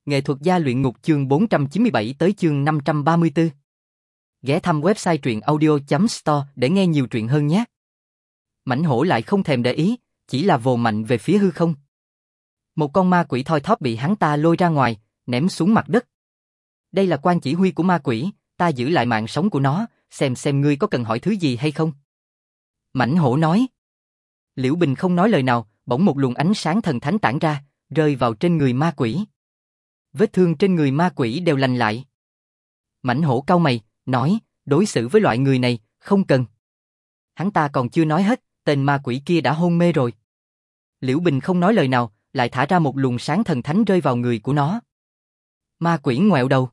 Nghệ thuật gia luyện ngục chương 497 tới chương 534. Ghé thăm website truyện audio.store để nghe nhiều truyện hơn nhé. Mãnh hổ lại không thèm để ý, chỉ là vồ mạnh về phía hư không. Một con ma quỷ thoi thóp bị hắn ta lôi ra ngoài, ném xuống mặt đất. Đây là quan chỉ huy của ma quỷ, ta giữ lại mạng sống của nó, xem ngươi có cần hỏi thứ gì hay không. Mãnh hổ nói. Liễu Bình không nói lời nào, bỗng một luồng ánh sáng thần thánh tản ra, rơi vào trên người ma quỷ. Vết thương trên người ma quỷ đều lành lại. Mãnh hổ cau mày, nói, đối xử với loại người này, không cần. Hắn ta còn chưa nói hết, tên ma quỷ kia đã hôn mê rồi. Liễu Bình không nói lời nào, lại thả ra một luồng sáng thần thánh rơi vào người của nó. Ma quỷ ngoẹo đầu.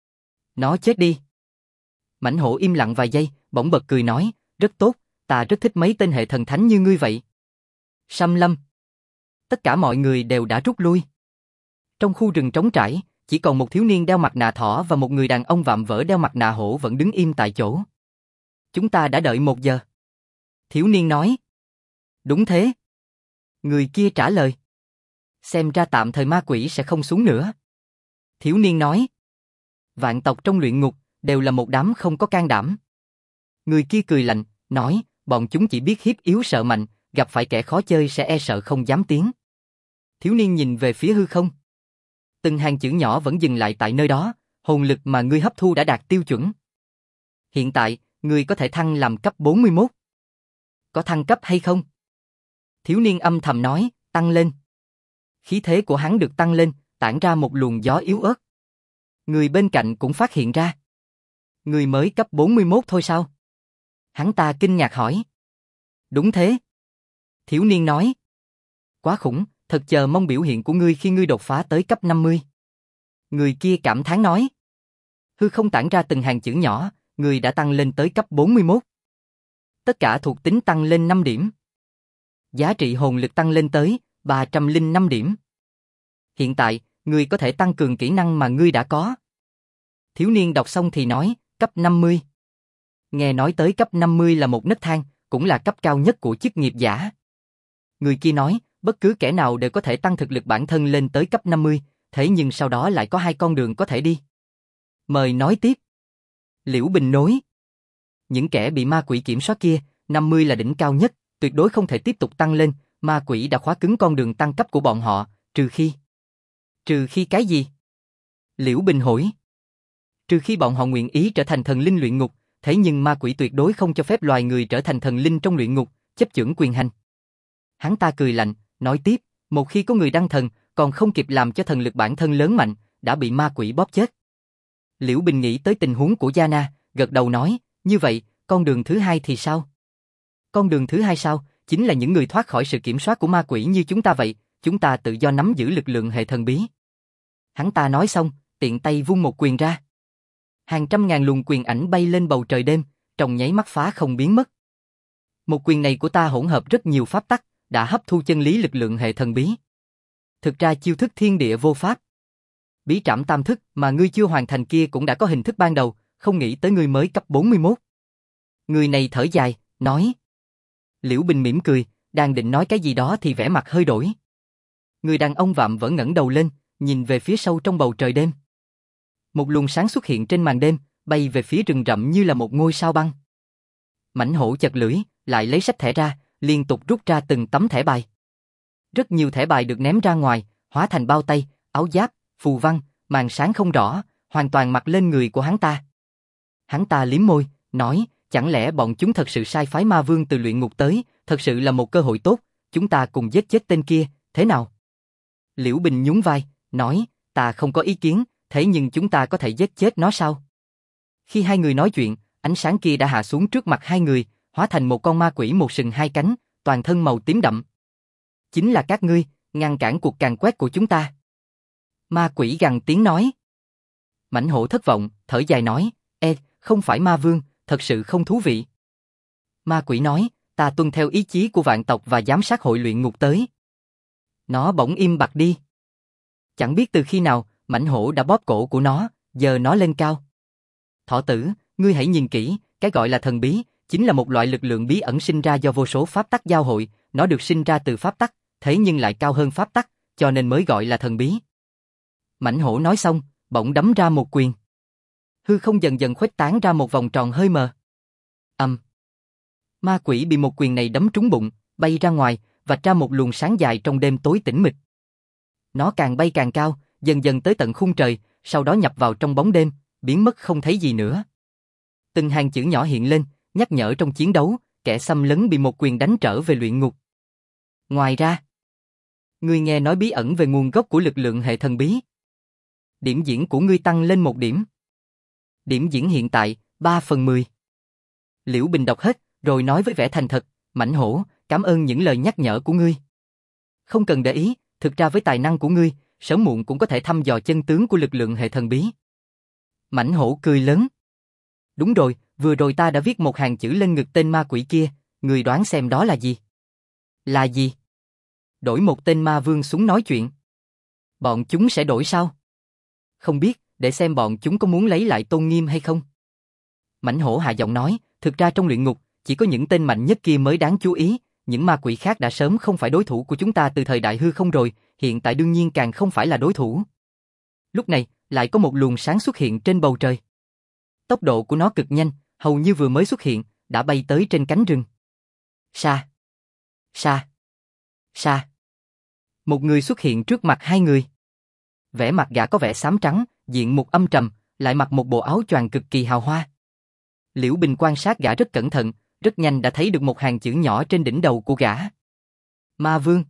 Nó chết đi. Mãnh hổ im lặng vài giây, bỗng bật cười nói, rất tốt, ta rất thích mấy tên hệ thần thánh như ngươi vậy. Sâm lâm. Tất cả mọi người đều đã rút lui. Trong khu rừng trống trải, chỉ còn một thiếu niên đeo mặt nạ thỏ và một người đàn ông vạm vỡ đeo mặt nạ hổ vẫn đứng im tại chỗ. Chúng ta đã đợi 1 giờ. Thiếu niên nói. Đúng thế. Người kia trả lời. Xem ra tạm thời ma quỷ sẽ không xuống nữa. Thiếu niên nói. Vạn tộc trong luyện ngục đều là một đám không có can đảm. Người kia cười lạnh, nói, bọn chúng chỉ biết hiếp yếu sợ mạnh, gặp phải kẻ khó chơi sẽ e sợ không dám tiến. Thiếu niên nhìn về phía hư không. Từng hàng chữ nhỏ vẫn dừng lại tại nơi đó, hồn lực mà ngươi hấp thu đã đạt tiêu chuẩn. Hiện tại, ngươi có thể thăng làm cấp 41. Có thăng cấp hay không? Thiếu niên âm thầm nói, tăng lên. Khí thế của hắn được tăng lên, tản ra một luồng gió yếu ớt. Người bên cạnh cũng phát hiện ra. Ngươi mới cấp 41 thôi sao? Hắn ta kinh ngạc hỏi. Đúng thế. Thiếu niên nói. Quá khủng, thật chờ mong biểu hiện của ngươi khi ngươi đột phá tới cấp 50. Người kia cảm thán nói. Hư không tản ra từng hàng chữ nhỏ, ngươi đã tăng lên tới cấp 41. Tất cả thuộc tính tăng lên 5 điểm. Giá trị hồn lực tăng lên tới 305 điểm. Hiện tại, ngươi có thể tăng cường kỹ năng mà ngươi đã có. Thiếu niên đọc xong thì nói, cấp 50. Nghe nói tới cấp 50 là một nấc thang, cũng là cấp cao nhất của chức nghiệp giả. Người kia nói, bất cứ kẻ nào đều có thể tăng thực lực bản thân lên tới cấp 50, thế nhưng sau đó lại có 2 con đường có thể đi. Mời nói tiếp. Liễu Bình nói. Những kẻ bị ma quỷ kiểm soát kia, 50 là đỉnh cao nhất, tuyệt đối không thể tiếp tục tăng lên, ma quỷ đã khóa cứng con đường tăng cấp của bọn họ, trừ khi... Trừ khi cái gì? Liễu Bình hỏi. Trừ khi bọn họ nguyện ý trở thành thần linh luyện ngục, thế nhưng ma quỷ tuyệt đối không cho phép loài người trở thành thần linh trong luyện ngục, chấp chưởng quyền hành. Hắn ta cười lạnh, nói tiếp, một khi có người đăng thần, còn không kịp làm cho thần lực bản thân lớn mạnh, đã bị ma quỷ bóp chết. Liễu Bình nghĩ tới tình huống của Giana, gật đầu nói, như vậy, con đường thứ hai thì sao? Con đường thứ hai sao? Chính là những người thoát khỏi sự kiểm soát của ma quỷ như chúng ta vậy, chúng ta tự do nắm giữ lực lượng hệ thần bí. Hắn ta nói xong, tiện tay vung một quyền ra. Hàng trăm ngàn luồng quyền ảnh bay lên bầu trời đêm, trong nháy mắt phá không biến mất. Một quyền này của ta hỗn hợp rất nhiều pháp tắc, đã hấp thu chân lý lực lượng hệ thần bí. Thực ra chiêu thức thiên địa vô pháp. Bí trảm tam thức mà ngươi chưa hoàn thành kia cũng đã có hình thức ban đầu, không nghĩ tới ngươi mới cấp 41. Người này thở dài, nói. Liễu Bình mỉm cười, đang định nói cái gì đó thì vẻ mặt hơi đổi. Người đàn ông vạm vỡ ngẩng đầu lên, nhìn về phía sâu trong bầu trời đêm. Một luồng sáng xuất hiện trên màn đêm, bay về phía rừng rậm như là một ngôi sao băng. Mãnh hổ chật lưỡi, lại lấy sách thẻ ra, liên tục rút ra từng tấm thẻ bài. Rất nhiều thẻ bài được ném ra ngoài, hóa thành bao tay, áo giáp, phù văn, màn sáng không rõ, hoàn toàn mặc lên người của hắn ta. Hắn ta liếm môi, nói, chẳng lẽ bọn chúng thật sự sai phái ma vương từ luyện ngục tới, thật sự là một cơ hội tốt, chúng ta cùng giết chết tên kia, thế nào? Liễu Bình nhún vai, nói, ta không có ý kiến, thế nhưng chúng ta có thể giết chết nó sao? Khi hai người nói chuyện, ánh sáng kia đã hạ xuống trước mặt hai người, hóa thành một con ma quỷ một sừng hai cánh, toàn thân màu tím đậm. Chính là các ngươi, ngăn cản cuộc càn quét của chúng ta. Ma quỷ gằn tiếng nói. Mãnh hổ thất vọng, thở dài nói, không phải ma vương, thật sự không thú vị. Ma quỷ nói, ta tuân theo ý chí của vạn tộc và giám sát hội luyện ngục tới. Nó bỗng im bặt đi. Chẳng biết từ khi nào, mãnh hổ đã bóp cổ của nó, giờ nó lên cao. Thỏ tử, ngươi hãy nhìn kỹ, cái gọi là thần bí, chính là một loại lực lượng bí ẩn sinh ra do vô số pháp tắc giao hội, nó được sinh ra từ pháp tắc, thế nhưng lại cao hơn pháp tắc, cho nên mới gọi là thần bí. Mãnh hổ nói xong, bỗng đấm ra một quyền. Hư không dần dần khuếch tán ra một vòng tròn hơi mờ. Ma quỷ bị một quyền này đấm trúng bụng, bay ra ngoài, vạch ra một luồng sáng dài trong đêm tối tĩnh mịch. Nó càng bay càng cao, dần dần tới tận khung trời, sau đó nhập vào trong bóng đêm, biến mất không thấy gì nữa. Từng hàng chữ nhỏ hiện lên, nhắc nhở trong chiến đấu, kẻ xâm lấn bị một quyền đánh trở về luyện ngục. Ngoài ra, ngươi nghe nói bí ẩn về nguồn gốc của lực lượng hệ thần bí. Điểm diễn của ngươi tăng lên 1 điểm. Điểm diễn hiện tại, 3/10. Liễu Bình đọc hết, rồi nói với vẻ thành thật, Mãnh hổ, cảm ơn những lời nhắc nhở của ngươi. Không cần để ý, thực ra với tài năng của ngươi, sớm muộn cũng có thể thăm dò chân tướng của lực lượng hệ thần bí. Mãnh hổ cười lớn. Đúng rồi, vừa rồi ta đã viết một hàng chữ lên ngực tên ma quỷ kia, ngươi đoán xem đó là gì? Là gì? Đổi một tên ma vương xuống nói chuyện. Bọn chúng sẽ đổi sao? Không biết, để xem bọn chúng có muốn lấy lại tôn nghiêm hay không. Mãnh hổ hạ giọng nói, thực ra trong luyện ngục, chỉ có những tên mạnh nhất kia mới đáng chú ý, những ma quỷ khác đã sớm không phải đối thủ của chúng ta từ thời đại hư không rồi, hiện tại đương nhiên càng không phải là đối thủ. Lúc này, lại có một luồng sáng xuất hiện trên bầu trời. Tốc độ của nó cực nhanh, hầu như vừa mới xuất hiện, đã bay tới trên cánh rừng. Sa! Sa! Sa! Một người xuất hiện trước mặt hai người. Vẻ mặt gã có vẻ xám trắng, diện mục âm trầm, lại mặc một bộ áo choàng cực kỳ hào hoa. Liễu Bình quan sát gã rất cẩn thận, rất nhanh đã thấy được một hàng chữ nhỏ trên đỉnh đầu của gã. Ma Vương.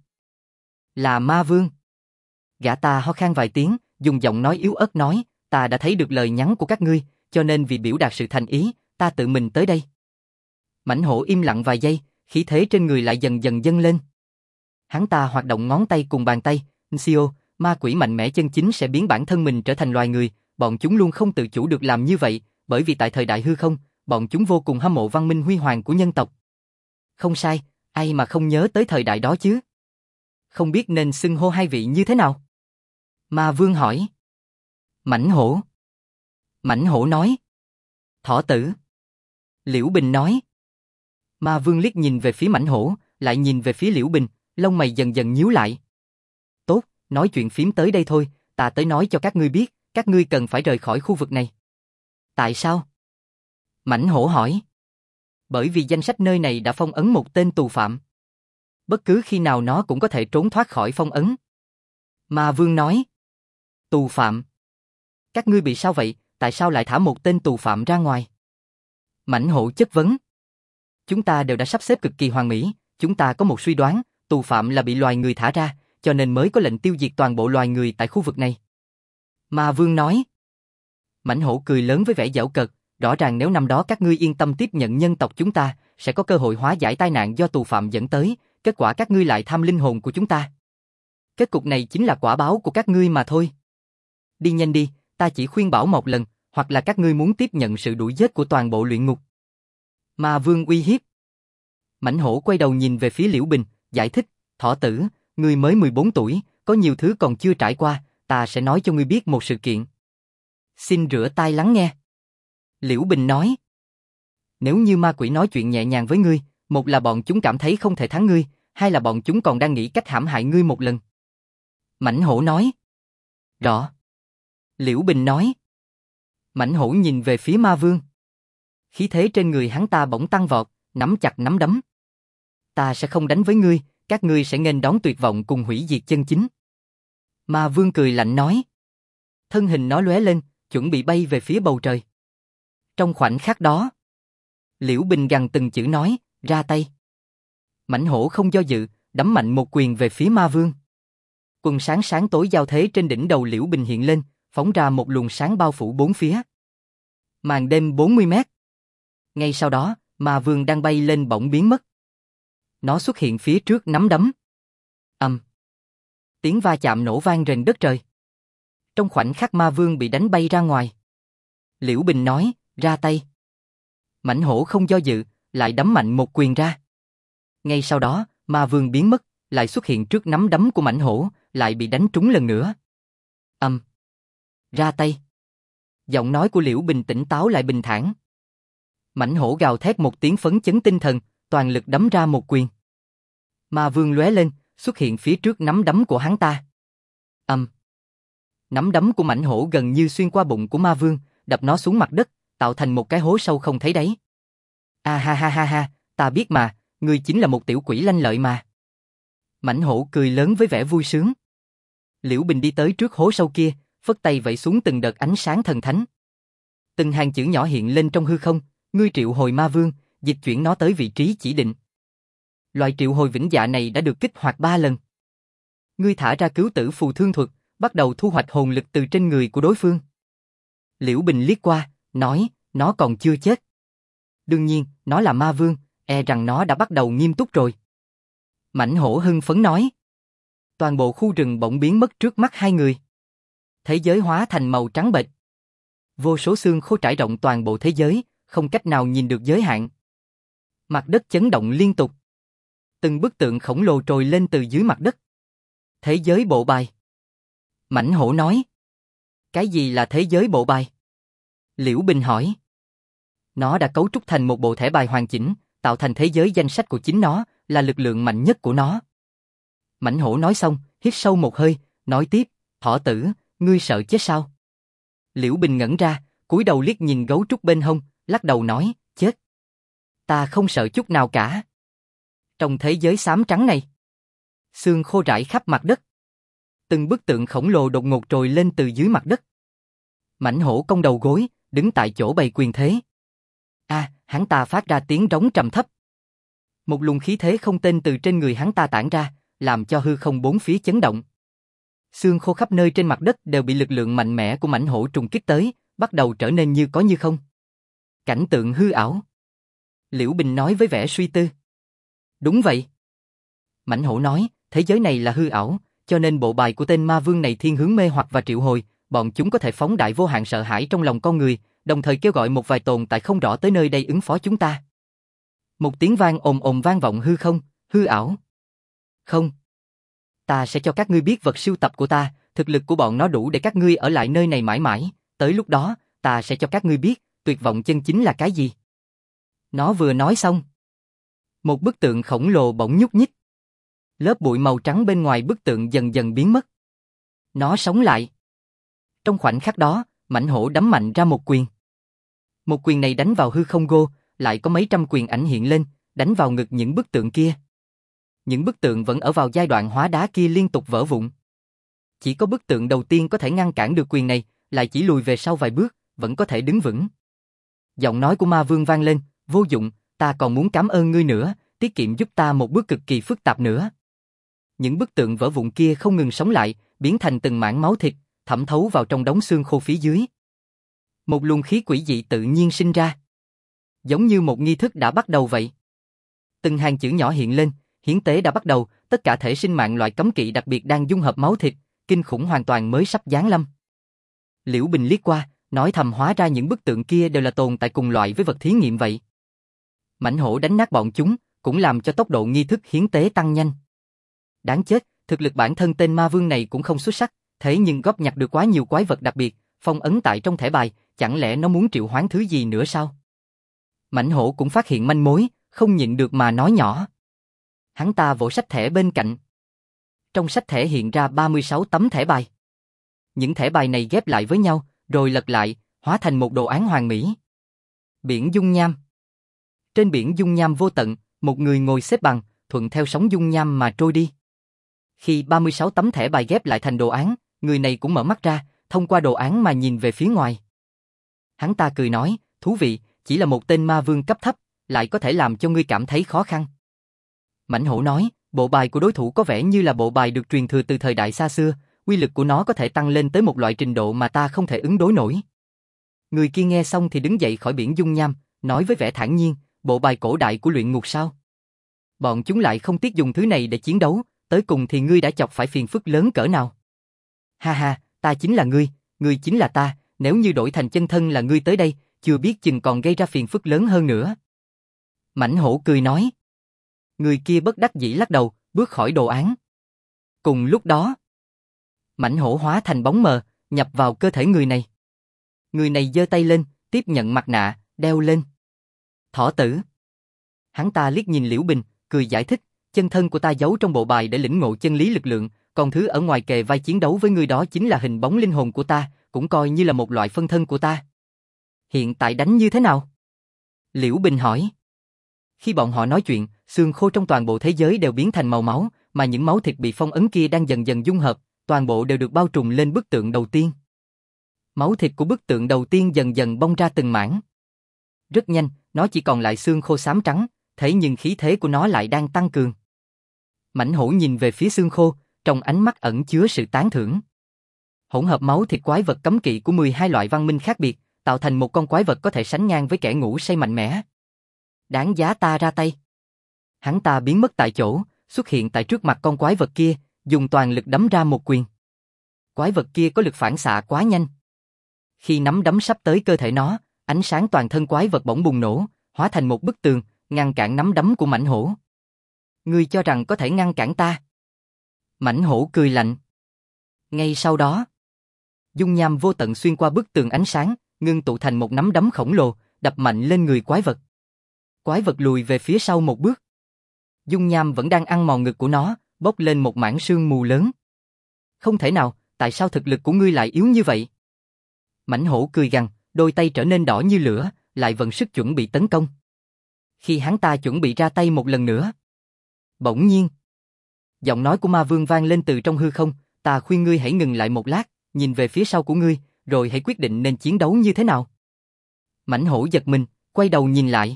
Là Ma Vương. Gã ta ho khan vài tiếng, dùng giọng nói yếu ớt nói, ta đã thấy được lời nhắn của các ngươi, cho nên vì biểu đạt sự thành ý, ta tự mình tới đây. Mãnh hổ im lặng vài giây, khí thế trên người lại dần dần dâng lên. Hắn ta hoạt động ngón tay cùng bàn tay, Ncio, ma quỷ mạnh mẽ chân chính sẽ biến bản thân mình trở thành loài người, bọn chúng luôn không tự chủ được làm như vậy, bởi vì tại thời đại hư không, bọn chúng vô cùng hâm mộ văn minh huy hoàng của nhân tộc. Không sai, ai mà không nhớ tới thời đại đó chứ? Không biết nên xưng hô hai vị như thế nào? Ma Vương hỏi. Mãnh hổ. Mãnh hổ nói. Thỏ tử. Liễu Bình nói. Ma Vương liếc nhìn về phía mãnh hổ, lại nhìn về phía Liễu Bình, lông mày dần dần nhíu lại. Tốt, nói chuyện phím tới đây thôi, ta tới nói cho các ngươi biết, các ngươi cần phải rời khỏi khu vực này. Tại sao? Mãnh hổ hỏi. Bởi vì danh sách nơi này đã phong ấn một tên tù phạm. Bất cứ khi nào nó cũng có thể trốn thoát khỏi phong ấn. Ma Vương nói. Tù phạm? Các ngươi bị sao vậy, tại sao lại thả một tên tù phạm ra ngoài? Mãnh hổ chất vấn. Chúng ta đều đã sắp xếp cực kỳ hoàn mỹ, chúng ta có một suy đoán, tù phạm là bị loài người thả ra, cho nên mới có lệnh tiêu diệt toàn bộ loài người tại khu vực này. Ma Vương nói. Mãnh hổ cười lớn với vẻ giễu cợt, rõ ràng nếu năm đó các ngươi yên tâm tiếp nhận nhân tộc chúng ta, sẽ có cơ hội hóa giải tai nạn do tù phạm dẫn tới, kết quả các ngươi lại tham linh hồn của chúng ta. Kết cục này chính là quả báo của các ngươi mà thôi. Đi nhanh đi, ta chỉ khuyên bảo một lần, hoặc là các ngươi muốn tiếp nhận sự đuổi giết của toàn bộ luyện ngục. Ma Vương uy hiếp. Mãnh hổ quay đầu nhìn về phía Liễu Bình, giải thích, thỏ tử, ngươi mới 14 tuổi, có nhiều thứ còn chưa trải qua, ta sẽ nói cho ngươi biết một sự kiện. Xin rửa tai lắng nghe. Liễu Bình nói. Nếu như ma quỷ nói chuyện nhẹ nhàng với ngươi, một là bọn chúng cảm thấy không thể thắng ngươi, hai là bọn chúng còn đang nghĩ cách hãm hại ngươi một lần. Mãnh hổ nói. Rõ. Liễu Bình nói. Mãnh hổ nhìn về phía Ma Vương. Khí thế trên người hắn ta bỗng tăng vọt, nắm chặt nắm đấm. Ta sẽ không đánh với ngươi, các ngươi sẽ nghênh đón tuyệt vọng cùng hủy diệt chân chính. Ma Vương cười lạnh nói. Thân hình nó lóe lên, chuẩn bị bay về phía bầu trời. Trong khoảnh khắc đó, Liễu Bình gằn từng chữ nói, ra tay. Mãnh hổ không do dự, đấm mạnh một quyền về phía Ma Vương. Quần sáng sáng tối giao thế trên đỉnh đầu Liễu Bình hiện lên, phóng ra một luồng sáng bao phủ bốn phía. Màn đêm 40 mét. Ngay sau đó, Ma Vương đang bay lên bỗng biến mất. Nó xuất hiện phía trước nắm đấm. Tiếng va chạm nổ vang rền đất trời. Trong khoảnh khắc Ma Vương bị đánh bay ra ngoài. Liễu Bình nói, ra tay. Mãnh hổ không do dự, lại đấm mạnh một quyền ra. Ngay sau đó, Ma Vương biến mất, lại xuất hiện trước nắm đấm của mãnh hổ, lại bị đánh trúng lần nữa. Ra tay. Giọng nói của Liễu Bình tỉnh táo lại bình thản. Mãnh hổ gào thét một tiếng phấn chấn tinh thần, toàn lực đấm ra một quyền. Ma Vương lóe lên, xuất hiện phía trước nắm đấm của hắn ta. Nắm đấm của mãnh hổ gần như xuyên qua bụng của ma vương, đập nó xuống mặt đất, tạo thành một cái hố sâu không thấy đáy. A ha ha ha ha, ta biết mà, ngươi chính là một tiểu quỷ lanh lợi mà. Mãnh hổ cười lớn với vẻ vui sướng. Liễu Bình đi tới trước hố sâu kia, phất tay vẫy xuống từng đợt ánh sáng thần thánh. Từng hàng chữ nhỏ hiện lên trong hư không, ngươi triệu hồi ma vương, dịch chuyển nó tới vị trí chỉ định. Loại triệu hồi vĩnh dạ này đã được kích hoạt 3 lần. Ngươi thả ra cứu tử phù thương thuật, bắt đầu thu hoạch hồn lực từ trên người của đối phương. Liễu Bình liếc qua, nói, nó còn chưa chết. Đương nhiên, nó là ma vương, e rằng nó đã bắt đầu nghiêm túc rồi. Mãnh hổ hưng phấn nói. Toàn bộ khu rừng bỗng biến mất trước mắt hai người. Thế giới hóa thành màu trắng bệch. Vô số xương khô trải rộng toàn bộ thế giới, không cách nào nhìn được giới hạn. Mặt đất chấn động liên tục. Từng bức tượng khổng lồ trồi lên từ dưới mặt đất. Thế giới bộ bài. Mãnh hổ nói. Cái gì là thế giới bộ bài? Liễu Bình hỏi. Nó đã cấu trúc thành một bộ thẻ bài hoàn chỉnh, tạo thành thế giới danh sách của chính nó, là lực lượng mạnh nhất của nó. Mãnh hổ nói xong, hít sâu một hơi, nói tiếp, thỏ tử, ngươi sợ chết sao? Liễu Bình ngẩn ra, cúi đầu liếc nhìn gấu trúc bên hông, lắc đầu nói, chết. Ta không sợ chút nào cả. Trong thế giới xám trắng này, xương khô rải khắp mặt đất. Từng bức tượng khổng lồ đột ngột trồi lên từ dưới mặt đất. Mãnh hổ cong đầu gối, đứng tại chỗ bày quyền thế. Hắn ta phát ra tiếng rống trầm thấp. Một luồng khí thế không tên từ trên người hắn ta tản ra, làm cho hư không bốn phía chấn động. Xương khô khắp nơi trên mặt đất đều bị lực lượng mạnh mẽ của mãnh hổ trùng kích tới, bắt đầu trở nên như có như không. Cảnh tượng hư ảo. Liễu Bình nói với vẻ suy tư. Đúng vậy. Mãnh hổ nói, thế giới này là hư ảo, cho nên bộ bài của tên ma vương này thiên hướng mê hoặc và triệu hồi, bọn chúng có thể phóng đại vô hạn sợ hãi trong lòng con người, đồng thời kêu gọi một vài tồn tại không rõ tới nơi đây ứng phó chúng ta. Một tiếng vang ồm ồm vang vọng hư không, hư ảo. Không. Ta sẽ cho các ngươi biết vật sưu tập của ta, thực lực của bọn nó đủ để các ngươi ở lại nơi này mãi mãi, tới lúc đó, ta sẽ cho các ngươi biết, tuyệt vọng chân chính là cái gì. Nó vừa nói xong. Một bức tượng khổng lồ bỗng nhúc nhích. Lớp bụi màu trắng bên ngoài bức tượng dần dần biến mất. Nó sống lại. Trong khoảnh khắc đó, mãnh hổ đấm mạnh ra một quyền. Một quyền này đánh vào hư không gô, lại có mấy trăm quyền ảnh hiện lên, đánh vào ngực những bức tượng kia. Những bức tượng vẫn ở vào giai đoạn hóa đá kia liên tục vỡ vụn. Chỉ có bức tượng đầu tiên có thể ngăn cản được quyền này, lại chỉ lùi về sau vài bước, vẫn có thể đứng vững. Giọng nói của ma vương vang lên, vô dụng, ta còn muốn cảm ơn ngươi nữa, tiết kiệm giúp ta một bước cực kỳ phức tạp nữa. Những bức tượng vỡ vụn kia không ngừng sống lại, biến thành từng mảng máu thịt, thẩm thấu vào trong đống xương khô phía dưới. Một luồng khí quỷ dị tự nhiên sinh ra. Giống như một nghi thức đã bắt đầu vậy. Từng hàng chữ nhỏ hiện lên, hiến tế đã bắt đầu, tất cả thể sinh mạng loại cấm kỵ đặc biệt đang dung hợp máu thịt, kinh khủng hoàn toàn mới sắp giáng lâm. Liễu Bình liếc qua, nói thầm hóa ra những bức tượng kia đều là tồn tại cùng loại với vật thí nghiệm vậy. Mãnh hổ đánh nát bọn chúng, cũng làm cho tốc độ nghi thức hiến tế tăng nhanh. Đáng chết, thực lực bản thân tên ma vương này cũng không xuất sắc, thế nhưng góp nhặt được quá nhiều quái vật đặc biệt, phong ấn tại trong thẻ bài, chẳng lẽ nó muốn triệu hoán thứ gì nữa sao? Mãnh hổ cũng phát hiện manh mối, không nhịn được mà nói nhỏ. Hắn ta vỗ sách thẻ bên cạnh. Trong sách thẻ hiện ra 36 tấm thẻ bài. Những thẻ bài này ghép lại với nhau, rồi lật lại, hóa thành một đồ án hoàn mỹ. Biển dung nham. Trên biển dung nham vô tận, một người ngồi xếp bằng, thuận theo sóng dung nham mà trôi đi. Khi 36 tấm thẻ bài ghép lại thành đồ án, người này cũng mở mắt ra, thông qua đồ án mà nhìn về phía ngoài. Hắn ta cười nói, thú vị, chỉ là một tên ma vương cấp thấp, lại có thể làm cho ngươi cảm thấy khó khăn. Mãnh hổ nói, bộ bài của đối thủ có vẻ như là bộ bài được truyền thừa từ thời đại xa xưa, uy lực của nó có thể tăng lên tới một loại trình độ mà ta không thể ứng đối nổi. Người kia nghe xong thì đứng dậy khỏi biển dung nham, nói với vẻ thản nhiên, bộ bài cổ đại của luyện ngục sao? Bọn chúng lại không tiếc dùng thứ này để chiến đấu, tới cùng thì ngươi đã chọc phải phiền phức lớn cỡ nào? Ha ha, ta chính là ngươi chính là ta, nếu như đổi thành chân thân là ngươi tới đây, chưa biết chừng còn gây ra phiền phức lớn hơn nữa. Mãnh hổ cười nói. Người kia bất đắc dĩ lắc đầu, bước khỏi đồ án. Cùng lúc đó, mãnh hổ hóa thành bóng mờ, nhập vào cơ thể người này. Người này giơ tay lên, tiếp nhận mặt nạ, đeo lên. Thỏ tử. Hắn ta liếc nhìn Liễu Bình, cười giải thích, chân thân của ta giấu trong bộ bài để lĩnh ngộ chân lý lực lượng, còn thứ ở ngoài kề vai chiến đấu với ngươi đó chính là hình bóng linh hồn của ta, cũng coi như là một loại phân thân của ta. Hiện tại đánh như thế nào? Liễu Bình hỏi. Khi bọn họ nói chuyện, xương khô trong toàn bộ thế giới đều biến thành màu máu, mà những máu thịt bị phong ấn kia đang dần dần dung hợp, toàn bộ đều được bao trùm lên bức tượng đầu tiên. Máu thịt của bức tượng đầu tiên dần dần bong ra từng mảng. Rất nhanh, nó chỉ còn lại xương khô xám trắng, thế nhưng khí thế của nó lại đang tăng cường. Mãnh hổ nhìn về phía xương khô, trong ánh mắt ẩn chứa sự tán thưởng. Hỗn hợp máu thịt quái vật cấm kỵ của 12 loại văn minh khác biệt, tạo thành một con quái vật có thể sánh ngang với kẻ ngủ say mạnh mẽ. Đáng giá ta ra tay. Hắn ta biến mất tại chỗ, xuất hiện tại trước mặt con quái vật kia, dùng toàn lực đấm ra một quyền. Quái vật kia có lực phản xạ quá nhanh. Khi nắm đấm sắp tới cơ thể nó, ánh sáng toàn thân quái vật bỗng bùng nổ, hóa thành một bức tường, ngăn cản nắm đấm của mãnh hổ. Ngươi cho rằng có thể ngăn cản ta? Mãnh hổ cười lạnh. Ngay sau đó, dung nham vô tận xuyên qua bức tường ánh sáng, ngưng tụ thành một nắm đấm khổng lồ, đập mạnh lên người quái vật. Quái vật lùi về phía sau một bước. Dung nham vẫn đang ăn mòn ngực của nó, bốc lên một mảng sương mù lớn. Không thể nào, tại sao thực lực của ngươi lại yếu như vậy? Mãnh hổ cười gằn, đôi tay trở nên đỏ như lửa, lại vận sức chuẩn bị tấn công. Khi hắn ta chuẩn bị ra tay một lần nữa, bỗng nhiên, giọng nói của ma vương vang lên từ trong hư không, ta khuyên ngươi hãy ngừng lại một lát, nhìn về phía sau của ngươi, rồi hãy quyết định nên chiến đấu như thế nào. Mãnh hổ giật mình, quay đầu nhìn lại.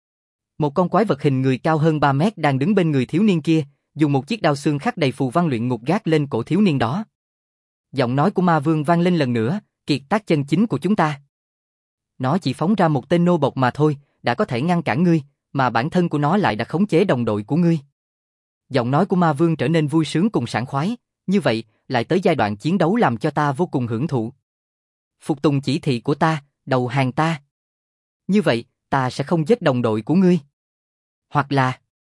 Một con quái vật hình người cao hơn 3 mét đang đứng bên người thiếu niên kia, dùng một chiếc đao xương khắc đầy phù văn luyện ngục gác lên cổ thiếu niên đó. Giọng nói của ma vương vang lên lần nữa, kiệt tác chân chính của chúng ta. Nó chỉ phóng ra một tên nô bộc mà thôi, đã có thể ngăn cản ngươi, mà bản thân của nó lại đã khống chế đồng đội của ngươi. Giọng nói của ma vương trở nên vui sướng cùng sảng khoái, như vậy, lại tới giai đoạn chiến đấu làm cho ta vô cùng hưởng thụ. Phục tùng chỉ thị của ta, đầu hàng ta. Như vậy, ta sẽ không giết đồng đội của ngươi. Hoặc là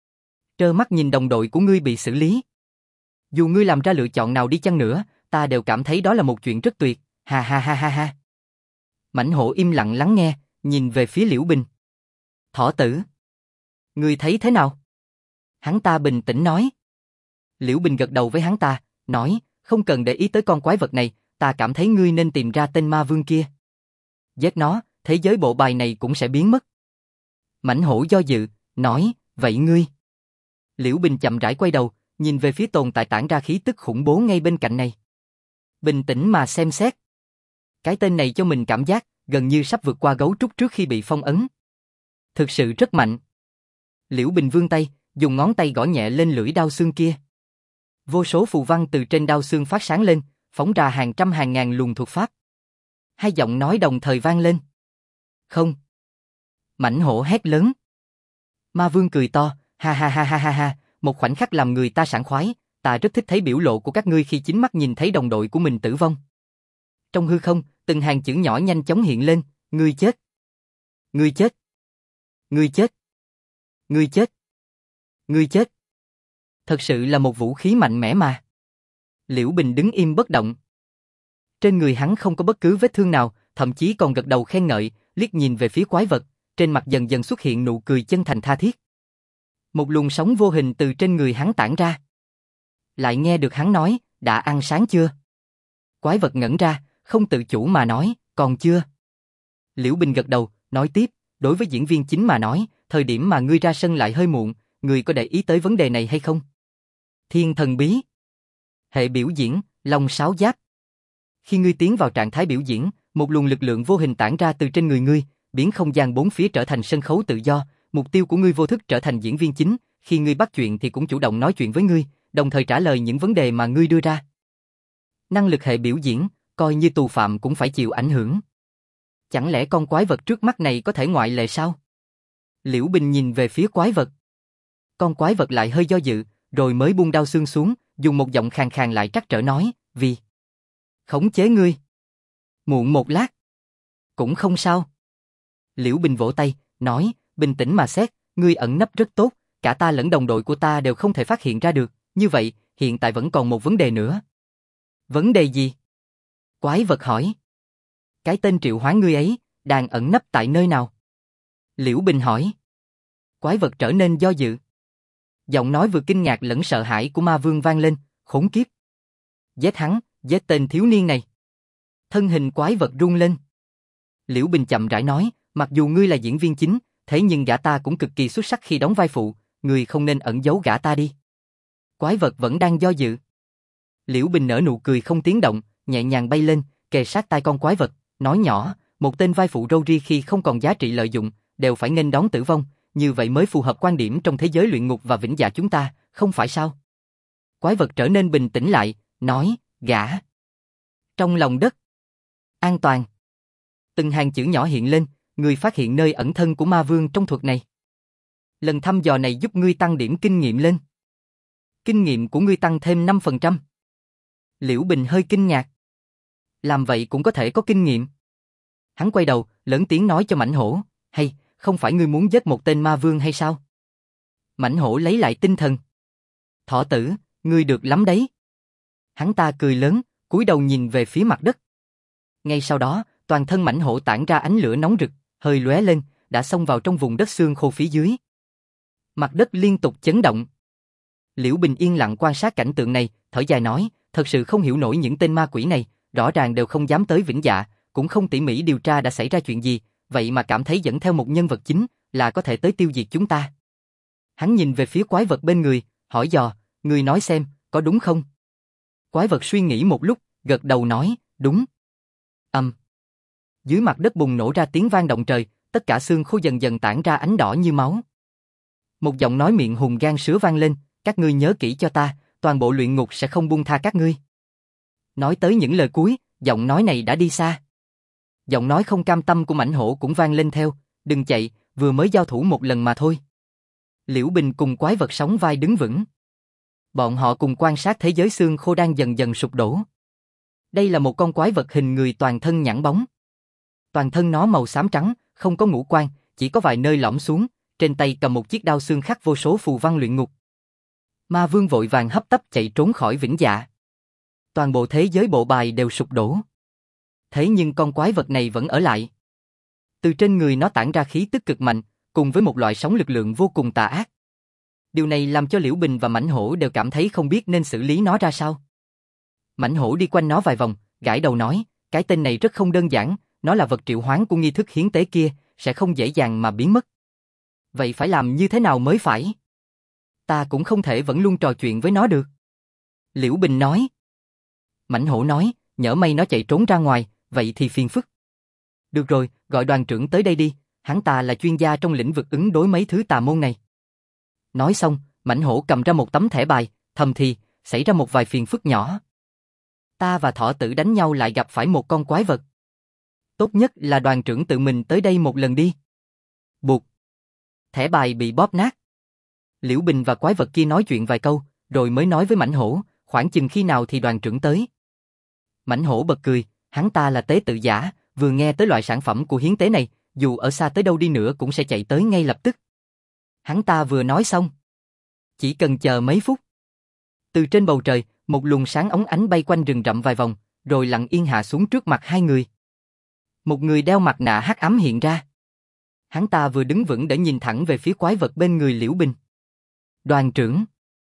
trơ mắt nhìn đồng đội của ngươi bị xử lý. Dù ngươi làm ra lựa chọn nào đi chăng nữa, ta đều cảm thấy đó là một chuyện rất tuyệt, ha ha ha ha ha. Mãnh hổ im lặng lắng nghe, nhìn về phía Liễu Bình. Thỏ tử, ngươi thấy thế nào? Hắn ta bình tĩnh nói. Liễu Bình gật đầu với hắn ta, nói, không cần để ý tới con quái vật này, ta cảm thấy ngươi nên tìm ra tên ma vương kia. Giết nó, thế giới bộ bài này cũng sẽ biến mất. Mãnh hổ do dự, nói, vậy ngươi? Liễu Bình chậm rãi quay đầu, nhìn về phía tồn tại tản ra khí tức khủng bố ngay bên cạnh này. Bình tĩnh mà xem xét. Cái tên này cho mình cảm giác, gần như sắp vượt qua gấu trúc trước khi bị phong ấn. Thực sự rất mạnh. Liễu Bình vươn tay, dùng ngón tay gõ nhẹ lên lưỡi đao xương kia. Vô số phù văn từ trên đao xương phát sáng lên, phóng ra hàng trăm hàng ngàn luồng thuật pháp. Hai giọng nói đồng thời vang lên. Không. Mãnh hổ hét lớn. Ma vương cười to, ha ha ha ha ha ha, một khoảnh khắc làm người ta sảng khoái, ta rất thích thấy biểu lộ của các ngươi khi chính mắt nhìn thấy đồng đội của mình tử vong. Trong hư không, từng hàng chữ nhỏ nhanh chóng hiện lên, ngươi chết. Ngươi chết. Ngươi chết. Ngươi chết. Ngươi chết. Thật sự là một vũ khí mạnh mẽ mà. Liễu Bình đứng im bất động. Trên người hắn không có bất cứ vết thương nào, thậm chí còn gật đầu khen ngợi, liếc nhìn về phía quái vật, trên mặt dần dần xuất hiện nụ cười chân thành tha thiết. Một luồng sóng vô hình từ trên người hắn tản ra. Lại nghe được hắn nói, đã ăn sáng chưa? Quái vật ngẩn ra, không tự chủ mà nói, còn chưa. Liễu Bình gật đầu, nói tiếp, đối với diễn viên chính mà nói, thời điểm mà ngươi ra sân lại hơi muộn, ngươi có để ý tới vấn đề này hay không? Thiên thần bí. Hệ biểu diễn, Long Sáo Giáp. Khi ngươi tiến vào trạng thái biểu diễn, một luồng lực lượng vô hình tản ra từ trên người ngươi, biến không gian bốn phía trở thành sân khấu tự do, mục tiêu của ngươi vô thức trở thành diễn viên chính, khi ngươi bắt chuyện thì cũng chủ động nói chuyện với ngươi, đồng thời trả lời những vấn đề mà ngươi đưa ra. Năng lực hệ biểu diễn, coi như tù phạm cũng phải chịu ảnh hưởng. Chẳng lẽ con quái vật trước mắt này có thể ngoại lệ sao? Liễu Bình nhìn về phía quái vật. Con quái vật lại hơi do dự, rồi mới buông đao xương xuống, dùng một giọng khàn khàn lại trắc trở nói, vì khống chế ngươi. Muộn một lát. Cũng không sao. Liễu Bình vỗ tay, nói, bình tĩnh mà xét, ngươi ẩn nấp rất tốt, cả ta lẫn đồng đội của ta đều không thể phát hiện ra được, như vậy, hiện tại vẫn còn một vấn đề nữa. Vấn đề gì? Quái vật hỏi. Cái tên triệu hoán ngươi ấy, đang ẩn nấp tại nơi nào? Liễu Bình hỏi. Quái vật trở nên do dự. Giọng nói vừa kinh ngạc lẫn sợ hãi của ma vương vang lên, khốn kiếp, giết tên thiếu niên này. Thân hình quái vật rung lên. Liễu Bình chậm rãi nói, mặc dù ngươi là diễn viên chính, thế nhưng gã ta cũng cực kỳ xuất sắc khi đóng vai phụ, ngươi không nên ẩn giấu gã ta đi. Quái vật vẫn đang do dự. Liễu Bình nở nụ cười không tiếng động, nhẹ nhàng bay lên, kề sát tai con quái vật, nói nhỏ, một tên vai phụ râu ria khi không còn giá trị lợi dụng, đều phải nghênh đón tử vong, như vậy mới phù hợp quan điểm trong thế giới luyện ngục và vĩnh dạ chúng ta, không phải sao? Quái vật trở nên bình tĩnh lại, nói, gã. Trong lòng đất. An toàn. Từng hàng chữ nhỏ hiện lên, ngươi phát hiện nơi ẩn thân của ma vương trong thuật này. Lần thăm dò này giúp ngươi tăng điểm kinh nghiệm lên. Kinh nghiệm của ngươi tăng thêm 5%. Liễu Bình hơi kinh ngạc. Làm vậy cũng có thể có kinh nghiệm. Hắn quay đầu, lớn tiếng nói cho Mãnh Hổ, hay, không phải ngươi muốn giết một tên ma vương hay sao? Mãnh Hổ lấy lại tinh thần. Thỏ tử, ngươi được lắm đấy. Hắn ta cười lớn, cúi đầu nhìn về phía mặt đất. Ngay sau đó, toàn thân Mãnh Hổ tản ra ánh lửa nóng rực, hơi lóe lên, đã xông vào trong vùng đất xương khô phía dưới. Mặt đất liên tục chấn động. Liễu Bình yên lặng quan sát cảnh tượng này, thở dài nói, thật sự không hiểu nổi những tên ma quỷ này, rõ ràng đều không dám tới Vĩnh Dạ, cũng không tỉ mỉ điều tra đã xảy ra chuyện gì, vậy mà cảm thấy dẫn theo một nhân vật chính là có thể tới tiêu diệt chúng ta. Hắn nhìn về phía quái vật bên người, hỏi dò, ngươi nói xem, có đúng không? Quái vật suy nghĩ một lúc, gật đầu nói, đúng. Dưới mặt đất bùng nổ ra tiếng vang động trời, tất cả xương khô dần dần tản ra ánh đỏ như máu. Một giọng nói miệng hùng gan sứa vang lên, các ngươi nhớ kỹ cho ta, toàn bộ luyện ngục sẽ không buông tha các ngươi. Nói tới những lời cuối, giọng nói này đã đi xa. Giọng nói không cam tâm của Mãnh Hổ cũng vang lên theo, đừng chạy, vừa mới giao thủ một lần mà thôi. Liễu Bình cùng quái vật sóng vai đứng vững. Bọn họ cùng quan sát thế giới xương khô đang dần dần sụp đổ. Đây là một con quái vật hình người toàn thân nhẵn bóng. Toàn thân nó màu xám trắng, không có ngũ quan, chỉ có vài nơi lõm xuống, trên tay cầm một chiếc đao xương khắc vô số phù văn luyện ngục. Ma vương vội vàng hấp tấp chạy trốn khỏi Vĩnh Dạ. Toàn bộ thế giới bộ bài đều sụp đổ. Thế nhưng con quái vật này vẫn ở lại. Từ trên người nó tản ra khí tức cực mạnh, cùng với một loại sóng lực lượng vô cùng tà ác. Điều này làm cho Liễu Bình và Mãnh Hổ đều cảm thấy không biết nên xử lý nó ra sao. Mãnh Hổ đi quanh nó vài vòng, gãi đầu nói, cái tên này rất không đơn giản, nó là vật triệu hoán của nghi thức hiến tế kia, sẽ không dễ dàng mà biến mất. Vậy phải làm như thế nào mới phải? Ta cũng không thể vẫn luôn trò chuyện với nó được. Liễu Bình nói. Mãnh Hổ nói, nhỡ may nó chạy trốn ra ngoài, vậy thì phiền phức. Được rồi, gọi đoàn trưởng tới đây đi, hắn ta là chuyên gia trong lĩnh vực ứng đối mấy thứ tà môn này. Nói xong, Mãnh Hổ cầm ra một tấm thẻ bài, thầm thì, xảy ra một vài phiền phức nhỏ. Ta và Thỏ Tử đánh nhau lại gặp phải một con quái vật. Tốt nhất là đoàn trưởng tự mình tới đây một lần đi. Buộc. Thẻ bài bị bóp nát. Liễu Bình và quái vật kia nói chuyện vài câu, rồi mới nói với Mãnh Hổ, khoảng chừng khi nào thì đoàn trưởng tới. Mãnh Hổ bật cười, hắn ta là tế tự giả, vừa nghe tới loại sản phẩm của hiến tế này, dù ở xa tới đâu đi nữa cũng sẽ chạy tới ngay lập tức. Hắn ta vừa nói xong. Chỉ cần chờ mấy phút. Từ trên bầu trời, một luồng sáng óng ánh bay quanh rừng rậm vài vòng, rồi lặng yên hạ xuống trước mặt hai người. Một người đeo mặt nạ hắc ám hiện ra. Hắn ta vừa đứng vững để nhìn thẳng về phía quái vật bên người Liễu Bình. Đoàn trưởng.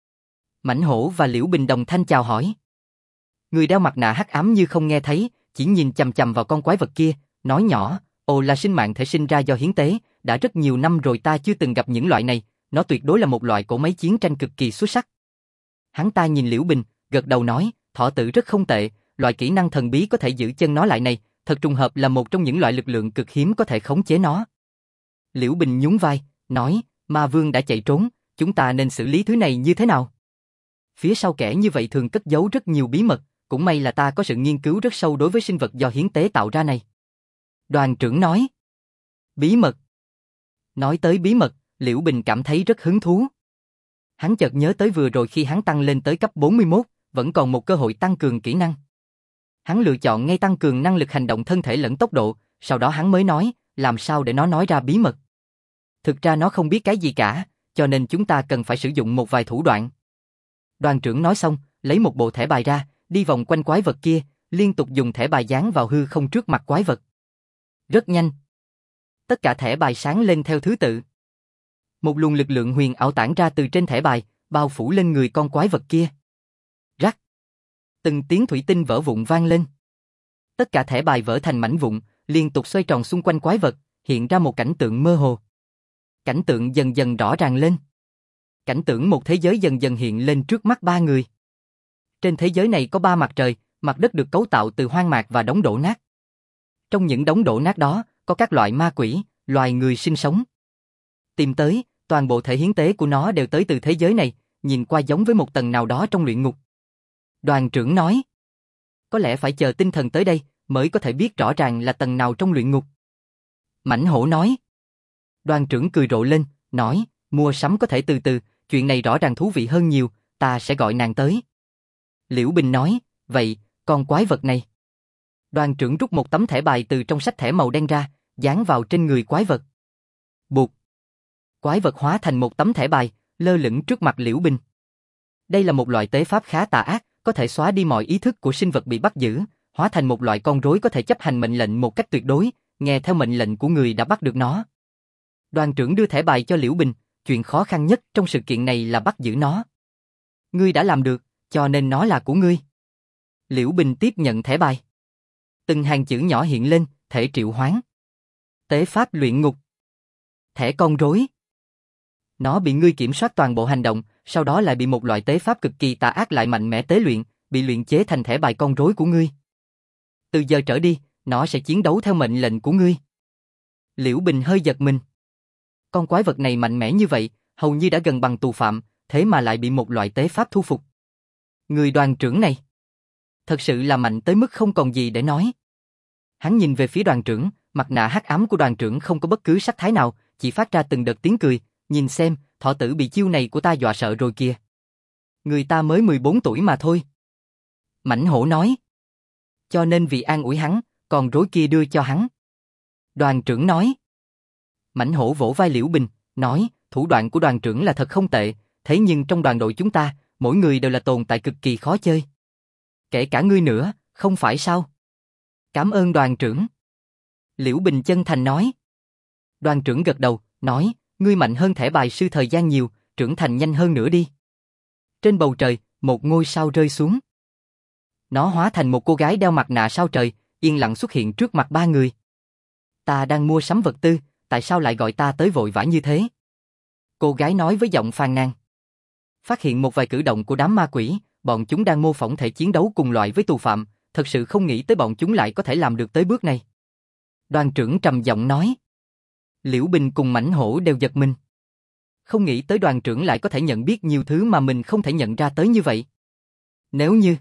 Mãnh Hổ và Liễu Bình đồng thanh chào hỏi. Người đeo mặt nạ hắc ám như không nghe thấy, chỉ nhìn chằm chằm vào con quái vật kia, nói nhỏ, ồ là sinh mạng thể sinh ra do hiến tế, đã rất nhiều năm rồi ta chưa từng gặp những loại này, nó tuyệt đối là một loại cỗ máy chiến tranh cực kỳ xuất sắc. Hắn ta nhìn Liễu Bình, gật đầu nói, Thỏ Tử rất không tệ, loại kỹ năng thần bí có thể giữ chân nó lại này, thật trùng hợp là một trong những loại lực lượng cực hiếm có thể khống chế nó. Liễu Bình nhún vai, nói, ma vương đã chạy trốn, chúng ta nên xử lý thứ này như thế nào? Phía sau kẻ như vậy thường cất giấu rất nhiều bí mật, cũng may là ta có sự nghiên cứu rất sâu đối với sinh vật do hiến tế tạo ra này. Đoàn trưởng nói. Bí mật. Nói tới bí mật, Liễu Bình cảm thấy rất hứng thú. Hắn chợt nhớ tới vừa rồi khi hắn tăng lên tới cấp 41, vẫn còn một cơ hội tăng cường kỹ năng. Hắn lựa chọn ngay tăng cường năng lực hành động thân thể lẫn tốc độ, sau đó hắn mới nói, làm sao để nó nói ra bí mật. Thực ra nó không biết cái gì cả, cho nên chúng ta cần phải sử dụng một vài thủ đoạn. Đoàn trưởng nói xong, lấy một bộ thẻ bài ra, đi vòng quanh quái vật kia, liên tục dùng thẻ bài dán vào hư không trước mặt quái vật. Rất nhanh. Tất cả thẻ bài sáng lên theo thứ tự. Một luồng lực lượng huyền ảo tản ra từ trên thẻ bài, bao phủ lên người con quái vật kia. Rắc. Từng tiếng thủy tinh vỡ vụn vang lên. Tất cả thẻ bài vỡ thành mảnh vụn, liên tục xoay tròn xung quanh quái vật, hiện ra một cảnh tượng mơ hồ. Cảnh tượng dần dần rõ ràng lên. Cảnh tượng một thế giới dần dần hiện lên trước mắt ba người. Trên thế giới này có ba mặt trời, mặt đất được cấu tạo từ hoang mạc và đống đổ nát. Trong những đống đổ nát đó, có các loại ma quỷ, loài người sinh sống. Tìm tới, toàn bộ thể hiến tế của nó đều tới từ thế giới này, nhìn qua giống với một tầng nào đó trong luyện ngục. Đoàn trưởng nói, có lẽ phải chờ tinh thần tới đây, mới có thể biết rõ ràng là tầng nào trong luyện ngục. Mãnh hổ nói. Đoàn trưởng cười rộ lên, nói, mua sắm có thể từ từ, chuyện này rõ ràng thú vị hơn nhiều, ta sẽ gọi nàng tới. Liễu Bình nói, vậy, con quái vật này. Đoàn trưởng rút một tấm thẻ bài từ trong sách thẻ màu đen ra, dán vào trên người quái vật. Bụt. Quái vật hóa thành một tấm thẻ bài, lơ lửng trước mặt Liễu Bình. Đây là một loại tế pháp khá tà ác, có thể xóa đi mọi ý thức của sinh vật bị bắt giữ, hóa thành một loại con rối có thể chấp hành mệnh lệnh một cách tuyệt đối, nghe theo mệnh lệnh của người đã bắt được nó. Đoàn trưởng đưa thẻ bài cho Liễu Bình, chuyện khó khăn nhất trong sự kiện này là bắt giữ nó. Ngươi đã làm được, cho nên nó là của ngươi. Liễu Bình tiếp nhận thẻ bài. Từng hàng chữ nhỏ hiện lên, thể triệu hoán. Tế pháp luyện ngục. Thẻ con rối. Nó bị ngươi kiểm soát toàn bộ hành động, sau đó lại bị một loại tế pháp cực kỳ tà ác lại mạnh mẽ tế luyện, bị luyện chế thành thẻ bài con rối của ngươi. Từ giờ trở đi, nó sẽ chiến đấu theo mệnh lệnh của ngươi. Liễu Bình hơi giật mình. Con quái vật này mạnh mẽ như vậy, hầu như đã gần bằng tù phạm, thế mà lại bị một loại tế pháp thu phục. Người đoàn trưởng này, thật sự là mạnh tới mức không còn gì để nói. Hắn nhìn về phía đoàn trưởng, mặt nạ hắc ám của đoàn trưởng không có bất cứ sắc thái nào, chỉ phát ra từng đợt tiếng cười, nhìn xem, thọ tử bị chiêu này của ta dọa sợ rồi kìa. Người ta mới 14 tuổi mà thôi. Mãnh hổ nói. Cho nên vì an ủi hắn, còn rối kia đưa cho hắn. Đoàn trưởng nói. Mãnh hổ vỗ vai Liễu Bình, nói, thủ đoạn của đoàn trưởng là thật không tệ, thế nhưng trong đoàn đội chúng ta, mỗi người đều là tồn tại cực kỳ khó chơi. Kể cả ngươi nữa, không phải sao? Cảm ơn đoàn trưởng. Liễu Bình chân thành nói. Đoàn trưởng gật đầu, nói, ngươi mạnh hơn thẻ bài sư thời gian nhiều, trưởng thành nhanh hơn nữa đi. Trên bầu trời, một ngôi sao rơi xuống. Nó hóa thành một cô gái đeo mặt nạ sao trời, yên lặng xuất hiện trước mặt ba người. Ta đang mua sắm vật tư, tại sao lại gọi ta tới vội vã như thế? Cô gái nói với giọng phàn nàn. Phát hiện một vài cử động của đám ma quỷ, bọn chúng đang mô phỏng thể chiến đấu cùng loại với tù phạm, thật sự không nghĩ tới bọn chúng lại có thể làm được tới bước này. Đoàn trưởng trầm giọng nói. Liễu Bình cùng Mãnh hổ đều giật mình. Không nghĩ tới đoàn trưởng lại có thể nhận biết nhiều thứ mà mình không thể nhận ra tới như vậy. Nếu như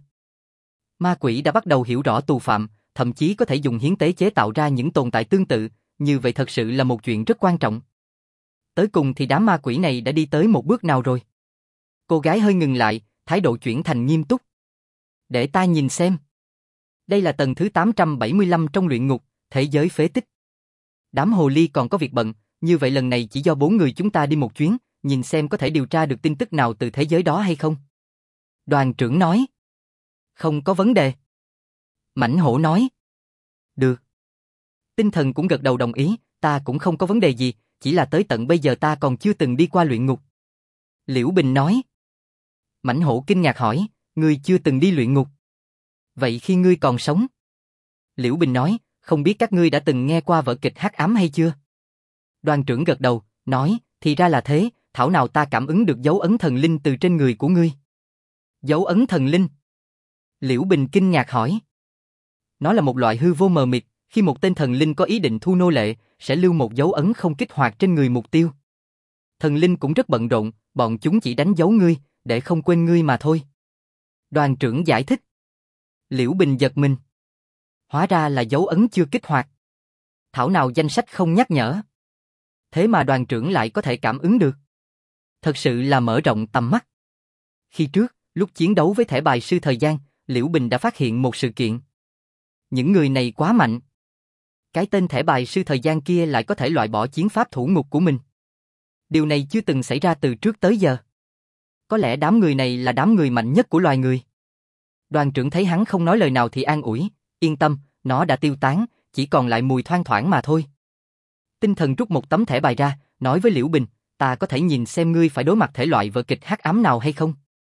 ma quỷ đã bắt đầu hiểu rõ tù phạm, thậm chí có thể dùng hiến tế chế tạo ra những tồn tại tương tự, như vậy thật sự là một chuyện rất quan trọng. Tới cùng thì đám ma quỷ này đã đi tới một bước nào rồi? Cô gái hơi ngừng lại, thái độ chuyển thành nghiêm túc. Để ta nhìn xem. Đây là tầng thứ 875 trong luyện ngục, thế giới phế tích. Đám hồ ly còn có việc bận, như vậy lần này chỉ do 4 người chúng ta đi một chuyến, nhìn xem có thể điều tra được tin tức nào từ thế giới đó hay không. Đoàn trưởng nói. Không có vấn đề. Mãnh hổ nói. Được. Tinh thần cũng gật đầu đồng ý, ta cũng không có vấn đề gì, chỉ là tới tận bây giờ ta còn chưa từng đi qua luyện ngục. Liễu Bình nói. Mãnh hổ kinh ngạc hỏi, ngươi chưa từng đi luyện ngục. Vậy khi ngươi còn sống? Liễu Bình nói, không biết các ngươi đã từng nghe qua vở kịch Hắc Ám hay chưa? Đoàn trưởng gật đầu, nói, thì ra là thế, thảo nào ta cảm ứng được dấu ấn thần linh từ trên người của ngươi. Dấu ấn thần linh? Liễu Bình kinh ngạc hỏi. Nó là một loại hư vô mờ mịt, khi một tên thần linh có ý định thu nô lệ, sẽ lưu một dấu ấn không kích hoạt trên người mục tiêu. Thần linh cũng rất bận rộn, bọn chúng chỉ đánh dấu ngươi, để không quên ngươi mà thôi. Đoàn trưởng giải thích. Liễu Bình giật mình. Hóa ra là dấu ấn chưa kích hoạt. Thảo nào danh sách không nhắc nhở. Thế mà đoàn trưởng lại có thể cảm ứng được. Thật sự là mở rộng tầm mắt. Khi trước, lúc chiến đấu với thẻ bài sư thời gian, Liễu Bình đã phát hiện một sự kiện. Những người này quá mạnh. Cái tên thẻ bài sư thời gian kia lại có thể loại bỏ chiến pháp thủ ngục của mình. Điều này chưa từng xảy ra từ trước tới giờ. Có lẽ đám người này là đám người mạnh nhất của loài người. Đoàn trưởng thấy hắn không nói lời nào thì an ủi, yên tâm, nó đã tiêu tán, chỉ còn lại mùi thoang thoảng mà thôi. Tinh thần rút một tấm thẻ bài ra, nói với Liễu Bình, ta có thể nhìn xem ngươi phải đối mặt thể loại vở kịch hắc ám nào hay không?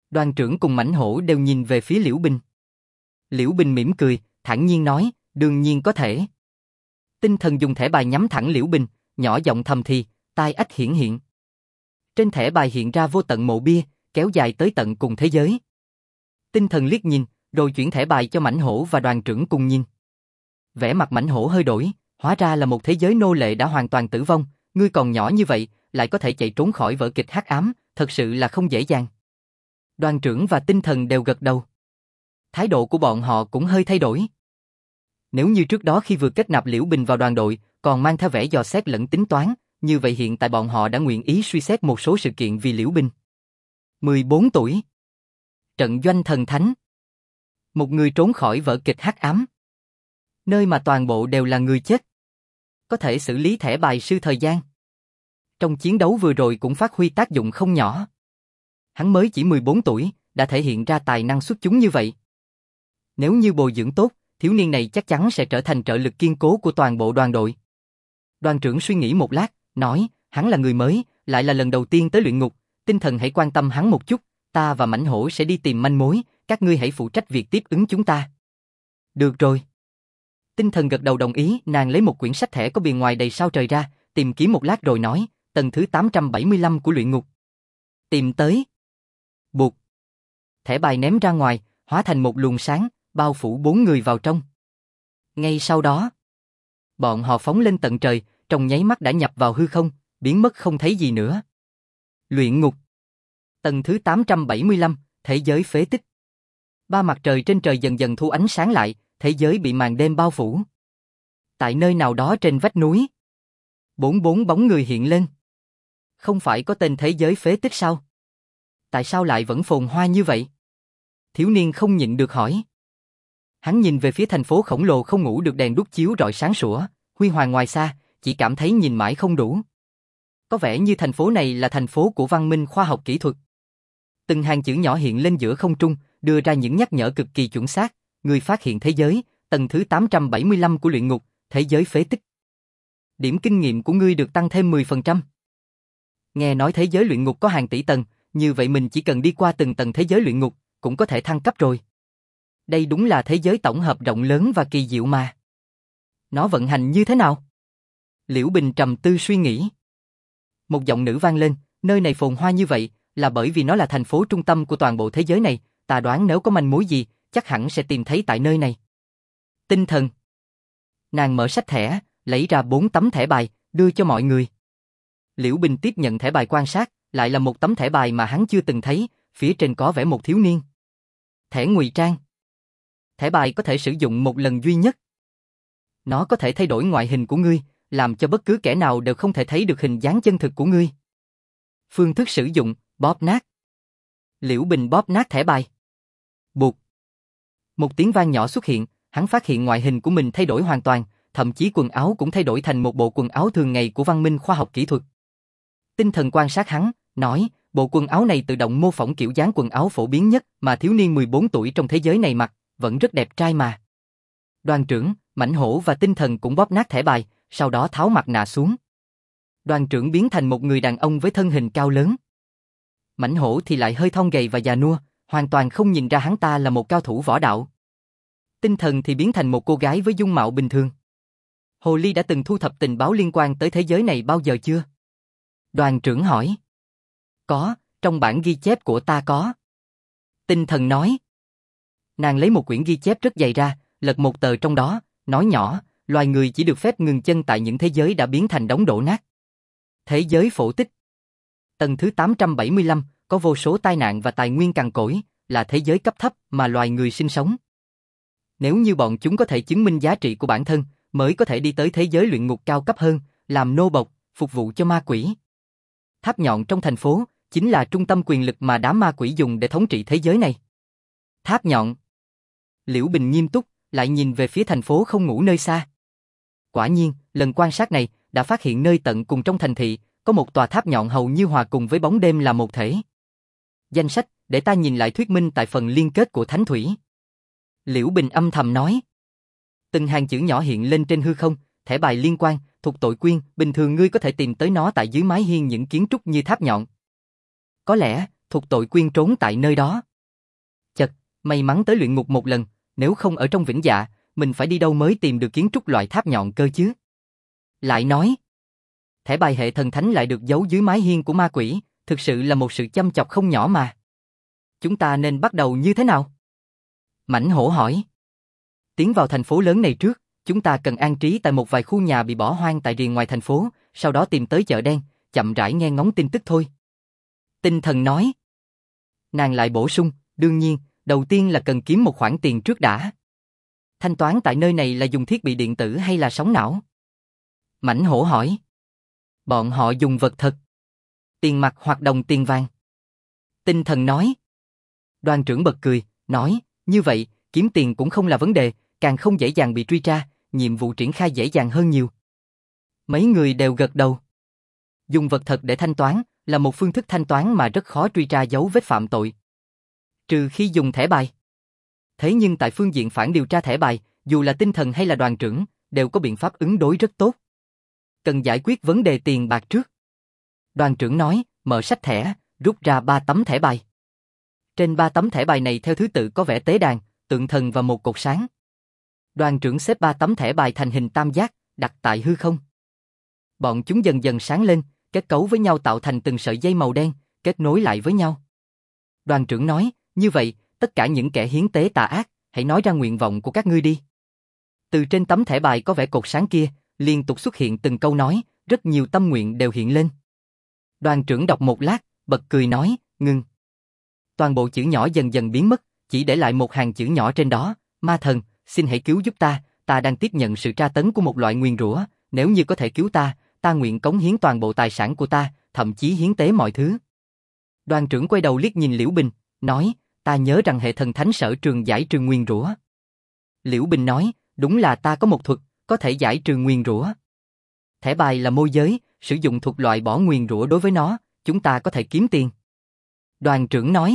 Đoàn trưởng cùng Mãnh Hổ đều nhìn về phía Liễu Bình. Liễu Bình mỉm cười, thản nhiên nói, đương nhiên có thể. Tinh thần dùng thẻ bài nhắm thẳng Liễu Bình, nhỏ giọng thầm thì, tai ách hiển hiện. Trên thẻ bài hiện ra vô tận mộ bia, kéo dài tới tận cùng thế giới. Tinh thần liếc nhìn, rồi chuyển thẻ bài cho Mãnh Hổ và đoàn trưởng cùng nhìn. Vẻ mặt Mãnh Hổ hơi đổi, hóa ra là một thế giới nô lệ đã hoàn toàn tử vong, ngươi còn nhỏ như vậy, lại có thể chạy trốn khỏi vở kịch hắc ám, thật sự là không dễ dàng. Đoàn trưởng và tinh thần đều gật đầu. Thái độ của bọn họ cũng hơi thay đổi. Nếu như trước đó khi vừa kết nạp Liễu Bình vào đoàn đội, còn mang theo vẻ dò xét lẫn tính toán, như vậy hiện tại bọn họ đã nguyện ý suy xét một số sự kiện vì Liễu Bình. 14 tuổi. Trận doanh thần thánh. Một người trốn khỏi vở kịch hắc ám. Nơi mà toàn bộ đều là người chết. Có thể xử lý thẻ bài sư thời gian. Trong chiến đấu vừa rồi cũng phát huy tác dụng không nhỏ. Hắn mới chỉ 14 tuổi, đã thể hiện ra tài năng xuất chúng như vậy. Nếu như bồi dưỡng tốt, thiếu niên này chắc chắn sẽ trở thành trợ lực kiên cố của toàn bộ đoàn đội. Đoàn trưởng suy nghĩ một lát, nói, hắn là người mới, lại là lần đầu tiên tới luyện ngục, tinh thần hãy quan tâm hắn một chút, ta và Mãnh Hổ sẽ đi tìm manh mối, các ngươi hãy phụ trách việc tiếp ứng chúng ta. Được rồi. Tinh thần gật đầu đồng ý, nàng lấy một quyển sách thẻ có bìa ngoài đầy sao trời ra, tìm kiếm một lát rồi nói, tầng thứ 875 của luyện ngục. Tìm tới. Buộc. Thẻ bài ném ra ngoài, hóa thành một luồng sáng, bao phủ 4 người vào trong. Ngay sau đó, bọn họ phóng lên tận trời, trong nháy mắt đã nhập vào hư không, biến mất không thấy gì nữa. Luyện ngục. Tầng thứ 875, thế giới phế tích. Ba mặt trời trên trời dần dần thu ánh sáng lại, thế giới bị màn đêm bao phủ. Tại nơi nào đó trên vách núi, bốn bóng người hiện lên. Không phải có tên thế giới phế tích sao? Tại sao lại vẫn phồn hoa như vậy? Thiếu niên không nhịn được hỏi. Hắn nhìn về phía thành phố khổng lồ không ngủ được đèn đuốc chiếu rọi sáng sủa, huy hoàng ngoài xa, chỉ cảm thấy nhìn mãi không đủ. Có vẻ như thành phố này là thành phố của văn minh khoa học kỹ thuật. Từng hàng chữ nhỏ hiện lên giữa không trung, đưa ra những nhắc nhở cực kỳ chuẩn xác. Người phát hiện thế giới, tầng thứ 875 của luyện ngục, thế giới phế tích. Điểm kinh nghiệm của ngươi được tăng thêm 10%. Nghe nói thế giới luyện ngục có hàng tỷ tầng, như vậy mình chỉ cần đi qua từng tầng thế giới luyện ngục, cũng có thể thăng cấp rồi. Đây đúng là thế giới tổng hợp rộng lớn và kỳ diệu mà. Nó vận hành như thế nào? Liễu Bình trầm tư suy nghĩ. Một giọng nữ vang lên, nơi này phồn hoa như vậy, là bởi vì nó là thành phố trung tâm của toàn bộ thế giới này, ta đoán nếu có manh mối gì, chắc hẳn sẽ tìm thấy tại nơi này. Tinh thần. Nàng mở sách thẻ, lấy ra 4 tấm thẻ bài, đưa cho mọi người. Liễu Bình tiếp nhận thẻ bài quan sát, lại là một tấm thẻ bài mà hắn chưa từng thấy, phía trên có vẽ một thiếu niên. Thẻ ngụy trang. Thẻ bài có thể sử dụng một lần duy nhất. Nó có thể thay đổi ngoại hình của ngươi, làm cho bất cứ kẻ nào đều không thể thấy được hình dáng chân thực của ngươi. Phương thức sử dụng, bóp nát. Liễu Bình bóp nát thẻ bài. Buộc. Một tiếng vang nhỏ xuất hiện, hắn phát hiện ngoại hình của mình thay đổi hoàn toàn, thậm chí quần áo cũng thay đổi thành một bộ quần áo thường ngày của văn minh khoa học kỹ thuật. Tinh thần quan sát hắn, nói, bộ quần áo này tự động mô phỏng kiểu dáng quần áo phổ biến nhất mà thiếu niên 14 tuổi trong thế giới này mặc, vẫn rất đẹp trai mà. Đoàn trưởng, Mãnh Hổ và tinh thần cũng bóp nát thẻ bài, sau đó tháo mặt nạ xuống. Đoàn trưởng biến thành một người đàn ông với thân hình cao lớn. Mãnh Hổ thì lại hơi thon gầy và già nua, hoàn toàn không nhìn ra hắn ta là một cao thủ võ đạo. Tinh thần thì biến thành một cô gái với dung mạo bình thường. Hồ Ly đã từng thu thập tình báo liên quan tới thế giới này bao giờ chưa? Đoàn trưởng hỏi. Có, trong bản ghi chép của ta có. Tinh thần nói. Nàng lấy một quyển ghi chép rất dày ra, lật một tờ trong đó, nói nhỏ, loài người chỉ được phép ngừng chân tại những thế giới đã biến thành đống đổ nát. Thế giới phổ tích. Tầng thứ 875, có vô số tai nạn và tài nguyên cằn cỗi, là thế giới cấp thấp mà loài người sinh sống. Nếu như bọn chúng có thể chứng minh giá trị của bản thân, mới có thể đi tới thế giới luyện ngục cao cấp hơn, làm nô bộc, phục vụ cho ma quỷ. Tháp nhọn trong thành phố, chính là trung tâm quyền lực mà đám ma quỷ dùng để thống trị thế giới này. Tháp nhọn. Liễu Bình nghiêm túc, lại nhìn về phía thành phố không ngủ nơi xa. Quả nhiên, lần quan sát này, đã phát hiện nơi tận cùng trong thành thị, có một tòa tháp nhọn hầu như hòa cùng với bóng đêm là một thể. Danh sách, để ta nhìn lại thuyết minh tại phần liên kết của Thánh Thủy. Liễu Bình âm thầm nói. Từng hàng chữ nhỏ hiện lên trên hư không, thẻ bài liên quan, thuộc tội quyên, bình thường ngươi có thể tìm tới nó tại dưới mái hiên những kiến trúc như tháp nhọn. Có lẽ, thuộc tội quyên trốn tại nơi đó. Chật, may mắn tới luyện ngục một lần, nếu không ở trong Vĩnh Dạ, mình phải đi đâu mới tìm được kiến trúc loại tháp nhọn cơ chứ? Lại nói, thẻ bài hệ thần thánh lại được giấu dưới mái hiên của ma quỷ, thực sự là một sự chăm chọc không nhỏ mà. Chúng ta nên bắt đầu như thế nào? Mãnh hổ hỏi. Tiến vào thành phố lớn này trước, chúng ta cần an trí tại một vài khu nhà bị bỏ hoang tại rìa ngoài thành phố, sau đó tìm tới chợ đen, chậm rãi nghe ngóng tin tức thôi. Tinh thần nói. Nàng lại bổ sung, đương nhiên, đầu tiên là cần kiếm một khoản tiền trước đã. Thanh toán tại nơi này là dùng thiết bị điện tử hay là sóng não? Mãnh hổ hỏi. Bọn họ dùng vật thật. Tiền mặt hoặc đồng tiền vàng. Tinh thần nói. Đoàn trưởng bật cười, nói, như vậy, kiếm tiền cũng không là vấn đề, càng không dễ dàng bị truy tra, nhiệm vụ triển khai dễ dàng hơn nhiều. Mấy người đều gật đầu. Dùng vật thật để thanh toán là một phương thức thanh toán mà rất khó truy tra dấu vết phạm tội. Trừ khi dùng thẻ bài. Thế nhưng tại phương diện phản điều tra thẻ bài, dù là tinh thần hay là đoàn trưởng, đều có biện pháp ứng đối rất tốt. Cần giải quyết vấn đề tiền bạc trước. Đoàn trưởng nói, mở sách thẻ, rút ra 3 tấm thẻ bài. Trên 3 tấm thẻ bài này theo thứ tự có vẽ tế đàn, tượng thần và một cột sáng. Đoàn trưởng xếp 3 tấm thẻ bài thành hình tam giác, đặt tại hư không. Bọn chúng dần dần sáng lên, kết cấu với nhau tạo thành từng sợi dây màu đen, kết nối lại với nhau. Đoàn trưởng nói, như vậy, tất cả những kẻ hiến tế tà ác, hãy nói ra nguyện vọng của các ngươi đi. Từ trên tấm thẻ bài có vẽ cột sáng kia, liên tục xuất hiện từng câu nói, rất nhiều tâm nguyện đều hiện lên. Đoàn trưởng đọc một lát, bật cười nói, ngừng. Toàn bộ chữ nhỏ dần dần biến mất, chỉ để lại một hàng chữ nhỏ trên đó, ma thần, xin hãy cứu giúp ta đang tiếp nhận sự tra tấn của một loại nguyền rủa, nếu như có thể cứu ta nguyện cống hiến toàn bộ tài sản của ta, thậm chí hiến tế mọi thứ. Đoàn trưởng quay đầu liếc nhìn Liễu Bình, nói, ta nhớ rằng hệ thần thánh sở trường giải trừ nguyền rủa. Liễu Bình nói, đúng là ta có một thuật, có thể giải trừ nguyền rủa. Thẻ bài là môi giới, sử dụng thuật loại bỏ nguyền rủa đối với nó, chúng ta có thể kiếm tiền. Đoàn trưởng nói.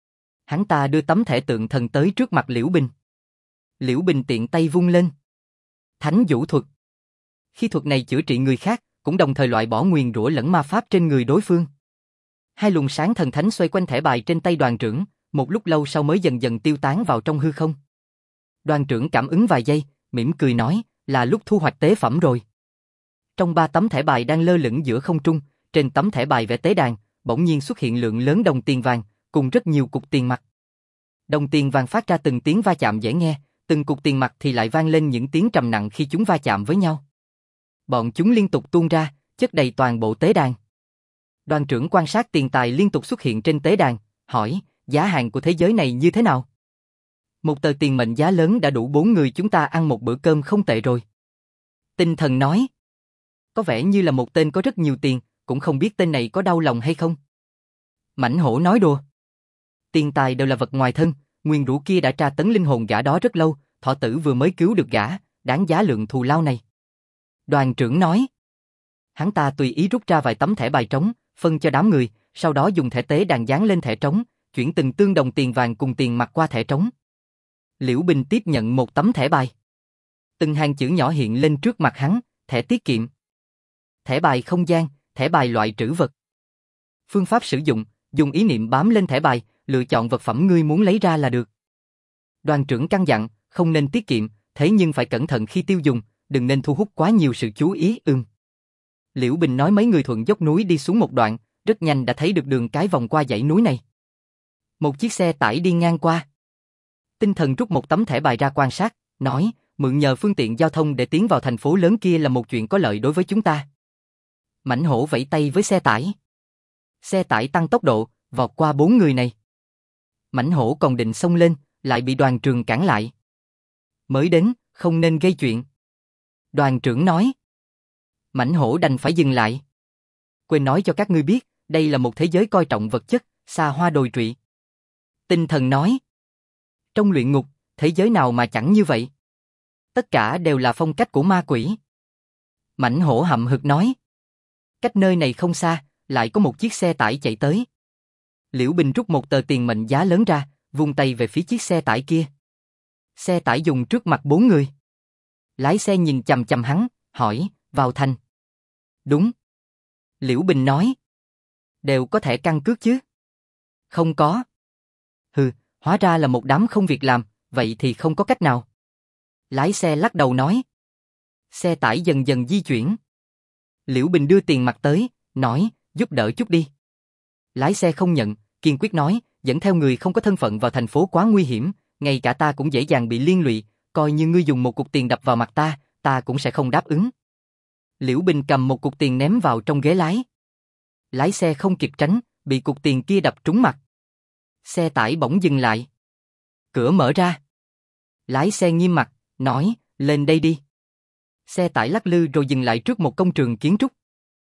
Hắn ta đưa tấm thẻ tượng thần tới trước mặt Liễu Bình. Liễu Bình tiện tay vung lên. Thánh vũ thuật. Khi thuật này chữa trị người khác, cũng đồng thời loại bỏ nguyền rủa lẫn ma pháp trên người đối phương. Hai luồng sáng thần thánh xoay quanh thẻ bài trên tay đoàn trưởng, một lúc lâu sau mới dần dần tiêu tán vào trong hư không. Đoàn trưởng cảm ứng vài giây, mỉm cười nói, là lúc thu hoạch tế phẩm rồi. Trong 3 tấm thẻ bài đang lơ lửng giữa không trung, trên tấm thẻ bài vẽ tế đàn, bỗng nhiên xuất hiện lượng lớn đồng tiền vàng, cùng rất nhiều cục tiền mặt. Đồng tiền vàng phát ra từng tiếng va chạm dễ nghe, từng cục tiền mặt thì lại vang lên những tiếng trầm nặng khi chúng va chạm với nhau. Bọn chúng liên tục tuôn ra, chất đầy toàn bộ tế đàn. Đoàn trưởng quan sát tiền tài liên tục xuất hiện trên tế đàn, hỏi, giá hàng của thế giới này như thế nào? Một tờ tiền mệnh giá lớn đã đủ 4 người chúng ta ăn một bữa cơm không tệ rồi. Tinh thần nói, có vẻ như là một tên có rất nhiều tiền, cũng không biết tên này có đau lòng hay không. Mãnh hổ nói đùa. Tiền tài đều là vật ngoài thân, nguyên rủa kia đã tra tấn linh hồn gã đó rất lâu, thọ tử vừa mới cứu được gã, đáng giá lượng thù lao này. Đoàn trưởng nói. Hắn ta tùy ý rút ra vài tấm thẻ bài trống, phân cho đám người, sau đó dùng thẻ tế đàn dán lên thẻ trống, chuyển từng tương đồng tiền vàng cùng tiền mặt qua thẻ trống. Liễu Bình tiếp nhận một tấm thẻ bài. Từng hàng chữ nhỏ hiện lên trước mặt hắn, thẻ tiết kiệm. Thẻ bài không gian, thẻ bài loại trữ vật. Phương pháp sử dụng, dùng ý niệm bám lên thẻ bài, lựa chọn vật phẩm ngươi muốn lấy ra là được. Đoàn trưởng căn dặn, không nên tiết kiệm, thế nhưng phải cẩn thận khi tiêu dùng, đừng nên thu hút quá nhiều sự chú ý. Liễu Bình nói mấy người thuận dốc núi đi xuống một đoạn, rất nhanh đã thấy được đường cái vòng qua dãy núi này. Một chiếc xe tải đi ngang qua. Tinh thần rút một tấm thẻ bài ra quan sát, nói, mượn nhờ phương tiện giao thông để tiến vào thành phố lớn kia là một chuyện có lợi đối với chúng ta. Mãnh hổ vẫy tay với xe tải. Xe tải tăng tốc độ, vọt qua 4 người này. Mãnh hổ còn định xông lên, lại bị đoàn trưởng cản lại. Mới đến, không nên gây chuyện. Đoàn trưởng nói. Mãnh hổ đành phải dừng lại. Quên nói cho các ngươi biết, đây là một thế giới coi trọng vật chất, xa hoa đồi trụy. Tinh thần nói. Trong luyện ngục, thế giới nào mà chẳng như vậy? Tất cả đều là phong cách của ma quỷ. Mãnh hổ hậm hực nói. Cách nơi này không xa, lại có một chiếc xe tải chạy tới. Liễu Bình rút một tờ tiền mệnh giá lớn ra, vung tay về phía chiếc xe tải kia. Xe tải dùng trước mặt 4 người. Lái xe nhìn chằm chằm hắn, hỏi, vào thành. Đúng. Liễu Bình nói. Đều có thẻ căn cước chứ? Không có. Hừ, hóa ra là một đám không việc làm, vậy thì không có cách nào. Lái xe lắc đầu nói. Xe tải dần dần di chuyển. Liễu Bình đưa tiền mặt tới, nói, giúp đỡ chút đi. Lái xe không nhận, kiên quyết nói, dẫn theo người không có thân phận vào thành phố quá nguy hiểm, ngay cả ta cũng dễ dàng bị liên lụy, coi như ngươi dùng một cục tiền đập vào mặt ta cũng sẽ không đáp ứng. Liễu Bình cầm một cục tiền ném vào trong ghế lái. Lái xe không kịp tránh, bị cục tiền kia đập trúng mặt. Xe tải bỗng dừng lại. Cửa mở ra. Lái xe nghiêm mặt, nói, lên đây đi. Xe tải lắc lư rồi dừng lại trước một công trường kiến trúc.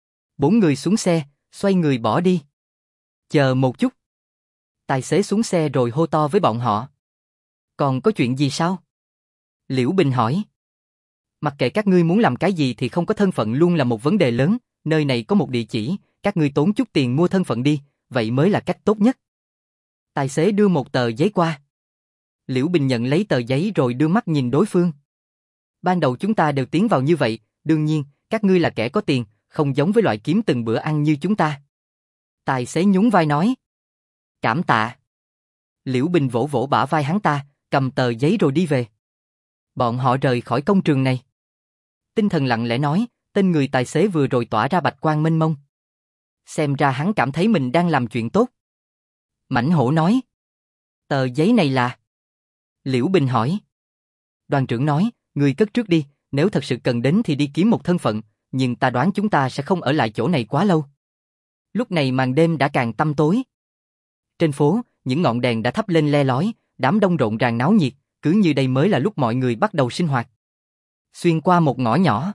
4 người xuống xe, xoay người bỏ đi. Chờ một chút. Tài xế xuống xe rồi hô to với bọn họ. Còn có chuyện gì sao? Liễu Bình hỏi. Mặc kệ các ngươi muốn làm cái gì thì không có thân phận luôn là một vấn đề lớn, nơi này có một địa chỉ, các ngươi tốn chút tiền mua thân phận đi, vậy mới là cách tốt nhất. Tài xế đưa một tờ giấy qua. Liễu Bình nhận lấy tờ giấy rồi đưa mắt nhìn đối phương. Ban đầu chúng ta đều tiến vào như vậy, đương nhiên, các ngươi là kẻ có tiền, không giống với loại kiếm từng bữa ăn như chúng ta. Tài xế nhún vai nói. Cảm tạ. Liễu Bình vỗ vỗ bả vai hắn ta, cầm tờ giấy rồi đi về. Bọn họ rời khỏi công trường này. Tinh Thần lặng lẽ nói, tên người tài xế vừa rồi tỏa ra bạch quang mênh mông. Xem ra hắn cảm thấy mình đang làm chuyện tốt. Mãnh Hổ nói. Tờ giấy này là... Liễu Bình hỏi. Đoàn trưởng nói, người cất trước đi, nếu thật sự cần đến thì đi kiếm một thân phận, nhưng ta đoán chúng ta sẽ không ở lại chỗ này quá lâu. Lúc này màn đêm đã càng tăm tối. Trên phố, những ngọn đèn đã thắp lên le lói, đám đông rộn ràng náo nhiệt, cứ như đây mới là lúc mọi người bắt đầu sinh hoạt. Xuyên qua một ngõ nhỏ,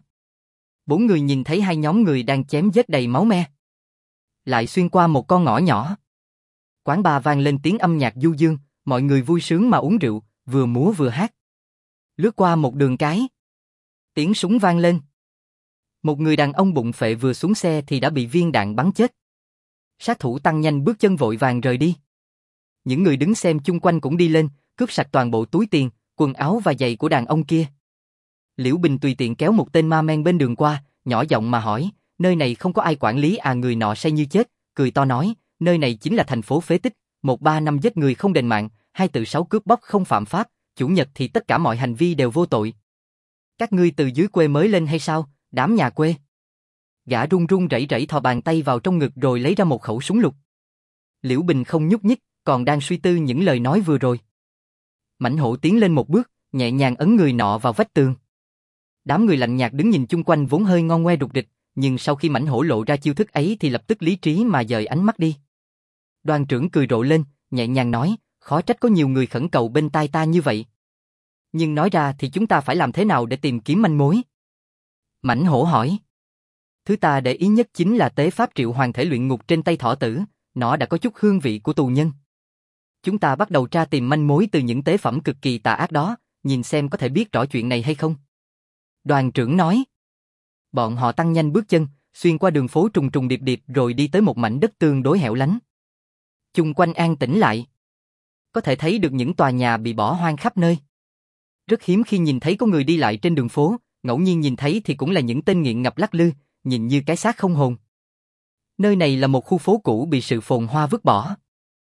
4 người nhìn thấy 2 nhóm người đang chém giết đầy máu me. Lại xuyên qua một con ngõ nhỏ. Quán bar vang lên tiếng âm nhạc du dương, mọi người vui sướng mà uống rượu, vừa múa vừa hát. Lướt qua một đường cái. Tiếng súng vang lên. Một người đàn ông bụng phệ vừa xuống xe thì đã bị viên đạn bắn chết. Sát thủ tăng nhanh bước chân vội vàng rời đi. Những người đứng xem chung quanh cũng đi lên, cướp sạch toàn bộ túi tiền, quần áo và giày của đàn ông kia. Liễu Bình tùy tiện kéo một tên ma men bên đường qua, nhỏ giọng mà hỏi, nơi này không có ai quản lý à? Người nọ say như chết, cười to nói, nơi này chính là thành phố phế tích, 1-3 năm giết người không đền mạng, 2-4-6 cướp bóc không phạm pháp, chủ nhật thì tất cả mọi hành vi đều vô tội. Các ngươi từ dưới quê mới lên hay sao, đám nhà quê? Gã run run rẩy rẩy thò bàn tay vào trong ngực rồi lấy ra một khẩu súng lục. Liễu Bình không nhúc nhích, còn đang suy tư những lời nói vừa rồi. Mãnh Hổ tiến lên một bước, nhẹ nhàng ấn người nọ vào vách tường. Đám người lạnh nhạt đứng nhìn chung quanh vốn hơi ngon ngoe rụt rịch, nhưng sau khi Mãnh Hổ lộ ra chiêu thức ấy thì lập tức lý trí mà dời ánh mắt đi. Đoàn trưởng cười rộ lên, nhẹ nhàng nói, khó trách có nhiều người khẩn cầu bên tai ta như vậy. Nhưng nói ra thì chúng ta phải làm thế nào để tìm kiếm manh mối? Mãnh Hổ hỏi. Thứ ta để ý nhất chính là tế pháp triệu hoàng thể luyện ngục trên tay thỏ tử, nó đã có chút hương vị của tù nhân. Chúng ta bắt đầu tra tìm manh mối từ những tế phẩm cực kỳ tà ác đó, nhìn xem có thể biết rõ chuyện này hay không. Đoàn trưởng nói. Bọn họ tăng nhanh bước chân, xuyên qua đường phố trùng trùng điệp điệp rồi đi tới một mảnh đất tương đối hẻo lánh. Chung quanh an tĩnh lại. Có thể thấy được những tòa nhà bị bỏ hoang khắp nơi. Rất hiếm khi nhìn thấy có người đi lại trên đường phố, ngẫu nhiên nhìn thấy thì cũng là những tên nghiện ngập lắc lư, nhìn như cái xác không hồn. Nơi này là một khu phố cũ bị sự phồn hoa vứt bỏ.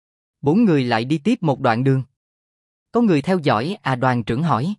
4 người lại đi tiếp một đoạn đường. Có người theo dõi à? Đoàn trưởng hỏi.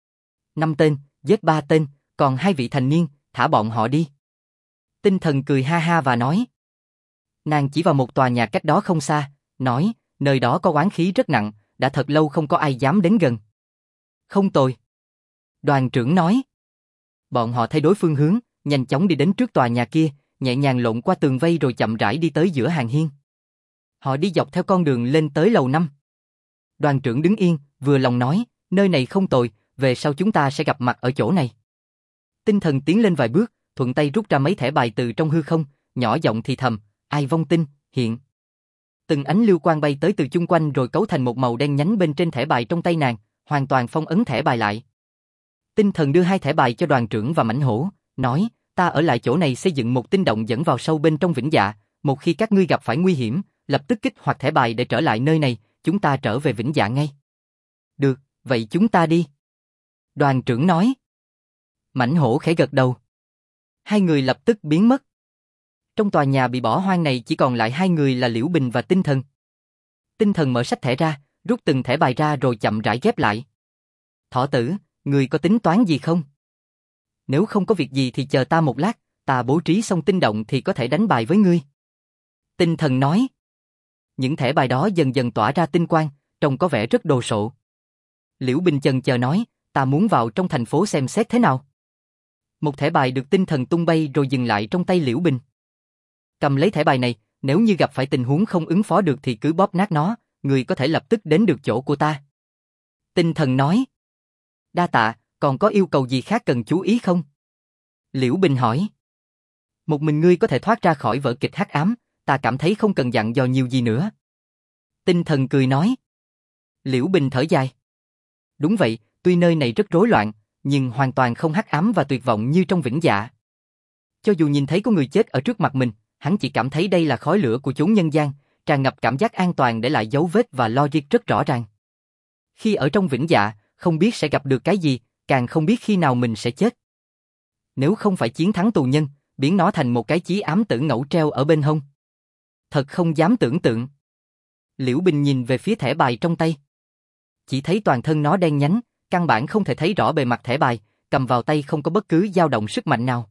5 tên, giết 3 tên, còn 2 vị thành niên, thả bọn họ đi. Tinh Thần cười ha ha và nói. Nàng chỉ vào một tòa nhà cách đó không xa, nói, nơi đó có oán khí rất nặng, đã thật lâu không có ai dám đến gần. Không tồi. Đoàn trưởng nói. Bọn họ thay đổi phương hướng, nhanh chóng đi đến trước tòa nhà kia, nhẹ nhàng lộn qua tường vây rồi chậm rãi đi tới giữa hàng hiên. Họ đi dọc theo con đường lên tới lầu 5. Đoàn trưởng đứng yên, vừa lòng nói, nơi này không tồi, về sau chúng ta sẽ gặp mặt ở chỗ này. Tinh Thần tiến lên vài bước, thuận tay rút ra mấy thẻ bài từ trong hư không, nhỏ giọng thì thầm, Ai Vong Tinh, hiện. Từng ánh lưu quang bay tới từ chung quanh rồi cấu thành một màu đen nhánh bên trên thẻ bài trong tay nàng, hoàn toàn phong ấn thẻ bài lại. Tinh Thần đưa 2 thẻ bài cho đoàn trưởng và Mãnh Hổ, nói, ta ở lại chỗ này xây dựng một tinh động dẫn vào sâu bên trong Vĩnh Dạ, một khi các ngươi gặp phải nguy hiểm, lập tức kích hoạt thẻ bài để trở lại nơi này, chúng ta trở về Vĩnh Dạ ngay. Được, vậy chúng ta đi. Đoàn trưởng nói. Mãnh Hổ khẽ gật đầu. 2 người lập tức biến mất. Trong tòa nhà bị bỏ hoang này chỉ còn lại 2 người là Liễu Bình và Tinh Thần. Tinh thần mở sách thẻ ra, rút từng thẻ bài ra rồi chậm rãi ghép lại. Thỏ tử, người có tính toán gì không? Nếu không có việc gì thì chờ ta một lát, ta bố trí xong tinh động thì có thể đánh bài với ngươi. Tinh thần nói. Những thẻ bài đó dần dần tỏa ra tinh quang, trông có vẻ rất đồ sộ. Liễu Bình chần chờ nói, ta muốn vào trong thành phố xem xét thế nào. Một thẻ bài được tinh thần tung bay rồi dừng lại trong tay Liễu Bình. Cầm lấy thẻ bài này, nếu như gặp phải tình huống không ứng phó được thì cứ bóp nát nó, người có thể lập tức đến được chỗ của ta. Tinh thần nói. Đa tạ, còn có yêu cầu gì khác cần chú ý không? Liễu Bình hỏi. Một mình ngươi có thể thoát ra khỏi vở kịch hắc ám, ta cảm thấy không cần dặn dò nhiều gì nữa. Tinh thần cười nói. Liễu Bình thở dài. Đúng vậy, tuy nơi này rất rối loạn, nhưng hoàn toàn không hắc ám và tuyệt vọng như trong Vĩnh Dạ. Cho dù nhìn thấy có người chết ở trước mặt mình, hắn chỉ cảm thấy đây là khói lửa của chốn nhân gian, tràn ngập cảm giác an toàn để lại dấu vết và logic rất rõ ràng. Khi ở trong Vĩnh Dạ, không biết sẽ gặp được cái gì, càng không biết khi nào mình sẽ chết. Nếu không phải chiến thắng tù nhân, biến nó thành một cái chí ám tử ngẫu treo ở bên hông. Thật không dám tưởng tượng. Liễu Bình nhìn về phía thẻ bài trong tay. Chỉ thấy toàn thân nó đen nhánh, căn bản không thể thấy rõ bề mặt thẻ bài, cầm vào tay không có bất cứ dao động sức mạnh nào.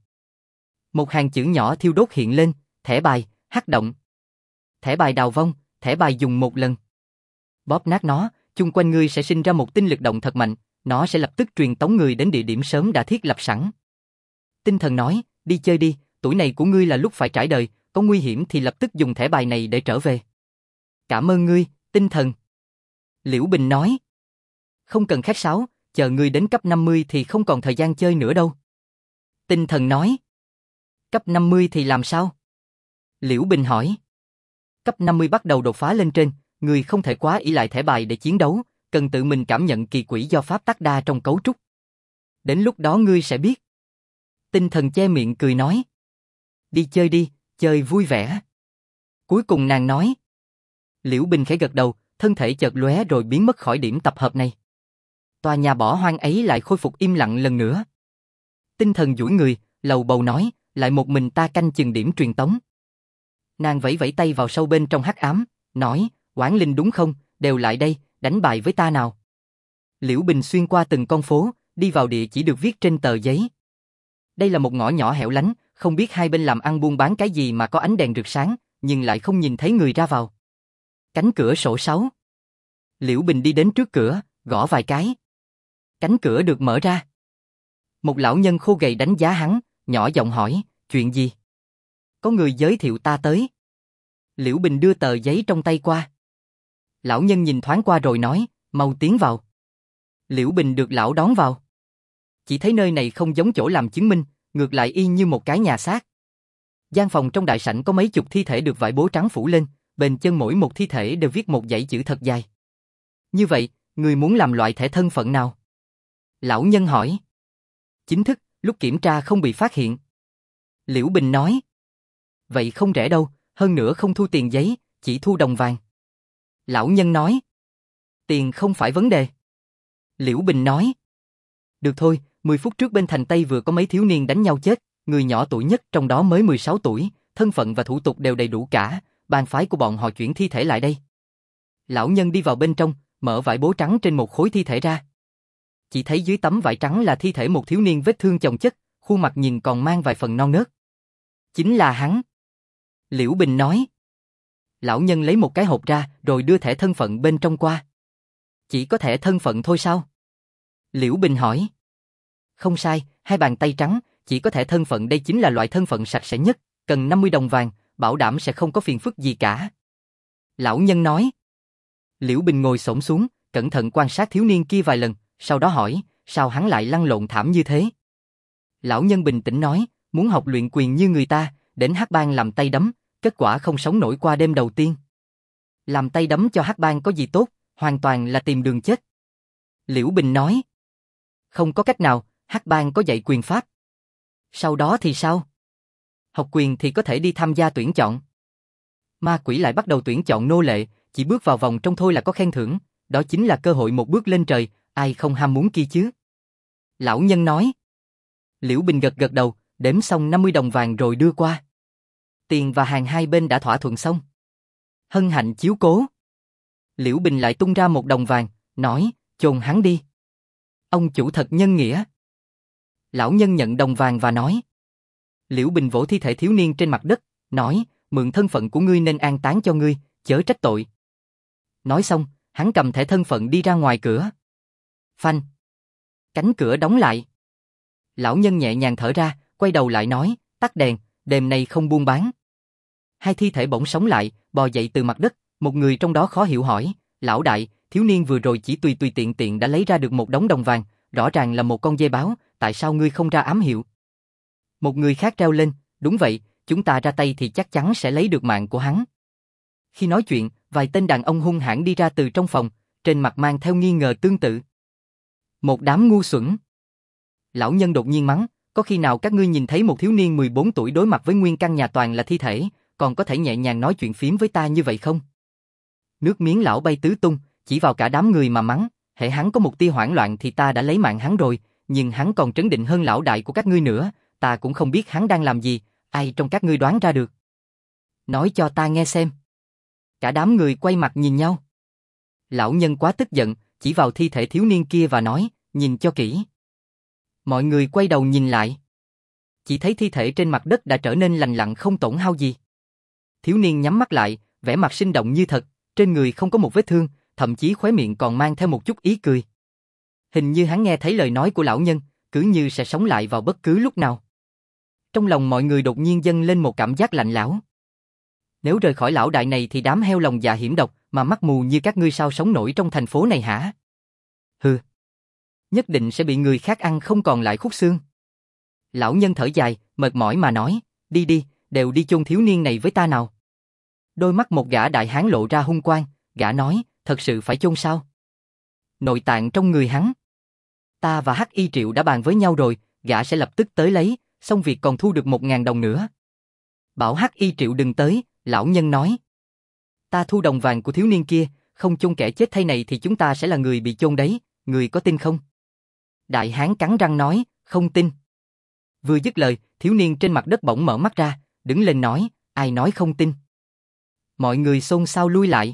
Một hàng chữ nhỏ thiêu đốt hiện lên, thẻ bài, hắc động. Thẻ bài đào vong, thẻ bài dùng một lần. Bóp nát nó, chung quanh ngươi sẽ sinh ra một tinh lực động thật mạnh, nó sẽ lập tức truyền tống người đến địa điểm sớm đã thiết lập sẵn. Tinh thần nói, đi chơi đi, tuổi này của ngươi là lúc phải trải đời, có nguy hiểm thì lập tức dùng thẻ bài này để trở về. Cảm ơn ngươi, tinh thần. Liễu Bình nói. Không cần khách sáo, chờ ngươi đến cấp 50 thì không còn thời gian chơi nữa đâu. Tinh thần nói. Cấp 50 thì làm sao? Liễu Bình hỏi. Cấp 50 bắt đầu đột phá lên trên, ngươi không thể quá ỷ lại thẻ bài để chiến đấu, cần tự mình cảm nhận kỳ quỷ do pháp tắc đa trong cấu trúc. Đến lúc đó ngươi sẽ biết. Tinh thần che miệng cười nói. Đi chơi đi, chơi vui vẻ. Cuối cùng nàng nói. Liễu Bình khẽ gật đầu, thân thể chợt lóe rồi biến mất khỏi điểm tập hợp này. Tòa nhà bỏ hoang ấy lại khôi phục im lặng lần nữa. Tinh thần duỗi người, lầu bầu nói, lại một mình ta canh chừng điểm truyền tống. Nàng vẫy vẫy tay vào sâu bên trong hắc ám, nói, Quảng Linh đúng không, đều lại đây, đánh bài với ta nào. Liễu Bình xuyên qua từng con phố, đi vào địa chỉ được viết trên tờ giấy. Đây là một ngõ nhỏ hẻo lánh, không biết hai bên làm ăn buôn bán cái gì mà có ánh đèn rực sáng, nhưng lại không nhìn thấy người ra vào. Cánh cửa sổ 6. Liễu Bình đi đến trước cửa, gõ vài cái. Cánh cửa được mở ra. Một lão nhân khô gầy đánh giá hắn, nhỏ giọng hỏi, chuyện gì? Có người giới thiệu ta tới. Liễu Bình đưa tờ giấy trong tay qua. Lão nhân nhìn thoáng qua rồi nói, mau tiến vào. Liễu Bình được lão đón vào. Chỉ thấy nơi này không giống chỗ làm chứng minh, ngược lại y như một cái nhà xác. Gian phòng trong đại sảnh có mấy chục thi thể được vải bố trắng phủ lên, bên chân mỗi một thi thể đều viết một dãy chữ thật dài. Như vậy, người muốn làm loại thẻ thân phận nào? Lão nhân hỏi. Chính thức, lúc kiểm tra không bị phát hiện. Liễu Bình nói. Vậy không rẻ đâu, hơn nữa không thu tiền giấy, chỉ thu đồng vàng. Lão nhân nói. Tiền không phải vấn đề. Liễu Bình nói. Được thôi, 10 phút trước bên thành Tây vừa có mấy thiếu niên đánh nhau chết, người nhỏ tuổi nhất trong đó mới 16 tuổi, thân phận và thủ tục đều đầy đủ cả, bang phái của bọn họ chuyển thi thể lại đây. Lão nhân đi vào bên trong, mở vải bố trắng trên một khối thi thể ra. Chỉ thấy dưới tấm vải trắng là thi thể một thiếu niên vết thương chồng chất, khuôn mặt nhìn còn mang vài phần non nớt. Chính là hắn. Liễu Bình nói. Lão nhân lấy một cái hộp ra rồi đưa thẻ thân phận bên trong qua. Chỉ có thẻ thân phận thôi sao? Liễu Bình hỏi. Không sai, hai bàn tay trắng, chỉ có thẻ thân phận đây chính là loại thân phận sạch sẽ nhất, cần 50 đồng vàng, bảo đảm sẽ không có phiền phức gì cả. Lão nhân nói. Liễu Bình ngồi xổm xuống, cẩn thận quan sát thiếu niên kia vài lần, sau đó hỏi, sao hắn lại lăn lộn thảm như thế? Lão nhân bình tĩnh nói, muốn học luyện quyền như người ta, đến Hắc Bang làm tay đấm, kết quả không sống nổi qua đêm đầu tiên. Làm tay đấm cho Hắc Bang có gì tốt, hoàn toàn là tìm đường chết. Liễu Bình nói. Không có cách nào, Hắc Bang có dạy quyền pháp. Sau đó thì sao? Học quyền thì có thể đi tham gia tuyển chọn. Ma quỷ lại bắt đầu tuyển chọn nô lệ, chỉ bước vào vòng trong thôi là có khen thưởng, đó chính là cơ hội một bước lên trời, ai không ham muốn kia chứ? Lão nhân nói. Liễu Bình gật gật đầu, đếm xong 50 đồng vàng rồi đưa qua. Tiền và hàng hai bên đã thỏa thuận xong. Hân hạnh chiếu cố. Liễu Bình lại tung ra một đồng vàng, nói, chôn hắn đi. Ông chủ thật nhân nghĩa. Lão nhân nhận đồng vàng và nói. Liễu Bình vỗ thi thể thiếu niên trên mặt đất, nói, mượn thân phận của ngươi nên an táng cho ngươi, chớ trách tội. Nói xong, hắn cầm thẻ thân phận đi ra ngoài cửa. Phanh. Cánh cửa đóng lại. Lão nhân nhẹ nhàng thở ra, quay đầu lại nói, tắt đèn, đêm nay không buôn bán. Hai thi thể bỗng sống lại, bò dậy từ mặt đất, một người trong đó khó hiểu hỏi, lão đại, thiếu niên vừa rồi chỉ tùy tùy tiện tiện đã lấy ra được một đống đồng vàng, rõ ràng là một con dê báo, tại sao ngươi không ra ám hiệu? Một người khác reo lên, đúng vậy, chúng ta ra tay thì chắc chắn sẽ lấy được mạng của hắn. Khi nói chuyện, vài tên đàn ông hung hãn đi ra từ trong phòng, trên mặt mang theo nghi ngờ tương tự. Một đám ngu xuẩn. Lão nhân đột nhiên mắng, có khi nào các ngươi nhìn thấy một thiếu niên 14 tuổi đối mặt với nguyên căn nhà toàn là thi thể, còn có thể nhẹ nhàng nói chuyện phím với ta như vậy không? Nước miếng lão bay tứ tung, chỉ vào cả đám người mà mắng, hễ hắn có một tia hoảng loạn thì ta đã lấy mạng hắn rồi, nhưng hắn còn trấn định hơn lão đại của các ngươi nữa, ta cũng không biết hắn đang làm gì, ai trong các ngươi đoán ra được? Nói cho ta nghe xem. Cả đám người quay mặt nhìn nhau. Lão nhân quá tức giận, chỉ vào thi thể thiếu niên kia và nói, nhìn cho kỹ. Mọi người quay đầu nhìn lại. Chỉ thấy thi thể trên mặt đất đã trở nên lành lặn không tổn hao gì. Thiếu niên nhắm mắt lại, vẻ mặt sinh động như thật, trên người không có một vết thương, thậm chí khóe miệng còn mang theo một chút ý cười. Hình như hắn nghe thấy lời nói của lão nhân, cứ như sẽ sống lại vào bất cứ lúc nào. Trong lòng mọi người đột nhiên dâng lên một cảm giác lạnh lẽo. Nếu rời khỏi lão đại này thì đám heo lòng dạ hiểm độc, mà mắt mù như các ngươi sao sống nổi trong thành phố này hả? Hừ. Nhất định sẽ bị người khác ăn không còn lại khúc xương. Lão nhân thở dài, mệt mỏi mà nói, đi đi, đều đi chôn thiếu niên này với ta nào. Đôi mắt một gã đại hán lộ ra hung quang, gã nói, thật sự phải chôn sao? Nội tạng trong người hắn. Ta và Hắc Y Triệu đã bàn với nhau rồi, gã sẽ lập tức tới lấy, xong việc còn thu được 1.000 đồng nữa. Bảo Hắc Y Triệu đừng tới, lão nhân nói. Ta thu đồng vàng của thiếu niên kia, không chôn kẻ chết thay này thì chúng ta sẽ là người bị chôn đấy, người có tin không? Đại hán cắn răng nói, không tin. Vừa dứt lời, thiếu niên trên mặt đất bỗng mở mắt ra, đứng lên nói, ai nói không tin? Mọi người xôn xao lui lại.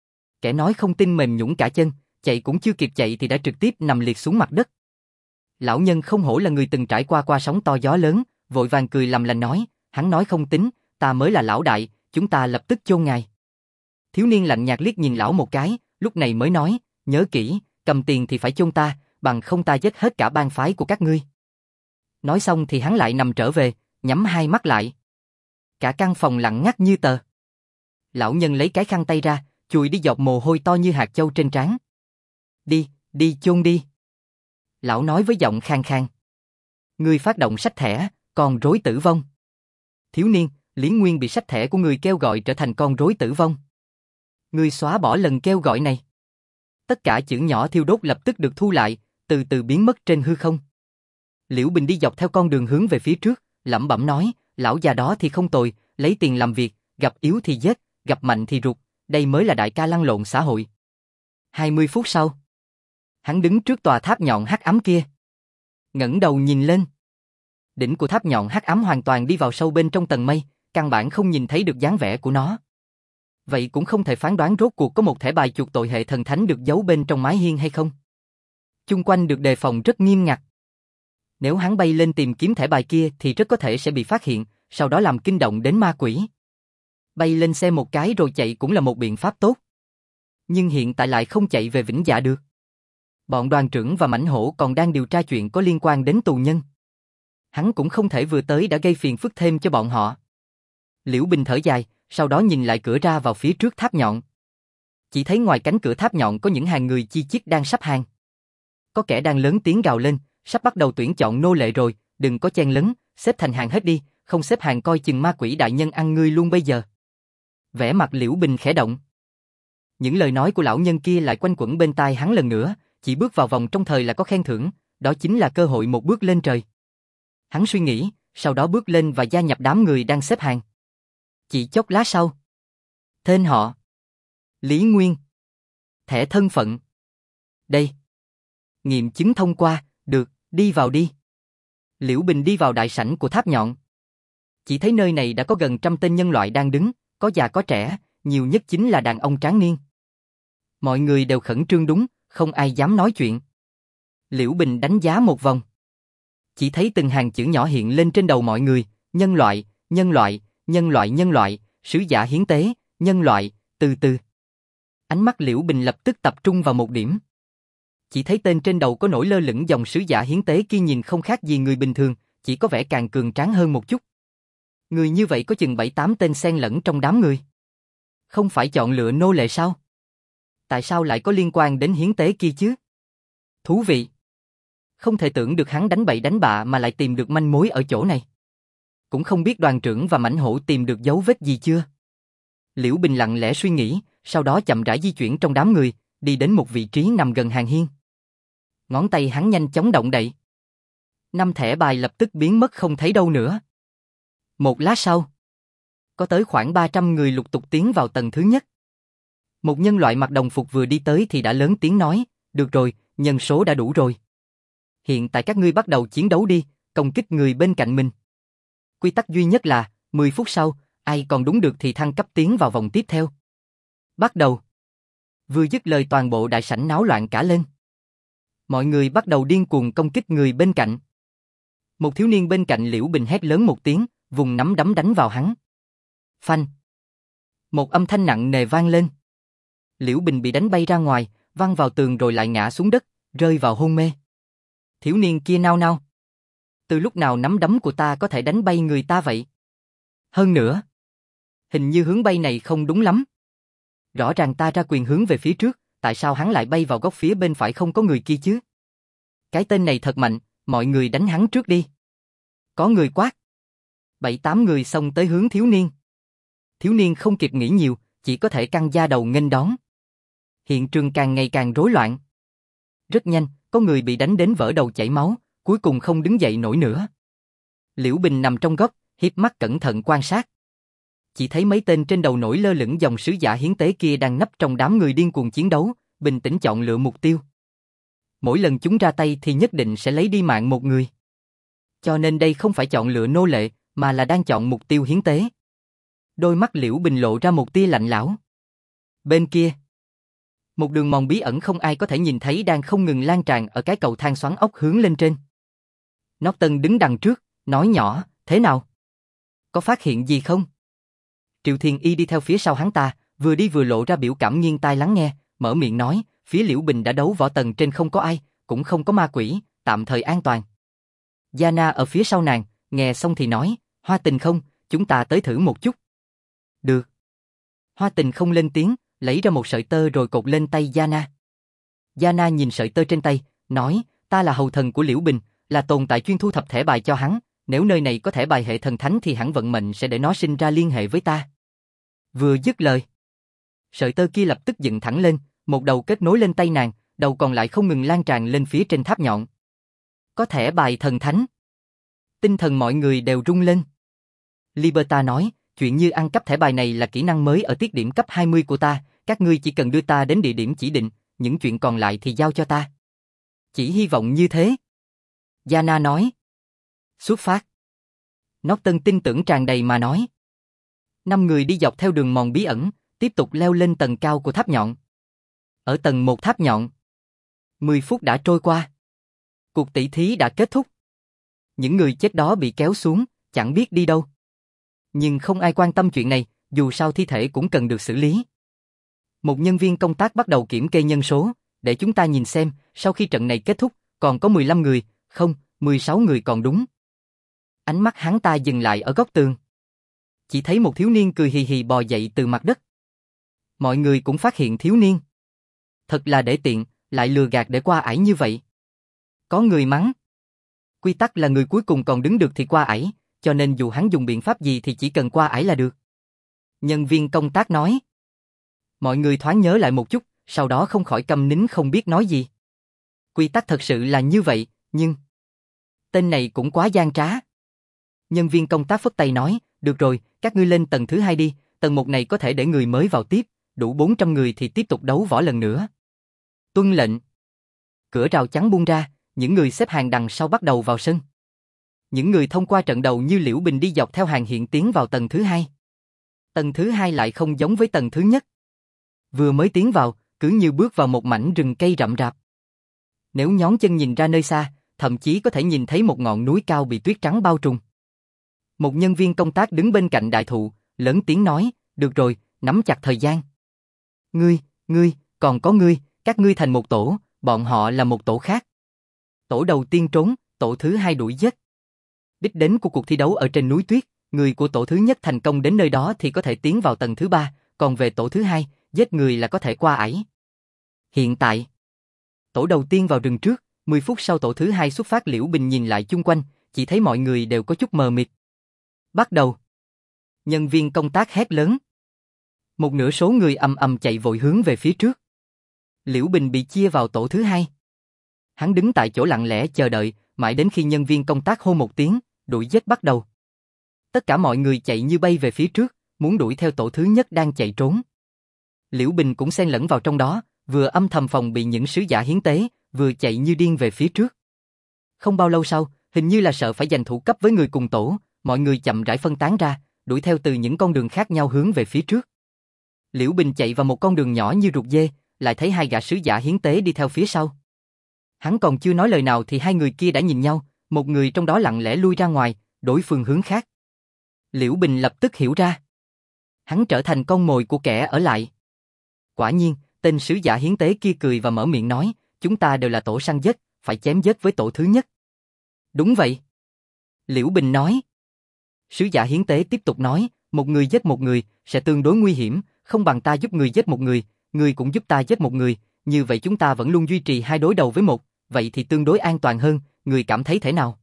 Kẻ nói không tin mềm nhũn cả chân, chạy cũng chưa kịp chạy thì đã trực tiếp nằm liệt xuống mặt đất. Lão nhân không hổ là người từng trải qua sóng to gió lớn, vội vàng cười làm lành nói, hắn nói không tính, ta mới là lão đại, chúng ta lập tức chôn ngài. Thiếu niên lạnh nhạt liếc nhìn lão một cái, lúc này mới nói, nhớ kỹ, cầm tiền thì phải chôn ta, bằng không ta giết hết cả bang phái của các ngươi. Nói xong thì hắn lại nằm trở về, nhắm hai mắt lại. Cả căn phòng lặng ngắt như tờ. Lão nhân lấy cái khăn tay ra, chùi đi giọt mồ hôi to như hạt châu trên trán. Đi, đi chôn đi. Lão nói với giọng khang khang. Ngươi phát động sách thẻ, con rối tử vong. Thiếu niên, Lý Nguyên bị sách thẻ của người kêu gọi trở thành con rối tử vong. Ngươi xóa bỏ lần kêu gọi này. Tất cả chữ nhỏ thiêu đốt lập tức được thu lại, từ từ biến mất trên hư không. Liễu Bình đi dọc theo con đường hướng về phía trước, lẩm bẩm nói, lão già đó thì không tồi, lấy tiền làm việc, gặp yếu thì giết, gặp mạnh thì ruột, đây mới là đại ca lăn lộn xã hội. 20 phút sau, hắn đứng trước tòa tháp nhọn hắc ám kia. Ngẩng đầu nhìn lên. Đỉnh của tháp nhọn hắc ám hoàn toàn đi vào sâu bên trong tầng mây, căn bản không nhìn thấy được dáng vẻ của nó. Vậy cũng không thể phán đoán rốt cuộc có một thẻ bài chuộc tội hệ thần thánh được giấu bên trong mái hiên hay không. Chung quanh được đề phòng rất nghiêm ngặt. Nếu hắn bay lên tìm kiếm thẻ bài kia thì rất có thể sẽ bị phát hiện, sau đó làm kinh động đến ma quỷ. Bay lên xe một cái rồi chạy cũng là một biện pháp tốt. Nhưng hiện tại lại không chạy về Vĩnh Dạ được. Bọn đoàn trưởng và mãnh hổ còn đang điều tra chuyện có liên quan đến tù nhân. Hắn cũng không thể vừa tới đã gây phiền phức thêm cho bọn họ. Liễu Bình thở dài, sau đó nhìn lại cửa ra vào phía trước tháp nhọn. Chỉ thấy ngoài cánh cửa tháp nhọn có những hàng người chi chít đang sắp hàng. Có kẻ đang lớn tiếng gào lên, sắp bắt đầu tuyển chọn nô lệ rồi, đừng có chen lấn, xếp thành hàng hết đi, không xếp hàng coi chừng ma quỷ đại nhân ăn ngươi luôn bây giờ. Vẻ mặt Liễu Bình khẽ động. Những lời nói của lão nhân kia lại quanh quẩn bên tai hắn lần nữa, chỉ bước vào vòng trong thời là có khen thưởng, đó chính là cơ hội một bước lên trời. Hắn suy nghĩ, sau đó bước lên và gia nhập đám người đang xếp hàng. Chỉ chốc lát sau. Tên họ. Lý Nguyên. Thẻ thân phận. Đây. Nghiệm chứng thông qua, được, đi vào đi. Liễu Bình đi vào đại sảnh của tháp nhọn. Chỉ thấy nơi này đã có gần 100 tên nhân loại đang đứng, có già có trẻ, nhiều nhất chính là đàn ông tráng niên. Mọi người đều khẩn trương đúng, không ai dám nói chuyện. Liễu Bình đánh giá một vòng. Chỉ thấy từng hàng chữ nhỏ hiện lên trên đầu mọi người, nhân loại, nhân loại, nhân loại, nhân loại, sứ giả hiến tế, nhân loại, từ từ. Ánh mắt Liễu Bình lập tức tập trung vào một điểm. Chỉ thấy tên trên đầu có nổi lơ lửng dòng sứ giả hiến tế kia nhìn không khác gì người bình thường, chỉ có vẻ càng cường tráng hơn một chút. Người như vậy có chừng 7-8 tên xen lẫn trong đám người. Không phải chọn lựa nô lệ sao? Tại sao lại có liên quan đến hiến tế kia chứ? Thú vị. Không thể tưởng được hắn đánh bậy đánh bạ mà lại tìm được manh mối ở chỗ này. Cũng không biết đoàn trưởng và mãnh hổ tìm được dấu vết gì chưa? Liễu Bình lặng lẽ suy nghĩ, sau đó chậm rãi di chuyển trong đám người, đi đến một vị trí nằm gần hàng hiên. Ngón tay hắn nhanh chóng động đậy. 5 thẻ bài lập tức biến mất không thấy đâu nữa. Một lát sau, có tới khoảng 300 người lục tục tiến vào tầng thứ nhất. Một nhân loại mặc đồng phục vừa đi tới thì đã lớn tiếng nói, được rồi, nhân số đã đủ rồi. Hiện tại các ngươi bắt đầu chiến đấu đi, công kích người bên cạnh mình. Quy tắc duy nhất là, 10 phút sau, ai còn đúng được thì thăng cấp tiến vào vòng tiếp theo. Bắt đầu. Vừa dứt lời toàn bộ đại sảnh náo loạn cả lên. Mọi người bắt đầu điên cuồng công kích người bên cạnh. Một thiếu niên bên cạnh Liễu Bình hét lớn một tiếng, vùng nắm đấm đánh vào hắn. Phanh. Một âm thanh nặng nề vang lên. Liễu Bình bị đánh bay ra ngoài, văng vào tường rồi lại ngã xuống đất, rơi vào hôn mê. Thiếu niên kia nao nao. Từ lúc nào nắm đấm của ta có thể đánh bay người ta vậy? Hơn nữa, hình như hướng bay này không đúng lắm. Rõ ràng ta ra quyền hướng về phía trước, tại sao hắn lại bay vào góc phía bên phải không có người kia chứ? Cái tên này thật mạnh, mọi người đánh hắn trước đi. Có người quát. 7-8 người xông tới hướng thiếu niên. Thiếu niên không kịp nghĩ nhiều, chỉ có thể căng da đầu nghênh đón. Hiện trường càng ngày càng rối loạn. Rất nhanh, có người bị đánh đến vỡ đầu chảy máu, cuối cùng không đứng dậy nổi nữa. Liễu Bình nằm trong góc, hiếp mắt cẩn thận quan sát. Chỉ thấy mấy tên trên đầu nổi lơ lửng dòng sứ giả hiến tế kia đang nấp trong đám người điên cuồng chiến đấu, bình tĩnh chọn lựa mục tiêu. Mỗi lần chúng ra tay thì nhất định sẽ lấy đi mạng một người. Cho nên đây không phải chọn lựa nô lệ, mà là đang chọn mục tiêu hiến tế. Đôi mắt Liễu Bình lộ ra một tia lạnh lẽo. Bên kia, một đường mòn bí ẩn không ai có thể nhìn thấy đang không ngừng lan tràn ở cái cầu thang xoắn ốc hướng lên trên. Norton đứng đằng trước, nói nhỏ, thế nào? Có phát hiện gì không? Triệu Thiên Y đi theo phía sau hắn ta, vừa đi vừa lộ ra biểu cảm nghiêng tai lắng nghe, mở miệng nói, phía Liễu Bình đã đấu võ tầng trên không có ai, cũng không có ma quỷ, tạm thời an toàn. Yana ở phía sau nàng, nghe xong thì nói, Hoa Tình không, chúng ta tới thử một chút. Được. Hoa Tình không lên tiếng, lấy ra một sợi tơ rồi cột lên tay Yana. Yana nhìn sợi tơ trên tay, nói, ta là hầu thần của Liễu Bình, là tồn tại chuyên thu thập thẻ bài cho hắn, nếu nơi này có thẻ bài hệ thần thánh thì hẳn vận mệnh sẽ để nó sinh ra liên hệ với ta. Vừa dứt lời, sợi tơ kia lập tức dựng thẳng lên, một đầu kết nối lên tay nàng, đầu còn lại không ngừng lan tràn lên phía trên tháp nhọn. Có thẻ bài thần thánh. Tinh thần mọi người đều rung lên. Liberta nói, chuyện như ăn cắp thẻ bài này là kỹ năng mới ở tiết điểm cấp 20 của ta, các ngươi chỉ cần đưa ta đến địa điểm chỉ định, những chuyện còn lại thì giao cho ta. Chỉ hy vọng như thế. Yana nói. Xuất phát. Norton tin tưởng tràn đầy mà nói. 5 người đi dọc theo đường mòn bí ẩn, tiếp tục leo lên tầng cao của tháp nhọn. Ở tầng 1 tháp nhọn, 10 phút đã trôi qua. Cuộc tỷ thí đã kết thúc. Những người chết đó bị kéo xuống, chẳng biết đi đâu. Nhưng không ai quan tâm chuyện này, dù sao thi thể cũng cần được xử lý. Một nhân viên công tác bắt đầu kiểm kê nhân số, để chúng ta nhìn xem, sau khi trận này kết thúc, còn có 15 người, không, 16 người còn đúng. Ánh mắt hắn ta dừng lại ở góc tường. Chỉ thấy một thiếu niên cười hì hì bò dậy từ mặt đất. Mọi người cũng phát hiện thiếu niên. Thật là để tiện, lại lừa gạt để qua ải như vậy. Có người mắng. Quy tắc là người cuối cùng còn đứng được thì qua ải, cho nên dù hắn dùng biện pháp gì thì chỉ cần qua ải là được. Nhân viên công tác nói. Mọi người thoáng nhớ lại một chút, sau đó không khỏi câm nín không biết nói gì. Quy tắc thật sự là như vậy, nhưng... Tên này cũng quá gian trá. Nhân viên công tác phất tay nói, được rồi, các ngươi lên tầng thứ 2 đi, tầng 1 này có thể để người mới vào tiếp, đủ 400 người thì tiếp tục đấu võ lần nữa. Tuân lệnh. Cửa rào chắn buông ra, những người xếp hàng đằng sau bắt đầu vào sân. Những người thông qua trận đầu như Liễu Bình đi dọc theo hàng hiện tiến vào tầng thứ 2. Tầng thứ 2 lại không giống với tầng thứ nhất. Vừa mới tiến vào, cứ như bước vào một mảnh rừng cây rậm rạp. Nếu nhón chân nhìn ra nơi xa, thậm chí có thể nhìn thấy một ngọn núi cao bị tuyết trắng bao trùm. Một nhân viên công tác đứng bên cạnh đại thụ, lớn tiếng nói, được rồi, nắm chặt thời gian. Ngươi, còn có ngươi, các ngươi thành một tổ, bọn họ là một tổ khác. Tổ đầu tiên trốn, tổ thứ hai đuổi giết. Đích đến của cuộc thi đấu ở trên núi tuyết, người của tổ thứ nhất thành công đến nơi đó thì có thể tiến vào tầng thứ ba, còn về tổ thứ hai, giết người là có thể qua ải. Hiện tại, tổ đầu tiên vào rừng trước, 10 phút sau tổ thứ hai xuất phát. Liễu Bình nhìn lại chung quanh, chỉ thấy mọi người đều có chút mờ mịt. Bắt đầu. Nhân viên công tác hét lớn. Một nửa số người ầm ầm chạy vội hướng về phía trước. Liễu Bình bị chia vào tổ thứ hai. Hắn đứng tại chỗ lặng lẽ chờ đợi, mãi đến khi nhân viên công tác hô một tiếng, đuổi giết bắt đầu. Tất cả mọi người chạy như bay về phía trước, muốn đuổi theo tổ thứ nhất đang chạy trốn. Liễu Bình cũng xen lẫn vào trong đó, vừa âm thầm phòng bị những sứ giả hiến tế, vừa chạy như điên về phía trước. Không bao lâu sau, hình như là sợ phải giành thủ cấp với người cùng tổ, mọi người chậm rãi phân tán ra, đuổi theo từ những con đường khác nhau hướng về phía trước. Liễu Bình chạy vào một con đường nhỏ như ruột dê, lại thấy hai gã sứ giả hiến tế đi theo phía sau. Hắn còn chưa nói lời nào thì hai người kia đã nhìn nhau, một người trong đó lặng lẽ lui ra ngoài, đổi phương hướng khác. Liễu Bình lập tức hiểu ra. Hắn trở thành con mồi của kẻ ở lại. Quả nhiên, tên sứ giả hiến tế kia cười và mở miệng nói, chúng ta đều là tổ săn giết, phải chém giết với tổ thứ nhất. Đúng vậy. Liễu Bình nói. Sứ giả hiến tế tiếp tục nói, một người giết một người sẽ tương đối nguy hiểm, không bằng ta giúp người giết một người cũng giúp ta giết một người, như vậy chúng ta vẫn luôn duy trì hai đối đầu với một, vậy thì tương đối an toàn hơn, người cảm thấy thế nào?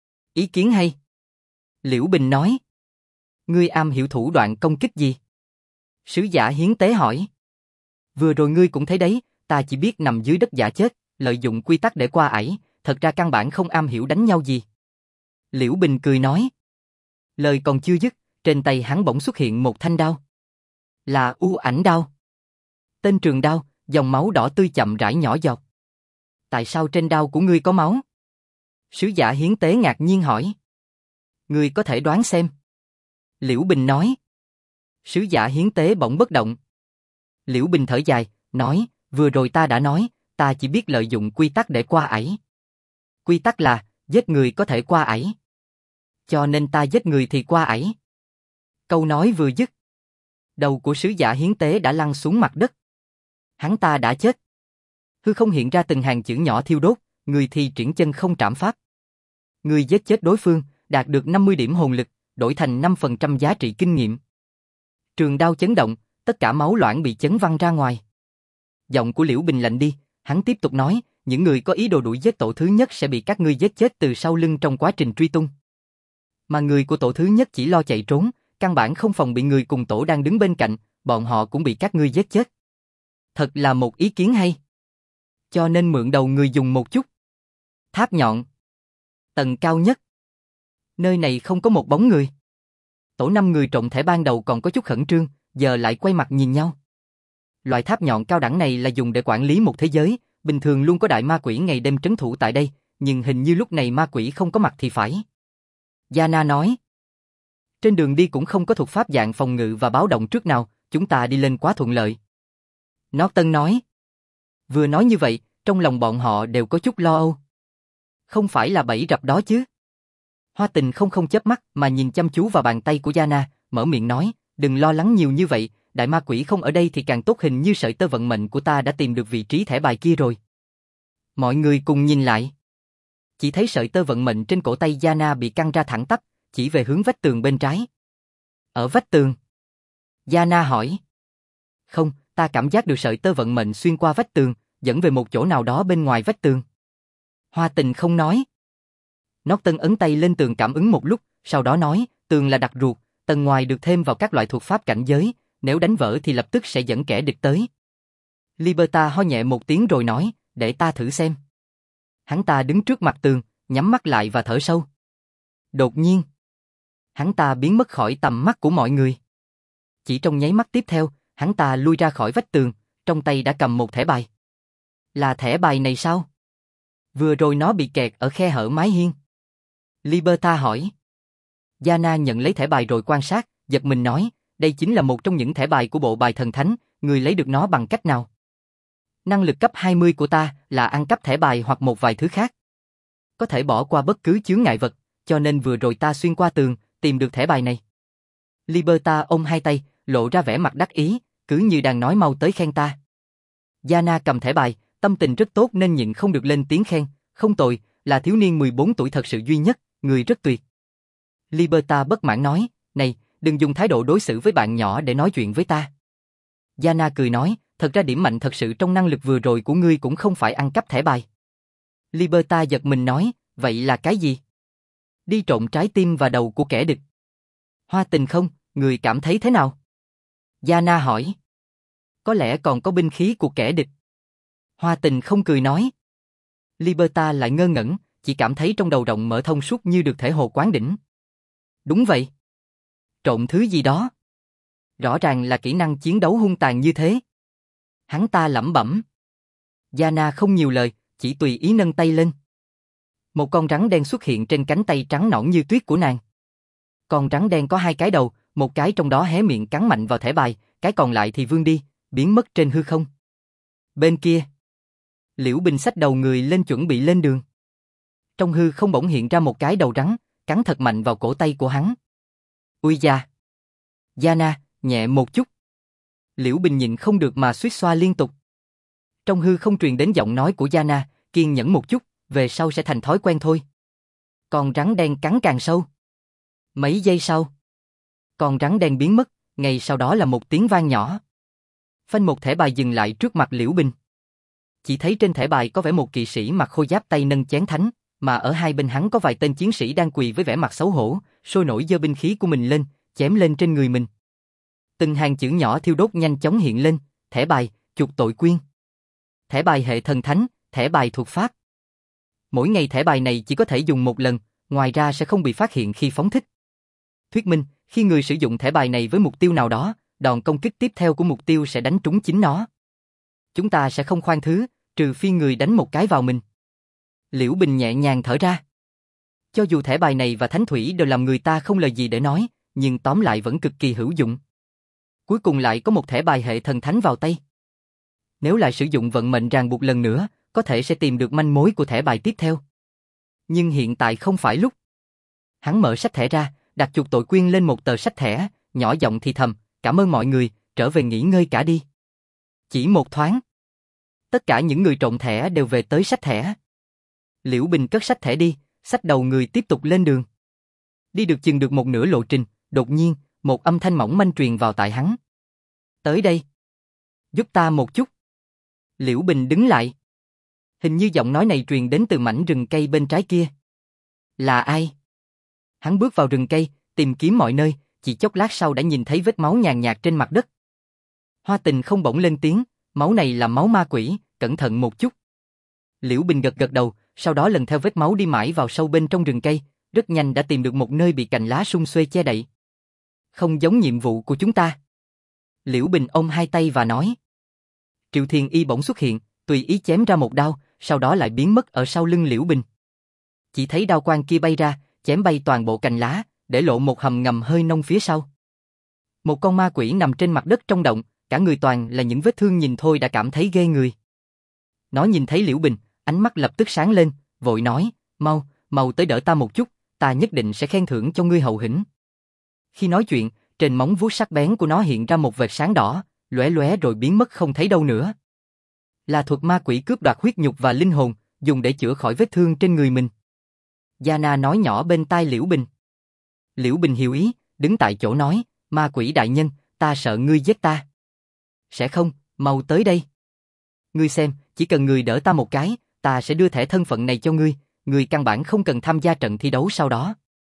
Ý kiến hay. Liễu Bình nói. Ngươi am hiểu thủ đoạn công kích gì? Sứ giả hiến tế hỏi. Vừa rồi ngươi cũng thấy đấy, ta chỉ biết nằm dưới đất giả chết, lợi dụng quy tắc để qua ải, thật ra căn bản không am hiểu đánh nhau gì. Liễu Bình cười nói. Lời còn chưa dứt, trên tay hắn bỗng xuất hiện một thanh đao. Là U Ảnh đao. Tên trường đao, dòng máu đỏ tươi chậm rãi nhỏ giọt. Tại sao trên đao của ngươi có máu? Sứ giả hiến tế ngạc nhiên hỏi. Ngươi có thể đoán xem. Liễu Bình nói. Sứ giả hiến tế bỗng bất động. Liễu Bình thở dài, nói, vừa rồi ta đã nói, ta chỉ biết lợi dụng quy tắc để qua ải. Quy tắc là, giết người có thể qua ải. Cho nên ta giết người thì qua ải. Câu nói vừa dứt. Đầu của sứ giả hiến tế đã lăn xuống mặt đất. Hắn ta đã chết. Hư không hiện ra từng hàng chữ nhỏ thiêu đốt, người thì triển chân không trảm pháp. Người giết chết đối phương, đạt được 50 điểm hồn lực, đổi thành 5% giá trị kinh nghiệm. Trường đao chấn động, tất cả máu loãng bị chấn văng ra ngoài. Giọng của Liễu Bình lạnh đi, hắn tiếp tục nói, những người có ý đồ đuổi giết tổ thứ nhất sẽ bị các ngươi giết chết từ sau lưng trong quá trình truy tung. Mà người của tổ thứ nhất chỉ lo chạy trốn, căn bản không phòng bị người cùng tổ đang đứng bên cạnh, bọn họ cũng bị các ngươi giết chết. Thật là một ý kiến hay. Cho nên mượn đầu người dùng một chút. Tháp nhọn. Tầng cao nhất. Nơi này không có một bóng người. Tổ 5 người trộm thẻ ban đầu còn có chút khẩn trương, giờ lại quay mặt nhìn nhau. Loại tháp nhọn cao đẳng này là dùng để quản lý một thế giới, bình thường luôn có đại ma quỷ ngày đêm trấn thủ tại đây, nhưng hình như lúc này ma quỷ không có mặt thì phải. Yana nói. Trên đường đi cũng không có thuật pháp dạng phòng ngự và báo động trước nào, chúng ta đi lên quá thuận lợi. Norton nói. Vừa nói như vậy, trong lòng bọn họ đều có chút lo âu. Không phải là bẫy rập đó chứ? Hoa Tình không chớp mắt mà nhìn chăm chú vào bàn tay của Yana, mở miệng nói, đừng lo lắng nhiều như vậy, đại ma quỷ không ở đây thì càng tốt, hình như sợi tơ vận mệnh của ta đã tìm được vị trí thẻ bài kia rồi. Mọi người cùng nhìn lại. Chỉ thấy sợi tơ vận mệnh trên cổ tay Yana bị căng ra thẳng tắp, chỉ về hướng vách tường bên trái. Ở vách tường? Yana hỏi. Không, ta cảm giác được sợi tơ vận mệnh xuyên qua vách tường, dẫn về một chỗ nào đó bên ngoài vách tường. Hoa Tình không nói. Norton ấn tay lên tường cảm ứng một lúc, sau đó nói, tường là đặc ruột, tầng ngoài được thêm vào các loại thuật pháp cảnh giới, nếu đánh vỡ thì lập tức sẽ dẫn kẻ địch tới. Liberta ho nhẹ một tiếng rồi nói, để ta thử xem. Hắn ta đứng trước mặt tường, nhắm mắt lại và thở sâu. Đột nhiên, hắn ta biến mất khỏi tầm mắt của mọi người. Chỉ trong nháy mắt tiếp theo, hắn ta lui ra khỏi vách tường, trong tay đã cầm một thẻ bài. Là thẻ bài này sao? Vừa rồi nó bị kẹt ở khe hở mái hiên. Liberta hỏi. Yana nhận lấy thẻ bài rồi quan sát, giật mình nói, đây chính là một trong những thẻ bài của bộ bài thần thánh, người lấy được nó bằng cách nào? Năng lực cấp 20 của ta là ăn cắp thẻ bài hoặc một vài thứ khác. Có thể bỏ qua bất cứ chướng ngại vật, cho nên vừa rồi ta xuyên qua tường, tìm được thẻ bài này. Liberta ôm hai tay, lộ ra vẻ mặt đắc ý, cứ như đang nói mau tới khen ta. Yana cầm thẻ bài, tâm tình rất tốt nên nhịn không được lên tiếng khen, không tồi, là thiếu niên 14 tuổi thật sự duy nhất, người rất tuyệt. Liberta bất mãn nói, này, đừng dùng thái độ đối xử với bạn nhỏ để nói chuyện với ta. Yana cười nói, thật ra điểm mạnh thật sự trong năng lực vừa rồi của ngươi cũng không phải ăn cắp thẻ bài. Liberta giật mình nói, vậy là cái gì? Đi trộm trái tim và đầu của kẻ địch. Hoa Tình không, người cảm thấy thế nào? Yana hỏi. Có lẽ còn có binh khí của kẻ địch. Hoa Tình không cười nói. Liberta lại ngơ ngẩn, chỉ cảm thấy trong đầu rộng mở thông suốt như được thể hồ quán đỉnh. Đúng vậy. Trộm thứ gì đó. Rõ ràng là kỹ năng chiến đấu hung tàn như thế. Hắn ta lẩm bẩm. Yana không nhiều lời, chỉ tùy ý nâng tay lên. Một con rắn đen xuất hiện trên cánh tay trắng nõn như tuyết của nàng. Con rắn đen có hai cái đầu, một cái trong đó hé miệng cắn mạnh vào thẻ bài, cái còn lại thì vươn đi, biến mất trên hư không. Bên kia, Liễu Bình xách đầu người lên chuẩn bị lên đường. Trong hư không bỗng hiện ra một cái đầu rắn, cắn thật mạnh vào cổ tay của hắn. Ui da! Yana, nhẹ một chút. Liễu Bình nhịn không được mà suýt xoa liên tục. Trong hư không truyền đến giọng nói của Yana, kiên nhẫn một chút, về sau sẽ thành thói quen thôi. Con rắn đen cắn càng sâu. Mấy giây sau, con rắn đen biến mất, ngay sau đó là một tiếng vang nhỏ. Phanh, một thẻ bài dừng lại trước mặt Liễu Bình. Chỉ thấy trên thẻ bài có vẻ một kỵ sĩ mặc khôi giáp tay nâng chén thánh, mà ở hai bên hắn có vài tên chiến sĩ đang quỳ với vẻ mặt xấu hổ, sôi nổi giơ binh khí của mình lên, chém lên trên người mình. Từng hàng chữ nhỏ thiêu đốt nhanh chóng hiện lên, thẻ bài, chuộc tội quyên. Thẻ bài hệ thần thánh, thẻ bài thuộc pháp. Mỗi ngày thẻ bài này chỉ có thể dùng một lần, ngoài ra sẽ không bị phát hiện khi phóng thích. Thuyết minh, khi người sử dụng thẻ bài này với mục tiêu nào đó, đòn công kích tiếp theo của mục tiêu sẽ đánh trúng chính nó. Chúng ta sẽ không khoan thứ, trừ phi người đánh một cái vào mình. Liễu Bình nhẹ nhàng thở ra. Cho dù thẻ bài này và thánh thủy đều làm người ta không lời gì để nói, nhưng tóm lại vẫn cực kỳ hữu dụng. Cuối cùng lại có một thẻ bài hệ thần thánh vào tay. Nếu lại sử dụng vận mệnh ràng buộc lần nữa, có thể sẽ tìm được manh mối của thẻ bài tiếp theo. Nhưng hiện tại không phải lúc. Hắn mở sách thẻ ra, đặt chuộc tội quyên lên một tờ sách thẻ, nhỏ giọng thì thầm, cảm ơn mọi người, trở về nghỉ ngơi cả đi. Chỉ một thoáng, tất cả những người trộm thẻ đều về tới sách thẻ. Liễu Bình cất sách thẻ đi, xách đầu người tiếp tục lên đường. Đi được chừng được một nửa lộ trình, đột nhiên, một âm thanh mỏng manh truyền vào tai hắn. Tới đây. Giúp ta một chút. Liễu Bình đứng lại. Hình như giọng nói này truyền đến từ mảnh rừng cây bên trái kia. Là ai? Hắn bước vào rừng cây, tìm kiếm mọi nơi, chỉ chốc lát sau đã nhìn thấy vết máu nhàn nhạt trên mặt đất. Hoa Tình không bỗng lên tiếng, máu này là máu ma quỷ, cẩn thận một chút. Liễu Bình gật gật đầu, sau đó lần theo vết máu đi mãi vào sâu bên trong rừng cây, rất nhanh đã tìm được một nơi bị cành lá sum xuê che đậy. Không giống nhiệm vụ của chúng ta. Liễu Bình ôm hai tay và nói. Triệu Thiên Y bỗng xuất hiện, tùy ý chém ra một đao, sau đó lại biến mất ở sau lưng Liễu Bình. Chỉ thấy đao quang kia bay ra, chém bay toàn bộ cành lá, để lộ một hầm ngầm hơi nông phía sau. Một con ma quỷ nằm trên mặt đất trong động, cả người toàn là những vết thương, nhìn thôi đã cảm thấy ghê người. Nó nhìn thấy Liễu Bình, ánh mắt lập tức sáng lên, vội nói, mau tới đỡ ta một chút, ta nhất định sẽ khen thưởng cho ngươi hậu hĩnh. Khi nói chuyện, trên móng vuốt sắc bén của nó hiện ra một vệt sáng đỏ, lóe lóe rồi biến mất không thấy đâu nữa. Là thuật ma quỷ cướp đoạt huyết nhục và linh hồn, dùng để chữa khỏi vết thương trên người mình. Yana nói nhỏ bên tai Liễu Bình. Liễu Bình hiểu ý, đứng tại chỗ nói, ma quỷ đại nhân, ta sợ ngươi giết ta. Sẽ không, mau tới đây. Ngươi xem, chỉ cần ngươi đỡ ta một cái, ta sẽ đưa thẻ thân phận này cho ngươi, ngươi căn bản không cần tham gia trận thi đấu sau đó.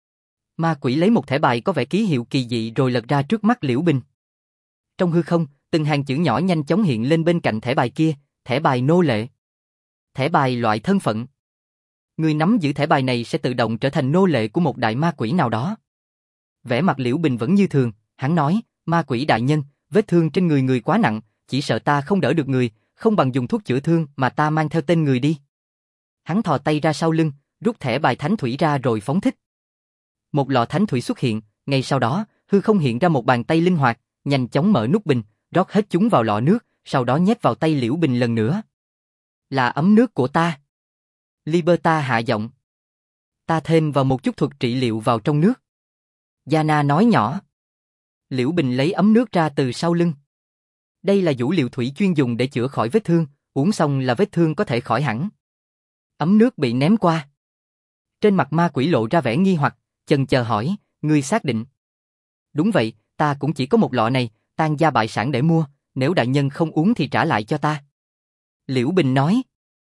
Ma quỷ lấy một thẻ bài có vẻ ký hiệu kỳ dị rồi lật ra trước mắt Liễu Bình. Trong hư không, từng hàng chữ nhỏ nhanh chóng hiện lên bên cạnh thẻ bài kia, thẻ bài nô lệ. Thẻ bài loại thân phận. Người nắm giữ thẻ bài này sẽ tự động trở thành nô lệ của một đại ma quỷ nào đó. Vẻ mặt Liễu Bình vẫn như thường, hắn nói, ma quỷ đại nhân, vết thương trên người người quá nặng, chỉ sợ ta không đỡ được người, không bằng dùng thuốc chữa thương mà ta mang theo tên người đi. Hắn thò tay ra sau lưng, rút thẻ bài thánh thủy ra rồi phóng thích. Một lọ thánh thủy xuất hiện, ngay sau đó, hư không hiện ra một bàn tay linh hoạt, nhanh chóng mở nút bình, rót hết chúng vào lọ nước, sau đó nhét vào tay Liễu Bình lần nữa. Là ấm nước của ta. Liberta hạ giọng. Ta thêm vào một chút thuật trị liệu vào trong nước. Yana nói nhỏ. Liễu Bình lấy ấm nước ra từ sau lưng. Đây là vũ liệu thủy chuyên dùng để chữa khỏi vết thương, uống xong là vết thương có thể khỏi hẳn. Ấm nước bị ném qua. Trên mặt ma quỷ lộ ra vẻ nghi hoặc, chần chờ hỏi, ngươi xác định? Đúng vậy, ta cũng chỉ có một lọ này, tan gia bại sản để mua, nếu đại nhân không uống thì trả lại cho ta. Liễu Bình nói.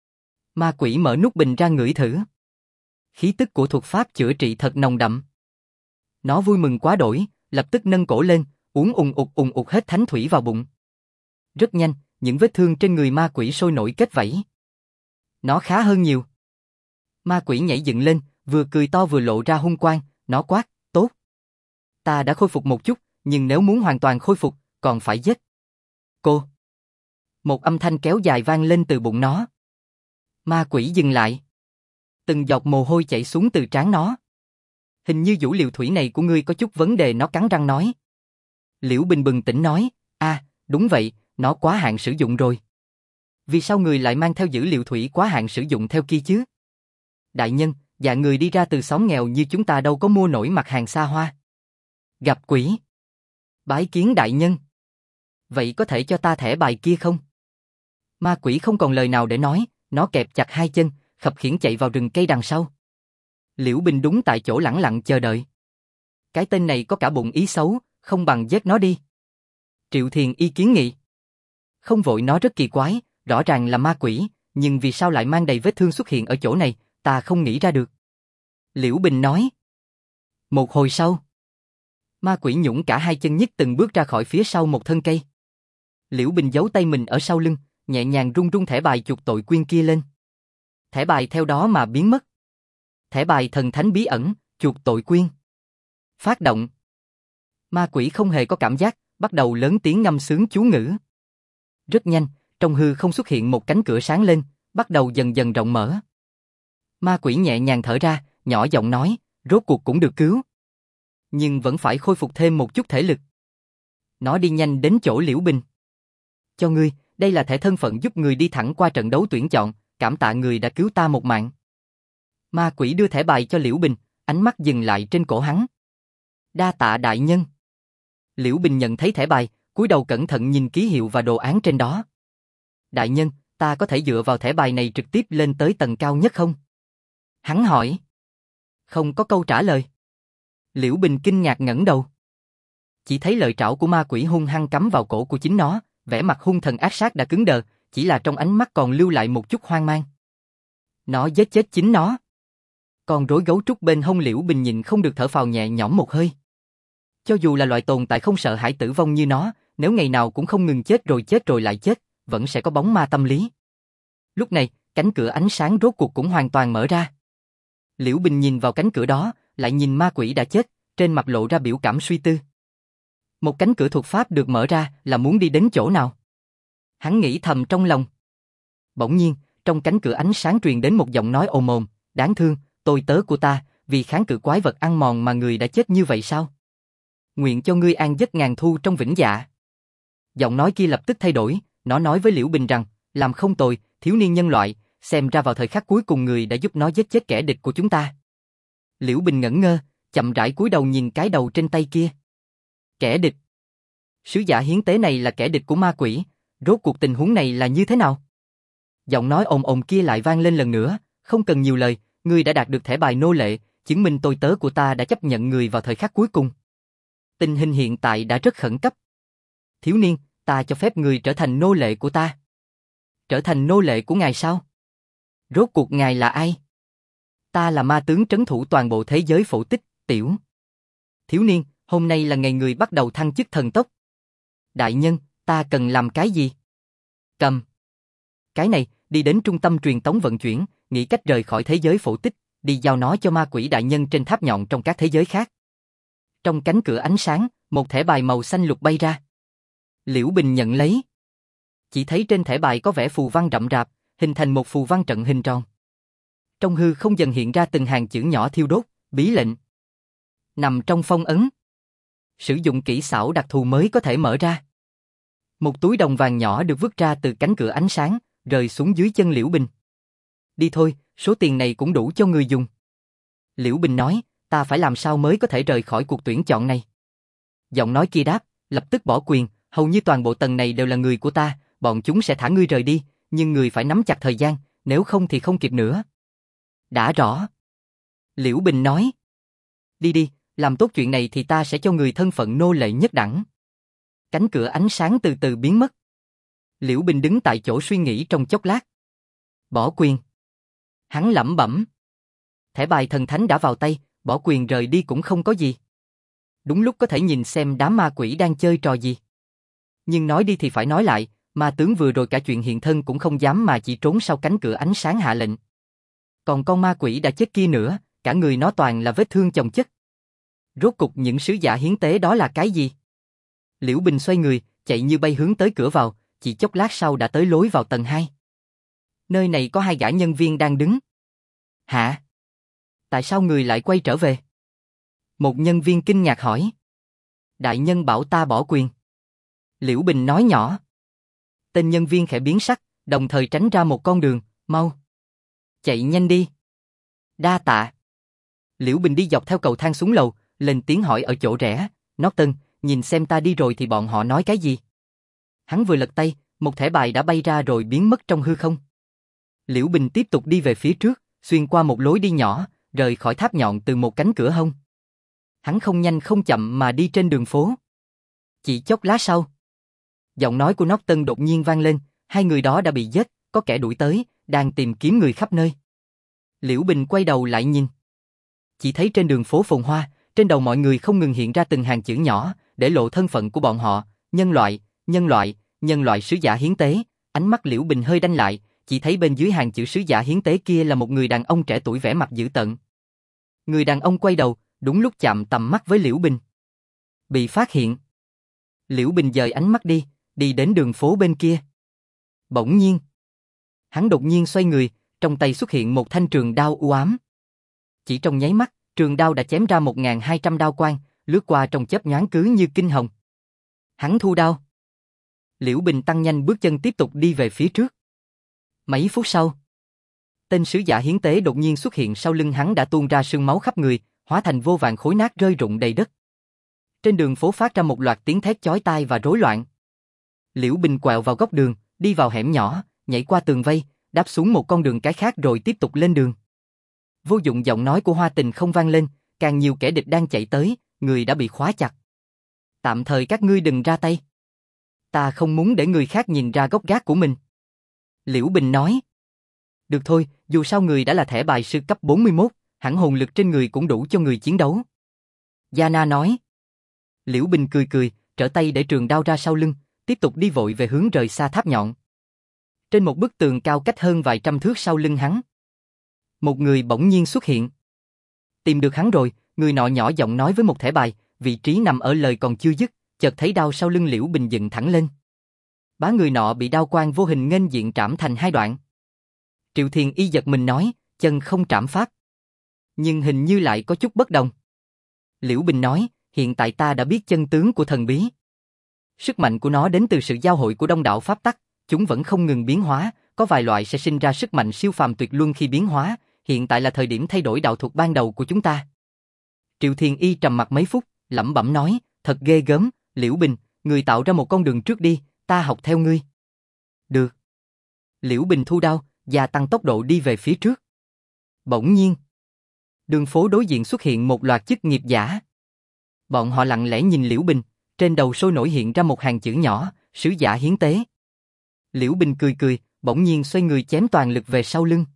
Ma quỷ mở nút bình ra ngửi thử. Khí tức của thuật pháp chữa trị thật nồng đậm. Nó vui mừng quá đổi, lập tức nâng cổ lên, uống ùng ục hết thánh thủy vào bụng. Rất nhanh, những vết thương trên người ma quỷ sôi nổi kết vảy. Nó khá hơn nhiều. Ma quỷ nhảy dựng lên, vừa cười to vừa lộ ra hung quang, nó quát, tốt. Ta đã khôi phục một chút, nhưng nếu muốn hoàn toàn khôi phục, còn phải giết. Cô. Một âm thanh kéo dài vang lên từ bụng nó. Ma quỷ dừng lại. Từng giọt mồ hôi chảy xuống từ trán nó. Hình như vũ liệu thủy này của ngươi có chút vấn đề, nó cắn răng nói. Liễu Bình bừng tỉnh nói, đúng vậy, nó quá hạn sử dụng rồi. Vì sao người lại mang theo dữ liệu thủy quá hạn sử dụng theo kia chứ? Đại nhân, dạ người đi ra từ xóm nghèo như chúng ta đâu có mua nổi mặt hàng xa hoa. Gặp quỷ. Bái kiến đại nhân. Vậy có thể cho ta thẻ bài kia không? Ma quỷ không còn lời nào để nói, nó kẹp chặt hai chân, khập khiễng chạy vào rừng cây đằng sau. Liễu Bình đúng tại chỗ lẳng lặng chờ đợi. Cái tên này có cả bụng ý xấu, không bằng giết nó đi. Triệu Thiền Y kiến nghị. Không vội, nó rất kỳ quái, rõ ràng là ma quỷ, nhưng vì sao lại mang đầy vết thương xuất hiện ở chỗ này, ta không nghĩ ra được. Liễu Bình nói. Một hồi sau, ma quỷ nhũng cả hai chân nhích từng bước ra khỏi phía sau một thân cây. Liễu Bình giấu tay mình ở sau lưng, nhẹ nhàng rung rung thẻ bài chuộc tội quyên kia lên. Thẻ bài theo đó mà biến mất. Thẻ bài thần thánh bí ẩn, chuộc tội quyên. Phát động. Ma quỷ không hề có cảm giác, bắt đầu lớn tiếng ngâm sướng chú ngữ. Rất nhanh, trong hư không xuất hiện một cánh cửa sáng lên, bắt đầu dần dần rộng mở. Ma quỷ nhẹ nhàng thở ra, nhỏ giọng nói, rốt cuộc cũng được cứu. Nhưng vẫn phải khôi phục thêm một chút thể lực. Nó đi nhanh đến chỗ Liễu Bình. Cho ngươi, đây là thẻ thân phận giúp người đi thẳng qua trận đấu tuyển chọn, cảm tạ người đã cứu ta một mạng. Ma quỷ đưa thẻ bài cho Liễu Bình, ánh mắt dừng lại trên cổ hắn. Đa tạ đại nhân. Liễu Bình nhận thấy thẻ bài, cúi đầu cẩn thận nhìn ký hiệu và đồ án trên đó. Đại nhân, ta có thể dựa vào thẻ bài này trực tiếp lên tới tầng cao nhất không? Hắn hỏi. Không có câu trả lời. Liễu Bình kinh ngạc ngẩng đầu. Chỉ thấy lợi trảo của ma quỷ hung hăng cắm vào cổ của chính nó, vẻ mặt hung thần ác sát đã cứng đờ, chỉ là trong ánh mắt còn lưu lại một chút hoang mang. Nó giết chết chính nó. Con rối gấu trúc bên hông Liễu Bình nhìn không được thở phào nhẹ nhõm một hơi. Cho dù là loại tồn tại không sợ hãi tử vong như nó, nếu ngày nào cũng không ngừng chết rồi lại chết, vẫn sẽ có bóng ma tâm lý. Lúc này, cánh cửa ánh sáng rốt cuộc cũng hoàn toàn mở ra. Liễu Bình nhìn vào cánh cửa đó, lại nhìn ma quỷ đã chết, trên mặt lộ ra biểu cảm suy tư. Một cánh cửa thuật pháp được mở ra là muốn đi đến chỗ nào? Hắn nghĩ thầm trong lòng. Bỗng nhiên, trong cánh cửa ánh sáng truyền đến một giọng nói ồm ồm, đáng thương, tôi tớ của ta, vì kháng cự quái vật ăn mòn mà người đã chết như vậy sao? Nguyện cho ngươi an giấc ngàn thu trong vĩnh dạ. Giọng nói kia lập tức thay đổi, nó nói với Liễu Bình rằng, làm không tồi, thiếu niên nhân loại, xem ra vào thời khắc cuối cùng người đã giúp nó giết chết kẻ địch của chúng ta. Liễu Bình ngẩn ngơ, chậm rãi cúi đầu nhìn cái đầu trên tay kia. Kẻ địch? Sứ giả hiến tế này là kẻ địch của ma quỷ, rốt cuộc tình huống này là như thế nào? Giọng nói ồm ồm kia lại vang lên lần nữa, không cần nhiều lời, ngươi đã đạt được thẻ bài nô lệ, chứng minh tôi tớ của ta đã chấp nhận người vào thời khắc cuối cùng. Tình hình hiện tại đã rất khẩn cấp. Thiếu niên, ta cho phép người trở thành nô lệ của ta. Trở thành nô lệ của ngài sao? Rốt cuộc ngài là ai? Ta là ma tướng trấn thủ toàn bộ thế giới phổ tích, tiểu. Thiếu niên, hôm nay là ngày người bắt đầu thăng chức thần tốc. Đại nhân, ta cần làm cái gì? Cầm. Cái này, đi đến trung tâm truyền tống vận chuyển, nghĩ cách rời khỏi thế giới phổ tích, đi giao nó cho ma quỷ đại nhân trên tháp nhọn trong các thế giới khác. Trong cánh cửa ánh sáng, một thẻ bài màu xanh lục bay ra. Liễu Bình nhận lấy. Chỉ thấy trên thẻ bài có vẽ phù văn rậm rạp, hình thành một phù văn trận hình tròn. Trong hư không dần hiện ra từng hàng chữ nhỏ thiêu đốt, bí lệnh. Nằm trong phong ấn. Sử dụng kỹ xảo đặc thù mới có thể mở ra. Một túi đồng vàng nhỏ được vứt ra từ cánh cửa ánh sáng, rơi xuống dưới chân Liễu Bình. Đi thôi, số tiền này cũng đủ cho người dùng. Liễu Bình nói, ta phải làm sao mới có thể rời khỏi cuộc tuyển chọn này. Giọng nói kia đáp, lập tức bỏ quyền, hầu như toàn bộ tầng này đều là người của ta, bọn chúng sẽ thả ngươi rời đi, nhưng người phải nắm chặt thời gian, nếu không thì không kịp nữa. Đã rõ. Liễu Bình nói. Đi đi, làm tốt chuyện này thì ta sẽ cho người thân phận nô lệ nhất đẳng. Cánh cửa ánh sáng từ từ biến mất. Liễu Bình đứng tại chỗ suy nghĩ trong chốc lát. Bỏ quyền. Hắn lẩm bẩm. Thẻ bài thần thánh đã vào tay, bỏ quyền rời đi cũng không có gì. Đúng lúc có thể nhìn xem đám ma quỷ đang chơi trò gì. Nhưng nói đi thì phải nói lại, ma tướng vừa rồi cả chuyện hiện thân cũng không dám mà chỉ trốn sau cánh cửa ánh sáng hạ lệnh. Còn con ma quỷ đã chết kia nữa, cả người nó toàn là vết thương chồng chất. Rốt cục những sứ giả hiến tế đó là cái gì? Liễu Bình xoay người, chạy như bay hướng tới cửa vào, chỉ chốc lát sau đã tới lối vào tầng 2. Nơi này có 2 gã nhân viên đang đứng. Hả? Tại sao người lại quay trở về? Một nhân viên kinh ngạc hỏi. Đại nhân bảo ta bỏ quyền. Liễu Bình nói nhỏ. Tên nhân viên khẽ biến sắc, đồng thời tránh ra một con đường, mau. Chạy nhanh đi. Đa tạ. Liễu Bình đi dọc theo cầu thang xuống lầu, lên tiếng hỏi ở chỗ rẽ, Norton, nhìn xem ta đi rồi thì bọn họ nói cái gì? Hắn vừa lật tay, một thẻ bài đã bay ra rồi biến mất trong hư không. Liễu Bình tiếp tục đi về phía trước, xuyên qua một lối đi nhỏ, rời khỏi tháp nhọn từ một cánh cửa hông. Hắn không nhanh không chậm mà đi trên đường phố. Chỉ chốc lát sau, giọng nói của Norton đột nhiên vang lên, 2 người đó đã bị giết, có kẻ đuổi tới, đang tìm kiếm người khắp nơi. Liễu Bình quay đầu lại nhìn. Chỉ thấy trên đường phố phồn hoa, trên đầu mọi người không ngừng hiện ra từng hàng chữ nhỏ, để lộ thân phận của bọn họ, nhân loại, nhân loại, nhân loại sứ giả hiến tế. Ánh mắt Liễu Bình hơi đanh lại, chỉ thấy bên dưới hàng chữ sứ giả hiến tế kia là một người đàn ông trẻ tuổi vẻ mặt dữ tợn. Người đàn ông quay đầu, đúng lúc chạm tầm mắt với Liễu Bình. Bị phát hiện. Liễu Bình dời ánh mắt đi đến đường phố bên kia. Bỗng nhiên, hắn đột nhiên xoay người, trong tay xuất hiện một thanh trường đao u ám. Chỉ trong nháy mắt, trường đao đã chém ra 1200 đao quang, lướt qua trong chớp nhoáng cứ như kinh hồng. Hắn thu đao. Liễu Bình tăng nhanh bước chân tiếp tục đi về phía trước. Mấy phút sau, tên sứ giả hiến tế đột nhiên xuất hiện sau lưng hắn đã tuôn ra sương máu khắp người, hóa thành vô vàn khối nát rơi rụng đầy đất. Trên đường phố phát ra một loạt tiếng thét chói tai và rối loạn. Liễu Bình quẹo vào góc đường, đi vào hẻm nhỏ, nhảy qua tường vây, đáp xuống một con đường cái khác rồi tiếp tục lên đường. Vô dụng, giọng nói của Hoa Tình không vang lên, càng nhiều kẻ địch đang chạy tới, người đã bị khóa chặt. Tạm thời các ngươi đừng ra tay. Ta không muốn để người khác nhìn ra gốc gác của mình. Liễu Bình nói. Được thôi, dù sao người đã là thẻ bài sư cấp 41, hẳn hồn lực trên người cũng đủ cho người chiến đấu. Yana nói. Liễu Bình cười, trở tay để trường đao ra sau lưng, tiếp tục đi vội về hướng rời xa tháp nhọn. Trên một bức tường cao cách hơn vài trăm thước sau lưng hắn, một người bỗng nhiên xuất hiện. Tìm được hắn rồi, người nọ nhỏ giọng nói với một thẻ bài, vị trí nằm ở lời còn chưa dứt, chợt thấy đao sau lưng Liễu Bình dựng thẳng lên. Bá người nọ bị đao quang vô hình nghênh diện trảm thành 2 đoạn. Triệu Thiền Y giật mình nói, chân không trảm pháp. Nhưng hình như lại có chút bất đồng. Liễu Bình nói, hiện tại ta đã biết chân tướng của thần bí. Sức mạnh của nó đến từ sự giao hội của đông đảo pháp tắc, chúng vẫn không ngừng biến hóa, có vài loại sẽ sinh ra sức mạnh siêu phàm tuyệt luân khi biến hóa, hiện tại là thời điểm thay đổi đạo thuật ban đầu của chúng ta. Triệu Thiền Y trầm mặc mấy phút, lẩm bẩm nói, thật ghê gớm, Liễu Bình, người tạo ra một con đường trước đi, ta học theo ngươi. Được. Liễu Bình thu đao, gia tăng tốc độ đi về phía trước. Bỗng nhiên, đường phố đối diện xuất hiện một loạt chức nghiệp giả. Bọn họ lặng lẽ nhìn Liễu Bình, trên đầu sôi nổi hiện ra một hàng chữ nhỏ, sứ giả hiến tế. Liễu Bình cười, bỗng nhiên xoay người chém toàn lực về sau lưng.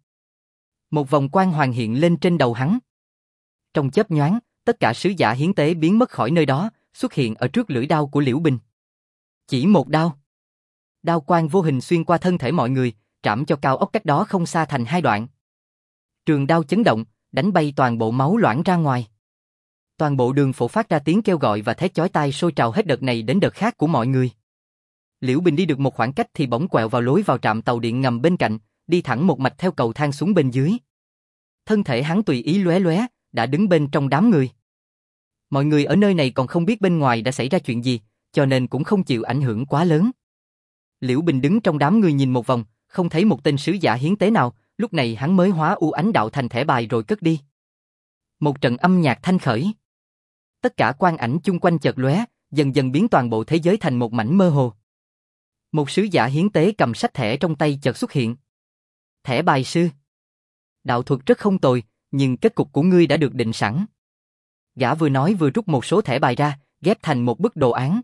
Một vòng quang hoàn hiện lên trên đầu hắn. Trong chớp nhoáng, tất cả sứ giả hiến tế biến mất khỏi nơi đó, xuất hiện ở trước lưỡi đao của Liễu Bình. Chỉ một đao. Đao quang vô hình xuyên qua thân thể mọi người, trảm cho cao ốc cách đó không xa thành 2 đoạn. Trường đao chấn động, đánh bay toàn bộ máu loãng ra ngoài. Toàn bộ đường phố phát ra tiếng kêu gọi và thét chói tai sôi trào hết đợt này đến đợt khác của mọi người. Liễu Bình đi được một khoảng cách thì bỗng quẹo vào lối vào trạm tàu điện ngầm bên cạnh, đi thẳng một mạch theo cầu thang xuống bên dưới. Thân thể hắn tùy ý lóe lóe, đã đứng bên trong đám người. Mọi người ở nơi này còn không biết bên ngoài đã xảy ra chuyện gì, cho nên cũng không chịu ảnh hưởng quá lớn. Liễu Bình đứng trong đám người nhìn một vòng, không thấy một tên sứ giả hiến tế nào, lúc này hắn mới hóa u ánh đạo thành thẻ bài rồi cất đi. Một trận âm nhạc thanh khởi. Tất cả quang ảnh chung quanh chợt lóe, dần dần biến toàn bộ thế giới thành một mảnh mơ hồ. Một sứ giả hiến tế cầm sách thẻ trong tay chợt xuất hiện. Thẻ bài sư. Đạo thuật rất không tồi, nhưng kết cục của ngươi đã được định sẵn. Gã vừa nói vừa rút một số thẻ bài ra, ghép thành một bức đồ án.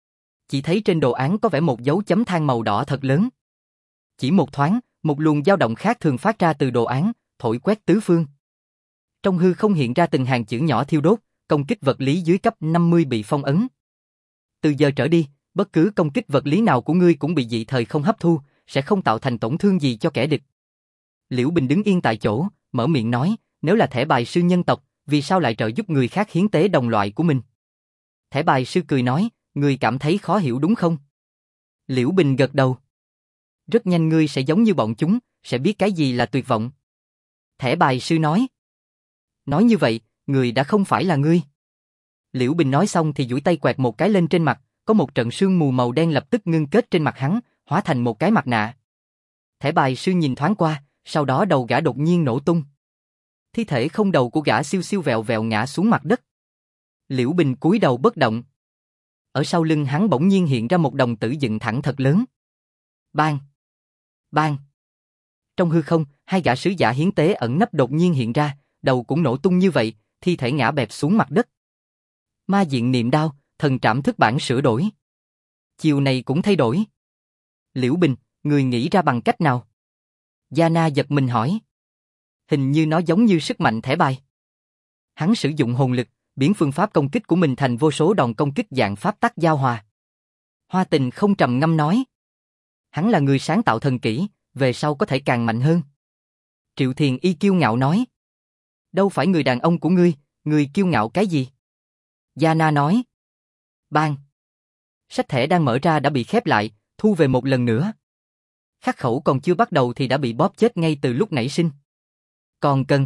Chỉ thấy trên đồ án có vẽ một dấu chấm than màu đỏ thật lớn. Chỉ một thoáng, một luồng dao động khác thường phát ra từ đồ án, thổi quét tứ phương. Trong hư không hiện ra từng hàng chữ nhỏ thiêu đốt, công kích vật lý dưới cấp 50 bị phong ấn. Từ giờ trở đi, bất cứ công kích vật lý nào của ngươi cũng bị dị thời không hấp thu, sẽ không tạo thành tổn thương gì cho kẻ địch. Liễu Bình đứng yên tại chỗ, mở miệng nói, nếu là thẻ bài sư nhân tộc, vì sao lại trợ giúp người khác hiến tế đồng loại của mình? Thẻ bài sư cười nói, ngươi cảm thấy khó hiểu đúng không? Liễu Bình gật đầu. Rất nhanh ngươi sẽ giống như bọn chúng, sẽ biết cái gì là tuyệt vọng. Thẻ bài sư nói. Nói như vậy, người đã không phải là ngươi. Liễu Bình nói xong thì duỗi tay quẹt một cái lên trên mặt, có một trận sương mù màu đen lập tức ngưng kết trên mặt hắn, hóa thành một cái mặt nạ. Thẻ bài sư nhìn thoáng qua, sau đó đầu gã đột nhiên nổ tung. Thi thể không đầu của gã siêu siêu vẹo vẹo ngã xuống mặt đất. Liễu Bình cúi đầu bất động. Ở sau lưng hắn bỗng nhiên hiện ra một đồng tử dựng thẳng thật lớn. Bang! Bang! Trong hư không, hai gã sứ giả hiến tế ẩn nấp đột nhiên hiện ra, đầu cũng nổ tung như vậy, thi thể ngã bẹp xuống mặt đất. Ma diện niệm đao, thần trảm thức bản sửa đổi. Chiều này cũng thay đổi. Liễu Bình, người nghĩ ra bằng cách nào? Yana giật mình hỏi. Hình như nó giống như sức mạnh thẻ bài. Hắn sử dụng hồn lực, biến phương pháp công kích của mình thành vô số đòn công kích dạng pháp tắc giao hòa. Hoa Tình không trầm ngâm nói. Hắn là người sáng tạo thần kỹ, về sau có thể càng mạnh hơn. Triệu Thiền Y kiêu ngạo nói. Đâu phải người đàn ông của ngươi kiêu ngạo cái gì? Yana nói. Bang! Sách thẻ đang mở ra đã bị khép lại, thu về một lần nữa. Khắc khẩu còn chưa bắt đầu thì đã bị bóp chết ngay từ lúc nảy sinh. Còn cần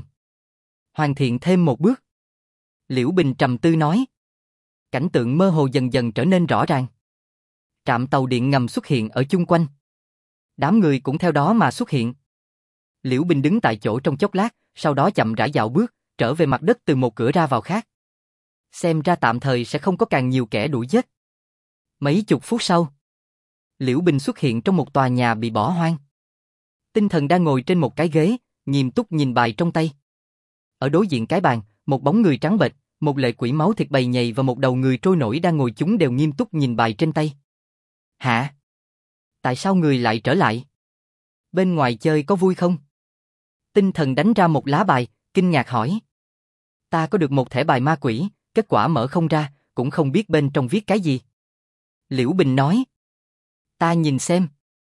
hoàn thiện thêm một bước. Liễu Bình trầm tư nói. Cảnh tượng mơ hồ dần dần trở nên rõ ràng. Trạm tàu điện ngầm xuất hiện ở chung quanh. Đám người cũng theo đó mà xuất hiện. Liễu Bình đứng tại chỗ trong chốc lát, sau đó chậm rãi dạo bước, trở về mặt đất từ một cửa ra vào khác. Xem ra tạm thời sẽ không có càng nhiều kẻ đuổi giết. Mấy chục phút sau, Liễu Bình xuất hiện trong một tòa nhà bị bỏ hoang. Tinh Thần đang ngồi trên một cái ghế, nghiêm túc nhìn bài trong tay. Ở đối diện cái bàn, một bóng người trắng bệch, một lệ quỷ máu thịt bầy nhầy và một đầu người trôi nổi đang ngồi chúng đều nghiêm túc nhìn bài trên tay. Hả? Tại sao người lại trở lại? Bên ngoài chơi có vui không? Tinh Thần đánh ra một lá bài, kinh ngạc hỏi. Ta có được một thẻ bài ma quỷ, kết quả mở không ra, cũng không biết bên trong viết cái gì. Liễu Bình nói. Ta nhìn xem.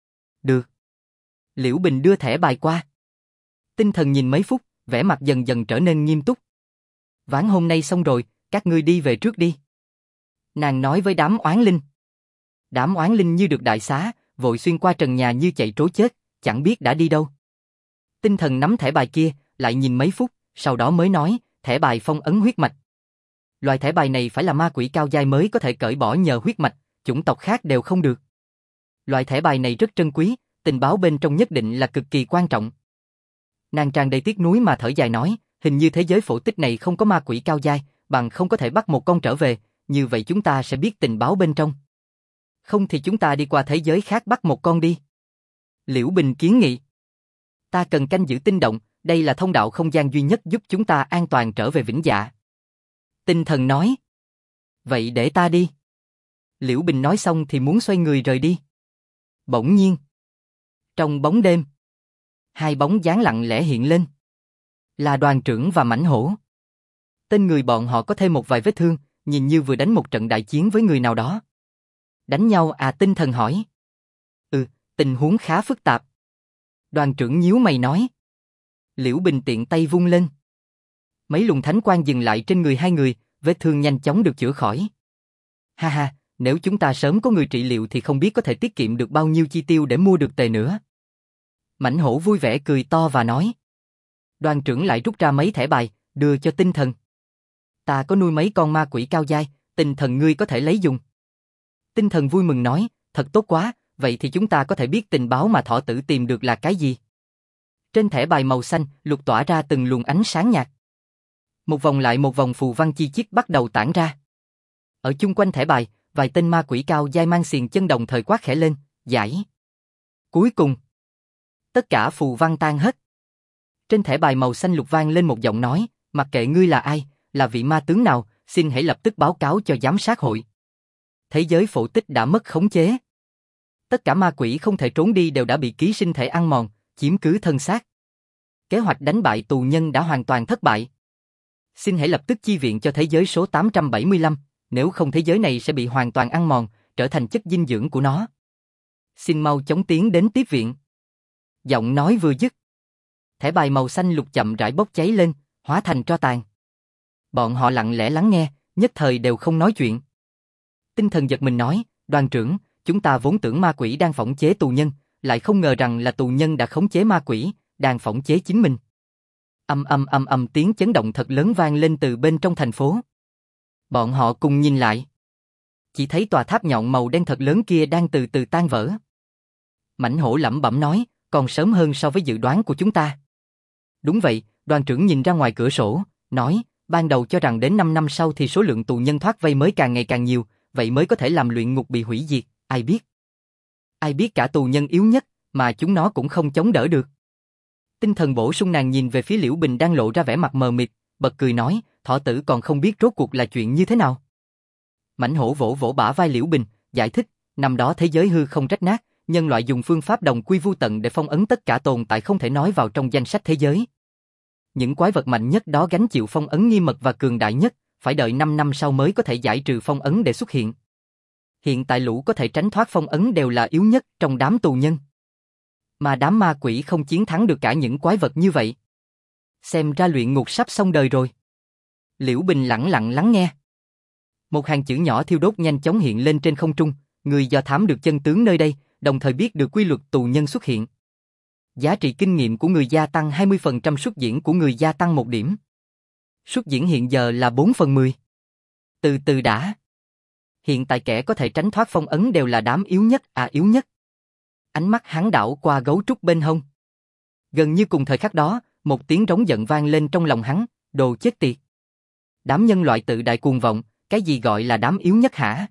Được. Liễu Bình đưa thẻ bài qua. Tinh Thần nhìn mấy phút, vẻ mặt dần dần trở nên nghiêm túc. Ván hôm nay xong rồi, các ngươi đi về trước đi. Nàng nói với đám oán linh. Đám oán linh như được đại xá, vội xuyên qua trần nhà như chạy trối chết, chẳng biết đã đi đâu. Tinh Thần nắm thẻ bài kia, lại nhìn mấy phút, sau đó mới nói, thẻ bài phong ấn huyết mạch. Loại thẻ bài này phải là ma quỷ cao giai mới có thể cởi bỏ nhờ huyết mạch, chủng tộc khác đều không được. Loại thẻ bài này rất trân quý, tình báo bên trong nhất định là cực kỳ quan trọng. Nàng tràn đầy tiếc nuối mà thở dài nói, hình như thế giới phổ tích này không có ma quỷ cao giai, bằng không có thể bắt một con trở về, như vậy chúng ta sẽ biết tình báo bên trong. Không thì chúng ta đi qua thế giới khác bắt một con đi. Liễu Bình kiến nghị. Ta cần canh giữ tinh động, đây là thông đạo không gian duy nhất giúp chúng ta an toàn trở về Vĩnh Dạ. Tinh Thần nói. Vậy để ta đi. Liễu Bình nói xong thì muốn xoay người rời đi. Bỗng nhiên, trong bóng đêm, hai bóng dáng lặng lẽ hiện lên. Là Đoàn Trưởng và Mãnh Hổ. Tên người bọn họ có thêm một vài vết thương, nhìn như vừa đánh một trận đại chiến với người nào đó. Đánh nhau à? Tinh Thần hỏi. Tình huống khá phức tạp. Đoàn Trưởng nhíu mày nói. Liễu Bình tiện tay vung lên. Mấy luồng thánh quang dừng lại trên người hai người, vết thương nhanh chóng được chữa khỏi. Ha ha, nếu chúng ta sớm có người trị liệu thì không biết có thể tiết kiệm được bao nhiêu chi tiêu để mua được tề nữa. Mãnh Hổ vui vẻ cười to và nói. Đoàn Trưởng lại rút ra mấy thẻ bài, đưa cho Tinh Thần. Ta có nuôi mấy con ma quỷ cao giai, Tinh Thần ngươi có thể lấy dùng. Tinh Thần vui mừng nói, thật tốt quá, vậy thì chúng ta có thể biết tình báo mà Thỏ Tử tìm được là cái gì. Trên thẻ bài màu xanh, lục tỏa ra từng luồng ánh sáng nhạt. Một vòng lại một vòng phù văn chi chít bắt đầu tản ra. Ở chung quanh thẻ bài, vài tên ma quỷ cao dai mang xiềng chân đồng thời quát khẽ lên, giải. Cuối cùng, tất cả phù văn tan hết. Trên thẻ bài màu xanh lục vang lên một giọng nói, mặc kệ ngươi là ai, là vị ma tướng nào, xin hãy lập tức báo cáo cho giám sát hội. Thế giới phổ tích đã mất khống chế. Tất cả ma quỷ không thể trốn đi đều đã bị ký sinh thể ăn mòn, chiếm cứ thân xác. Kế hoạch đánh bại tù nhân đã hoàn toàn thất bại. Xin hãy lập tức chi viện cho thế giới số 875, nếu không thế giới này sẽ bị hoàn toàn ăn mòn, trở thành chất dinh dưỡng của nó. Xin mau chóng tiến đến tiếp viện. Giọng nói vừa dứt, thẻ bài màu xanh lục chậm rãi bốc cháy lên, hóa thành tro tàn. Bọn họ lặng lẽ lắng nghe, nhất thời đều không nói chuyện. Tinh thần giật mình nói, đoàn trưởng, chúng ta vốn tưởng ma quỷ đang phỏng chế tù nhân, lại không ngờ rằng là tù nhân đã khống chế ma quỷ, đang phỏng chế chính mình. Tiếng chấn động thật lớn vang lên từ bên trong thành phố. Bọn họ cùng nhìn lại. Chỉ thấy tòa tháp nhọn màu đen thật lớn kia đang từ từ tan vỡ. Mãnh hổ lẩm bẩm nói, còn sớm hơn so với dự đoán của chúng ta. Đúng vậy, đoàn trưởng nhìn ra ngoài cửa sổ, nói, ban đầu cho rằng đến 5 năm sau thì số lượng tù nhân thoát vây mới càng ngày càng nhiều, vậy mới có thể làm luyện ngục bị hủy diệt, ai biết. Ai biết cả tù nhân yếu nhất, mà chúng nó cũng không chống đỡ được. Tinh thần bổ sung nàng nhìn về phía Liễu Bình đang lộ ra vẻ mặt mờ mịt, bật cười nói, Thỏ Tử còn không biết rốt cuộc là chuyện như thế nào. Mãnh hổ vỗ vỗ bả vai Liễu Bình, giải thích, năm đó thế giới hư không rách nát, nhân loại dùng phương pháp đồng quy vu tận để phong ấn tất cả tồn tại không thể nói vào trong danh sách thế giới. Những quái vật mạnh nhất đó gánh chịu phong ấn nghiêm mật và cường đại nhất, phải đợi 5 năm sau mới có thể giải trừ phong ấn để xuất hiện. Hiện tại lũ có thể tránh thoát phong ấn đều là yếu nhất trong đám tù nhân. Mà đám ma quỷ không chiến thắng được cả những quái vật như vậy. Xem ra luyện ngục sắp xong đời rồi. Liễu Bình lẳng lặng lắng nghe. Một hàng chữ nhỏ thiêu đốt nhanh chóng hiện lên trên không trung, người do thám được chân tướng nơi đây, đồng thời biết được quy luật tù nhân xuất hiện. Giá trị kinh nghiệm của người gia tăng 20%, xuất diễn của người gia tăng 1 điểm. Xuất diễn hiện giờ là 4/10. Từ từ đã. Hiện tại kẻ có thể tránh thoát phong ấn đều là đám yếu nhất, yếu nhất. Ánh mắt hắn đảo qua gấu trúc bên hông. Gần như cùng thời khắc đó, một tiếng rống giận vang lên trong lòng hắn, đồ chết tiệt. Đám nhân loại tự đại cuồng vọng, cái gì gọi là đám yếu nhất hả?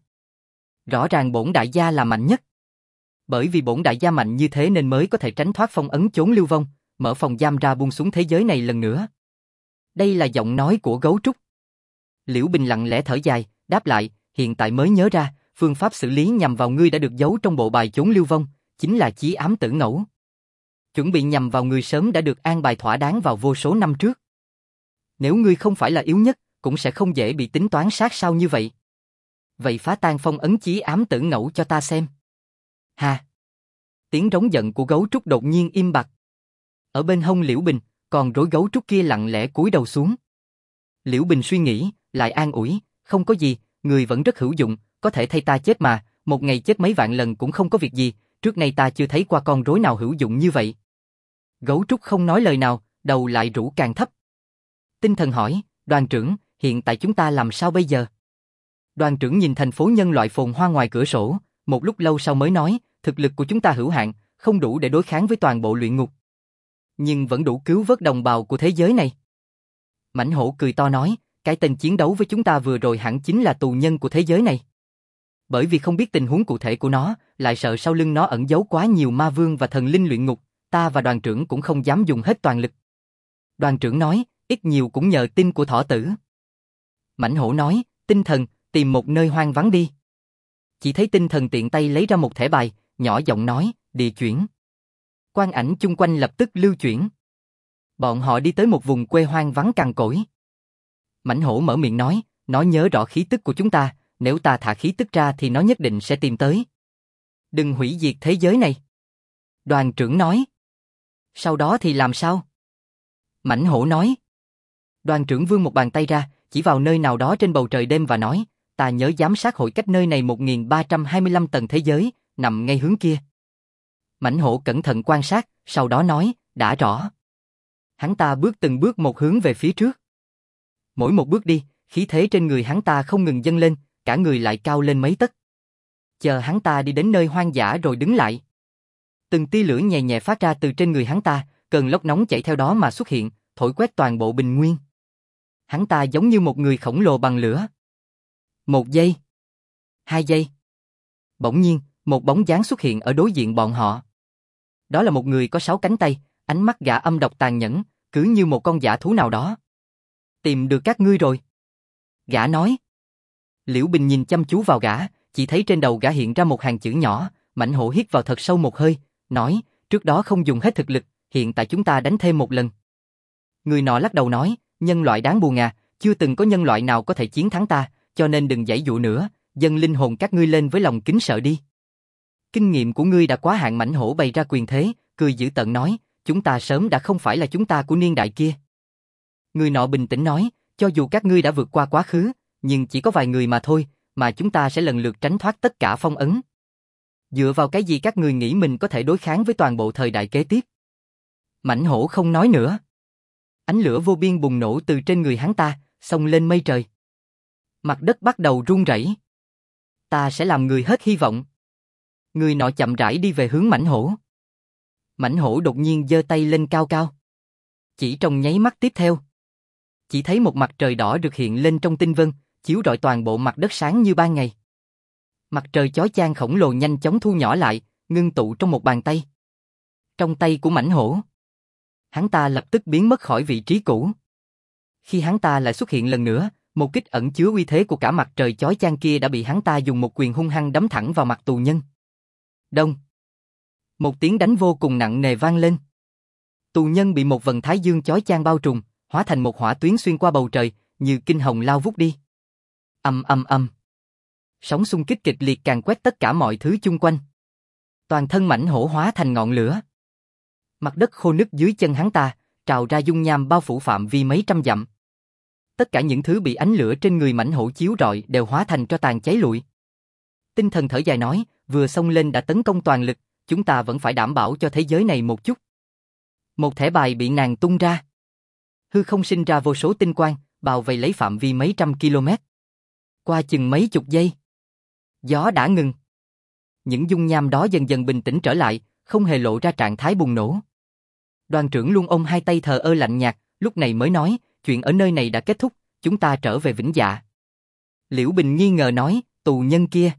Rõ ràng bổn đại gia là mạnh nhất. Bởi vì bổn đại gia mạnh như thế nên mới có thể tránh thoát phong ấn trốn lưu vong, mở phòng giam ra buông xuống thế giới này lần nữa. Đây là giọng nói của gấu trúc. Liễu Bình lặng lẽ thở dài, đáp lại, hiện tại mới nhớ ra, phương pháp xử lý nhằm vào ngươi đã được giấu trong bộ bài trốn lưu vong, chính là chí ám tử ngẫu. Chuẩn bị nhằm vào ngươi sớm đã được an bài thỏa đáng vào vô số năm trước. Nếu ngươi không phải là yếu nhất, cũng sẽ không dễ bị tính toán sát sao như vậy. Vậy phá tan phong ấn chí ám tử ngẫu cho ta xem. Ha! Tiếng rống giận của gấu trúc đột nhiên im bặt. Ở bên hông Liễu Bình, còn rối gấu trúc kia lặng lẽ cúi đầu xuống. Liễu Bình suy nghĩ, lại an ủi, không có gì, người vẫn rất hữu dụng, có thể thay ta chết mà, một ngày chết mấy vạn lần cũng không có việc gì, trước nay ta chưa thấy qua con rối nào hữu dụng như vậy. Gấu trúc không nói lời nào, đầu lại rũ càng thấp. Tinh thần hỏi, đoàn trưởng, hiện tại chúng ta làm sao bây giờ? Đoàn trưởng nhìn thành phố nhân loại phồn hoa ngoài cửa sổ, một lúc lâu sau mới nói, thực lực của chúng ta hữu hạn, không đủ để đối kháng với toàn bộ luyện ngục. Nhưng vẫn đủ cứu vớt đồng bào của thế giới này. Mãnh hổ cười to nói, cái tên chiến đấu với chúng ta vừa rồi hẳn chính là tù nhân của thế giới này. Bởi vì không biết tình huống cụ thể của nó, lại sợ sau lưng nó ẩn giấu quá nhiều ma vương và thần linh luyện ngục, ta và đoàn trưởng cũng không dám dùng hết toàn lực. Đoàn trưởng nói, ít nhiều cũng nhờ tin của Thỏ Tử. Mãnh hổ nói, tinh thần, tìm một nơi hoang vắng đi. Chỉ thấy tinh thần tiện tay lấy ra một thẻ bài, nhỏ giọng nói, địa chuyển. Quang ảnh chung quanh lập tức lưu chuyển. Bọn họ đi tới một vùng quê hoang vắng cằn cỗi. Mãnh hổ mở miệng nói, nó nhớ rõ khí tức của chúng ta, nếu ta thả khí tức ra thì nó nhất định sẽ tìm tới. Đừng hủy diệt thế giới này. Đoàn trưởng nói. Sau đó thì làm sao? Mãnh hổ nói. Đoàn trưởng vươn một bàn tay ra, chỉ vào nơi nào đó trên bầu trời đêm và nói, ta nhớ giám sát hội cách nơi này 1325 tầng thế giới, nằm ngay hướng kia. Mãnh hổ cẩn thận quan sát, sau đó nói, đã rõ. Hắn ta bước từng bước một hướng về phía trước. Mỗi một bước đi, khí thế trên người hắn ta không ngừng dâng lên, cả người lại cao lên mấy tấc. chờ hắn ta đi đến nơi hoang dã rồi đứng lại. Từng tia lửa nhẹ nhẹ phát ra từ trên người hắn ta, cơn lốc nóng chảy theo đó mà xuất hiện, thổi quét toàn bộ bình nguyên. Hắn ta giống như một người khổng lồ bằng lửa. 1 giây. 2 giây. Bỗng nhiên, một bóng dáng xuất hiện ở đối diện bọn họ. Đó là một người có 6 cánh tay, ánh mắt gã âm độc tàn nhẫn, cứ như một con dã thú nào đó. Tìm được các ngươi rồi. Gã nói. Liễu Bình nhìn chăm chú vào gã, chỉ thấy trên đầu gã hiện ra một hàng chữ nhỏ, Mãnh Hổ hít vào thật sâu một hơi, nói, trước đó không dùng hết thực lực, hiện tại chúng ta đánh thêm một lần. Người nọ lắc đầu nói, nhân loại đáng buồn à, chưa từng có nhân loại nào có thể chiến thắng ta, cho nên đừng giãy dụa nữa, dâng linh hồn các ngươi lên với lòng kính sợ đi. Kinh nghiệm của ngươi đã quá hạn. Mãnh Hổ bày ra quyền thế, cười dữ tợn nói, chúng ta sớm đã không phải là chúng ta của niên đại kia. Người nọ bình tĩnh nói, cho dù các ngươi đã vượt qua quá khứ, nhưng chỉ có vài người mà thôi, mà chúng ta sẽ lần lượt tránh thoát tất cả phong ấn. Dựa vào cái gì các người nghĩ mình có thể đối kháng với toàn bộ thời đại kế tiếp? Mãnh Hổ không nói nữa. Ánh lửa vô biên bùng nổ từ trên người hắn ta, xông lên mây trời. Mặt đất bắt đầu rung rẩy. Ta sẽ làm người hết hy vọng. Người nọ chậm rãi đi về hướng Mãnh Hổ. Mãnh Hổ đột nhiên giơ tay lên cao cao. Chỉ trong nháy mắt tiếp theo, chỉ thấy một mặt trời đỏ được hiện lên trong tinh vân, chiếu rọi toàn bộ mặt đất sáng như ban ngày. Mặt trời chói chang khổng lồ nhanh chóng thu nhỏ lại, ngưng tụ trong một bàn tay. Trong tay của Mãnh Hổ. Hắn ta lập tức biến mất khỏi vị trí cũ. Khi hắn ta lại xuất hiện lần nữa, một kích ẩn chứa uy thế của cả mặt trời chói chang kia đã bị hắn ta dùng một quyền hung hăng đấm thẳng vào mặt tù nhân. Đông. Một tiếng đánh vô cùng nặng nề vang lên. Tù nhân bị một vầng thái dương chói chang bao trùm, hóa thành một hỏa tuyến xuyên qua bầu trời, như kinh hồng lao vút đi. Ầm ầm ầm. Sóng xung kích kịch liệt càn quét tất cả mọi thứ chung quanh. Toàn thân Mãnh Hổ hóa thành ngọn lửa. Mặt đất khô nứt dưới chân hắn ta, trào ra dung nham bao phủ phạm vi mấy trăm dặm. Tất cả những thứ bị ánh lửa trên người Mãnh Hổ chiếu rọi đều hóa thành tro tàn cháy lụi. Tinh Thần thở dài nói, vừa xông lên đã tấn công toàn lực, chúng ta vẫn phải đảm bảo cho thế giới này một chút. Một thẻ bài bị nàng tung ra. Hư không sinh ra vô số tinh quang, bao vây lấy phạm vi mấy trăm km. Qua chừng mấy chục giây, gió đã ngừng. Những dung nham đó dần dần bình tĩnh trở lại, không hề lộ ra trạng thái bùng nổ. Đoàn trưởng luôn ôm hai tay thờ ơ lạnh nhạt, lúc này mới nói, chuyện ở nơi này đã kết thúc, chúng ta trở về Vĩnh Dạ. Liễu Bình nghi ngờ nói, tù nhân kia.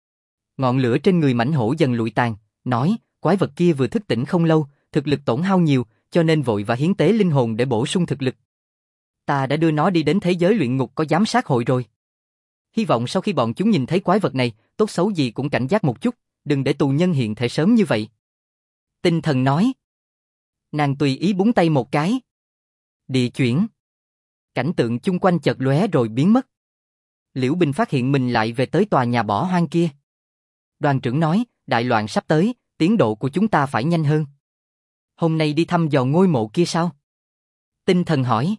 Ngọn lửa trên người Mãnh Hổ dần lụi tàn, nói, quái vật kia vừa thức tỉnh không lâu, thực lực tổn hao nhiều, cho nên vội và hiến tế linh hồn để bổ sung thực lực. Ta đã đưa nó đi đến thế giới luyện ngục có giám sát hội rồi. Hy vọng sau khi bọn chúng nhìn thấy quái vật này, tốt xấu gì cũng cảnh giác một chút, đừng để tù nhân hiện thể sớm như vậy. Tinh Thần nói. Nàng tùy ý búng tay một cái. Địa chuyển. Cảnh tượng chung quanh chợt lóe rồi biến mất. Liễu Bình phát hiện mình lại về tới tòa nhà bỏ hoang kia. Đoàn trưởng nói, đại loạn sắp tới, tiến độ của chúng ta phải nhanh hơn. Hôm nay đi thăm dò ngôi mộ kia sao? Tinh Thần hỏi.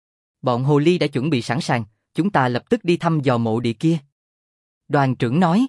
Bọn hồ ly đã chuẩn bị sẵn sàng, chúng ta lập tức đi thăm dò mộ địa kia. Đoàn trưởng nói.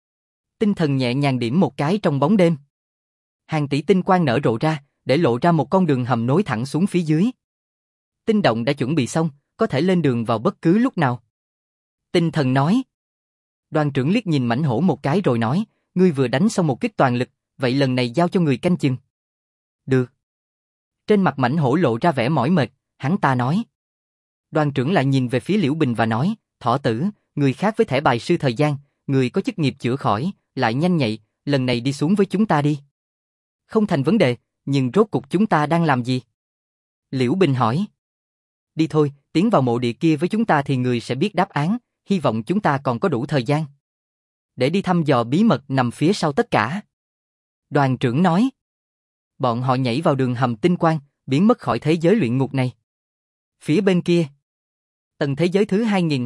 Tinh Thần nhẹ nhàng điểm một cái trong bóng đêm. Hàng tỷ tinh quang nở rộ ra, để lộ ra một con đường hầm nối thẳng xuống phía dưới. Tinh động đã chuẩn bị xong, có thể lên đường vào bất cứ lúc nào. Tinh Thần nói. Đoàn trưởng liếc nhìn Mãnh Hổ một cái rồi nói, ngươi vừa đánh xong một kích toàn lực, vậy lần này giao cho người canh chừng. Được. Trên mặt Mãnh Hổ lộ ra vẻ mỏi mệt, hắn ta nói. Đoàn trưởng lại nhìn về phía Liễu Bình và nói, Thỏ tử, người khác với thẻ bài sư thời gian, người có chức nghiệp chữa khỏi, lại nhanh nhạy, lần này đi xuống với chúng ta đi. Không thành vấn đề, nhưng rốt cục chúng ta đang làm gì? Liễu Bình hỏi. Đi thôi, tiến vào mộ địa kia với chúng ta thì người sẽ biết đáp án, hy vọng chúng ta còn có đủ thời gian. Để đi thăm dò bí mật nằm phía sau tất cả. Đoàn trưởng nói. Bọn họ nhảy vào đường hầm tinh quang, biến mất khỏi thế giới luyện ngục này. Phía bên kia, tầng thế giới thứ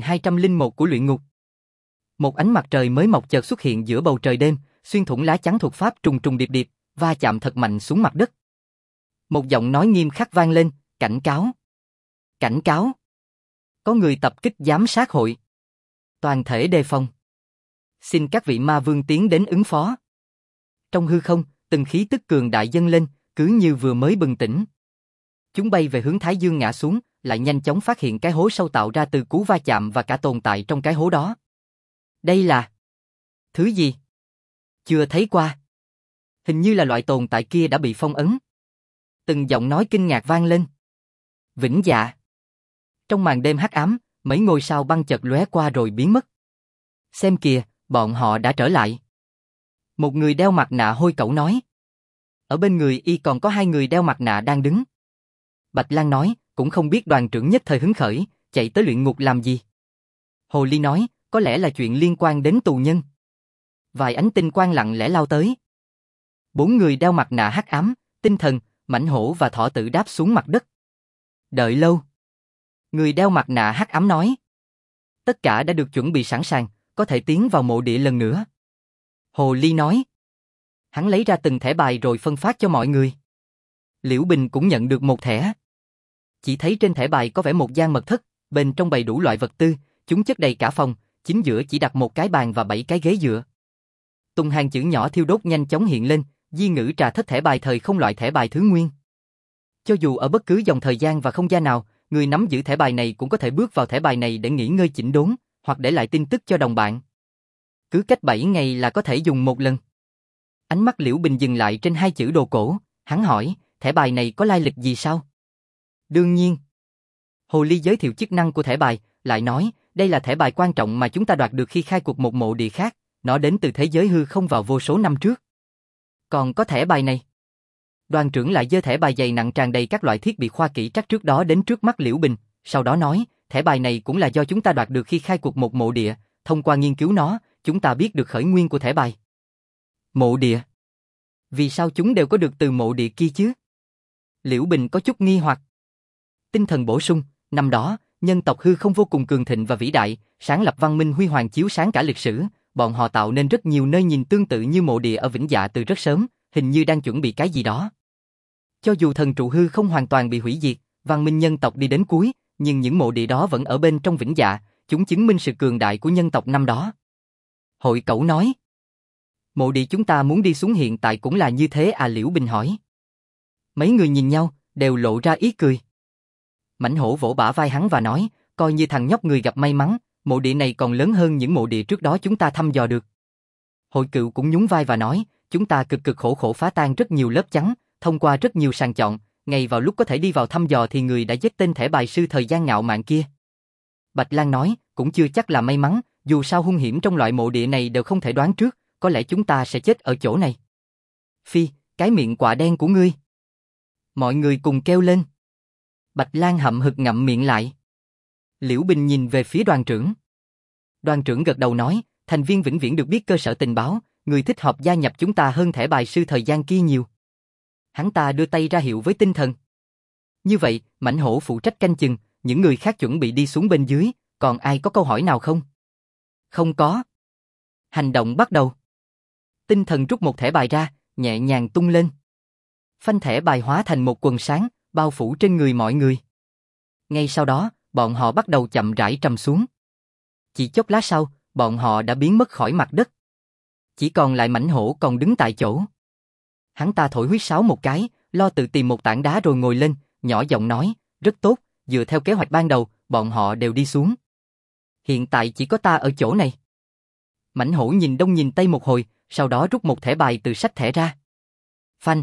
2201 của luyện ngục. Một ánh mặt trời mới mọc chợt xuất hiện giữa bầu trời đêm, xuyên thủng lá chắn thuật pháp trùng trùng điệp điệp, va chạm thật mạnh xuống mặt đất. Một giọng nói nghiêm khắc vang lên, cảnh cáo. Cảnh cáo. Có người tập kích giám sát hội. Toàn thể đề phòng. Xin các vị ma vương tiến đến ứng phó. Trong hư không, từng khí tức cường đại dâng lên, cứ như vừa mới bừng tỉnh. Chúng bay về hướng Thái Dương ngã xuống, lại nhanh chóng phát hiện cái hố sâu tạo ra từ cú va chạm và cả tồn tại trong cái hố đó. Đây là thứ gì? Chưa thấy qua. Hình như là loại tồn tại kia đã bị phong ấn. Từng giọng nói kinh ngạc vang lên. Vĩnh Dạ. Trong màn đêm hắc ám, mấy ngôi sao băng chợt lóe qua rồi biến mất. Xem kìa, bọn họ đã trở lại. Một người đeo mặt nạ hôi cẩu nói. Ở bên người y còn có hai người đeo mặt nạ đang đứng. Bạch Lang nói, cũng không biết đoàn trưởng nhất thời hứng khởi, chạy tới luyện ngục làm gì. Hồ Ly nói, có lẽ là chuyện liên quan đến tù nhân. Vài ánh tinh quang lặng lẽ lao tới. Bốn người đeo mặt nạ hắc ám, tinh thần, mãnh hổ và thỏ tử đáp xuống mặt đất. Đợi lâu. Người đeo mặt nạ hắc ám nói. Tất cả đã được chuẩn bị sẵn sàng, có thể tiến vào mộ địa lần nữa. Hồ Ly nói. Hắn lấy ra từng thẻ bài rồi phân phát cho mọi người. Liễu Bình cũng nhận được một thẻ. Chỉ thấy trên thẻ bài có vẽ một gian mật thất, bên trong bày đủ loại vật tư, chúng chất đầy cả phòng, chính giữa chỉ đặt một cái bàn và 7 cái ghế dựa. Từng hàng chữ nhỏ thiêu đốt nhanh chóng hiện lên, di ngữ trà thất thẻ bài thời không loại thẻ bài thứ nguyên. Cho dù ở bất cứ dòng thời gian và không gian nào, người nắm giữ thẻ bài này cũng có thể bước vào thẻ bài này để nghỉ ngơi chỉnh đốn, hoặc để lại tin tức cho đồng bạn. Cứ cách 7 ngày là có thể dùng một lần. Ánh mắt Liễu Bình dừng lại trên hai chữ đồ cổ, hắn hỏi, thẻ bài này có lai lịch gì sao? Đương nhiên. Hồ Ly giới thiệu chức năng của thẻ bài, lại nói, đây là thẻ bài quan trọng mà chúng ta đoạt được khi khai cuộc một mộ địa khác, nó đến từ thế giới hư không vào vô số năm trước. Còn có thẻ bài này. Đoàn trưởng lại giơ thẻ bài dày nặng tràn đầy các loại thiết bị khoa kỹ trắc trước đó đến trước mắt Liễu Bình, sau đó nói, thẻ bài này cũng là do chúng ta đoạt được khi khai cuộc một mộ địa, thông qua nghiên cứu nó, chúng ta biết được khởi nguyên của thẻ bài. Mộ địa? Vì sao chúng đều có được từ mộ địa kia chứ? Liễu Bình có chút nghi hoặc. Tinh thần bổ sung, năm đó, nhân tộc hư không vô cùng cường thịnh và vĩ đại, sáng lập văn minh huy hoàng chiếu sáng cả lịch sử, bọn họ tạo nên rất nhiều nơi nhìn tương tự như mộ địa ở Vĩnh Dạ từ rất sớm, hình như đang chuẩn bị cái gì đó. Cho dù thần trụ hư không hoàn toàn bị hủy diệt, văn minh nhân tộc đi đến cuối, nhưng những mộ địa đó vẫn ở bên trong Vĩnh Dạ, chúng chứng minh sự cường đại của nhân tộc năm đó. Hội Cẩu nói. Mộ địa chúng ta muốn đi xuống hiện tại cũng là như thế à, Liễu Bình hỏi. Mấy người nhìn nhau, đều lộ ra ý cười. Mãnh Hổ vỗ bả vai hắn và nói, coi như thằng nhóc người gặp may mắn, mộ địa này còn lớn hơn những mộ địa trước đó chúng ta thăm dò được. Hội Cựu cũng nhún vai và nói, chúng ta cực khổ phá tan rất nhiều lớp chắn, thông qua rất nhiều sàng chọn, ngay vào lúc có thể đi vào thăm dò thì người đã giết tên thẻ bài sư thời gian ngạo mạn kia. Bạch Lang nói, cũng chưa chắc là may mắn, dù sao hung hiểm trong loại mộ địa này đều không thể đoán trước, có lẽ chúng ta sẽ chết ở chỗ này. Phi, cái miệng quạ đen của ngươi. Mọi người cùng kêu lên. Bạch Lang hậm hực ngậm miệng lại. Liễu Bình nhìn về phía đoàn trưởng. Đoàn trưởng gật đầu nói, thành viên vĩnh viễn được biết cơ sở tình báo, người thích hợp gia nhập chúng ta hơn thẻ bài sư thời gian kia nhiều. Hắn ta đưa tay ra hiệu với tinh thần. Như vậy, Mãnh Hổ phụ trách canh chừng, những người khác chuẩn bị đi xuống bên dưới, còn ai có câu hỏi nào không? Không có. Hành động bắt đầu. Tinh thần rút một thẻ bài ra, nhẹ nhàng tung lên. Phanh thẻ bài hóa thành một quần sáng, bao phủ trên người mọi người. Ngay sau đó, bọn họ bắt đầu chậm rãi trầm xuống. Chỉ chốc lát sau, bọn họ đã biến mất khỏi mặt đất. Chỉ còn lại Mãnh Hổ còn đứng tại chỗ. Hắn ta thổi huýt sáo một cái, lo tự tìm một tảng đá rồi ngồi lên, nhỏ giọng nói, rất tốt, dựa theo kế hoạch ban đầu, bọn họ đều đi xuống. Hiện tại chỉ có ta ở chỗ này. Mãnh Hổ nhìn đông nhìn tây một hồi, sau đó rút một thẻ bài từ sách thẻ ra. Phanh.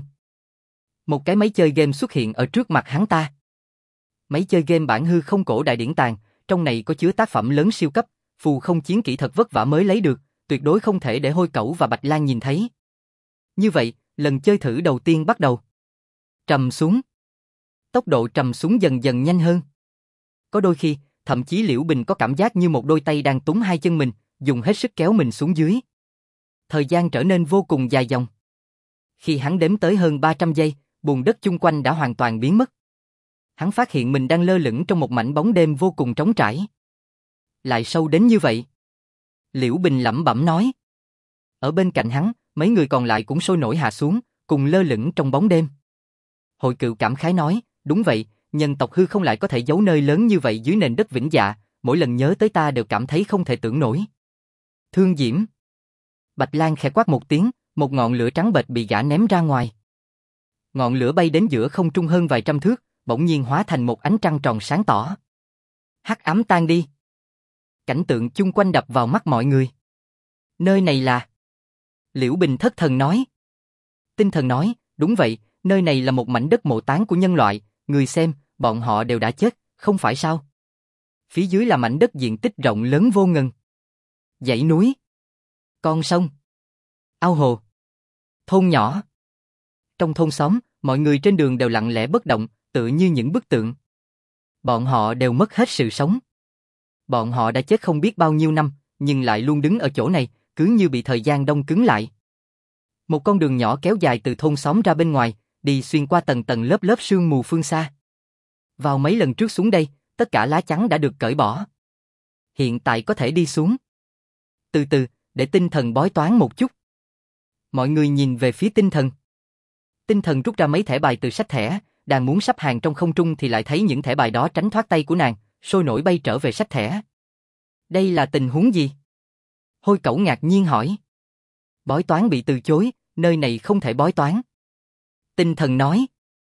Một cái máy chơi game xuất hiện ở trước mặt hắn ta. Máy chơi game bản hư không cổ đại điển tàng, trong này có chứa tác phẩm lớn siêu cấp, phù không chiến kỹ thật vất vả mới lấy được, tuyệt đối không thể để Hôi Cẩu và Bạch Lang nhìn thấy. Như vậy, lần chơi thử đầu tiên bắt đầu. Trầm xuống. Tốc độ trầm xuống dần dần nhanh hơn. Có đôi khi, thậm chí Liễu Bình có cảm giác như một đôi tay đang túm hai chân mình, dùng hết sức kéo mình xuống dưới. Thời gian trở nên vô cùng dài dòng. Khi hắn đếm tới hơn 300 giây, bùn đất chung quanh đã hoàn toàn biến mất. Hắn phát hiện mình đang lơ lửng trong một mảnh bóng đêm vô cùng trống trải. Lại sâu đến như vậy. Liễu Bình lẩm bẩm nói. Ở bên cạnh hắn, mấy người còn lại cũng sôi nổi hạ xuống, cùng lơ lửng trong bóng đêm. Hội Cựu cảm khái nói, đúng vậy, nhân tộc hư không lại có thể giấu nơi lớn như vậy dưới nền đất Vĩnh Dạ, mỗi lần nhớ tới ta đều cảm thấy không thể tưởng nổi. Thương Diễm. Bạch Lang khẽ quát một tiếng, một ngọn lửa trắng bệch bị gã ném ra ngoài. Ngọn lửa bay đến giữa không trung hơn vài trăm thước, bỗng nhiên hóa thành một ánh trăng tròn sáng tỏ. Hắc ám tan đi. Cảnh tượng chung quanh đập vào mắt mọi người. Nơi này là... Liễu Bình thất thần nói. Tinh thần nói, đúng vậy, nơi này là một mảnh đất mộ táng của nhân loại, người xem, bọn họ đều đã chết, không phải sao? Phía dưới là mảnh đất diện tích rộng lớn vô ngần. Dãy núi, con sông, ao hồ, thôn nhỏ. Trong thôn xóm, mọi người trên đường đều lặng lẽ bất động, tựa như những bức tượng. Bọn họ đều mất hết sự sống. Bọn họ đã chết không biết bao nhiêu năm, nhưng lại luôn đứng ở chỗ này, cứ như bị thời gian đông cứng lại. Một con đường nhỏ kéo dài từ thôn xóm ra bên ngoài, đi xuyên qua tầng tầng lớp lớp sương mù phương xa. Vào mấy lần trước xuống đây, tất cả lá chắn đã được cởi bỏ. Hiện tại có thể đi xuống. Từ từ, để tinh thần bói toán một chút. Mọi người nhìn về phía tinh thần. Tinh thần rút ra mấy thẻ bài từ sách thẻ, đang muốn sắp hàng trong không trung thì lại thấy những thẻ bài đó tránh thoát tay của nàng, sôi nổi bay trở về sách thẻ. Đây là tình huống gì? Hôi Cẩu ngạc nhiên hỏi. Bói toán bị từ chối, nơi này không thể bói toán. Tinh thần nói.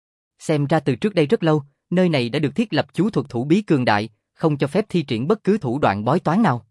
Xem ra từ trước đây rất lâu, nơi này đã được thiết lập chú thuật thủ bí cường đại, không cho phép thi triển bất cứ thủ đoạn bói toán nào.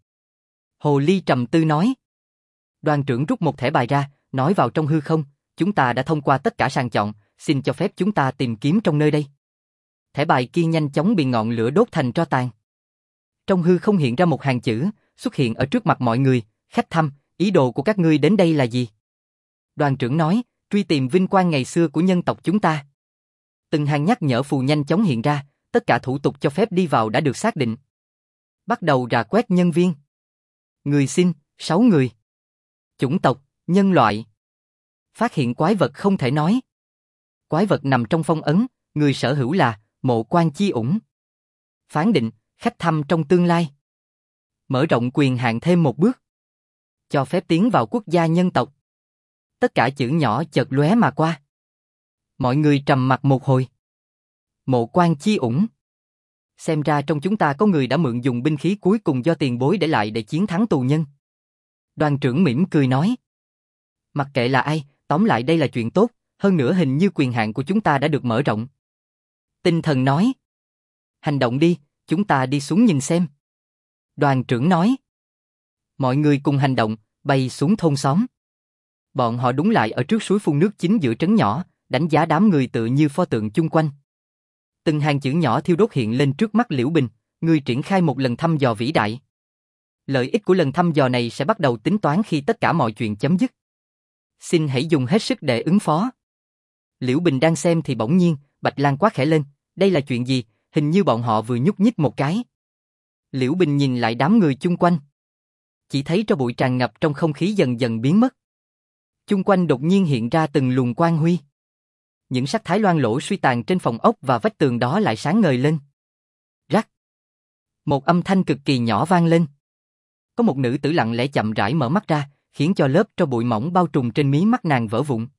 Hồ Ly trầm tư nói. Đoàn trưởng rút một thẻ bài ra, nói vào trong hư không, chúng ta đã thông qua tất cả sàng chọn, xin cho phép chúng ta tìm kiếm trong nơi đây. Thẻ bài kia nhanh chóng bị ngọn lửa đốt thành tro tàn. Trong hư không hiện ra một hàng chữ, xuất hiện ở trước mặt mọi người, khách thăm, ý đồ của các ngươi đến đây là gì? Đoàn trưởng nói, truy tìm vinh quang ngày xưa của nhân tộc chúng ta. Từng hàng nhắc nhở phù nhanh chóng hiện ra, tất cả thủ tục cho phép đi vào đã được xác định. Bắt đầu rà quét nhân viên. Người xin, 6 người. Chủng tộc, nhân loại. Phát hiện quái vật không thể nói. Quái vật nằm trong phong ấn, người sở hữu là Mộ Quan Chi Ủng. Phán định, khách thăm trong tương lai. Mở rộng quyền hạn thêm một bước. Cho phép tiến vào quốc gia nhân tộc. Tất cả chữ nhỏ chợt lóe mà qua. Mọi người trầm mặc một hồi. Mộ Quan Chi Ủng. Xem ra trong chúng ta có người đã mượn dùng binh khí cuối cùng do tiền bối để lại để chiến thắng tù nhân. Đoàn trưởng mỉm cười nói. Mặc kệ là ai, tóm lại đây là chuyện tốt, hơn nữa hình như quyền hạn của chúng ta đã được mở rộng. Tinh thần nói. Hành động đi, chúng ta đi xuống nhìn xem. Đoàn trưởng nói. Mọi người cùng hành động, bay xuống thôn xóm. Bọn họ đúng lại ở trước suối phun nước chính giữa trấn nhỏ, đánh giá đám người tựa như pho tượng chung quanh. Từng hàng chữ nhỏ thiêu đốt hiện lên trước mắt Liễu Bình, người triển khai một lần thăm dò vĩ đại. Lợi ích của lần thăm dò này sẽ bắt đầu tính toán khi tất cả mọi chuyện chấm dứt. Xin hãy dùng hết sức để ứng phó. Liễu Bình đang xem thì bỗng nhiên, Bạch Lang quát khẽ lên, đây là chuyện gì, hình như bọn họ vừa nhúc nhích một cái. Liễu Bình nhìn lại đám người chung quanh. Chỉ thấy tro bụi tràn ngập trong không khí dần dần biến mất. Chung quanh đột nhiên hiện ra từng luồng quang huy. Những sắc thái loang lổ suy tàn trên phòng ốc và vách tường đó lại sáng ngời lên. Rắc. Một âm thanh cực kỳ nhỏ vang lên. Có một nữ tử lặng lẽ chậm rãi mở mắt ra, khiến cho lớp tro bụi mỏng bao trùm trên mí mắt nàng vỡ vụn.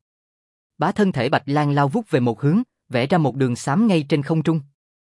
Bá thân thể Bạch Lang lao vút về một hướng, vẽ ra một đường xám ngay trên không trung.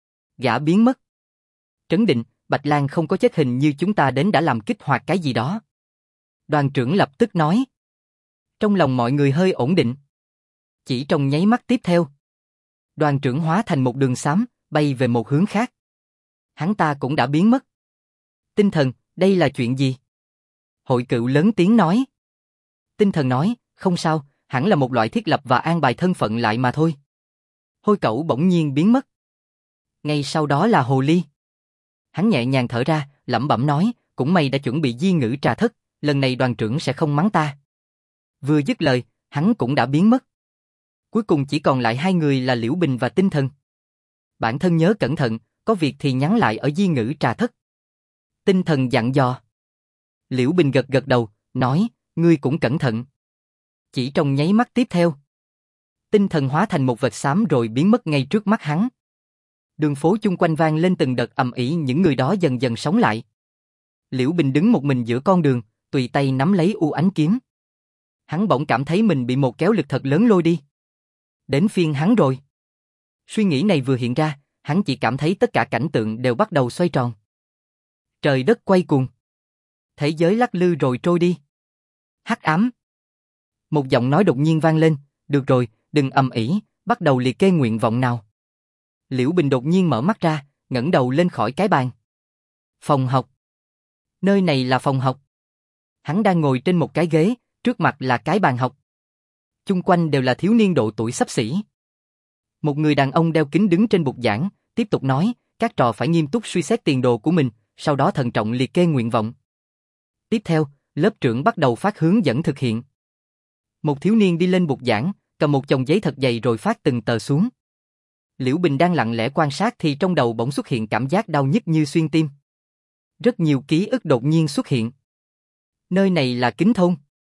Gã biến mất. Trấn định, Bạch Lang không có chết, hình như chúng ta đến đã làm kích hoạt cái gì đó. Đoàn trưởng lập tức nói. Trong lòng mọi người hơi ổn định. Chỉ trong nháy mắt tiếp theo, đoàn trưởng hóa thành một đường xám, bay về một hướng khác. Hắn ta cũng đã biến mất. Tinh thần, đây là chuyện gì? Hội Cựu lớn tiếng nói. Tinh thần nói, không sao, hẳn là một loại thiết lập và an bài thân phận lại mà thôi. Hôi Cẩu bỗng nhiên biến mất. Ngay sau đó là Hồ Ly. Hắn nhẹ nhàng thở ra, lẩm bẩm nói, cũng may đã chuẩn bị di ngữ trà thất, lần này đoàn trưởng sẽ không mắng ta. Vừa dứt lời, hắn cũng đã biến mất. Cuối cùng chỉ còn lại hai người là Liễu Bình và Tinh thần. Bản thân nhớ cẩn thận, có việc thì nhắn lại ở di ngữ trà thất. Tinh thần dặn dò. Liễu Bình gật gật đầu, nói, ngươi cũng cẩn thận. Chỉ trong nháy mắt tiếp theo, Tinh thần hóa thành một vệt xám rồi biến mất ngay trước mắt hắn. Đường phố chung quanh vang lên từng đợt ầm ĩ, những người đó dần dần sống lại. Liễu Bình đứng một mình giữa con đường, tùy tay nắm lấy u ánh kiếm. Hắn bỗng cảm thấy mình bị một kéo lực thật lớn lôi đi. Đến phiên hắn rồi. Suy nghĩ này vừa hiện ra, hắn chỉ cảm thấy tất cả cảnh tượng đều bắt đầu xoay tròn. Trời đất quay cuồng. Thế giới lắc lư rồi trôi đi. Hắc ám. Một giọng nói đột nhiên vang lên, được rồi, đừng ầm ĩ, bắt đầu liệt kê nguyện vọng nào. Liễu Bình đột nhiên mở mắt ra, ngẩng đầu lên khỏi cái bàn. Phòng học. Nơi này là phòng học. Hắn đang ngồi trên một cái ghế, Trước mặt là cái bàn học. Chung quanh đều là thiếu niên độ tuổi xấp xỉ. Một người đàn ông đeo kính đứng trên bục giảng, tiếp tục nói, các trò phải nghiêm túc suy xét tiền đồ của mình, sau đó thận trọng liệt kê nguyện vọng. Tiếp theo, lớp trưởng bắt đầu phát hướng dẫn thực hiện. Một thiếu niên đi lên bục giảng, cầm một chồng giấy thật dày rồi phát từng tờ xuống. Liễu Bình đang lặng lẽ quan sát thì trong đầu bỗng xuất hiện cảm giác đau nhức như xuyên tim. Rất nhiều ký ức đột nhiên xuất hiện. Nơi này là Kính thôn.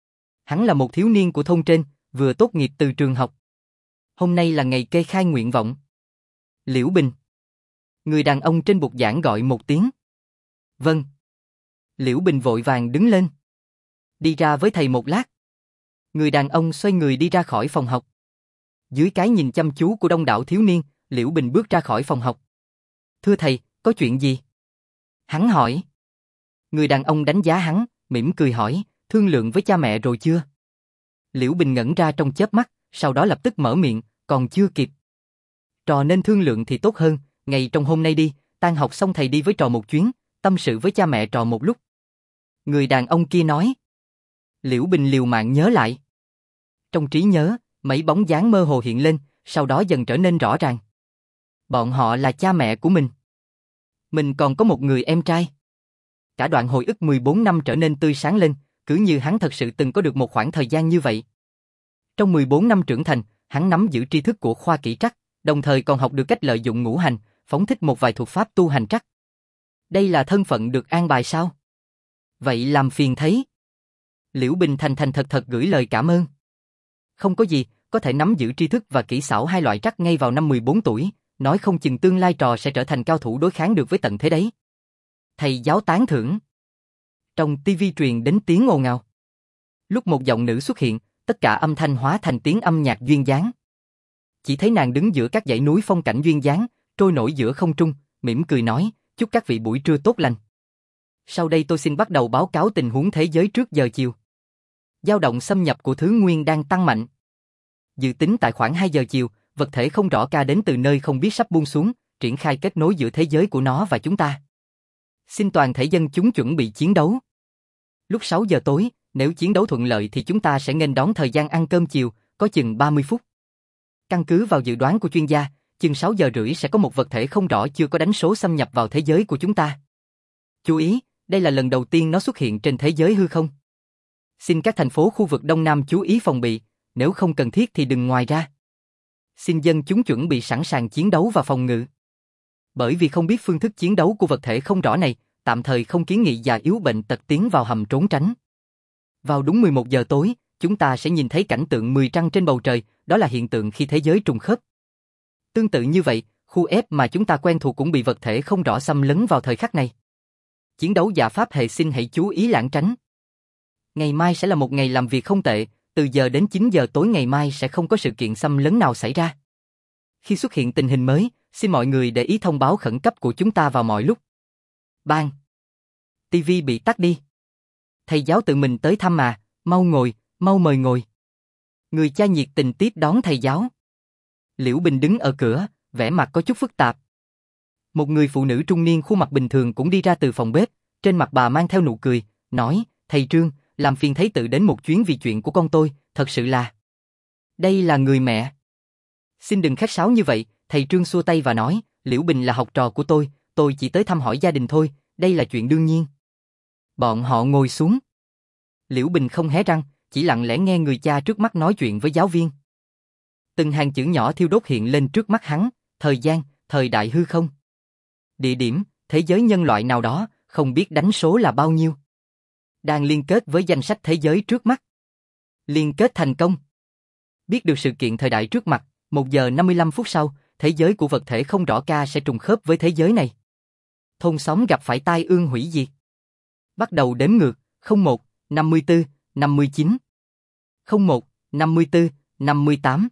Hắn là một thiếu niên của thôn trên, vừa tốt nghiệp từ trường học. Hôm nay là ngày kê khai nguyện vọng. Liễu Bình. Người đàn ông trên bục giảng gọi một tiếng. Vâng. Liễu Bình vội vàng đứng lên. Đi ra với thầy một lát. Người đàn ông xoay người đi ra khỏi phòng học. Dưới cái nhìn chăm chú của đông đảo thiếu niên, Liễu Bình bước ra khỏi phòng học. Thưa thầy, có chuyện gì? Hắn hỏi. Người đàn ông đánh giá hắn, mỉm cười hỏi, thương lượng với cha mẹ rồi chưa? Liễu Bình ngẩn ra trong chớp mắt, sau đó lập tức mở miệng, còn chưa kịp. Trò nên thương lượng thì tốt hơn, ngày trong hôm nay đi, tan học xong thầy đi với trò một chuyến, tâm sự với cha mẹ trò một lúc. Người đàn ông kia nói. Liễu Bình liều mạng nhớ lại. Trong trí nhớ, mấy bóng dáng mơ hồ hiện lên, sau đó dần trở nên rõ ràng. Bọn họ là cha mẹ của mình. Mình còn có một người em trai. Cả đoạn hồi ức 14 năm trở nên tươi sáng lên, cứ như hắn thật sự từng có được một khoảng thời gian như vậy. Trong 14 năm trưởng thành, hắn nắm giữ tri thức của khoa kỹ trắc, đồng thời còn học được cách lợi dụng ngũ hành, phóng thích một vài thuật pháp tu hành trắc. Đây là thân phận được an bài sao? Vậy làm phiền thấy. Liễu Bình thành thành thật thật gửi lời cảm ơn. Không có gì, có thể nắm giữ tri thức và kỹ xảo hai loại trắc ngay vào năm 14 tuổi, nói không chừng tương lai trò sẽ trở thành cao thủ đối kháng được với tận thế đấy. Thầy giáo tán thưởng. Trong tivi truyền đến tiếng ồn ào. Lúc một giọng nữ xuất hiện, tất cả âm thanh hóa thành tiếng âm nhạc duyên dáng. Chỉ thấy nàng đứng giữa các dãy núi phong cảnh duyên dáng, trôi nổi giữa không trung, mỉm cười nói, chúc các vị buổi trưa tốt lành. Sau đây tôi xin bắt đầu báo cáo tình huống thế giới trước giờ chiều. Dao động xâm nhập của thứ nguyên đang tăng mạnh. Dự tính tại khoảng 2 giờ chiều, vật thể không rõ ca đến từ nơi không biết sắp buông xuống, triển khai kết nối giữa thế giới của nó và chúng ta. Xin toàn thể dân chúng chuẩn bị chiến đấu. Lúc 6 giờ tối, nếu chiến đấu thuận lợi thì chúng ta sẽ nghênh đón thời gian ăn cơm chiều, có chừng 30 phút. Căn cứ vào dự đoán của chuyên gia, chừng 6 giờ rưỡi sẽ có một vật thể không rõ chưa có đánh số xâm nhập vào thế giới của chúng ta. Chú ý, đây là lần đầu tiên nó xuất hiện trên thế giới hư không. Xin các thành phố khu vực Đông Nam chú ý phòng bị, nếu không cần thiết thì đừng ngoài ra. Xin dân chúng chuẩn bị sẵn sàng chiến đấu và phòng ngự. Bởi vì không biết phương thức chiến đấu của vật thể không rõ này, tạm thời không kiến nghị già yếu bệnh tật tiến vào hầm trốn tránh. Vào đúng 11 giờ tối, chúng ta sẽ nhìn thấy cảnh tượng 10 trăng trên bầu trời, đó là hiện tượng khi thế giới trùng khớp. Tương tự như vậy, khu F mà chúng ta quen thuộc cũng bị vật thể không rõ xâm lấn vào thời khắc này. Chiến đấu dạ pháp hệ xin hãy chú ý lảng tránh. Ngày mai sẽ là một ngày làm việc không tệ, từ giờ đến 9 giờ tối ngày mai sẽ không có sự kiện xâm lấn nào xảy ra. Khi xuất hiện tình hình mới, xin mọi người để ý thông báo khẩn cấp của chúng ta vào mọi lúc. Bang! TV bị tắt đi. Thầy giáo tự mình tới thăm mà, mau ngồi, mau mời ngồi. Người cha nhiệt tình tiếp đón thầy giáo. Liễu Bình đứng ở cửa, vẻ mặt có chút phức tạp. Một người phụ nữ trung niên khuôn mặt bình thường cũng đi ra từ phòng bếp, trên mặt bà mang theo nụ cười, nói, thầy Trương, làm phiền thấy tự đến một chuyến vì chuyện của con tôi, thật sự là... Đây là người mẹ. Xin đừng khách sáo như vậy, thầy Trương xua tay và nói, Liễu Bình là học trò của tôi chỉ tới thăm hỏi gia đình thôi, đây là chuyện đương nhiên. Bọn họ ngồi xuống. Liễu Bình không hé răng, chỉ lặng lẽ nghe người cha trước mắt nói chuyện với giáo viên. Từng hàng chữ nhỏ thiêu đốt hiện lên trước mắt hắn, thời gian, thời đại hư không. Địa điểm, thế giới nhân loại nào đó, không biết đánh số là bao nhiêu. Đang liên kết với danh sách thế giới trước mắt. Liên kết thành công. Biết được sự kiện thời đại trước mặt, 1 giờ 55 phút sau, thế giới của vật thể không rõ ca sẽ trùng khớp với thế giới này. Thôn xóm gặp phải tai ương hủy diệt. Bắt đầu đếm ngược, 01, 54, 59. 01, 54, 58.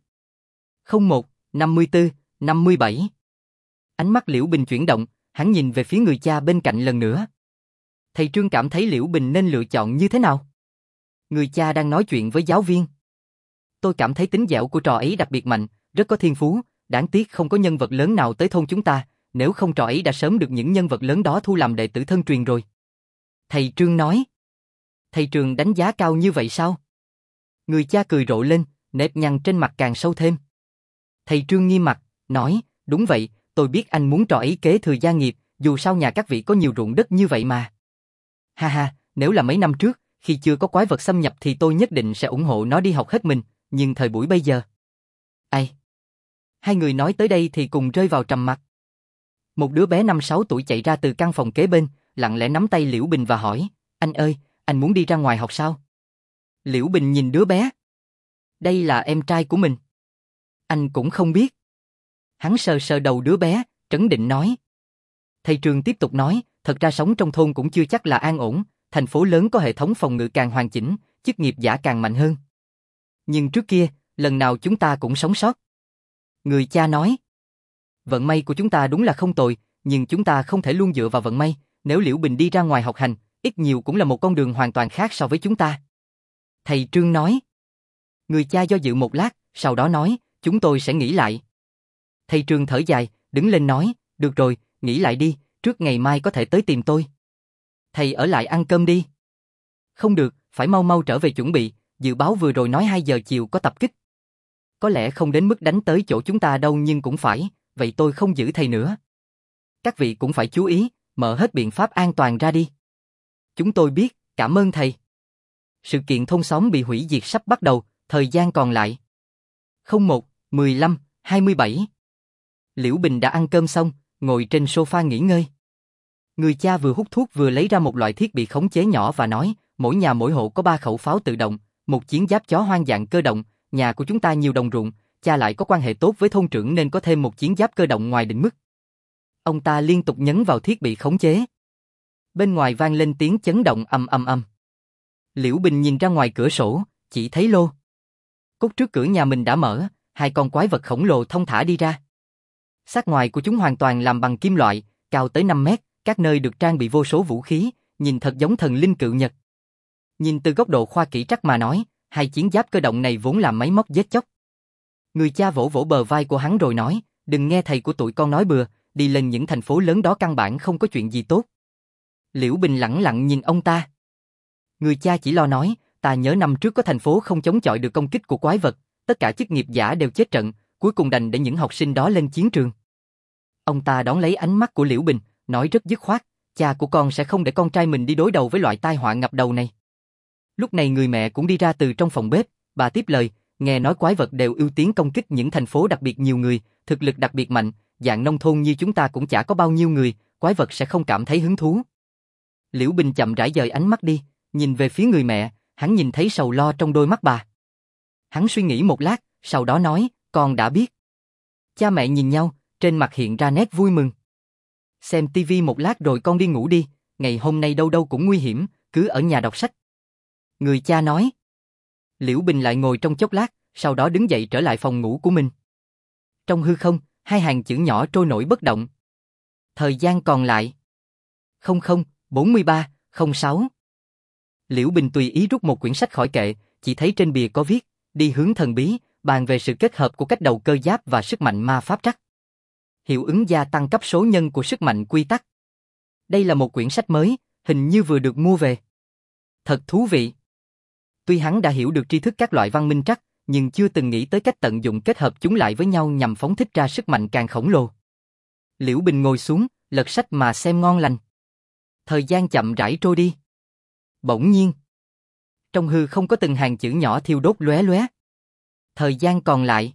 01, 54, 57. Ánh mắt Liễu Bình chuyển động, hắn nhìn về phía người cha bên cạnh lần nữa. Thầy Trương cảm thấy Liễu Bình nên lựa chọn như thế nào? Người cha đang nói chuyện với giáo viên. Tôi cảm thấy tính dẻo của trò ấy đặc biệt mạnh, rất có thiên phú, đáng tiếc không có nhân vật lớn nào tới thôn chúng ta, nếu không trò ấy đã sớm được những nhân vật lớn đó thu làm đệ tử thân truyền rồi. Thầy Trương nói. Thầy Trương đánh giá cao như vậy sao? Người cha cười rộ lên, nếp nhăn trên mặt càng sâu thêm. Thầy Trương nghiêm mặt, nói, đúng vậy, tôi biết anh muốn trò ấy kế thừa gia nghiệp, dù sao nhà các vị có nhiều ruộng đất như vậy mà. Ha ha, nếu là mấy năm trước, khi chưa có quái vật xâm nhập thì tôi nhất định sẽ ủng hộ nó đi học hết mình, nhưng thời buổi bây giờ. Ai? Hai người nói tới đây thì cùng rơi vào trầm mặc. Một đứa bé 5-6 tuổi chạy ra từ căn phòng kế bên, lặng lẽ nắm tay Liễu Bình và hỏi, anh ơi, anh muốn đi ra ngoài học sao? Liễu Bình nhìn đứa bé. Đây là em trai của mình. Anh cũng không biết. Hắn sờ sờ đầu đứa bé, trấn định nói. Thầy Trường tiếp tục nói, thật ra sống trong thôn cũng chưa chắc là an ổn, thành phố lớn có hệ thống phòng ngự càng hoàn chỉnh, chức nghiệp giả càng mạnh hơn. Nhưng trước kia, lần nào chúng ta cũng sống sót. Người cha nói. Vận may của chúng ta đúng là không tồi, nhưng chúng ta không thể luôn dựa vào vận may, nếu Liễu Bình đi ra ngoài học hành, ít nhiều cũng là một con đường hoàn toàn khác so với chúng ta. Thầy Trương nói. Người cha do dự một lát, sau đó nói, chúng tôi sẽ nghĩ lại. Thầy Trương thở dài, đứng lên nói, được rồi, nghĩ lại đi, trước ngày mai có thể tới tìm tôi. Thầy ở lại ăn cơm đi. Không được, phải mau mau trở về chuẩn bị, dự báo vừa rồi nói 2 giờ chiều có tập kích. Có lẽ không đến mức đánh tới chỗ chúng ta đâu nhưng cũng phải, vậy tôi không giữ thầy nữa. Các vị cũng phải chú ý, mở hết biện pháp an toàn ra đi. Chúng tôi biết, cảm ơn thầy. Sự kiện thôn xóm bị hủy diệt sắp bắt đầu, thời gian còn lại. 01, 15, 27. Liễu Bình đã ăn cơm xong, ngồi trên sofa nghỉ ngơi. Người cha vừa hút thuốc vừa lấy ra một loại thiết bị khống chế nhỏ và nói, mỗi nhà mỗi hộ có 3 khẩu pháo tự động, một chiến giáp chó hoang dã cơ động, nhà của chúng ta nhiều đồng ruộng, cha lại có quan hệ tốt với thôn trưởng nên có thêm một chiến giáp cơ động ngoài định mức. Ông ta liên tục nhấn vào thiết bị khống chế. Bên ngoài vang lên tiếng chấn động ầm ầm ầm. Liễu Bình nhìn ra ngoài cửa sổ, chỉ thấy lô cốt trước cửa nhà mình đã mở, 2 con quái vật khổng lồ thông thả đi ra. Xác ngoài của chúng hoàn toàn làm bằng kim loại, cao tới 5 mét, các nơi được trang bị vô số vũ khí, nhìn thật giống thần linh cự nhật. Nhìn từ góc độ khoa kỹ trắc mà nói, 2 chiến giáp cơ động này vốn là máy móc giết chóc. Người cha vỗ vỗ bờ vai của hắn rồi nói, đừng nghe thầy của tụi con nói bừa, đi lên những thành phố lớn đó căn bản không có chuyện gì tốt. Liễu Bình lẳng lặng nhìn ông ta. Người cha chỉ lo nói, ta nhớ năm trước có thành phố không chống chọi được công kích của quái vật, tất cả chức nghiệp giả đều chết trận, cuối cùng đành để những học sinh đó lên chiến trường. Ông ta đón lấy ánh mắt của Liễu Bình, nói rất dứt khoát, cha của con sẽ không để con trai mình đi đối đầu với loại tai họa ngập đầu này. Lúc này người mẹ cũng đi ra từ trong phòng bếp, bà tiếp lời, nghe nói quái vật đều ưu tiên công kích những thành phố đặc biệt nhiều người, thực lực đặc biệt mạnh, dạng nông thôn như chúng ta cũng chả có bao nhiêu người, quái vật sẽ không cảm thấy hứng thú. Liễu Bình chậm rãi dời ánh mắt đi, nhìn về phía người mẹ, hắn nhìn thấy sầu lo trong đôi mắt bà. Hắn suy nghĩ một lát, sau đó nói, con đã biết. Cha mẹ nhìn nhau, trên mặt hiện ra nét vui mừng. Xem tivi một lát rồi con đi ngủ đi, ngày hôm nay đâu đâu cũng nguy hiểm, cứ ở nhà đọc sách. Người cha nói. Liễu Bình lại ngồi trong chốc lát, sau đó đứng dậy trở lại phòng ngủ của mình. Trong hư không, 2 hàng chữ nhỏ trôi nổi bất động. Thời gian còn lại. 00, 43, 06. Liễu Bình tùy ý rút một quyển sách khỏi kệ, chỉ thấy trên bìa có viết, đi hướng thần bí, bàn về sự kết hợp của cách đầu cơ giáp và sức mạnh ma pháp trắc. Hiệu ứng gia tăng cấp số nhân của sức mạnh quy tắc. Đây là một quyển sách mới, hình như vừa được mua về. Thật thú vị. Tuy hắn đã hiểu được tri thức các loại văn minh trắc, nhưng chưa từng nghĩ tới cách tận dụng kết hợp chúng lại với nhau nhằm phóng thích ra sức mạnh càng khổng lồ. Liễu Bình ngồi xuống, lật sách mà xem ngon lành. Thời gian chậm rãi trôi đi. Bỗng nhiên, trong hư không có từng hàng chữ nhỏ thiêu đốt lóe lóe. Thời gian còn lại.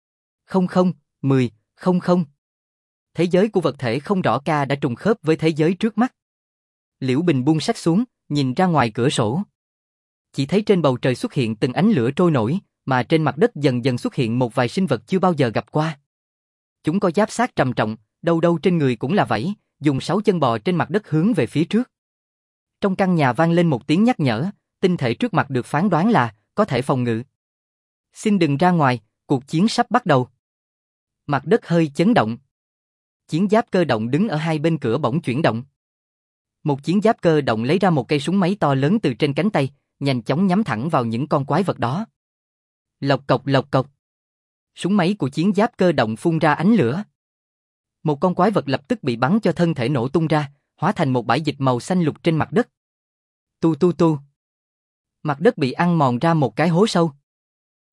00, 10, 00. Thế giới của vật thể không rõ ca đã trùng khớp với thế giới trước mắt. Liễu Bình buông sách xuống, nhìn ra ngoài cửa sổ. Chỉ thấy trên bầu trời xuất hiện từng ánh lửa trôi nổi, mà trên mặt đất dần dần xuất hiện một vài sinh vật chưa bao giờ gặp qua. Chúng có giáp xác trầm trọng, đâu đâu trên người cũng là vảy, dùng 6 chân bò trên mặt đất hướng về phía trước. Trong căn nhà vang lên một tiếng nhắc nhở, tinh thể trước mặt được phán đoán là có thể phòng ngự. Xin đừng ra ngoài, cuộc chiến sắp bắt đầu. Mặt đất hơi chấn động. Chiến giáp cơ động đứng ở hai bên cửa bỗng chuyển động. Một chiến giáp cơ động lấy ra một cây súng máy to lớn từ trên cánh tay, nhanh chóng nhắm thẳng vào những con quái vật đó. Lộc cộc lộc cộc. Súng máy của chiến giáp cơ động phun ra ánh lửa. Một con quái vật lập tức bị bắn cho thân thể nổ tung ra, hóa thành một bãi dịch màu xanh lục trên mặt đất. Tu tu tu. Mặt đất bị ăn mòn ra một cái hố sâu.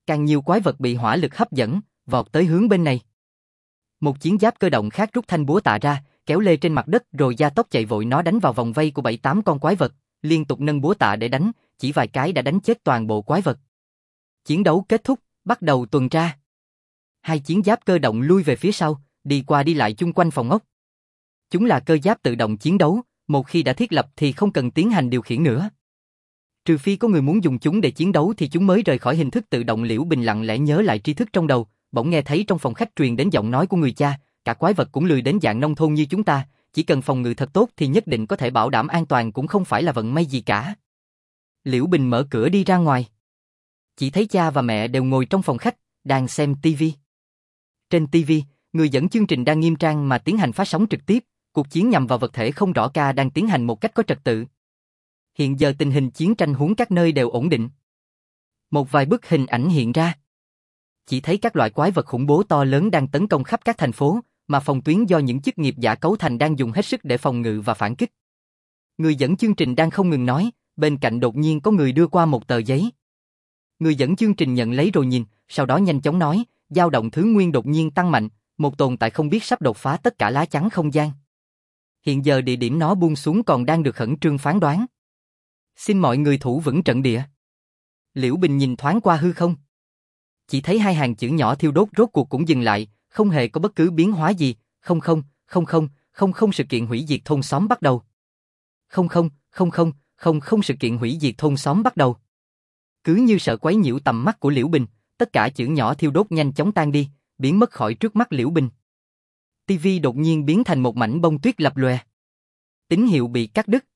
càng nhiều quái vật bị hỏa lực hấp dẫn, vọt tới hướng bên này. Một chiến giáp cơ động khác rút thanh búa tạ ra, kéo lê trên mặt đất rồi gia tốc chạy vội nó đánh vào vòng vây của 7-8 con quái vật, liên tục nâng búa tạ để đánh, chỉ vài cái đã đánh chết toàn bộ quái vật. Chiến đấu kết thúc, bắt đầu tuần tra. Hai chiến giáp cơ động lui về phía sau, đi qua đi lại chung quanh phòng ốc. Chúng là cơ giáp tự động chiến đấu, một khi đã thiết lập thì không cần tiến hành điều khiển nữa. Trừ phi có người muốn dùng chúng để chiến đấu thì chúng mới rời khỏi hình thức tự động. Liễu Bình lặng lẽ nhớ lại tri thức trong đầu, bỗng nghe thấy trong phòng khách truyền đến giọng nói của người cha, cả quái vật cũng lười đến dạng nông thôn như chúng ta, chỉ cần phòng ngự thật tốt thì nhất định có thể bảo đảm an toàn, cũng không phải là vận may gì cả. Liễu Bình mở cửa đi ra ngoài. Chỉ thấy cha và mẹ đều ngồi trong phòng khách, đang xem tivi. Trên tivi, người dẫn chương trình đang nghiêm trang mà tiến hành phát sóng trực tiếp, cuộc chiến nhằm vào vật thể không rõ K đang tiến hành một cách có trật tự. Hiện giờ tình hình chiến tranh huống các nơi đều ổn định. Một vài bức hình ảnh hiện ra. Chỉ thấy các loại quái vật khủng bố to lớn đang tấn công khắp các thành phố, mà phòng tuyến do những chức nghiệp giả cấu thành đang dùng hết sức để phòng ngự và phản kích. Người dẫn chương trình đang không ngừng nói, bên cạnh đột nhiên có người đưa qua một tờ giấy. Người dẫn chương trình nhận lấy rồi nhìn, sau đó nhanh chóng nói, dao động thứ nguyên đột nhiên tăng mạnh, một tồn tại không biết sắp đột phá tất cả lá chắn không gian. Hiện giờ địa điểm nó buông xuống còn đang được khẩn trương phán đoán. Xin mọi người thủ vững trận địa. Liễu Bình nhìn thoáng qua hư không. Chỉ thấy hai hàng chữ nhỏ thiêu đốt rốt cuộc cũng dừng lại, không hề có bất cứ biến hóa gì. 000000 sự kiện hủy diệt thôn xóm bắt đầu. 000000 sự kiện hủy diệt thôn xóm bắt đầu. Cứ như sợ quấy nhiễu tầm mắt của Liễu Bình, tất cả chữ nhỏ thiêu đốt nhanh chóng tan đi, biến mất khỏi trước mắt Liễu Bình. TV đột nhiên biến thành một mảnh bông tuyết lập lòe. Tín hiệu bị cắt đứt.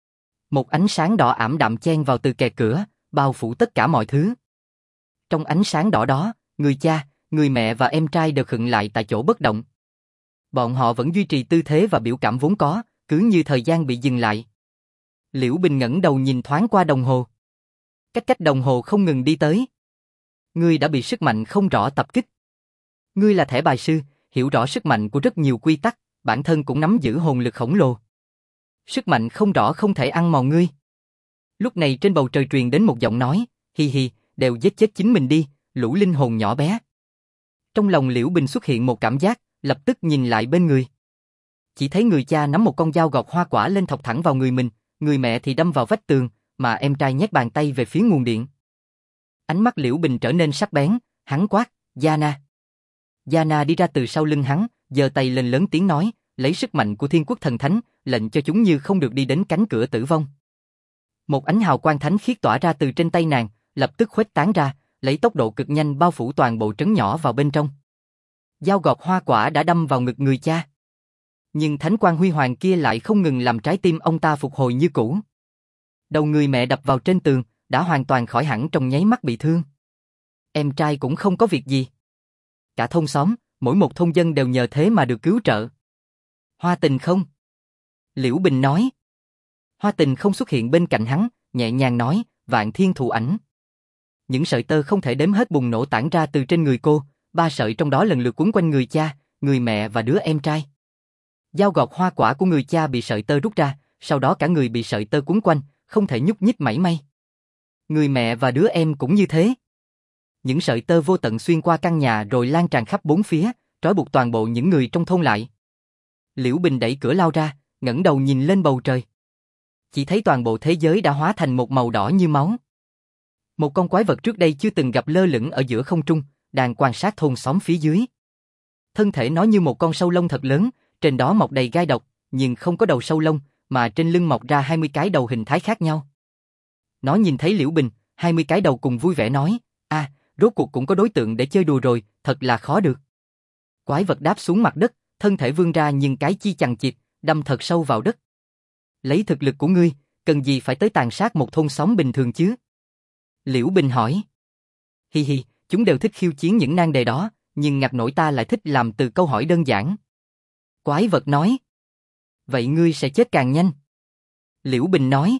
Một ánh sáng đỏ ảm đạm chen vào từ kè cửa, bao phủ tất cả mọi thứ. Trong ánh sáng đỏ đó, người cha, người mẹ và em trai đều khựng lại tại chỗ bất động. Bọn họ vẫn duy trì tư thế và biểu cảm vốn có, cứ như thời gian bị dừng lại. Liễu Bình ngẩng đầu nhìn thoáng qua đồng hồ. Cách đồng hồ không ngừng đi tới. Ngươi đã bị sức mạnh không rõ tập kích. Ngươi là thẻ bài sư, hiểu rõ sức mạnh của rất nhiều quy tắc, bản thân cũng nắm giữ hồn lực khổng lồ. Sức mạnh không rõ không thể ăn mòn ngươi. Lúc này trên bầu trời truyền đến một giọng nói, hi hi, đều giết chết chính mình đi, lũ linh hồn nhỏ bé. Trong lòng Liễu Bình xuất hiện một cảm giác, lập tức nhìn lại bên người. Chỉ thấy người cha nắm một con dao gọt hoa quả lên thọc thẳng vào người mình, người mẹ thì đâm vào vách tường, mà em trai nhét bàn tay về phía nguồn điện. Ánh mắt Liễu Bình trở nên sắc bén, hắn quát, Yana. Yana đi ra từ sau lưng hắn, giơ tay lên lớn tiếng nói, lấy sức mạnh của Thiên Quốc Thần Thánh, lệnh cho chúng như không được đi đến cánh cửa tử vong. Một ánh hào quang thánh khiết tỏa ra từ trên tay nàng, lập tức khuếch tán ra, lấy tốc độ cực nhanh bao phủ toàn bộ trấn nhỏ vào bên trong. Dao gọt hoa quả đã đâm vào ngực người cha. Nhưng thánh quang huy hoàng kia lại không ngừng làm trái tim ông ta phục hồi như cũ. Đầu người mẹ đập vào trên tường, đã hoàn toàn khỏi hẳn trong nháy mắt bị thương. Em trai cũng không có việc gì. Cả thôn xóm, mỗi một thôn dân đều nhờ thế mà được cứu trợ. Hoa Tình không? Liễu Bình nói. Hoa Tình không xuất hiện bên cạnh hắn, nhẹ nhàng nói, Vạn Thiên Thụ Ảnh. Những sợi tơ không thể đếm hết bùng nổ tản ra từ trên người cô, 3 sợi trong đó lần lượt quấn quanh người cha, người mẹ và đứa em trai. Dao gọt hoa quả của người cha bị sợi tơ rút ra, sau đó cả người bị sợi tơ quấn quanh, không thể nhúc nhích mảy may. Người mẹ và đứa em cũng như thế. Những sợi tơ vô tận xuyên qua căn nhà rồi lan tràn khắp bốn phía, trói buộc toàn bộ những người trong thôn lại. Liễu Bình đẩy cửa lao ra, ngẩng đầu nhìn lên bầu trời. Chỉ thấy toàn bộ thế giới đã hóa thành một màu đỏ như máu. Một con quái vật trước đây chưa từng gặp lơ lửng ở giữa không trung, đang quan sát thôn xóm phía dưới. Thân thể nó như một con sâu lông thật lớn, trên đó mọc đầy gai độc, nhưng không có đầu sâu lông, mà trên lưng mọc ra 20 cái đầu hình thái khác nhau. Nó nhìn thấy Liễu Bình, 20 cái đầu cùng vui vẻ nói, rốt cuộc cũng có đối tượng để chơi đùa rồi, thật là khó được. Quái vật đáp xuống mặt đất, thân thể vươn ra nhưng cái chi chằng chịt, đâm thật sâu vào đất. Lấy thực lực của ngươi, cần gì phải tới tàn sát một thôn xóm bình thường chứ? Liễu Bình hỏi. Hi hi, chúng đều thích khiêu chiến những nan đề đó, nhưng ngặt nổi ta lại thích làm từ câu hỏi đơn giản. Quái vật nói. Vậy ngươi sẽ chết càng nhanh. Liễu Bình nói.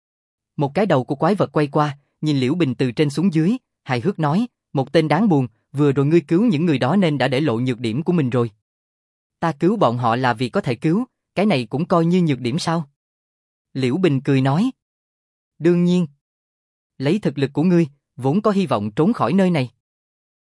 Một cái đầu của quái vật quay qua, nhìn Liễu Bình từ trên xuống dưới, hài hước nói, một tên đáng buồn, vừa rồi ngươi cứu những người đó nên đã để lộ nhược điểm của mình rồi. Ta cứu bọn họ là vì có thể cứu, cái này cũng coi như nhược điểm sao? Liễu Bình cười nói. Đương nhiên. Lấy thực lực của ngươi, vốn có hy vọng trốn khỏi nơi này.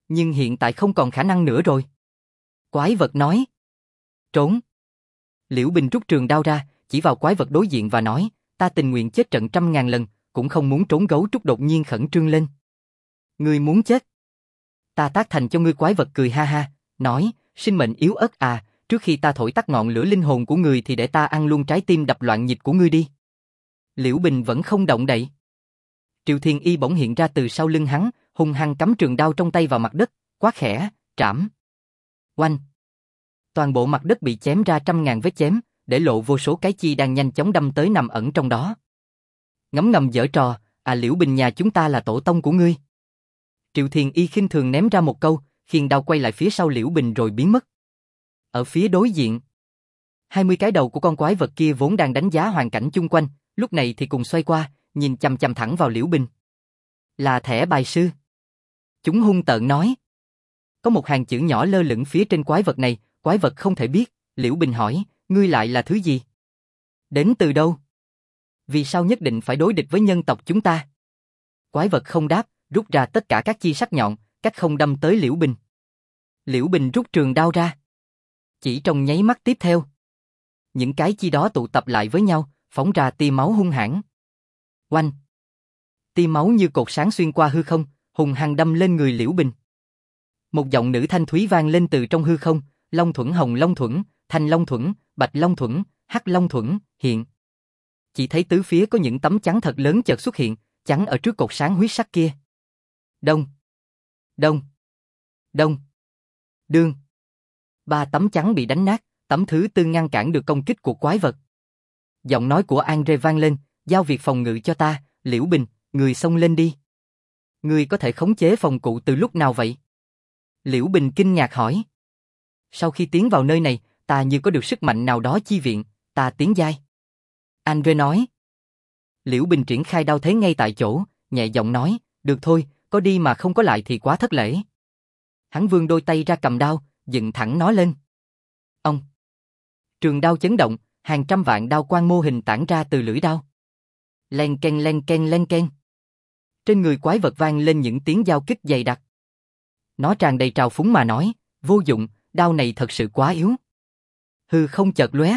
Nhưng hiện tại không còn khả năng nữa rồi. Quái vật nói. Trốn. Liễu Bình rút trường đao ra, chỉ vào quái vật đối diện và nói, ta tình nguyện chết trận 100.000 lần, cũng không muốn trốn. Gấu trúc đột nhiên khẩn trương lên. Ngươi muốn chết? Ta tác thành cho ngươi. Quái vật cười ha ha, nói, sinh mệnh yếu ớt à, trước khi ta thổi tắt ngọn lửa linh hồn của ngươi thì để ta ăn luôn trái tim đập loạn nhịp của ngươi đi. Liễu Bình vẫn không động đậy. Triệu Thiên Y bỗng hiện ra từ sau lưng hắn, hung hăng cắm trường đao trong tay vào mặt đất, quát khẽ, trảm. Oanh! Toàn bộ mặt đất bị chém ra 100.000 vết chém, để lộ vô số cái chi đang nhanh chóng đâm tới nằm ẩn trong đó. Ngấm ngầm giở trò, à Liễu Bình nhà chúng ta là tổ tông của ngươi. Triệu Thiên Y khinh thường ném ra một câu, khiêng đao quay lại phía sau Liễu Bình rồi biến mất. Ở phía đối diện, 20 cái đầu của con quái vật kia vốn đang đánh giá hoàn cảnh chung quanh, lúc này thì cùng xoay qua, nhìn chằm chằm thẳng vào Liễu Bình. Là thẻ bài sư. Chúng hung tợn nói. Có một hàng chữ nhỏ lơ lửng phía trên quái vật này, quái vật không thể biết. Liễu Bình hỏi, ngươi lại là thứ gì? Đến từ đâu? Vì sao nhất định phải đối địch với nhân tộc chúng ta? Quái vật không đáp, rút ra tất cả các chi sắc nhọn, cách không đâm tới Liễu Bình. Liễu Bình rút trường đao ra. Chỉ trong nháy mắt tiếp theo, những cái chi đó tụ tập lại với nhau, phóng ra tia máu hung hãn. Oanh! Tia máu như cột sáng xuyên qua hư không, hùng hăng đâm lên người Liễu Bình. Một giọng nữ thanh thúy vang lên từ trong hư không, Long Thuẫn, Hồng Long Thuẫn, Thanh Long Thuẫn, Bạch Long Thuẫn, Hắc Long Thuẫn, hiện. Chỉ thấy tứ phía có những tấm chắn thật lớn chợt xuất hiện, chắn ở trước cột sáng huyết sắc kia. Đông, đông, đông, đương. 3 tấm chắn bị đánh nát, tấm thứ tư ngăn cản được công kích của quái vật. Giọng nói của Andre vang lên, giao việc phòng ngự cho ta, Liễu Bình, người xông lên đi. Người có thể khống chế phòng cụ từ lúc nào vậy? Liễu Bình kinh ngạc hỏi. Sau khi tiến vào nơi này, ta như có được sức mạnh nào đó chi viện, ta tiến giai. Andre nói. Liễu Bình triển khai đao thế ngay tại chỗ, nhẹ giọng nói, được thôi, có đi mà không có lại thì quá thất lễ. Hắn vươn đôi tay ra cầm đao, dựng thẳng nó lên. Ông! Trường đao chấn động, hàng trăm vạn đao quang mô hình tản ra từ lưỡi đao. Len ken len ken len ken. Trên người quái vật vang lên những tiếng giao kích dày đặc. Nó tràn đầy trào phúng mà nói, vô dụng, đao này thật sự quá yếu. Hư không chợt lóe.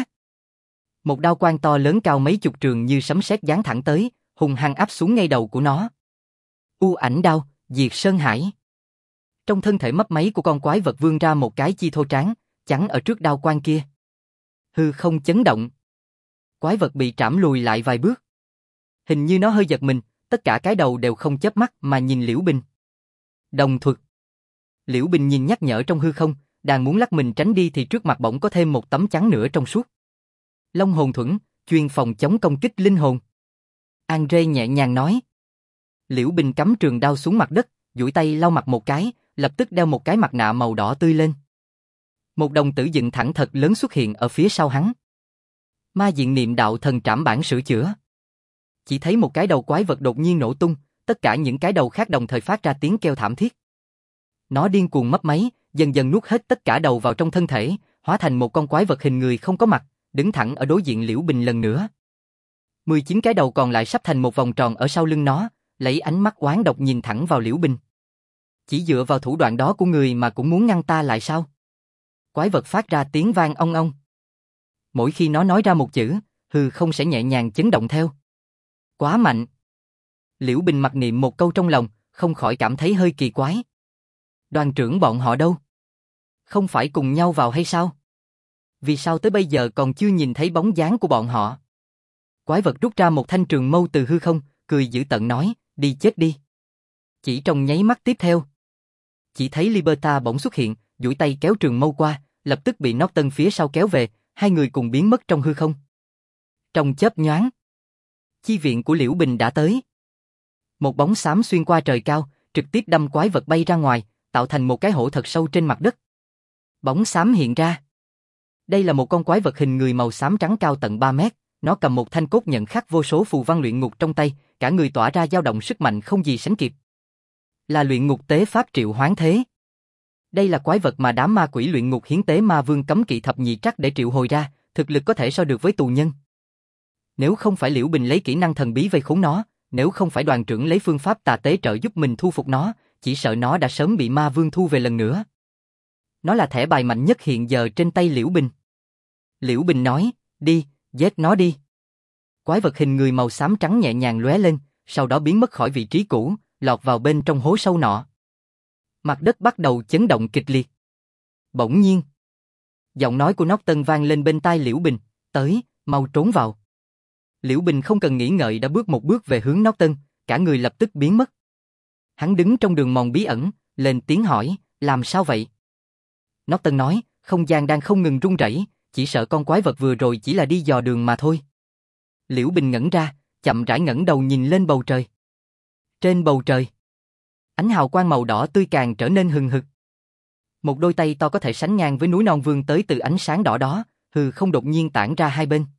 Một đao quang to lớn cao mấy chục trường như sấm sét giáng thẳng tới, hung hăng áp xuống ngay đầu của nó. U ảnh đao, diệt sơn hải. Trong thân thể mấp máy của con quái vật vươn ra một cái chi thô tráng, chắn ở trước đao quang kia. Hư không chấn động. Quái vật bị trảm lùi lại vài bước. Hình như nó hơi giật mình, tất cả cái đầu đều không chớp mắt mà nhìn Liễu Bình. Đồng thuật. Liễu Bình nhìn nhắc nhở trong hư không, đang muốn lắc mình tránh đi thì trước mặt bỗng có thêm một tấm chắn nữa trong suốt. Long hồn thuẫn, chuyên phòng chống công kích linh hồn. Andre nhẹ nhàng nói. Liễu Bình cắm trường đao xuống mặt đất, duỗi tay lau mặt một cái, lập tức đeo một cái mặt nạ màu đỏ tươi lên. Một đồng tử dựng thẳng thật lớn xuất hiện ở phía sau hắn. Ma diện niệm đạo thần trảm bản sửa chữa. Chỉ thấy một cái đầu quái vật đột nhiên nổ tung, tất cả những cái đầu khác đồng thời phát ra tiếng kêu thảm thiết. Nó điên cuồng mấp máy, dần dần nuốt hết tất cả đầu vào trong thân thể, hóa thành một con quái vật hình người không có mặt, đứng thẳng ở đối diện Liễu Bình lần nữa. 19 cái đầu còn lại sắp thành một vòng tròn ở sau lưng nó, lấy ánh mắt oán độc nhìn thẳng vào Liễu Bình. Chỉ dựa vào thủ đoạn đó của người mà cũng muốn ngăn ta lại sao? Quái vật phát ra tiếng vang ong ong. Mỗi khi nó nói ra một chữ, hư không sẽ nhẹ nhàng chấn động theo. Quá mạnh. Liễu Bình mặc niệm một câu trong lòng, không khỏi cảm thấy hơi kỳ quái. Đoàn trưởng bọn họ đâu? Không phải cùng nhau vào hay sao? Vì sao tới bây giờ còn chưa nhìn thấy bóng dáng của bọn họ? Quái vật rút ra một thanh trường mâu từ hư không, cười dữ tợn nói, đi chết đi. Chỉ trong nháy mắt tiếp theo, chỉ thấy Liberta bỗng xuất hiện, duỗi tay kéo trường mâu qua, lập tức bị Norton phía sau kéo về, hai người cùng biến mất trong hư không. Trong chớp nhoáng, chi viện của Liễu Bình đã tới. Một bóng xám xuyên qua trời cao, trực tiếp đâm quái vật bay ra ngoài, tạo thành một cái hổ thật sâu trên mặt đất. Bóng xám hiện ra. Đây là một con quái vật hình người màu xám trắng cao tận 3 mét, nó cầm một thanh cốt nhận khắc vô số phù văn luyện ngục trong tay, cả người tỏa ra dao động sức mạnh không gì sánh kịp. Là luyện ngục tế pháp triệu hoán thế. Đây là quái vật mà đám ma quỷ luyện ngục hiến tế ma vương cấm kỵ thập nhị trắc để triệu hồi ra, thực lực có thể so được với tù nhân. Nếu không phải Liễu Bình lấy kỹ năng thần bí vây khốn nó, nếu không phải đoàn trưởng lấy phương pháp tà tế trợ giúp mình thu phục nó, chỉ sợ nó đã sớm bị ma vương thu về lần nữa. Nó là thẻ bài mạnh nhất hiện giờ trên tay Liễu Bình. Liễu Bình nói, đi, giết nó đi. Quái vật hình người màu xám trắng nhẹ nhàng lóe lên, sau đó biến mất khỏi vị trí cũ, lọt vào bên trong hố sâu nọ. Mặt đất bắt đầu chấn động kịch liệt. Bỗng nhiên, giọng nói của Norton vang lên bên tai Liễu Bình, tới, mau trốn vào. Liễu Bình không cần nghĩ ngợi đã bước một bước về hướng Norton, cả người lập tức biến mất. Hắn đứng trong đường mòn bí ẩn, lên tiếng hỏi, làm sao vậy? Norton nói, không gian đang không ngừng rung rẩy, chỉ sợ con quái vật vừa rồi chỉ là đi dò đường mà thôi. Liễu Bình ngẩn ra, chậm rãi ngẩng đầu nhìn lên bầu trời. Trên bầu trời, ánh hào quang màu đỏ tươi càng trở nên hừng hực. Một đôi tay to có thể sánh ngang với núi non vươn tới từ ánh sáng đỏ đó, hư không đột nhiên tản ra hai bên.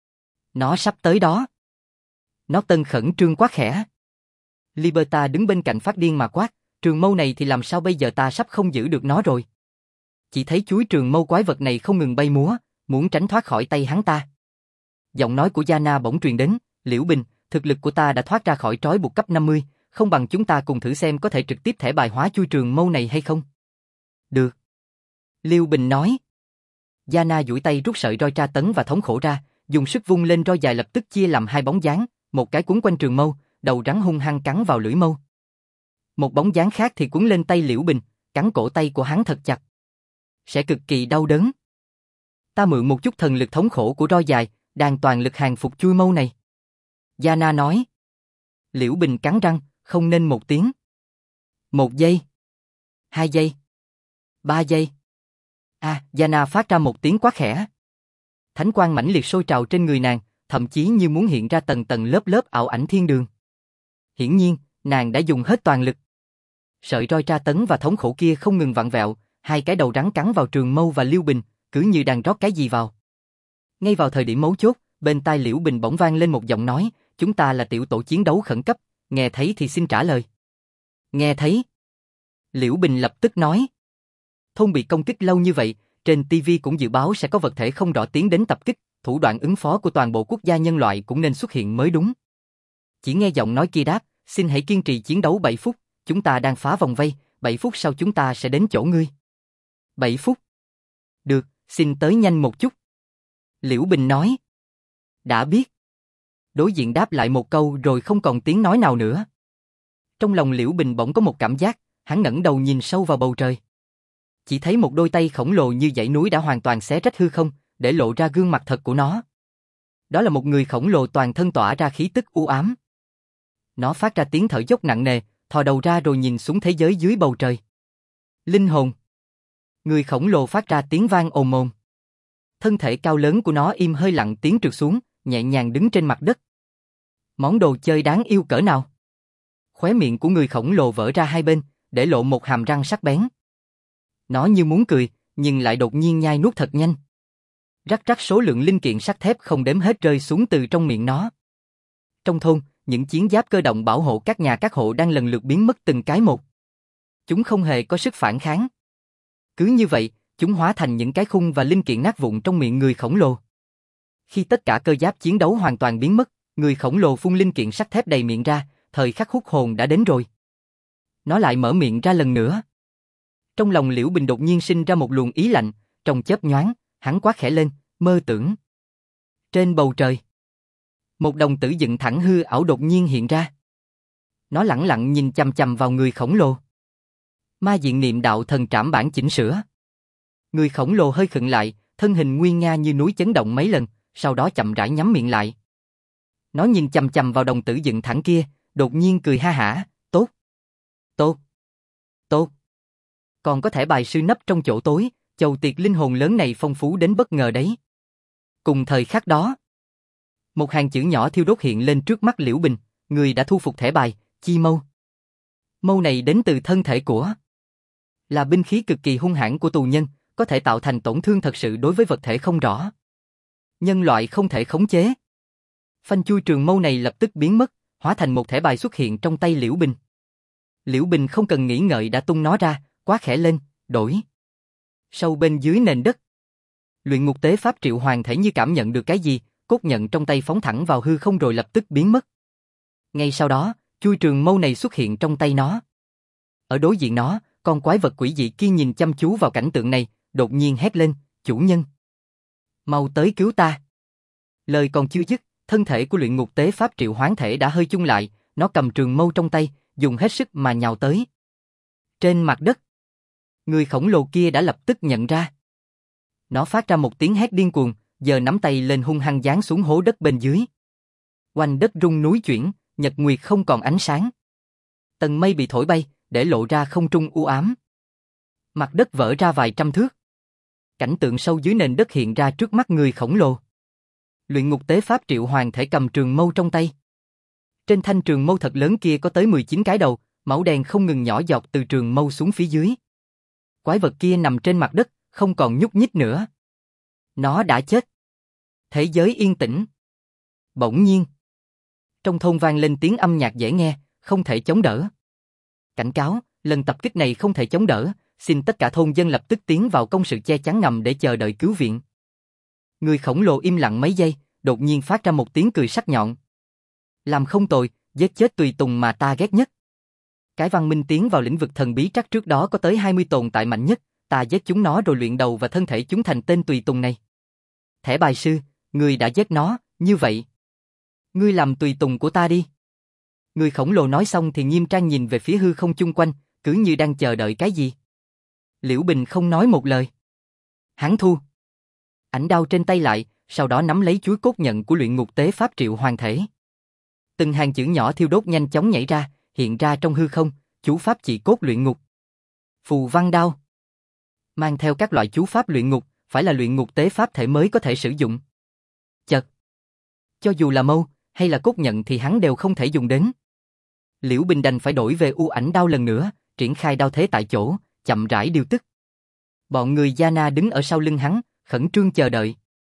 Nó sắp tới đó. Norton khẩn trương quát khẽ. Liberta đứng bên cạnh phát điên mà quát, trường mâu này thì làm sao bây giờ, ta sắp không giữ được nó rồi. Chỉ thấy chuôi trường mâu quái vật này không ngừng bay múa, muốn tránh thoát khỏi tay hắn ta. Giọng nói của Yana bỗng truyền đến, Liễu Bình, thực lực của ta đã thoát ra khỏi trói buộc cấp 50, không bằng chúng ta cùng thử xem có thể trực tiếp thẻ bài hóa chuôi trường mâu này hay không. Được. Liễu Bình nói. Yana duỗi tay rút sợi roi tra tấn và thống khổ ra, dùng sức vung lên roi dài lập tức chia làm hai bóng dáng, một cái quấn quanh trường mâu, đầu rắn hung hăng cắn vào lưỡi mâu. Một bóng dáng khác thì quấn lên tay Liễu Bình, cắn cổ tay của hắn thật chặt. Sẽ cực kỳ đau đớn. Ta mượn một chút thần lực thống khổ của roi dài, đang toàn lực hàng phục chuôi mâu này. Yana nói. Liễu Bình cắn răng, không nên một tiếng. 1 giây. 2 giây. 3 giây. Yana phát ra một tiếng quát khẽ. Thánh quang mãnh liệt sôi trào trên người nàng, thậm chí như muốn hiện ra tầng tầng lớp lớp ảo ảnh thiên đường. Hiển nhiên, nàng đã dùng hết toàn lực. Sợi roi tra tấn và thống khổ kia không ngừng vặn vẹo, hai cái đầu rắn cắn vào trường mâu và Liễu Bình, cứ như đang rót cái gì vào. Ngay vào thời điểm mấu chốt, bên tai Liễu Bình bỗng vang lên một giọng nói, chúng ta là tiểu tổ chiến đấu khẩn cấp, nghe thấy thì xin trả lời. Nghe thấy. Liễu Bình lập tức nói. Thôn bị công kích lâu như vậy, trên TV cũng dự báo sẽ có vật thể không rõ tiến đến tập kích, thủ đoạn ứng phó của toàn bộ quốc gia nhân loại cũng nên xuất hiện mới đúng. Chỉ nghe giọng nói kia đáp, xin hãy kiên trì chiến đấu 7 phút, chúng ta đang phá vòng vây, 7 phút sau chúng ta sẽ đến chỗ ngươi. 7 phút. Được, xin tới nhanh một chút. Liễu Bình nói. Đã biết. Đối diện đáp lại một câu rồi không còn tiếng nói nào nữa. Trong lòng Liễu Bình bỗng có một cảm giác, hắn ngẩng đầu nhìn sâu vào bầu trời. Chỉ thấy một đôi tay khổng lồ như dãy núi đã hoàn toàn xé rách hư không, để lộ ra gương mặt thật của nó. Đó là một người khổng lồ toàn thân tỏa ra khí tức u ám. Nó phát ra tiếng thở dốc nặng nề, thò đầu ra rồi nhìn xuống thế giới dưới bầu trời. Linh hồn. Người khổng lồ phát ra tiếng vang ồm ồm. Thân thể cao lớn của nó im hơi lặng tiếng trượt xuống, nhẹ nhàng đứng trên mặt đất. Món đồ chơi đáng yêu cỡ nào? Khóe miệng của người khổng lồ vỡ ra hai bên, để lộ một hàm răng sắc bén. Nó như muốn cười, nhưng lại đột nhiên nhai nuốt thật nhanh. Rắc rắc số lượng linh kiện sắt thép không đếm hết rơi xuống từ trong miệng nó. Trong thôn, những chiến giáp cơ động bảo hộ các nhà các hộ đang lần lượt biến mất từng cái một. Chúng không hề có sức phản kháng. Cứ như vậy, chúng hóa thành những cái khung và linh kiện nát vụn trong miệng người khổng lồ. Khi tất cả cơ giáp chiến đấu hoàn toàn biến mất, người khổng lồ phun linh kiện sắt thép đầy miệng ra, thời khắc hút hồn đã đến rồi. Nó lại mở miệng ra lần nữa. Trong lòng Liễu Bình đột nhiên sinh ra một luồng ý lạnh, trong chớp nhoáng, hắn quát khẽ lên, mơ tưởng. Trên bầu trời, một đồng tử dựng thẳng hư ảo đột nhiên hiện ra. Nó lẳng lặng nhìn chằm chằm vào người khổng lồ. Ma diện niệm đạo thần trảm bản chỉnh sửa. Người khổng lồ hơi khựng lại, thân hình nguy nga như núi chấn động mấy lần, sau đó chậm rãi nhắm miệng lại. Nó nhìn chằm chằm vào đồng tử dựng thẳng kia, đột nhiên cười ha hả, tốt, tốt, tốt. Còn có thể bài sư nấp trong chỗ tối, chầu tiệc linh hồn lớn này phong phú đến bất ngờ đấy. Cùng thời khắc đó, một hàng chữ nhỏ thiêu đốt hiện lên trước mắt Liễu Bình, người đã thu phục thẻ bài, chi mâu. Mâu này đến từ thân thể của, là binh khí cực kỳ hung hãn của tù nhân, có thể tạo thành tổn thương thật sự đối với vật thể không rõ. Nhân loại không thể khống chế. Phanh chui trường mâu này lập tức biến mất, hóa thành một thẻ bài xuất hiện trong tay Liễu Bình. Liễu Bình không cần nghĩ ngợi đã tung nó ra, quá khẽ lên, đổi. Sâu bên dưới nền đất. Luyện ngục tế pháp Triệu Hoàng thể như cảm nhận được cái gì, cốt nhận trong tay phóng thẳng vào hư không rồi lập tức biến mất. Ngay sau đó, chui trường mâu này xuất hiện trong tay nó. Ở đối diện nó, con quái vật quỷ dị kia nhìn chăm chú vào cảnh tượng này, đột nhiên hét lên, chủ nhân. Mau tới cứu ta. Lời còn chưa dứt, thân thể của luyện ngục tế pháp triệu hoán thể đã hơi chung lại, nó cầm trường mâu trong tay, dùng hết sức mà nhào tới. Trên mặt đất, người khổng lồ kia đã lập tức nhận ra. Nó phát ra một tiếng hét điên cuồng, giơ nắm tay lên hung hăng giáng xuống hố đất bên dưới. Quanh đất rung núi chuyển, nhật nguyệt không còn ánh sáng. Tầng mây bị thổi bay, để lộ ra không trung u ám. Mặt đất vỡ ra vài trăm thước. Cảnh tượng sâu dưới nền đất hiện ra trước mắt người khổng lồ. Luyện ngục tế pháp triệu hoàng thể cầm trường mâu trong tay. Trên thanh trường mâu thật lớn kia có tới 19 cái đầu, máu đen không ngừng nhỏ giọt từ trường mâu xuống phía dưới. Quái vật kia nằm trên mặt đất, không còn nhúc nhích nữa. Nó đã chết. Thế giới yên tĩnh. Bỗng nhiên, trong thôn vang lên tiếng âm nhạc dễ nghe, không thể chống đỡ. Cảnh cáo, lần tập kích này không thể chống đỡ, xin tất cả thôn dân lập tức tiến vào công sự che chắn ngầm để chờ đợi cứu viện. Người khổng lồ im lặng mấy giây, đột nhiên phát ra một tiếng cười sắc nhọn. Làm không tồi, giết chết tùy tùng mà ta ghét nhất. Cái văn minh tiến vào lĩnh vực thần bí trắc trước đó có tới 20 tồn tại mạnh nhất, ta giết chúng nó rồi luyện đầu và thân thể chúng thành tên tùy tùng này. Thẻ bài sư, ngươi đã giết nó, như vậy. Ngươi làm tùy tùng của ta đi. Người khổng lồ nói xong thì nghiêm trang nhìn về phía hư không chung quanh, cứ như đang chờ đợi cái gì. Liễu Bình không nói một lời. Hắn thu ảnh đao trên tay lại, sau đó nắm lấy chuôi cốt nhận của luyện ngục tế pháp triệu hoàng thể. Từng hàng chữ nhỏ thiêu đốt nhanh chóng nhảy ra, hiện ra trong hư không, chú pháp chỉ cốt luyện ngục. Phù văn đao. Mang theo các loại chú pháp luyện ngục, phải là luyện ngục tế pháp thể mới có thể sử dụng. Chật. Cho dù là mâu, hay là cốt nhận thì hắn đều không thể dùng đến. Liễu Bình đành phải đổi về u ảnh đao lần nữa, triển khai đao thế tại chỗ, chậm rãi điều tức. Bọn người Yana đứng ở sau lưng hắn, khẩn trương chờ đợi.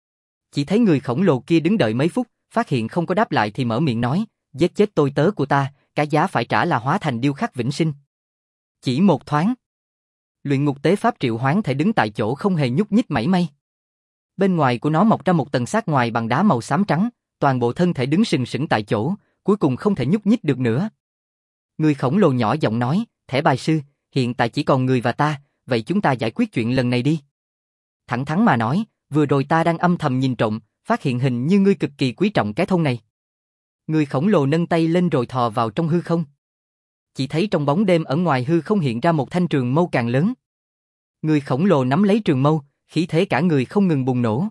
Chỉ thấy người khổng lồ kia đứng đợi mấy phút, phát hiện không có đáp lại thì mở miệng nói, giết chết tôi tớ của ta, cái giá phải trả là hóa thành điêu khắc vĩnh sinh. Chỉ một thoáng, luyện ngục tế pháp triệu hoán thể đứng tại chỗ không hề nhúc nhích mảy may. Bên ngoài của nó mọc ra một tầng xác ngoài bằng đá màu xám trắng, toàn bộ thân thể đứng sừng sững tại chỗ, cuối cùng không thể nhúc nhích được nữa. Người khổng lồ nhỏ giọng nói, thẻ bài sư, hiện tại chỉ còn người và ta, vậy chúng ta giải quyết chuyện lần này đi. Thẳng thắn mà nói, vừa rồi ta đang âm thầm nhìn trộm, phát hiện hình như ngươi cực kỳ quý trọng cái thôn này. Người khổng lồ nâng tay lên rồi thò vào trong hư không. Chỉ thấy trong bóng đêm ở ngoài hư không hiện ra một thanh trường mâu càng lớn. Người khổng lồ nắm lấy trường mâu, khí thế cả người không ngừng bùng nổ.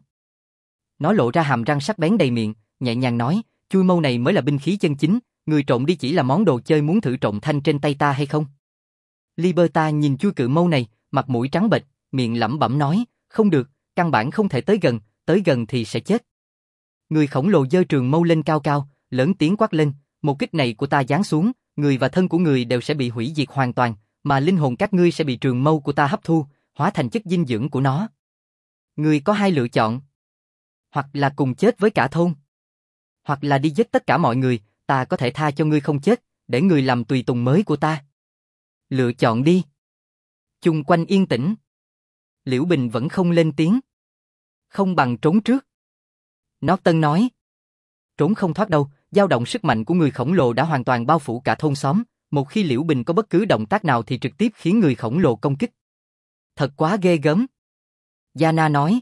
Nó lộ ra hàm răng sắc bén đầy miệng, nhẹ nhàng nói, chuôi mâu này mới là binh khí chân chính, người trộm đi chỉ là món đồ chơi, muốn thử trộm thanh trên tay ta hay không? Liberta nhìn chuôi cự mâu này, mặt mũi trắng bệch, miệng lẩm bẩm nói, không được, căn bản không thể tới gần thì sẽ chết. Người khổng lồ giơ trường mâu lên cao cao, lớn tiếng quát lên, một kích này của ta giáng xuống, người và thân của người đều sẽ bị hủy diệt hoàn toàn, mà linh hồn các ngươi sẽ bị trường mâu của ta hấp thu, hóa thành chất dinh dưỡng của nó. Ngươi có hai lựa chọn. Hoặc là cùng chết với cả thôn, hoặc là đi giết tất cả mọi người, ta có thể tha cho ngươi không chết, để ngươi làm tùy tùng mới của ta. Lựa chọn đi. Chung quanh yên tĩnh. Liễu Bình vẫn không lên tiếng. Không bằng trốn trước. Norton nói. Trốn không thoát đâu, dao động sức mạnh của người khổng lồ đã hoàn toàn bao phủ cả thôn xóm, một khi Liễu Bình có bất cứ động tác nào thì trực tiếp khiến người khổng lồ công kích. Thật quá ghê gớm. Yana nói.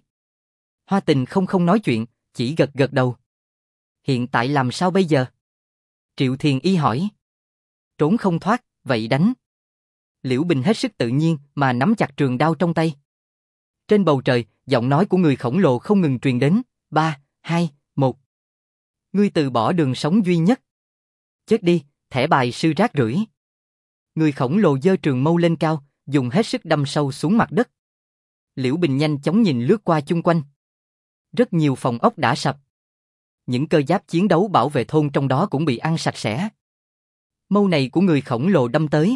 Hoa Tình không nói chuyện, chỉ gật gật đầu. Hiện tại làm sao bây giờ? Triệu Thiền Y hỏi. Trốn không thoát, vậy đánh. Liễu Bình hết sức tự nhiên mà nắm chặt trường đao trong tay. Trên bầu trời, giọng nói của người khổng lồ không ngừng truyền đến. 3, 2, 1. Ngươi từ bỏ đường sống duy nhất. Chết đi, thẻ bài sư rác rưởi. Người khổng lồ giơ trường mâu lên cao, dùng hết sức đâm sâu xuống mặt đất. Liễu Bình nhanh chóng nhìn lướt qua chung quanh. Rất nhiều phòng ốc đã sập. Những cơ giáp chiến đấu bảo vệ thôn trong đó cũng bị ăn sạch sẽ. Mâu này của người khổng lồ đâm tới.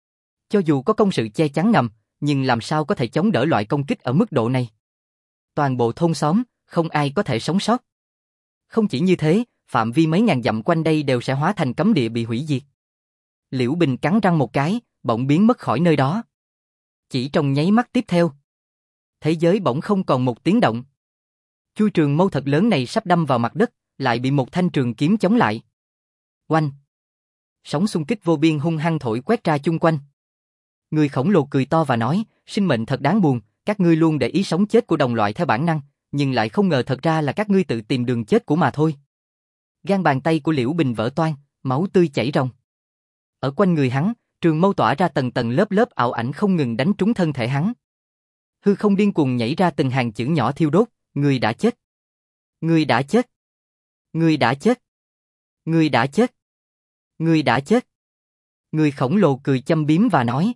Cho dù có công sự che chắn ngầm, nhưng làm sao có thể chống đỡ loại công kích ở mức độ này? Toàn bộ thôn xóm, không ai có thể sống sót. Không chỉ như thế, phạm vi mấy ngàn dặm quanh đây đều sẽ hóa thành cấm địa bị hủy diệt. Liễu Bình cắn răng một cái, bỗng biến mất khỏi nơi đó. Chỉ trong nháy mắt tiếp theo, thế giới bỗng không còn một tiếng động. Chuôi trường mâu thật lớn này sắp đâm vào mặt đất, lại bị một thanh trường kiếm chống lại. Oanh! Sóng xung kích vô biên hung hăng thổi quét ra chung quanh. Người khổng lồ cười to và nói, sinh mệnh thật đáng buồn, các ngươi luôn để ý sống chết của đồng loại theo bản năng, nhưng lại không ngờ thật ra là các ngươi tự tìm đường chết của mà thôi. Gan bàn tay của Liễu Bình vỡ toang, máu tươi chảy ròng. Ở quanh người hắn, trường mâu tỏa ra tầng tầng lớp lớp ảo ảnh không ngừng đánh trúng thân thể hắn. Hư không điên cuồng nhảy ra từng hàng chữ nhỏ thiêu đốt, người đã chết. Người đã chết. Người đã chết. Người đã chết. Người đã chết. Người khổng lồ cười châm biếm và nói,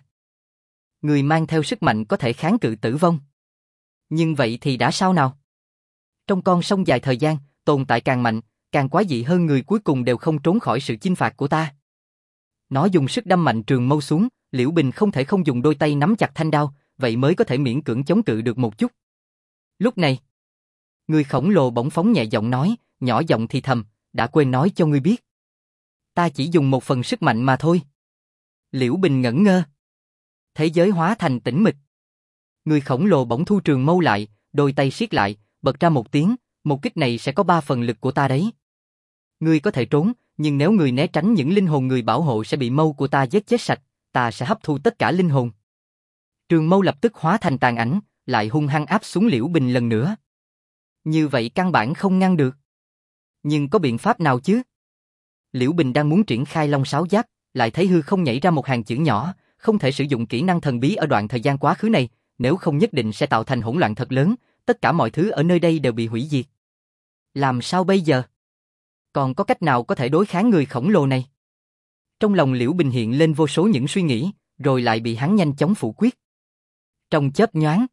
người mang theo sức mạnh có thể kháng cự tử vong. Nhưng vậy thì đã sao nào? Trong con sông dài thời gian, tồn tại càng mạnh, càng quái dị hơn người cuối cùng đều không trốn khỏi sự chinh phạt của ta. Nó dùng sức đâm mạnh trường mâu xuống, Liễu Bình không thể không dùng đôi tay nắm chặt thanh đao, vậy mới có thể miễn cưỡng chống cự được một chút. Lúc này, người khổng lồ bỗng phóng nhẹ giọng nói, nhỏ giọng thì thầm, đã quên nói cho ngươi biết. Ta chỉ dùng một phần sức mạnh mà thôi. Liễu Bình ngẩn ngơ. Thế giới hóa thành tĩnh mịch. Người khổng lồ bỗng thu trường mâu lại, đôi tay siết lại, bật ra một tiếng, một kích này sẽ có 3 phần lực của ta đấy. Ngươi có thể trốn, nhưng nếu người né tránh những linh hồn người bảo hộ sẽ bị mâu của ta giết chết sạch, ta sẽ hấp thu tất cả linh hồn. Trường mâu lập tức hóa thành tàn ảnh, lại hung hăng áp xuống Liễu Bình lần nữa. Như vậy căn bản không ngăn được. Nhưng có biện pháp nào chứ? Liễu Bình đang muốn triển khai Long Sáo Giáp, lại thấy hư không nhảy ra một hàng chữ nhỏ, không thể sử dụng kỹ năng thần bí ở đoạn thời gian quá khứ này, nếu không nhất định sẽ tạo thành hỗn loạn thật lớn, tất cả mọi thứ ở nơi đây đều bị hủy diệt. Làm sao bây giờ? Còn có cách nào có thể đối kháng người khổng lồ này? Trong lòng Liễu Bình hiện lên vô số những suy nghĩ, rồi lại bị hắn nhanh chóng phủ quyết. Trong chớp nhoáng,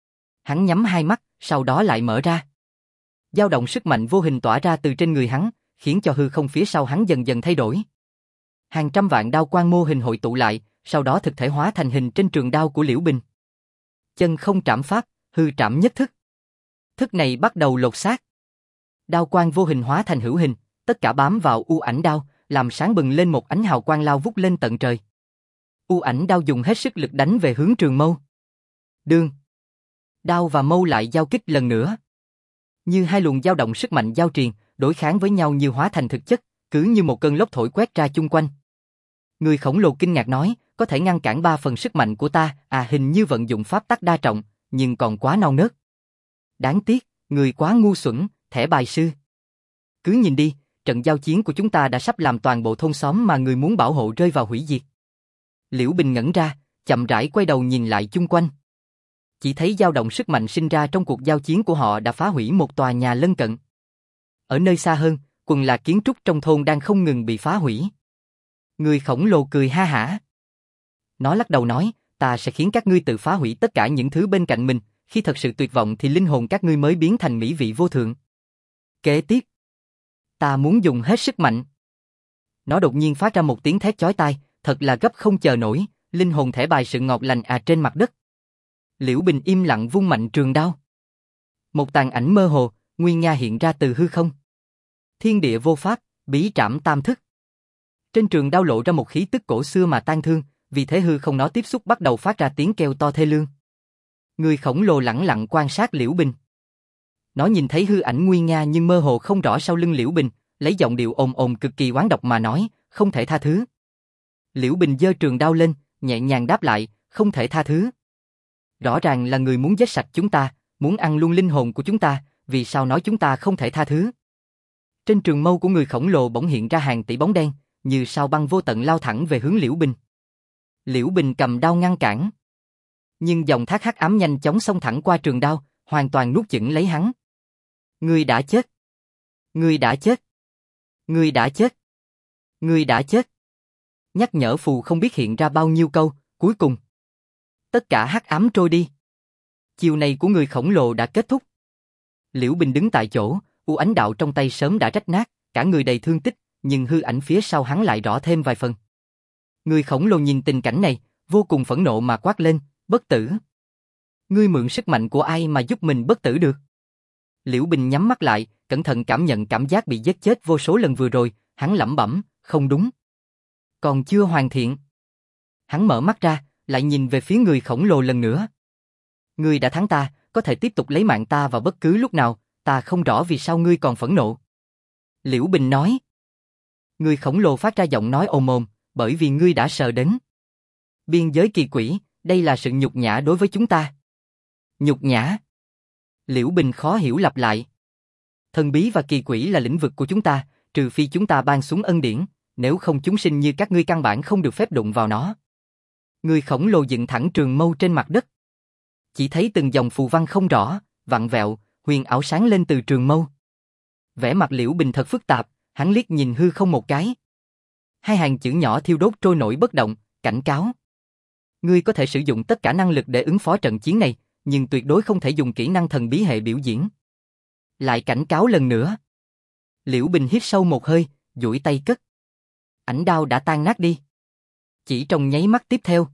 hắn nhắm hai mắt, sau đó lại mở ra. Dao động sức mạnh vô hình tỏa ra từ trên người hắn, khiến cho hư không phía sau hắn dần dần thay đổi. Hàng trăm vạn đao quang mô hình hội tụ lại, sau đó thực thể hóa thành hình trên trường đao của Liễu Bình. Chân không trảm pháp, hư trảm nhất thức. Thức này bắt đầu lột xác. Đao quang vô hình hóa thành hữu hình, tất cả bám vào u ảnh đao, làm sáng bừng lên một ánh hào quang lao vút lên tận trời. U ảnh đao dùng hết sức lực đánh về hướng trường mâu. Đương. Đao và mâu lại giao kích lần nữa. Như hai luồng dao động sức mạnh giao triền, đối kháng với nhau như hóa thành thực chất, cứ như một cơn lốc thổi quét ra chung quanh. Người khổng lồ kinh ngạc nói, có thể ngăn cản 3 phần sức mạnh của ta, hình như vận dụng pháp tắc đa trọng, nhưng còn quá non nớt. Đáng tiếc, người quá ngu xuẩn, thẻ bài sư. Cứ nhìn đi, trận giao chiến của chúng ta đã sắp làm toàn bộ thôn xóm mà người muốn bảo hộ rơi vào hủy diệt. Liễu Bình ngẩn ra, chậm rãi quay đầu nhìn lại chung quanh. Chỉ thấy dao động sức mạnh sinh ra trong cuộc giao chiến của họ đã phá hủy một tòa nhà lân cận. Ở nơi xa hơn, quần là kiến trúc trong thôn đang không ngừng bị phá hủy. Người khổng lồ cười ha hả. Nó lắc đầu nói, ta sẽ khiến các ngươi tự phá hủy tất cả những thứ bên cạnh mình, khi thật sự tuyệt vọng thì linh hồn các ngươi mới biến thành mỹ vị vô thượng. Kế tiếp, ta muốn dùng hết sức mạnh. Nó đột nhiên phát ra một tiếng thét chói tai, thật là gấp không chờ nổi, linh hồn thẻ bài sự ngọt lành trên mặt đất. Liễu Bình im lặng vung mạnh trường đao. Một tàn ảnh mơ hồ, nguy nga hiện ra từ hư không. Thiên địa vô pháp, bí trảm tam thức. Trên trường đao lộ ra một khí tức cổ xưa mà tang thương, vì thế hư không nó tiếp xúc bắt đầu phát ra tiếng kêu to thê lương. Người khổng lồ lẳng lặng quan sát Liễu Bình. Nó nhìn thấy hư ảnh nguy nga nhưng mơ hồ không rõ sau lưng Liễu Bình, lấy giọng điệu ồm ồm cực kỳ oán độc mà nói, không thể tha thứ. Liễu Bình giơ trường đao lên, nhẹ nhàng đáp lại, không thể tha thứ. Rõ ràng là người muốn giết sạch chúng ta, muốn ăn luôn linh hồn của chúng ta, vì sao nói chúng ta không thể tha thứ? Trên trường mâu của người khổng lồ bỗng hiện ra hàng tỷ bóng đen, như sao băng vô tận lao thẳng về hướng Liễu Bình. Liễu Bình cầm đao ngăn cản. Nhưng dòng thác hắc ám nhanh chóng xông thẳng qua trường đao, hoàn toàn nuốt chửng lấy hắn. Ngươi đã chết. Ngươi đã chết. Ngươi đã chết. Ngươi đã chết. Nhắc nhở phù không biết hiện ra bao nhiêu câu, cuối cùng. Tất cả hắc ám trôi đi. Chiều này của người khổng lồ đã kết thúc. Liễu Bình đứng tại chỗ, u ánh đạo trong tay sớm đã rách nát, cả người đầy thương tích, nhưng hư ảnh phía sau hắn lại rõ thêm vài phần. Người khổng lồ nhìn tình cảnh này, vô cùng phẫn nộ mà quát lên, bất tử. Ngươi mượn sức mạnh của ai mà giúp mình bất tử được? Liễu Bình nhắm mắt lại, cẩn thận cảm nhận cảm giác bị giết chết vô số lần vừa rồi, hắn lẩm bẩm, không đúng. Còn chưa hoàn thiện. Hắn mở mắt ra, lại nhìn về phía người khổng lồ lần nữa. Ngươi đã thắng ta, có thể tiếp tục lấy mạng ta vào bất cứ lúc nào, ta không rõ vì sao ngươi còn phẫn nộ. Liễu Bình nói. Người khổng lồ phát ra giọng nói ồm ồm, bởi vì ngươi đã sờ đến. Biên giới kỳ quỷ, đây là sự nhục nhã đối với chúng ta. Nhục nhã? Liễu Bình khó hiểu lặp lại. Thần bí và kỳ quỷ là lĩnh vực của chúng ta, trừ phi chúng ta ban xuống ân điển, nếu không chúng sinh như các ngươi căn bản không được phép đụng vào nó. Người khổng lồ dựng thẳng trường mâu trên mặt đất. Chỉ thấy từng dòng phù văn không rõ, vặn vẹo, huyền ảo sáng lên từ trường mâu. Vẻ mặt Liễu Bình thật phức tạp, hắn liếc nhìn hư không một cái. Hai hàng chữ nhỏ thiêu đốt trôi nổi bất động, cảnh cáo. Ngươi có thể sử dụng tất cả năng lực để ứng phó trận chiến này, nhưng tuyệt đối không thể dùng kỹ năng thần bí hệ biểu diễn. Lại cảnh cáo lần nữa. Liễu Bình hít sâu một hơi, duỗi tay cất. Ảnh đao đã tan nát đi. Chỉ trong nháy mắt tiếp theo,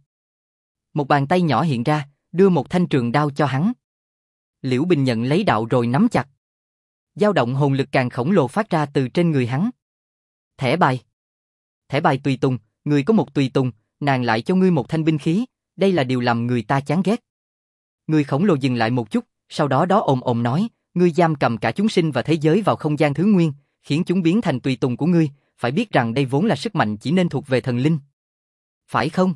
một bàn tay nhỏ hiện ra, đưa một thanh trường đao cho hắn. Liễu Bình nhận lấy đạo rồi nắm chặt. Dao động hồn lực càng khổng lồ phát ra từ trên người hắn. Thẻ bài. Thẻ bài tùy tùng, người có một tùy tùng, nàng lại cho ngươi một thanh binh khí, đây là điều làm người ta chán ghét. Người khổng lồ dừng lại một chút, sau đó ồm ồm nói, ngươi giam cầm cả chúng sinh và thế giới vào không gian thứ nguyên, khiến chúng biến thành tùy tùng của ngươi, phải biết rằng đây vốn là sức mạnh chỉ nên thuộc về thần linh. Phải không?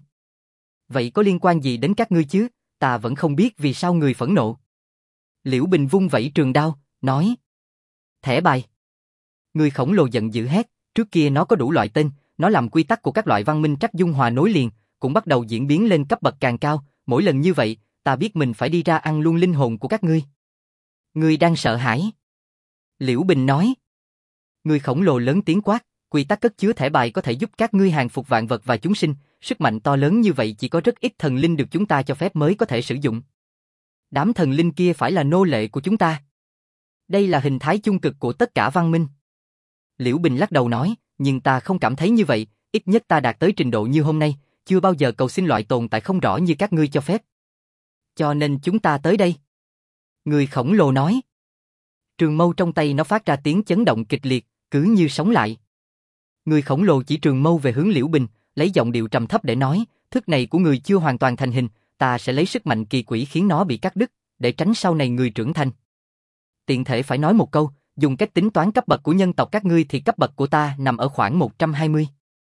Vậy có liên quan gì đến các ngươi chứ, ta vẫn không biết vì sao người phẫn nộ. Liễu Bình vung vẩy trường đao, nói. Thẻ bài. Người khổng lồ giận dữ hét, trước kia nó có đủ loại tên, nó làm quy tắc của các loại văn minh trắc dung hòa nối liền, cũng bắt đầu diễn biến lên cấp bậc càng cao, mỗi lần như vậy, ta biết mình phải đi ra ăn luôn linh hồn của các ngươi. Ngươi đang sợ hãi. Liễu Bình nói. Người khổng lồ lớn tiếng quát, quy tắc cất chứa thẻ bài có thể giúp các ngươi hàng phục vạn vật và chúng sinh, sức mạnh to lớn như vậy chỉ có rất ít thần linh được chúng ta cho phép mới có thể sử dụng. Đám thần linh kia phải là nô lệ của chúng ta. Đây là hình thái chung cực của tất cả văn minh. Liễu Bình lắc đầu nói, nhưng ta không cảm thấy như vậy, ít nhất ta đạt tới trình độ như hôm nay, chưa bao giờ cầu xin loại tồn tại không rõ như các ngươi cho phép. Cho nên chúng ta tới đây. Người khổng lồ nói. Trường mâu trong tay nó phát ra tiếng chấn động kịch liệt, cứ như sống lại. Người khổng lồ chỉ trường mâu về hướng Liễu Bình, lấy giọng điệu trầm thấp để nói, thức này của người chưa hoàn toàn thành hình, ta sẽ lấy sức mạnh kỳ quỷ khiến nó bị cắt đứt, để tránh sau này người trưởng thành. Tiện thể phải nói một câu, dùng cách tính toán cấp bậc của nhân tộc các ngươi thì cấp bậc của ta nằm ở khoảng 120.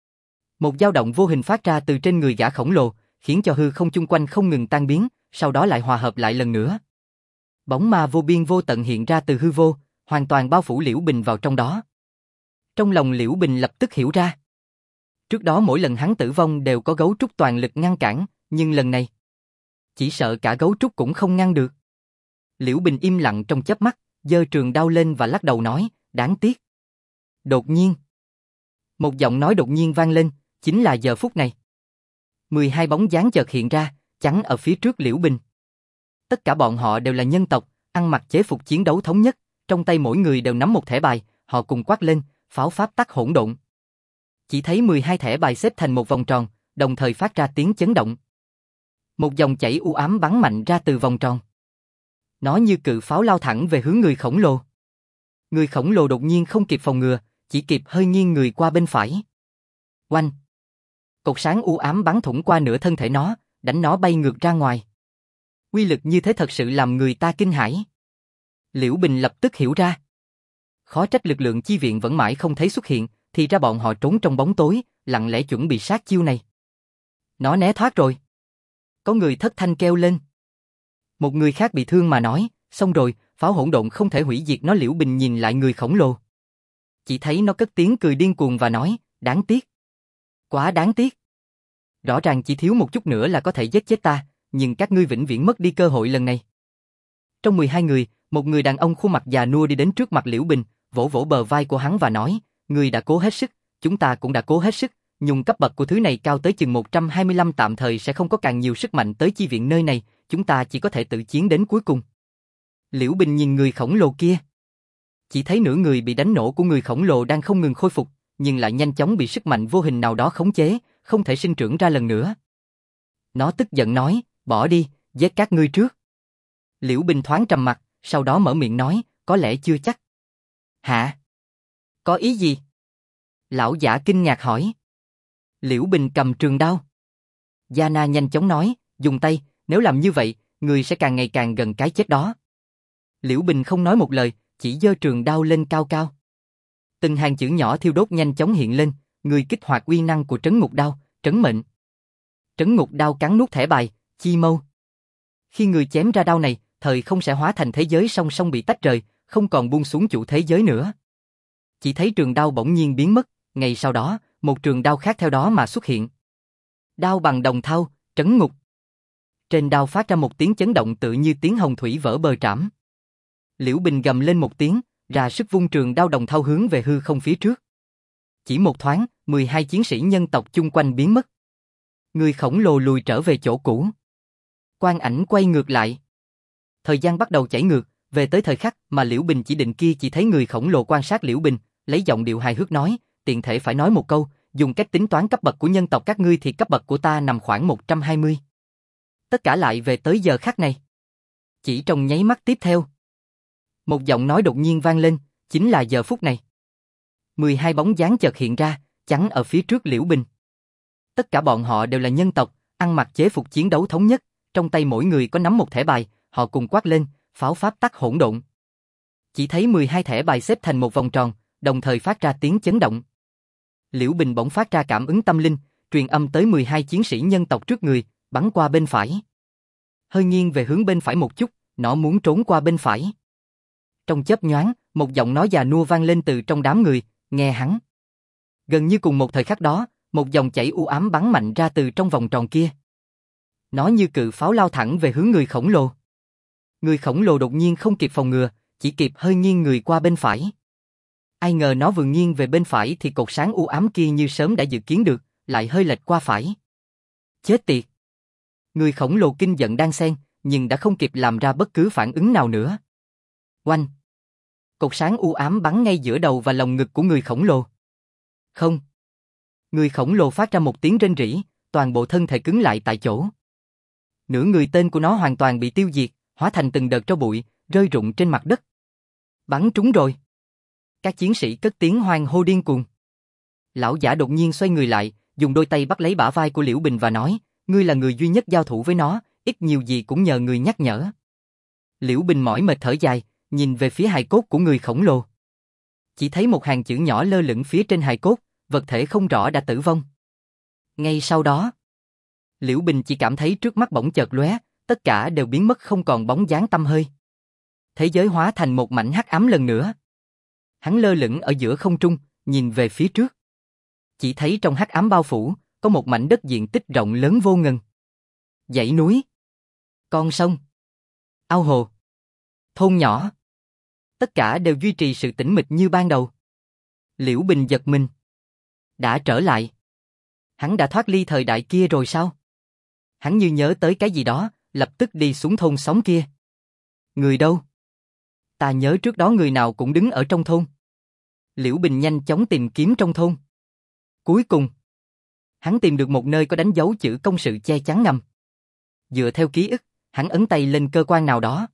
Một dao động vô hình phát ra từ trên người gã khổng lồ, khiến cho hư không chung quanh không ngừng tan biến, sau đó lại hòa hợp lại lần nữa. Bóng ma vô biên vô tận hiện ra từ hư vô, hoàn toàn bao phủ Liễu Bình vào trong đó. Trong lòng Liễu Bình lập tức hiểu ra. Trước đó mỗi lần hắn tử vong đều có gấu trúc toàn lực ngăn cản, nhưng lần này, chỉ sợ cả gấu trúc cũng không ngăn được. Liễu Bình im lặng trong chớp mắt, giơ trường đao lên và lắc đầu nói, đáng tiếc. Đột nhiên, một giọng nói đột nhiên vang lên, chính là giờ phút này. 12 bóng dáng chợt hiện ra, chắn ở phía trước Liễu Bình. Tất cả bọn họ đều là nhân tộc, ăn mặc chế phục chiến đấu thống nhất, trong tay mỗi người đều nắm một thẻ bài, họ cùng quát lên, pháo pháp tắc hỗn độn. Chỉ thấy 12 thẻ bài xếp thành một vòng tròn, đồng thời phát ra tiếng chấn động. Một dòng chảy u ám bắn mạnh ra từ vòng tròn. Nó như cự pháo lao thẳng về hướng người khổng lồ. Người khổng lồ đột nhiên không kịp phòng ngừa, chỉ kịp hơi nghiêng người qua bên phải. Oanh! Cột sáng u ám bắn thủng qua nửa thân thể nó, đánh nó bay ngược ra ngoài. Uy lực như thế thật sự làm người ta kinh hãi. Liễu Bình lập tức hiểu ra. Khó trách lực lượng chi viện vẫn mãi không thấy xuất hiện, thì ra bọn họ trốn trong bóng tối, lặng lẽ chuẩn bị sát chiêu này. Nó né thoát rồi. Có người thất thanh kêu lên. Một người khác bị thương mà nói, xong rồi, pháo hỗn độn không thể hủy diệt nó. Liễu Bình nhìn lại người khổng lồ. Chỉ thấy nó cất tiếng cười điên cuồng và nói, đáng tiếc. Quá đáng tiếc. Rõ ràng chỉ thiếu một chút nữa là có thể giết chết ta, nhưng các ngươi vĩnh viễn mất đi cơ hội lần này. Trong 12 người, một người đàn ông khuôn mặt già nua đi đến trước mặt Liễu Bình, vỗ vỗ bờ vai của hắn và nói, ngươi đã cố hết sức, chúng ta cũng đã cố hết sức, nhưng cấp bậc của thứ này cao tới chừng 125, tạm thời sẽ không có càng nhiều sức mạnh tới chi viện nơi này, chúng ta chỉ có thể tự chiến đến cuối cùng. Liễu Bình nhìn người khổng lồ kia. Chỉ thấy nửa người bị đánh nổ của người khổng lồ đang không ngừng khôi phục, nhưng lại nhanh chóng bị sức mạnh vô hình nào đó khống chế, không thể sinh trưởng ra lần nữa. Nó tức giận nói, bỏ đi, giết các ngươi trước. Liễu Bình thoáng trầm mặt, sau đó mở miệng nói, có lẽ chưa chắc. Hả? Có ý gì? Lão giả kinh ngạc hỏi. Liễu Bình cầm trường đao. Yana nhanh chóng nói, dùng tay, nếu làm như vậy, người sẽ càng ngày càng gần cái chết đó. Liễu Bình không nói một lời, chỉ giơ trường đao lên cao cao. Từng hàng chữ nhỏ thiêu đốt nhanh chóng hiện lên, người kích hoạt uy năng của trấn ngục đao, trấn mệnh. Trấn ngục đao cắn nuốt thẻ bài, chi mâu. Khi người chém ra đao này, thời không sẽ hóa thành thế giới song song bị tách rời, không còn buông xuống chủ thế giới nữa. Chỉ thấy trường đao bỗng nhiên biến mất, ngay sau đó, một trường đao khác theo đó mà xuất hiện. Đao bằng đồng thau, trấn ngục. Trên đao phát ra một tiếng chấn động tự như tiếng hồng thủy vỡ bờ trảm. Liễu Bình gầm lên một tiếng, ra sức vung trường đao đồng thau hướng về hư không phía trước. Chỉ một thoáng, 12 chiến sĩ nhân tộc chung quanh biến mất. Người khổng lồ lùi trở về chỗ cũ. Quang ảnh quay ngược lại. Thời gian bắt đầu chảy ngược, về tới thời khắc mà Liễu Bình chỉ định kia chỉ thấy người khổng lồ quan sát Liễu Bình, lấy giọng điệu hài hước nói, tiện thể phải nói một câu, dùng cách tính toán cấp bậc của nhân tộc các ngươi thì cấp bậc của ta nằm khoảng 120. Tất cả lại về tới giờ khắc này. Chỉ trong nháy mắt tiếp theo. Một giọng nói đột nhiên vang lên, chính là giờ phút này. 12 bóng dáng chợt hiện ra, chắn ở phía trước Liễu Bình. Tất cả bọn họ đều là nhân tộc, ăn mặc chế phục chiến đấu thống nhất, trong tay mỗi người có nắm một thẻ bài, họ cùng quát lên, pháo pháp tắc hỗn độn. Chỉ thấy 12 thẻ bài xếp thành một vòng tròn, đồng thời phát ra tiếng chấn động. Liễu Bình bỗng phát ra cảm ứng tâm linh, truyền âm tới 12 chiến sĩ nhân tộc trước người, bắn qua bên phải. Hơi nghiêng về hướng bên phải một chút, nó muốn trốn qua bên phải. Trong chớp nhoáng, một giọng nói già nua vang lên từ trong đám người, nghe hắn. Gần như cùng một thời khắc đó, một dòng chảy u ám bắn mạnh ra từ trong vòng tròn kia. Nó như cự pháo lao thẳng về hướng người khổng lồ. Người khổng lồ đột nhiên không kịp phòng ngừa, chỉ kịp hơi nghiêng người qua bên phải. Ai ngờ nó vừa nghiêng về bên phải thì cột sáng u ám kia như sớm đã dự kiến được, lại hơi lệch qua phải. Chết tiệt! Người khổng lồ kinh giận đan xen, nhưng đã không kịp làm ra bất cứ phản ứng nào nữa. Oanh! Cột sáng u ám bắn ngay giữa đầu và lồng ngực của người khổng lồ. Không! Người khổng lồ phát ra một tiếng rên rỉ, toàn bộ thân thể cứng lại tại chỗ. Nửa người tên của nó hoàn toàn bị tiêu diệt, hóa thành từng đợt tro bụi, rơi rụng trên mặt đất. Bắn trúng rồi! Các chiến sĩ cất tiếng hoan hô điên cuồng. Lão giả đột nhiên xoay người lại, dùng đôi tay bắt lấy bả vai của Liễu Bình và nói, ngươi là người duy nhất giao thủ với nó, ít nhiều gì cũng nhờ người nhắc nhở. Liễu Bình mỏi mệt thở dài, nhìn về phía hài cốt của người khổng lồ. Chỉ thấy một hàng chữ nhỏ lơ lửng phía trên hài cốt, vật thể không rõ đã tử vong. Ngay sau đó, Liễu Bình chỉ cảm thấy trước mắt bỗng chợt lóe, tất cả đều biến mất không còn bóng dáng tăm hơi. Thế giới hóa thành một mảnh hắc ám lần nữa. Hắn lơ lửng ở giữa không trung, nhìn về phía trước. Chỉ thấy trong hắc ám bao phủ, có một mảnh đất diện tích rộng lớn vô ngần. Dãy núi, con sông, ao hồ, thôn nhỏ. Tất cả đều duy trì sự tĩnh mịch như ban đầu. Liễu Bình giật mình. Đã trở lại. Hắn đã thoát ly thời đại kia rồi sao? Hắn như nhớ tới cái gì đó, lập tức đi xuống thôn xóm kia. Người đâu? Ta nhớ trước đó người nào cũng đứng ở trong thôn. Liễu Bình nhanh chóng tìm kiếm trong thôn. Cuối cùng, hắn tìm được một nơi có đánh dấu chữ công sự che chắn ngầm. Dựa theo ký ức, hắn ấn tay lên cơ quan nào đó.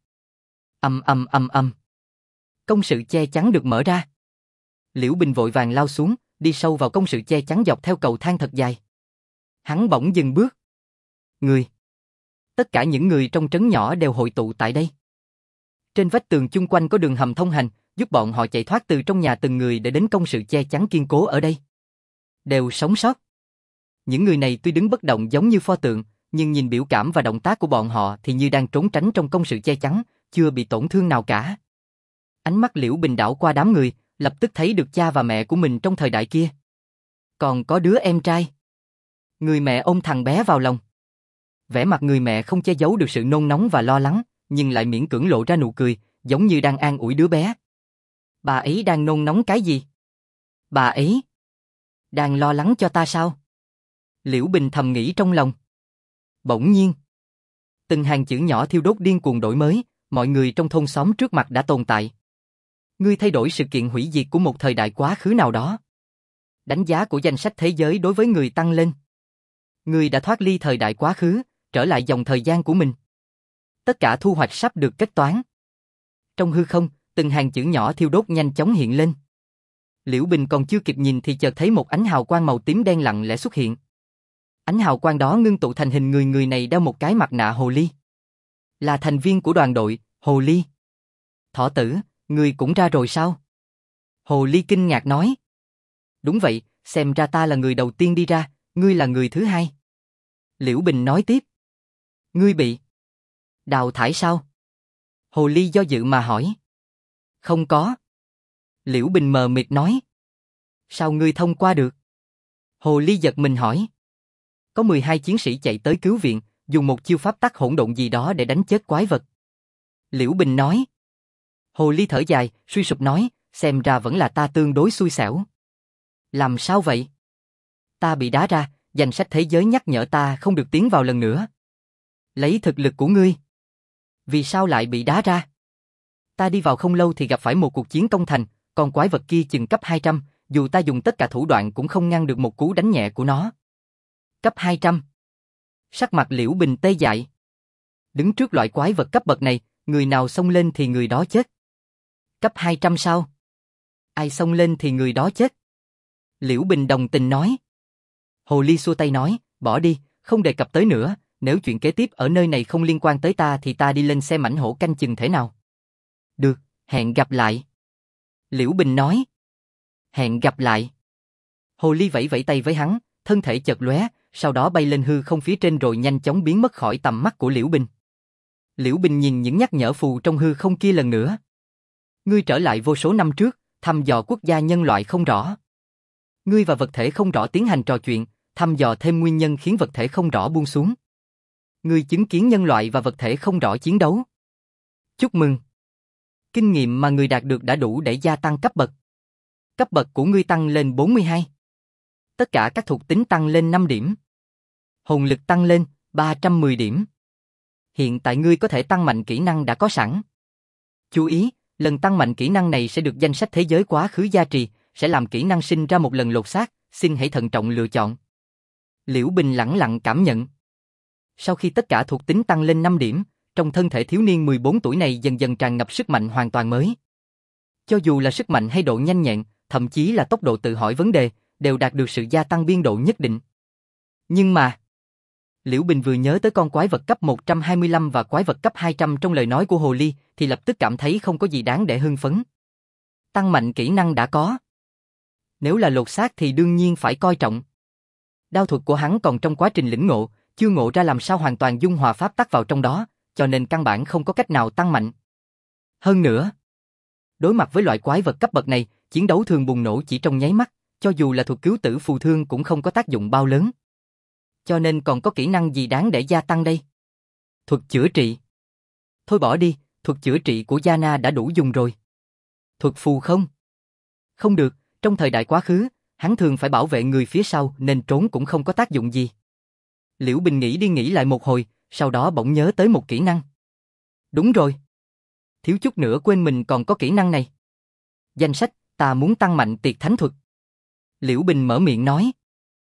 Âm. Công sự che chắn được mở ra. Liễu Bình vội vàng lao xuống, đi sâu vào công sự che chắn dọc theo cầu thang thật dài. Hắn bỗng dừng bước. Người. Tất cả những người trong trấn nhỏ đều hội tụ tại đây. Trên vách tường chung quanh có đường hầm thông hành, giúp bọn họ chạy thoát từ trong nhà từng người để đến công sự che chắn kiên cố ở đây. Đều sống sót. Những người này tuy đứng bất động giống như pho tượng, nhưng nhìn biểu cảm và động tác của bọn họ thì như đang trốn tránh trong công sự che chắn, chưa bị tổn thương nào cả. Ánh mắt Liễu Bình đảo qua đám người, lập tức thấy được cha và mẹ của mình trong thời đại kia. Còn có đứa em trai. Người mẹ ôm thằng bé vào lòng. Vẻ mặt người mẹ không che giấu được sự nôn nóng và lo lắng, nhưng lại miễn cưỡng lộ ra nụ cười, giống như đang an ủi đứa bé. Bà ấy đang nôn nóng cái gì? Bà ấy đang lo lắng cho ta sao? Liễu Bình thầm nghĩ trong lòng. Bỗng nhiên, từng hàng chữ nhỏ thiêu đốt điên cuồng đổi mới, mọi người trong thôn xóm trước mặt đã tồn tại. Ngươi thay đổi sự kiện hủy diệt của một thời đại quá khứ nào đó. Đánh giá của danh sách thế giới đối với người tăng lên. Ngươi đã thoát ly thời đại quá khứ, trở lại dòng thời gian của mình. Tất cả thu hoạch sắp được kết toán. Trong hư không, từng hàng chữ nhỏ thiêu đốt nhanh chóng hiện lên. Liễu Bình còn chưa kịp nhìn thì chợt thấy một ánh hào quang màu tím đen lặng lẽ xuất hiện. Ánh hào quang đó ngưng tụ thành hình người này đeo một cái mặt nạ hồ ly. Là thành viên của đoàn đội, hồ ly. Thỏ tử, ngươi cũng ra rồi sao? Hồ ly kinh ngạc nói. Đúng vậy, xem ra ta là người đầu tiên đi ra, ngươi là người thứ hai. Liễu Bình nói tiếp. Ngươi bị đào thải sao? Hồ ly do dự mà hỏi. Không có. Liễu Bình mờ mịt nói. Sao ngươi thông qua được? Hồ ly giật mình hỏi. Có 12 chiến sĩ chạy tới cứu viện, dùng một chiêu pháp tắc hỗn độn gì đó để đánh chết quái vật. Liễu Bình nói. Hồ ly thở dài, suy sụp nói, xem ra vẫn là ta tương đối xui xẻo. Làm sao vậy? Ta bị đá ra, danh sách thế giới nhắc nhở ta không được tiến vào lần nữa. Lấy thực lực của ngươi. Vì sao lại bị đá ra? Ta đi vào không lâu thì gặp phải một cuộc chiến công thành, còn quái vật kia chừng cấp 200, dù ta dùng tất cả thủ đoạn cũng không ngăn được một cú đánh nhẹ của nó. Cấp 200. Sắc mặt Liễu Bình tê dại. Đứng trước loại quái vật cấp bậc này, người nào xông lên thì người đó chết. Cấp 200 sao? Ai xông lên thì người đó chết. Liễu Bình đồng tình nói. Hồ ly xua tay nói, bỏ đi, không đề cập tới nữa, nếu chuyện kế tiếp ở nơi này không liên quan tới ta thì ta đi lên xe mãnh hổ canh chừng thế nào. Được, hẹn gặp lại. Liễu Bình nói. Hẹn gặp lại. Hồ ly vẫy vẫy tay với hắn, thân thể chợt lóe, sau đó bay lên hư không phía trên rồi nhanh chóng biến mất khỏi tầm mắt của Liễu Bình. Liễu Bình nhìn những nhắc nhở phù trong hư không kia lần nữa. Ngươi trở lại vô số năm trước, thăm dò quốc gia nhân loại không rõ. Ngươi và vật thể không rõ tiến hành trò chuyện, thăm dò thêm nguyên nhân khiến vật thể không rõ buông xuống. Ngươi chứng kiến nhân loại và vật thể không rõ chiến đấu. Chúc mừng. Kinh nghiệm mà ngươi đạt được đã đủ để gia tăng cấp bậc. Cấp bậc của ngươi tăng lên 42. Tất cả các thuộc tính tăng lên 5 điểm. Hồn lực tăng lên 310 điểm. Hiện tại ngươi có thể tăng mạnh kỹ năng đã có sẵn. Chú ý, lần tăng mạnh kỹ năng này sẽ được danh sách thế giới quá khứ gia trì, sẽ làm kỹ năng sinh ra một lần lột xác, xin hãy thận trọng lựa chọn. Liễu Bình lẳng lặng cảm nhận. Sau khi tất cả thuộc tính tăng lên 5 điểm, trong thân thể thiếu niên 14 tuổi này dần dần tràn ngập sức mạnh hoàn toàn mới. Cho dù là sức mạnh hay độ nhanh nhẹn, thậm chí là tốc độ tự hỏi vấn đề, đều đạt được sự gia tăng biên độ nhất định. Nhưng mà, Liễu Bình vừa nhớ tới con quái vật cấp 125 và quái vật cấp 200 trong lời nói của Hồ ly, thì lập tức cảm thấy không có gì đáng để hưng phấn. Tăng mạnh kỹ năng đã có. Nếu là lột xác thì đương nhiên phải coi trọng. Đao thuật của hắn còn trong quá trình lĩnh ngộ, chưa ngộ ra làm sao hoàn toàn dung hòa pháp tắc vào trong đó, cho nên căn bản không có cách nào tăng mạnh. Hơn nữa, đối mặt với loại quái vật cấp bậc này, chiến đấu thường bùng nổ chỉ trong nháy mắt, cho dù là thuật cứu tử phù thương cũng không có tác dụng bao lớn. Cho nên còn có kỹ năng gì đáng để gia tăng đây? Thuật chữa trị. Thôi bỏ đi, thuật chữa trị của Yana đã đủ dùng rồi. Thuật phù không? Không được, trong thời đại quá khứ, hắn thường phải bảo vệ người phía sau nên trốn cũng không có tác dụng gì. Liễu Bình nghĩ đi nghĩ lại một hồi, sau đó bỗng nhớ tới một kỹ năng. Đúng rồi. Thiếu chút nữa quên mình còn có kỹ năng này. Danh sách, ta muốn tăng mạnh tiệt thánh thuật. Liễu Bình mở miệng nói.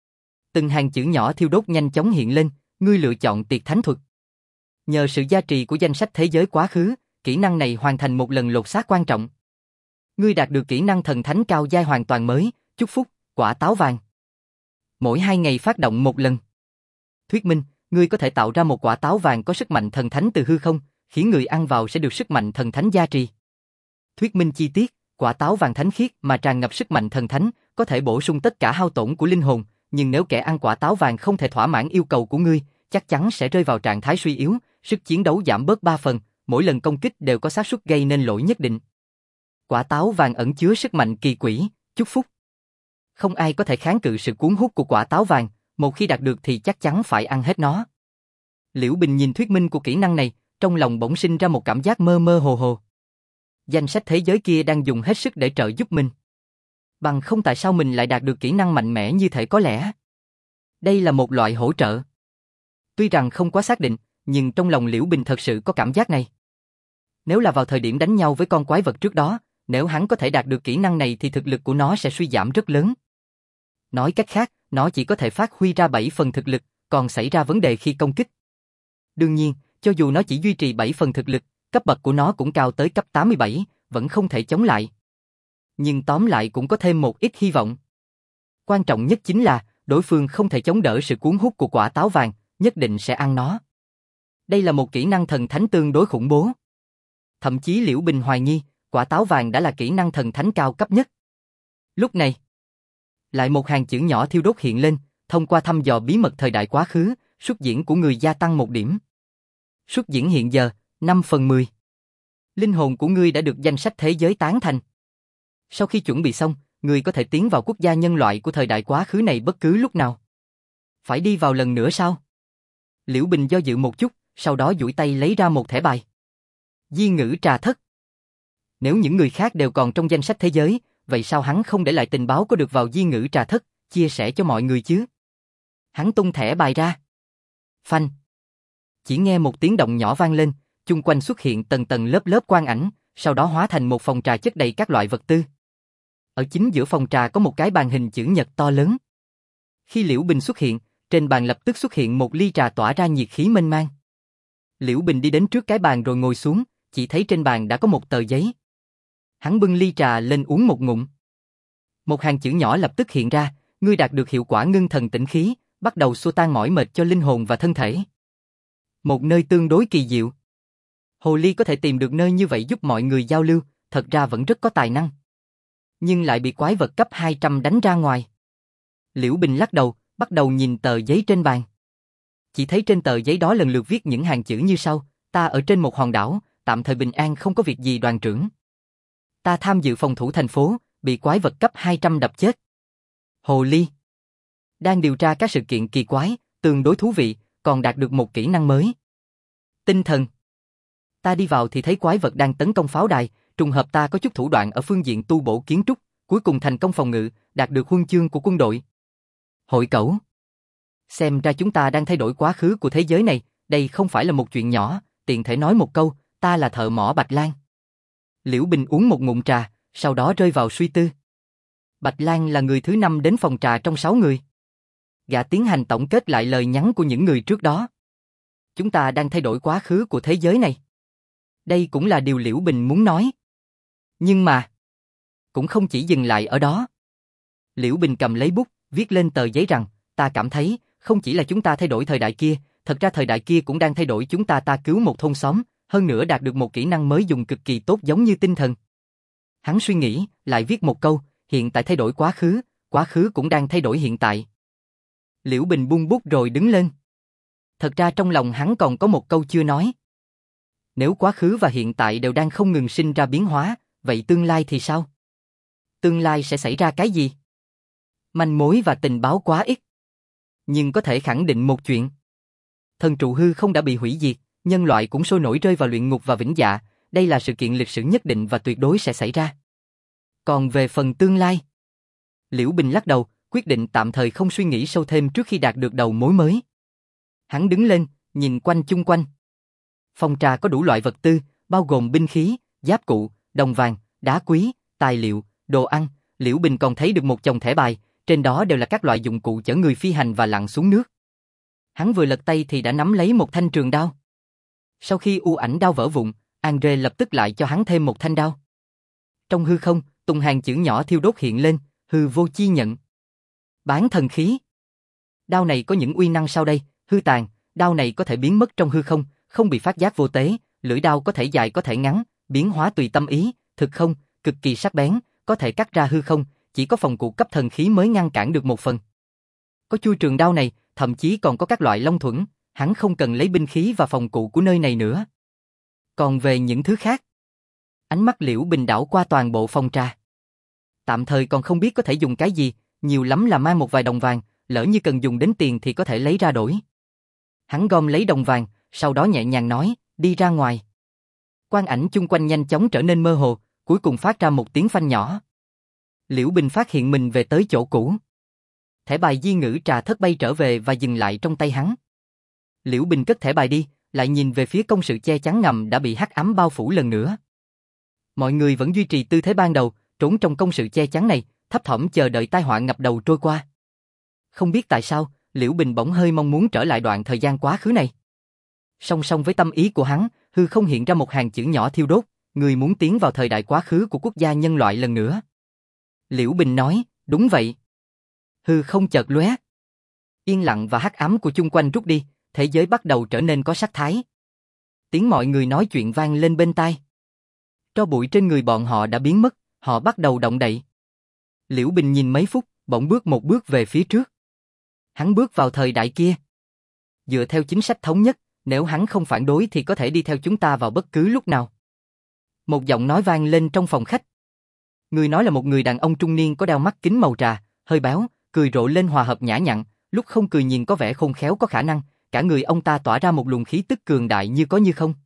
Từng hàng chữ nhỏ thiêu đốt nhanh chóng hiện lên, ngươi lựa chọn tiệt thánh thuật. Nhờ sự gia trì của danh sách thế giới quá khứ, kỹ năng này hoàn thành một lần lột xác quan trọng. Ngươi đạt được kỹ năng thần thánh cao giai hoàn toàn mới, chúc phúc, quả táo vàng. Mỗi 2 ngày phát động một lần. Thuyết minh, ngươi có thể tạo ra một quả táo vàng có sức mạnh thần thánh từ hư không, khiến người ăn vào sẽ được sức mạnh thần thánh gia trì. Thuyết minh chi tiết, quả táo vàng thánh khiết mà tràn ngập sức mạnh thần thánh, có thể bổ sung tất cả hao tổn của linh hồn, nhưng nếu kẻ ăn quả táo vàng không thể thỏa mãn yêu cầu của ngươi, chắc chắn sẽ rơi vào trạng thái suy yếu, sức chiến đấu giảm bớt 3 phần, mỗi lần công kích đều có xác suất gây nên lỗi nhất định. Quả táo vàng ẩn chứa sức mạnh kỳ quỷ, chúc phúc. Không ai có thể kháng cự sự cuốn hút của quả táo vàng, một khi đạt được thì chắc chắn phải ăn hết nó. Liễu Bình nhìn thuyết minh của kỹ năng này, trong lòng bỗng sinh ra một cảm giác mơ mơ hồ hồ. Danh sách thế giới kia đang dùng hết sức để trợ giúp mình. Bằng không tại sao mình lại đạt được kỹ năng mạnh mẽ như thể có lẽ. Đây là một loại hỗ trợ. Tuy rằng không quá xác định, nhưng trong lòng Liễu Bình thật sự có cảm giác này. Nếu là vào thời điểm đánh nhau với con quái vật trước đó, nếu hắn có thể đạt được kỹ năng này thì thực lực của nó sẽ suy giảm rất lớn. Nói cách khác, nó chỉ có thể phát huy ra 7 phần thực lực, còn xảy ra vấn đề khi công kích. Đương nhiên, cho dù nó chỉ duy trì 7 phần thực lực, cấp bậc của nó cũng cao tới cấp 87, vẫn không thể chống lại. Nhưng tóm lại cũng có thêm một ít hy vọng. Quan trọng nhất chính là, đối phương không thể chống đỡ sự cuốn hút của quả táo vàng, nhất định sẽ ăn nó. Đây là một kỹ năng thần thánh tương đối khủng bố. Thậm chí Liễu Bình hoài nghi, quả táo vàng đã là kỹ năng thần thánh cao cấp nhất. Lúc này, lại một hàng chữ nhỏ thiêu đốt hiện lên, thông qua thăm dò bí mật thời đại quá khứ, xuất diễn của người gia tăng 1 điểm. Xuất diễn hiện giờ, 5/10. Linh hồn của ngươi đã được danh sách thế giới tán thành. Sau khi chuẩn bị xong, ngươi có thể tiến vào quốc gia nhân loại của thời đại quá khứ này bất cứ lúc nào. Phải đi vào lần nữa sao? Liễu Bình do dự một chút, sau đó duỗi tay lấy ra một thẻ bài. Di ngữ trà thất. Nếu những người khác đều còn trong danh sách thế giới, vậy sao hắn không để lại tình báo có được vào di ngữ trà thất, chia sẻ cho mọi người chứ? Hắn tung thẻ bài ra. Phanh. Chỉ nghe một tiếng động nhỏ vang lên, chung quanh xuất hiện tầng tầng lớp lớp quang ảnh, sau đó hóa thành một phòng trà chất đầy các loại vật tư. Ở chính giữa phòng trà có một cái bàn hình chữ nhật to lớn. Khi Liễu Bình xuất hiện, trên bàn lập tức xuất hiện một ly trà tỏa ra nhiệt khí mênh mang. Liễu Bình đi đến trước cái bàn rồi ngồi xuống, chỉ thấy trên bàn đã có một tờ giấy. Hắn bưng ly trà lên uống một ngụm. Một hàng chữ nhỏ lập tức hiện ra, ngươi đạt được hiệu quả ngưng thần tĩnh khí, bắt đầu xua tan mỏi mệt cho linh hồn và thân thể. Một nơi tương đối kỳ diệu. Hồ ly có thể tìm được nơi như vậy giúp mọi người giao lưu, thật ra vẫn rất có tài năng. Nhưng lại bị quái vật cấp 200 đánh ra ngoài. Liễu Bình lắc đầu, bắt đầu nhìn tờ giấy trên bàn. Chỉ thấy trên tờ giấy đó lần lượt viết những hàng chữ như sau: ta ở trên một hòn đảo, tạm thời bình an không có việc gì đoàn trưởng. Ta tham dự phòng thủ thành phố, bị quái vật cấp 200 đập chết. Hồ ly. Đang điều tra các sự kiện kỳ quái, tương đối thú vị, còn đạt được một kỹ năng mới. Tinh thần. Ta đi vào thì thấy quái vật đang tấn công pháo đài, trùng hợp ta có chút thủ đoạn ở phương diện tu bổ kiến trúc, cuối cùng thành công phòng ngự, đạt được huân chương của quân đội. Hội cẩu. Xem ra chúng ta đang thay đổi quá khứ của thế giới này, đây không phải là một chuyện nhỏ, tiện thể nói một câu, ta là thợ mỏ Bạch Lan. Liễu Bình uống một ngụm trà, sau đó rơi vào suy tư. Bạch Lan là người thứ 5 đến phòng trà trong 6 người. Gã tiến hành tổng kết lại lời nhắn của những người trước đó. Chúng ta đang thay đổi quá khứ của thế giới này. Đây cũng là điều Liễu Bình muốn nói. Nhưng mà, cũng không chỉ dừng lại ở đó. Liễu Bình cầm lấy bút, viết lên tờ giấy rằng, ta cảm thấy, không chỉ là chúng ta thay đổi thời đại kia, thật ra thời đại kia cũng đang thay đổi chúng ta cứu một thôn xóm, hơn nữa đạt được một kỹ năng mới dùng cực kỳ tốt giống như tinh thần. Hắn suy nghĩ, lại viết một câu, hiện tại thay đổi quá khứ cũng đang thay đổi hiện tại. Liễu Bình buông bút rồi đứng lên. Thật ra trong lòng hắn còn có một câu chưa nói. Nếu quá khứ và hiện tại đều đang không ngừng sinh ra biến hóa, vậy tương lai thì sao? Tương lai sẽ xảy ra cái gì? Manh mối và tình báo quá ít. Nhưng có thể khẳng định một chuyện. Thần trụ hư không đã bị hủy diệt, nhân loại cũng sôi nổi rơi vào luyện ngục và vĩnh dạ, đây là sự kiện lịch sử nhất định và tuyệt đối sẽ xảy ra. Còn về phần tương lai, Liễu Bình lắc đầu, quyết định tạm thời không suy nghĩ sâu thêm trước khi đạt được đầu mối mới. Hắn đứng lên, nhìn quanh chung quanh. Phòng trà có đủ loại vật tư, bao gồm binh khí, giáp cụ, đồng vàng, đá quý, tài liệu, đồ ăn. Liễu Bình còn thấy được một chồng thẻ bài, trên đó đều là các loại dụng cụ chở người phi hành và lặn xuống nước. Hắn vừa lật tay thì đã nắm lấy một thanh trường đao. Sau khi u ảnh đao vỡ vụn, Andre lập tức lại cho hắn thêm một thanh đao. Trong hư không, từng hàng chữ nhỏ thiêu đốt hiện lên, hư vô chi nhận. Bán thần khí. Đao này có những uy năng sau đây, hư tàn, đao này có thể biến mất trong hư không, không bị phát giác vô tế, lưỡi đao có thể dài có thể ngắn, biến hóa tùy tâm ý, thực không, cực kỳ sắc bén, có thể cắt ra hư không, chỉ có phòng cụ cấp thần khí mới ngăn cản được một phần. Có chui trường đao này, thậm chí còn có các loại long thuẫn, hắn không cần lấy binh khí và phòng cụ của nơi này nữa. Còn về những thứ khác, ánh mắt Liễu Bình đảo qua toàn bộ phòng trà. Tạm thời còn không biết có thể dùng cái gì, nhiều lắm là mang một vài đồng vàng, lỡ như cần dùng đến tiền thì có thể lấy ra đổi. Hắn gom lấy đồng vàng, sau đó nhẹ nhàng nói, đi ra ngoài. Quang ảnh chung quanh nhanh chóng trở nên mơ hồ, cuối cùng phát ra một tiếng phanh nhỏ. Liễu Bình phát hiện mình về tới chỗ cũ. Thẻ bài di ngữ trà thất bay trở về và dừng lại trong tay hắn. Liễu Bình cất thẻ bài đi, lại nhìn về phía công sự che chắn ngầm đã bị hắc ám bao phủ lần nữa. Mọi người vẫn duy trì tư thế ban đầu, trốn trong công sự che chắn này, thấp thỏm chờ đợi tai họa ngập đầu trôi qua. Không biết tại sao, Liễu Bình bỗng hơi mong muốn trở lại đoạn thời gian quá khứ này. Song song với tâm ý của hắn, hư không hiện ra một hàng chữ nhỏ thiêu đốt, người muốn tiến vào thời đại quá khứ của quốc gia nhân loại lần nữa. Liễu Bình nói, đúng vậy. Hư không chợt lóe. Yên lặng và hắc ám của chung quanh rút đi, thế giới bắt đầu trở nên có sắc thái. Tiếng mọi người nói chuyện vang lên bên tai. Tro bụi trên người bọn họ đã biến mất, họ bắt đầu động đậy. Liễu Bình nhìn mấy phút, bỗng bước một bước về phía trước. Hắn bước vào thời đại kia. dựa theo chính sách thống nhất, nếu hắn không phản đối thì có thể đi theo chúng ta vào bất cứ lúc nào. Một giọng nói vang lên trong phòng khách. Người nói là một người đàn ông trung niên có đeo mắt kính màu trà, hơi béo, cười rộ lên hòa hợp nhã nhặn, lúc không cười nhìn có vẻ khôn khéo có khả năng, cả người ông ta tỏa ra một luồng khí tức cường đại như có như không.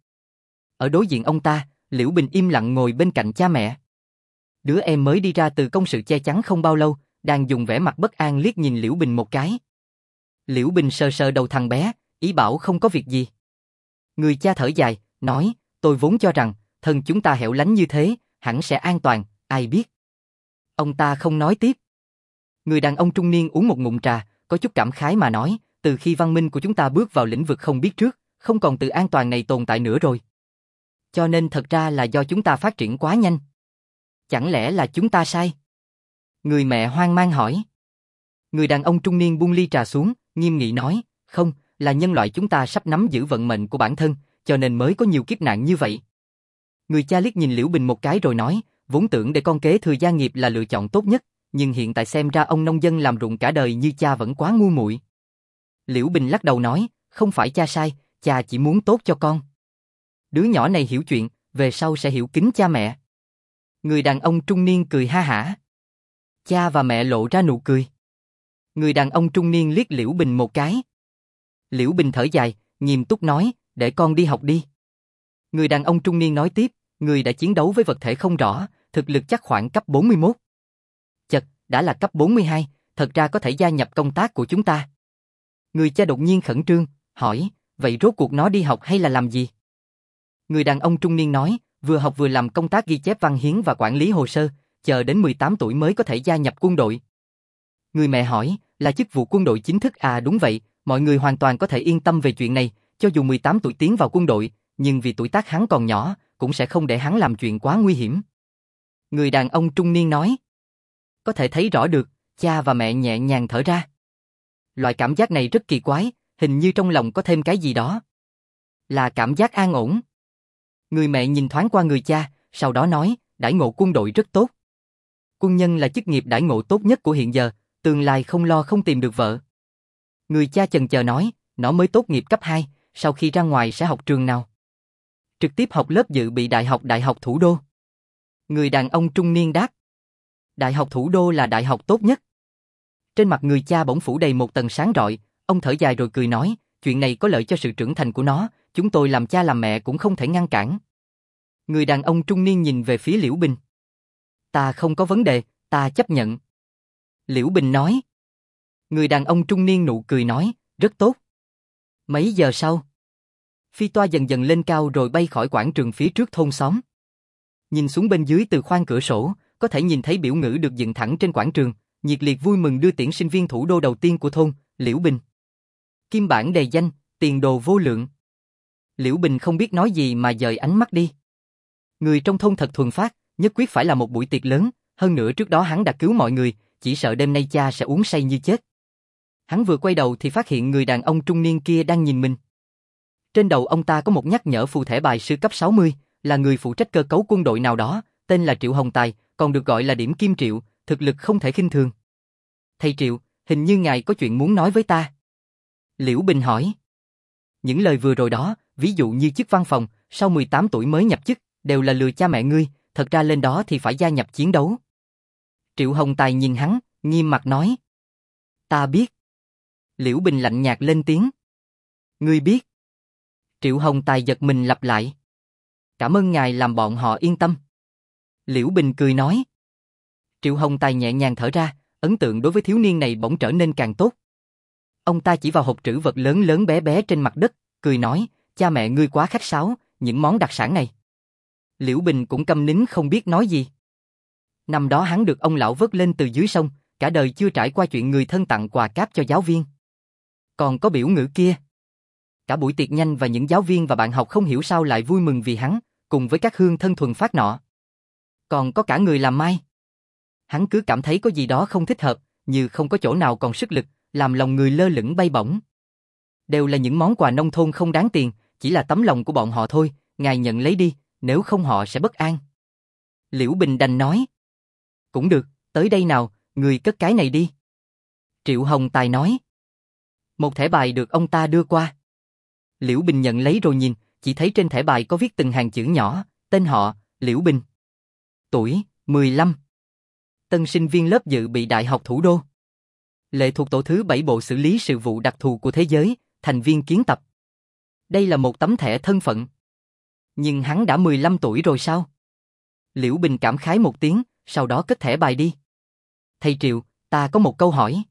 Ở đối diện ông ta, Liễu Bình im lặng ngồi bên cạnh cha mẹ. Đứa em mới đi ra từ công sự che chắn không bao lâu, đang dùng vẻ mặt bất an liếc nhìn Liễu Bình một cái. Liễu Bình sờ sờ đầu thằng bé, ý bảo không có việc gì. Người cha thở dài, nói, tôi vốn cho rằng, thân chúng ta hẻo lánh như thế, hẳn sẽ an toàn, ai biết. Ông ta không nói tiếp. Người đàn ông trung niên uống một ngụm trà, có chút cảm khái mà nói, từ khi văn minh của chúng ta bước vào lĩnh vực không biết trước, không còn từ an toàn này tồn tại nữa rồi. Cho nên thật ra là do chúng ta phát triển quá nhanh. Chẳng lẽ là chúng ta sai? Người mẹ hoang mang hỏi. Người đàn ông trung niên buông ly trà xuống, nghiêm nghị nói, không, là nhân loại chúng ta sắp nắm giữ vận mệnh của bản thân, cho nên mới có nhiều kiếp nạn như vậy. Người cha liếc nhìn Liễu Bình một cái rồi nói, vốn tưởng để con kế thừa gia nghiệp là lựa chọn tốt nhất, nhưng hiện tại xem ra ông nông dân làm ruộng cả đời như cha vẫn quá ngu muội. Liễu Bình lắc đầu nói, không phải cha sai, cha chỉ muốn tốt cho con. Đứa nhỏ này hiểu chuyện, về sau sẽ hiểu kính cha mẹ. Người đàn ông trung niên cười ha hả. Cha và mẹ lộ ra nụ cười. Người đàn ông trung niên liếc Liễu Bình một cái. Liễu Bình thở dài, nghiêm túc nói, để con đi học đi. Người đàn ông trung niên nói tiếp, người đã chiến đấu với vật thể không rõ, thực lực chắc khoảng cấp 41. Chật, đã là cấp 42, thật ra có thể gia nhập công tác của chúng ta. Người cha đột nhiên khẩn trương, hỏi, vậy rốt cuộc nó đi học hay là làm gì? Người đàn ông trung niên nói, vừa học vừa làm công tác ghi chép văn hiến và quản lý hồ sơ, chờ đến 18 tuổi mới có thể gia nhập quân đội. Người mẹ hỏi, là chức vụ quân đội chính thức à? Đúng vậy, mọi người hoàn toàn có thể yên tâm về chuyện này, cho dù 18 tuổi tiến vào quân đội, nhưng vì tuổi tác hắn còn nhỏ, cũng sẽ không để hắn làm chuyện quá nguy hiểm. Người đàn ông trung niên nói, có thể thấy rõ được, cha và mẹ nhẹ nhàng thở ra. Loại cảm giác này rất kỳ quái, hình như trong lòng có thêm cái gì đó. Là cảm giác an ổn. Người mẹ nhìn thoáng qua người cha, sau đó nói, đãi ngộ quân đội rất tốt. Quân nhân là chức nghiệp đãi ngộ tốt nhất của hiện giờ, tương lai không lo không tìm được vợ. Người cha chần chờ nói, nó mới tốt nghiệp cấp 2, sau khi ra ngoài sẽ học trường nào? Trực tiếp học lớp dự bị Đại học Thủ đô. Người đàn ông trung niên đáp. Đại học Thủ đô là đại học tốt nhất. Trên mặt người cha bỗng phủ đầy một tầng sáng rọi, ông thở dài rồi cười nói, chuyện này có lợi cho sự trưởng thành của nó, chúng tôi làm cha làm mẹ cũng không thể ngăn cản. Người đàn ông trung niên nhìn về phía Liễu Bình. Ta không có vấn đề, ta chấp nhận. Liễu Bình nói. Người đàn ông trung niên nụ cười nói, rất tốt. Mấy giờ sau, phi toa dần dần lên cao rồi bay khỏi quảng trường phía trước thôn xóm. Nhìn xuống bên dưới từ khoang cửa sổ, có thể nhìn thấy biểu ngữ được dựng thẳng trên quảng trường, nhiệt liệt vui mừng đưa tiễn sinh viên thủ đô đầu tiên của thôn, Liễu Bình. Kim bản đề danh, tiền đồ vô lượng. Liễu Bình không biết nói gì mà dời ánh mắt đi. Người trong thôn thật thuần phát, nhất quyết phải là một buổi tiệc lớn, hơn nữa trước đó hắn đã cứu mọi người, chỉ sợ đêm nay cha sẽ uống say như chết. Hắn vừa quay đầu thì phát hiện người đàn ông trung niên kia đang nhìn mình. Trên đầu ông ta có một nhắc nhở phù thẻ bài sư cấp 60, là người phụ trách cơ cấu quân đội nào đó, tên là Triệu Hồng Tài, còn được gọi là Điểm Kim Triệu, thực lực không thể khinh thường. Thầy Triệu, hình như ngài có chuyện muốn nói với ta. Liễu Bình hỏi. Những lời vừa rồi đó, ví dụ như chức văn phòng, sau 18 tuổi mới nhập chức, đều là lừa cha mẹ ngươi, thật ra lên đó thì phải gia nhập chiến đấu. Triệu Hồng Tài nhìn hắn, nghiêm mặt nói. Ta biết. Liễu Bình lạnh nhạt lên tiếng. Ngươi biết. Triệu Hồng Tài giật mình lặp lại. Cảm ơn ngài làm bọn họ yên tâm. Liễu Bình cười nói. Triệu Hồng Tài nhẹ nhàng thở ra, ấn tượng đối với thiếu niên này bỗng trở nên càng tốt. Ông ta chỉ vào hộp trữ vật lớn lớn bé bé trên mặt đất, cười nói, cha mẹ ngươi quá khách sáo, những món đặc sản này. Liễu Bình cũng câm nín không biết nói gì. Năm đó hắn được ông lão vớt lên từ dưới sông, cả đời chưa trải qua chuyện người thân tặng quà cáp cho giáo viên. Còn có biểu ngữ kia. Cả buổi tiệc nhanh và những giáo viên và bạn học không hiểu sao lại vui mừng vì hắn, cùng với các hương thân thuần phát nọ. Còn có cả người làm mai. Hắn cứ cảm thấy có gì đó không thích hợp, như không có chỗ nào còn sức lực, làm lòng người lơ lửng bay bổng. Đều là những món quà nông thôn không đáng tiền, chỉ là tấm lòng của bọn họ thôi, ngài nhận lấy đi, nếu không họ sẽ bất an. Liễu Bình đành nói. Cũng được, tới đây nào, người cất cái này đi. Triệu Hồng Tài nói. Một thẻ bài được ông ta đưa qua. Liễu Bình nhận lấy rồi nhìn, chỉ thấy trên thẻ bài có viết từng hàng chữ nhỏ, tên họ, Liễu Bình. Tuổi, 15. Tân sinh viên lớp dự bị Đại học Thủ đô. Lệ thuộc tổ thứ 7 Bộ Xử lý sự vụ đặc thù của thế giới, thành viên kiến tập. Đây là một tấm thẻ thân phận. Nhưng hắn đã 15 tuổi rồi sao? Liễu Bình cảm khái một tiếng, sau đó cất thẻ bài đi. Thầy Triệu, ta có một câu hỏi.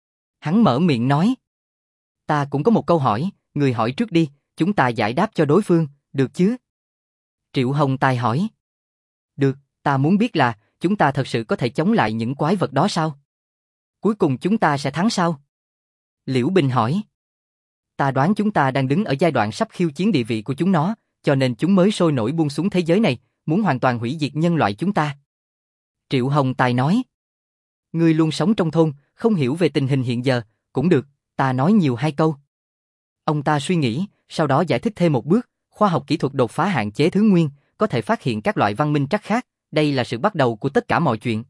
Hắn mở miệng nói. Ta cũng có một câu hỏi, người hỏi trước đi, chúng ta giải đáp cho đối phương, được chứ? Triệu Hồng Tài hỏi. Được, ta muốn biết là, chúng ta thật sự có thể chống lại những quái vật đó sao? Cuối cùng chúng ta sẽ thắng sao? Liễu Bình hỏi. Ta đoán chúng ta đang đứng ở giai đoạn sắp khiêu chiến địa vị của chúng nó, cho nên chúng mới sôi nổi buông xuống thế giới này, muốn hoàn toàn hủy diệt nhân loại chúng ta. Triệu Hồng Tài nói. Ngươi luôn sống trong thôn, không hiểu về tình hình hiện giờ, cũng được, ta nói nhiều hai câu. Ông ta suy nghĩ, sau đó giải thích thêm một bước, khoa học kỹ thuật đột phá hạn chế thứ nguyên, có thể phát hiện các loại văn minh trắc khác, đây là sự bắt đầu của tất cả mọi chuyện.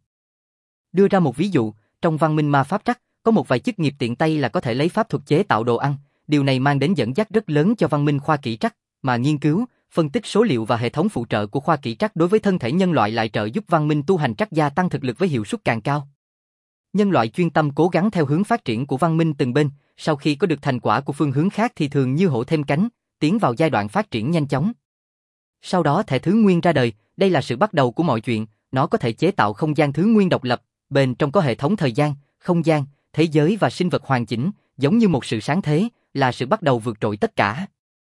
Đưa ra một ví dụ, trong văn minh ma pháp trắc, có một vài chức nghiệp tiện tay là có thể lấy pháp thuật chế tạo đồ ăn, điều này mang đến dẫn dắt rất lớn cho văn minh khoa kỹ trắc, mà nghiên cứu, phân tích số liệu và hệ thống phụ trợ của khoa kỹ trắc đối với thân thể nhân loại lại trợ giúp văn minh tu hành trắc gia tăng thực lực với hiệu suất càng cao. Nhân loại chuyên tâm cố gắng theo hướng phát triển của văn minh từng bên, sau khi có được thành quả của phương hướng khác thì thường như hổ thêm cánh, tiến vào giai đoạn phát triển nhanh chóng. Sau đó thẻ thứ nguyên ra đời, đây là sự bắt đầu của mọi chuyện, nó có thể chế tạo không gian thứ nguyên độc lập, bên trong có hệ thống thời gian, không gian, thế giới và sinh vật hoàn chỉnh, giống như một sự sáng thế, là sự bắt đầu vượt trội tất cả.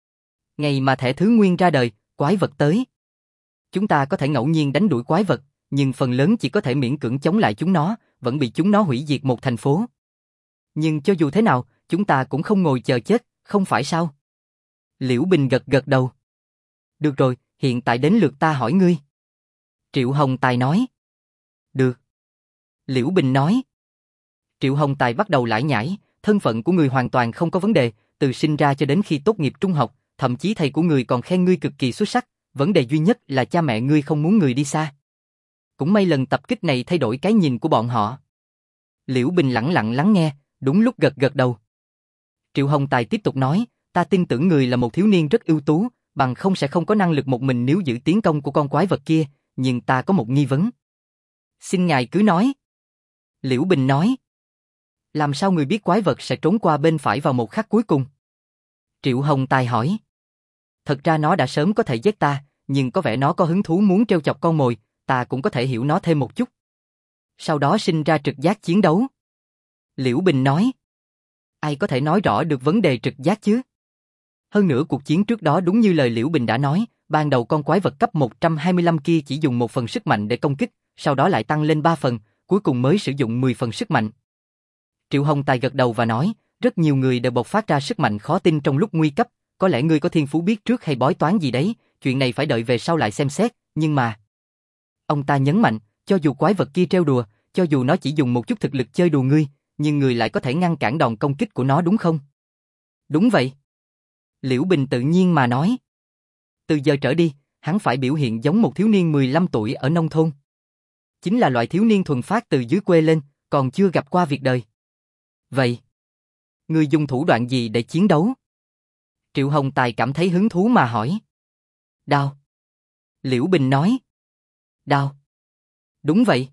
Ngày mà thẻ thứ nguyên ra đời, quái vật tới. Chúng ta có thể ngẫu nhiên đánh đuổi quái vật, nhưng phần lớn chỉ có thể miễn cưỡng chống lại chúng nó, vẫn bị chúng nó hủy diệt một thành phố. Nhưng cho dù thế nào, chúng ta cũng không ngồi chờ chết, không phải sao? Liễu Bình gật gật đầu. Được rồi, hiện tại đến lượt ta hỏi ngươi. Triệu Hồng Tài nói. Được. Liễu Bình nói. Triệu Hồng Tài bắt đầu lải nhải, thân phận của người hoàn toàn không có vấn đề, từ sinh ra cho đến khi tốt nghiệp trung học, thậm chí thầy của người còn khen ngươi cực kỳ xuất sắc, vấn đề duy nhất là cha mẹ ngươi không muốn người đi xa. Cũng may lần tập kích này thay đổi cái nhìn của bọn họ. Liễu Bình lẳng lặng lắng nghe, đúng lúc gật gật đầu. Triệu Hồng Tài tiếp tục nói, ta tin tưởng người là một thiếu niên rất ưu tú, bằng không sẽ không có năng lực một mình nếu giữ tiến công của con quái vật kia, nhưng ta có một nghi vấn. Xin ngài cứ nói. Liễu Bình nói. Làm sao người biết quái vật sẽ trốn qua bên phải vào một khắc cuối cùng? Triệu Hồng Tài hỏi. Thật ra nó đã sớm có thể giết ta, nhưng có vẻ nó có hứng thú muốn trêu chọc con mồi, ta cũng có thể hiểu nó thêm một chút. Sau đó sinh ra trực giác chiến đấu. Liễu Bình nói. Ai có thể nói rõ được vấn đề trực giác chứ? Hơn nữa cuộc chiến trước đó đúng như lời Liễu Bình đã nói, ban đầu con quái vật cấp 125 kia chỉ dùng 1 phần sức mạnh để công kích, sau đó lại tăng lên 3 phần, cuối cùng mới sử dụng 10 phần sức mạnh. Triệu Hồng Tài gật đầu và nói, rất nhiều người đều bộc phát ra sức mạnh khó tin trong lúc nguy cấp, có lẽ ngươi có thiên phú biết trước hay bói toán gì đấy, chuyện này phải đợi về sau lại xem xét, nhưng mà... Ông ta nhấn mạnh, cho dù quái vật kia trêu đùa, cho dù nó chỉ dùng một chút thực lực chơi đùa ngươi, nhưng ngươi lại có thể ngăn cản đòn công kích của nó đúng không? Đúng vậy. Liễu Bình tự nhiên mà nói. Từ giờ trở đi, hắn phải biểu hiện giống một thiếu niên 15 tuổi ở nông thôn. Chính là loại thiếu niên thuần phát từ dưới quê lên, còn chưa gặp qua việc đời. Vậy, ngươi dùng thủ đoạn gì để chiến đấu? Triệu Hồng Tài cảm thấy hứng thú mà hỏi. Đao. Liễu Bình nói. Đao. Đúng vậy.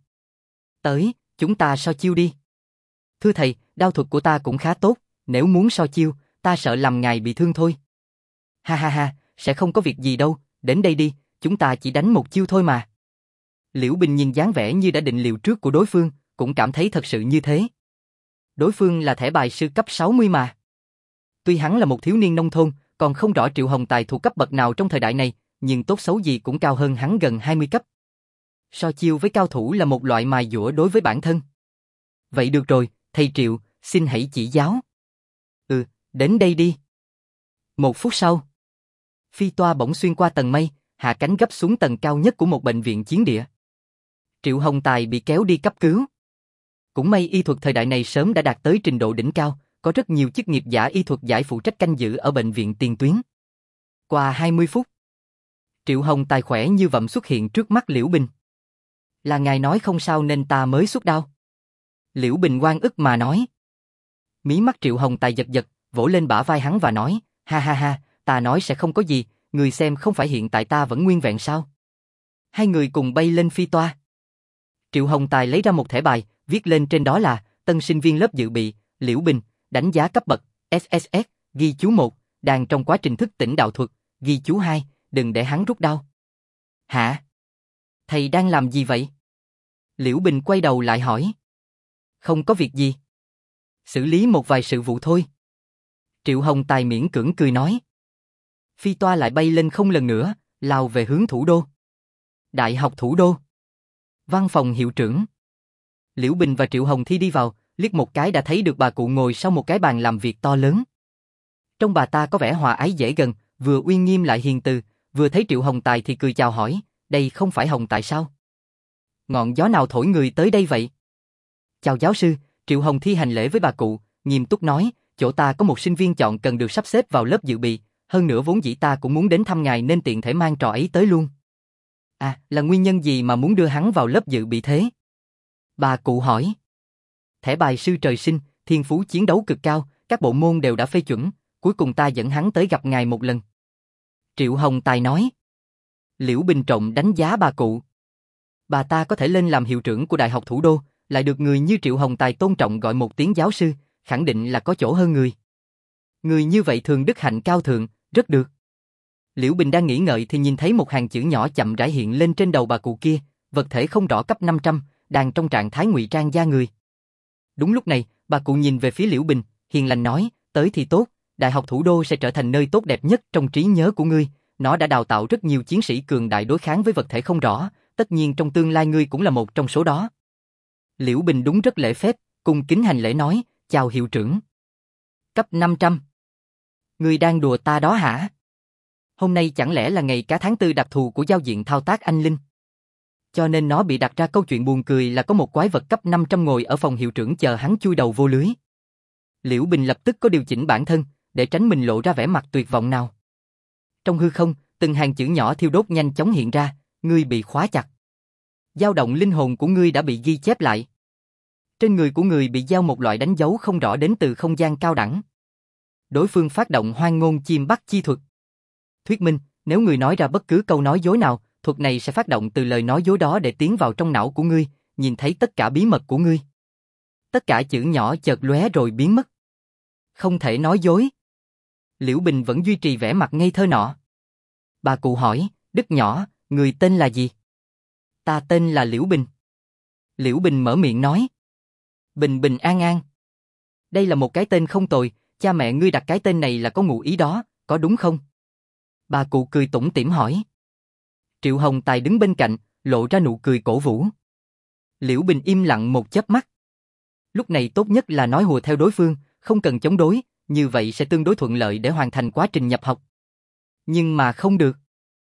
Tới, chúng ta so chiêu đi. Thưa thầy, đao thuật của ta cũng khá tốt, nếu muốn so chiêu, ta sợ làm ngài bị thương thôi. Ha ha ha, sẽ không có việc gì đâu, đến đây đi, chúng ta chỉ đánh một chiêu thôi mà. Liễu Bình nhìn dáng vẻ như đã định liệu trước của đối phương, cũng cảm thấy thật sự như thế. Đối phương là thẻ bài sư cấp 60 mà. Tuy hắn là một thiếu niên nông thôn, còn không rõ Triệu Hồng Tài thuộc cấp bậc nào trong thời đại này, nhưng tốt xấu gì cũng cao hơn hắn gần 20 cấp. So chiêu với cao thủ là một loại mài dũa đối với bản thân. Vậy được rồi, thầy Triệu, xin hãy chỉ giáo. Đến đây đi. 1 phút sau, phi toa bỗng xuyên qua tầng mây, hạ cánh gấp xuống tầng cao nhất của một bệnh viện chiến địa. Triệu Hồng Tài bị kéo đi cấp cứu. Cũng may y thuật thời đại này sớm đã đạt tới trình độ đỉnh cao, có rất nhiều chức nghiệp giả y thuật giải phụ trách canh giữ ở bệnh viện tiền tuyến. Qua 20 phút, Triệu Hồng Tài khỏe như vậm xuất hiện trước mắt Liễu Bình. Là ngài nói không sao nên ta mới xuất đao. Liễu Bình oan ức mà nói. Mí mắt Triệu Hồng Tài giật giật, vỗ lên bả vai hắn và nói, ha ha ha, ta nói sẽ không có gì, người xem không phải hiện tại ta vẫn nguyên vẹn sao? Hai người cùng bay lên phi toa. Triệu Hồng Tài lấy ra một thẻ bài, viết lên trên đó là tân sinh viên lớp dự bị, Liễu Bình, đánh giá cấp bậc, SSS, ghi chú 1, đang trong quá trình thức tỉnh đạo thuật, ghi chú 2, đừng để hắn rút đau. Hả? Thầy đang làm gì vậy? Liễu Bình quay đầu lại hỏi. Không có việc gì. Xử lý một vài sự vụ thôi. Triệu Hồng Tài miễn cưỡng cười nói. Phi toa lại bay lên không lần nữa, lao về hướng thủ đô. Đại học thủ đô. Văn phòng hiệu trưởng. Liễu Bình và Triệu Hồng Thi đi vào, liếc một cái đã thấy được bà cụ ngồi sau một cái bàn làm việc to lớn. Trong bà ta có vẻ hòa ái dễ gần, vừa uy nghiêm lại hiền từ, vừa thấy Triệu Hồng Tài thì cười chào hỏi, đây không phải Hồng Tài sao? Ngọn gió nào thổi người tới đây vậy? Chào giáo sư, Triệu Hồng Thi hành lễ với bà cụ, nghiêm túc nói, chỗ ta có một sinh viên chọn cần được sắp xếp vào lớp dự bị, hơn nữa vốn dĩ ta cũng muốn đến thăm ngài nên tiện thể mang trò ấy tới luôn. À, là nguyên nhân gì mà muốn đưa hắn vào lớp dự bị thế? Bà cụ hỏi. Thẻ bài sư trời sinh, thiên phú chiến đấu cực cao, các bộ môn đều đã phê chuẩn, cuối cùng ta dẫn hắn tới gặp ngài một lần. Triệu Hồng Tài nói. Liễu Bình trọng đánh giá bà cụ. Bà ta có thể lên làm hiệu trưởng của Đại học Thủ đô, lại được người như Triệu Hồng Tài tôn trọng gọi một tiếng giáo sư, khẳng định là có chỗ hơn người. Người như vậy thường đức hạnh cao thượng, rất được. Liễu Bình đang nghĩ ngợi thì nhìn thấy một hàng chữ nhỏ chậm rãi hiện lên trên đầu bà cụ kia, vật thể không rõ cấp 500, đang trong trạng thái ngụy trang da người. Đúng lúc này, bà cụ nhìn về phía Liễu Bình, hiền lành nói, tới thì tốt, Đại học Thủ đô sẽ trở thành nơi tốt đẹp nhất trong trí nhớ của ngươi, nó đã đào tạo rất nhiều chiến sĩ cường đại đối kháng với vật thể không rõ, tất nhiên trong tương lai ngươi cũng là một trong số đó. Liễu Bình đúng rất lễ phép, cung kính hành lễ nói, chào hiệu trưởng. Cấp 500. Ngươi đang đùa ta đó hả? Hôm nay chẳng lẽ là ngày cá tháng 4 đặc thù của giao diện thao tác anh Linh? Cho nên nó bị đặt ra câu chuyện buồn cười là có một quái vật cấp 500 ngồi ở phòng hiệu trưởng chờ hắn chui đầu vô lưới. Liễu Bình lập tức có điều chỉnh bản thân, để tránh mình lộ ra vẻ mặt tuyệt vọng nào. Trong hư không, từng hàng chữ nhỏ thiêu đốt nhanh chóng hiện ra, ngươi bị khóa chặt. Dao động linh hồn của ngươi đã bị ghi chép lại. Trên người của người bị gieo một loại đánh dấu không rõ đến từ không gian cao đẳng. Đối phương phát động hoang ngôn chim bắt chi thuật. Thuyết minh, nếu người nói ra bất cứ câu nói dối nào, thuật này sẽ phát động từ lời nói dối đó để tiến vào trong não của ngươi, nhìn thấy tất cả bí mật của ngươi. Tất cả chữ nhỏ chợt lóe rồi biến mất. Không thể nói dối. Liễu Bình vẫn duy trì vẻ mặt ngây thơ nọ. Bà cụ hỏi, Đức nhỏ, người tên là gì? Ta tên là Liễu Bình. Liễu Bình mở miệng nói. Bình bình an an. Đây là một cái tên không tồi, cha mẹ ngươi đặt cái tên này là có ngụ ý đó, có đúng không? Bà cụ cười tủm tỉm hỏi. Triệu Hồng Tài đứng bên cạnh, lộ ra nụ cười cổ vũ. Liễu Bình im lặng một chớp mắt. Lúc này tốt nhất là nói hùa theo đối phương, không cần chống đối, như vậy sẽ tương đối thuận lợi để hoàn thành quá trình nhập học. Nhưng mà không được.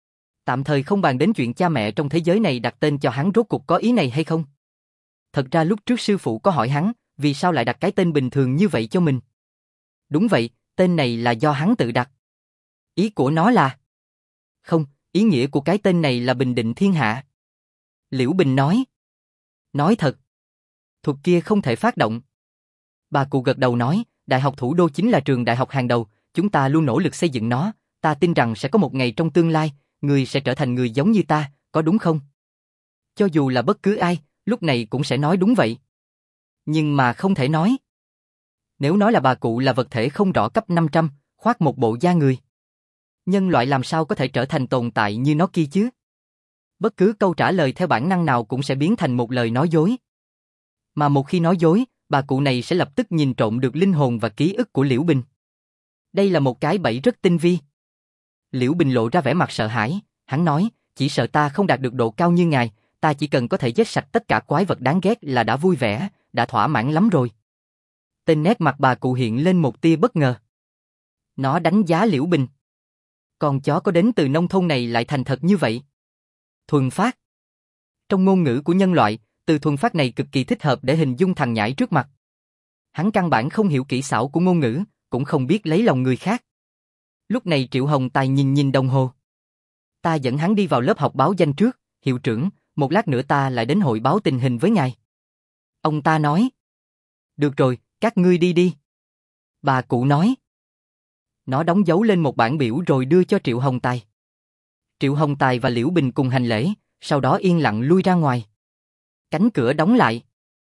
Tạm thời không bàn đến chuyện cha mẹ trong thế giới này đặt tên cho hắn rốt cuộc có ý này hay không. Thật ra lúc trước sư phụ có hỏi hắn, vì sao lại đặt cái tên bình thường như vậy cho mình. Đúng vậy, tên này là do hắn tự đặt. Ý của nó là... Không, ý nghĩa của cái tên này là bình định thiên hạ. Liễu Bình nói. Nói thật. Thuật kia không thể phát động. Bà cụ gật đầu nói, Đại học Thủ đô chính là trường đại học hàng đầu, chúng ta luôn nỗ lực xây dựng nó, ta tin rằng sẽ có một ngày trong tương lai, người sẽ trở thành người giống như ta, có đúng không? Cho dù là bất cứ ai, lúc này cũng sẽ nói đúng vậy. Nhưng mà không thể nói. Nếu nói là bà cụ là vật thể không rõ cấp 500, khoác một bộ da người. Nhân loại làm sao có thể trở thành tồn tại như nó kia chứ? Bất cứ câu trả lời theo bản năng nào cũng sẽ biến thành một lời nói dối. Mà một khi nói dối, bà cụ này sẽ lập tức nhìn trộm được linh hồn và ký ức của Liễu Bình. Đây là một cái bẫy rất tinh vi. Liễu Bình lộ ra vẻ mặt sợ hãi, hắn nói, chỉ sợ ta không đạt được độ cao như ngài, ta chỉ cần có thể giết sạch tất cả quái vật đáng ghét là đã vui vẻ, đã thỏa mãn lắm rồi. Tên nét mặt bà cụ hiện lên một tia bất ngờ. Nó đánh giá Liễu Bình. Con chó có đến từ nông thôn này lại thành thật như vậy. Thuần phát. Trong ngôn ngữ của nhân loại, từ thuần phát này cực kỳ thích hợp để hình dung thằng nhãi trước mặt. Hắn căn bản không hiểu kỹ xảo của ngôn ngữ, cũng không biết lấy lòng người khác. Lúc này Triệu Hồng Tài nhìn đồng hồ. Ta dẫn hắn đi vào lớp học báo danh trước, hiệu trưởng, một lát nữa ta lại đến hội báo tình hình với ngài. Ông ta nói. Được rồi, các ngươi đi đi. Bà cụ nói. Nó đóng dấu lên một bảng biểu rồi đưa cho Triệu Hồng Tài. Triệu Hồng Tài và Liễu Bình cùng hành lễ, sau đó yên lặng lui ra ngoài. Cánh cửa đóng lại.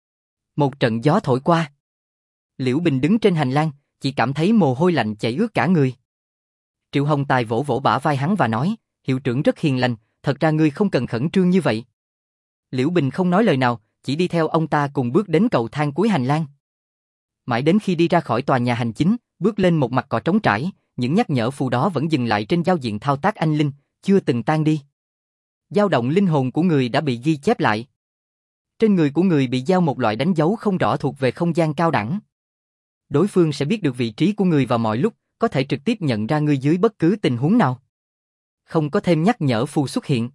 Một trận gió thổi qua. Liễu Bình đứng trên hành lang, chỉ cảm thấy mồ hôi lạnh chảy ướt cả người. Triệu Hồng Tài vỗ vỗ bả vai hắn và nói, hiệu trưởng rất hiền lành, thật ra ngươi không cần khẩn trương như vậy. Liễu Bình không nói lời nào, chỉ đi theo ông ta cùng bước đến cầu thang cuối hành lang. Mãi đến khi đi ra khỏi tòa nhà hành chính, bước lên một mặt cỏ trống trải, những nhắc nhở phù đó vẫn dừng lại trên giao diện thao tác anh linh, chưa từng tan đi. Dao động linh hồn của người đã bị ghi chép lại. Trên người của người bị gieo một loại đánh dấu không rõ thuộc về không gian cao đẳng. Đối phương sẽ biết được vị trí của người vào mọi lúc, có thể trực tiếp nhận ra ngươi dưới bất cứ tình huống nào. Không có thêm nhắc nhở phù xuất hiện.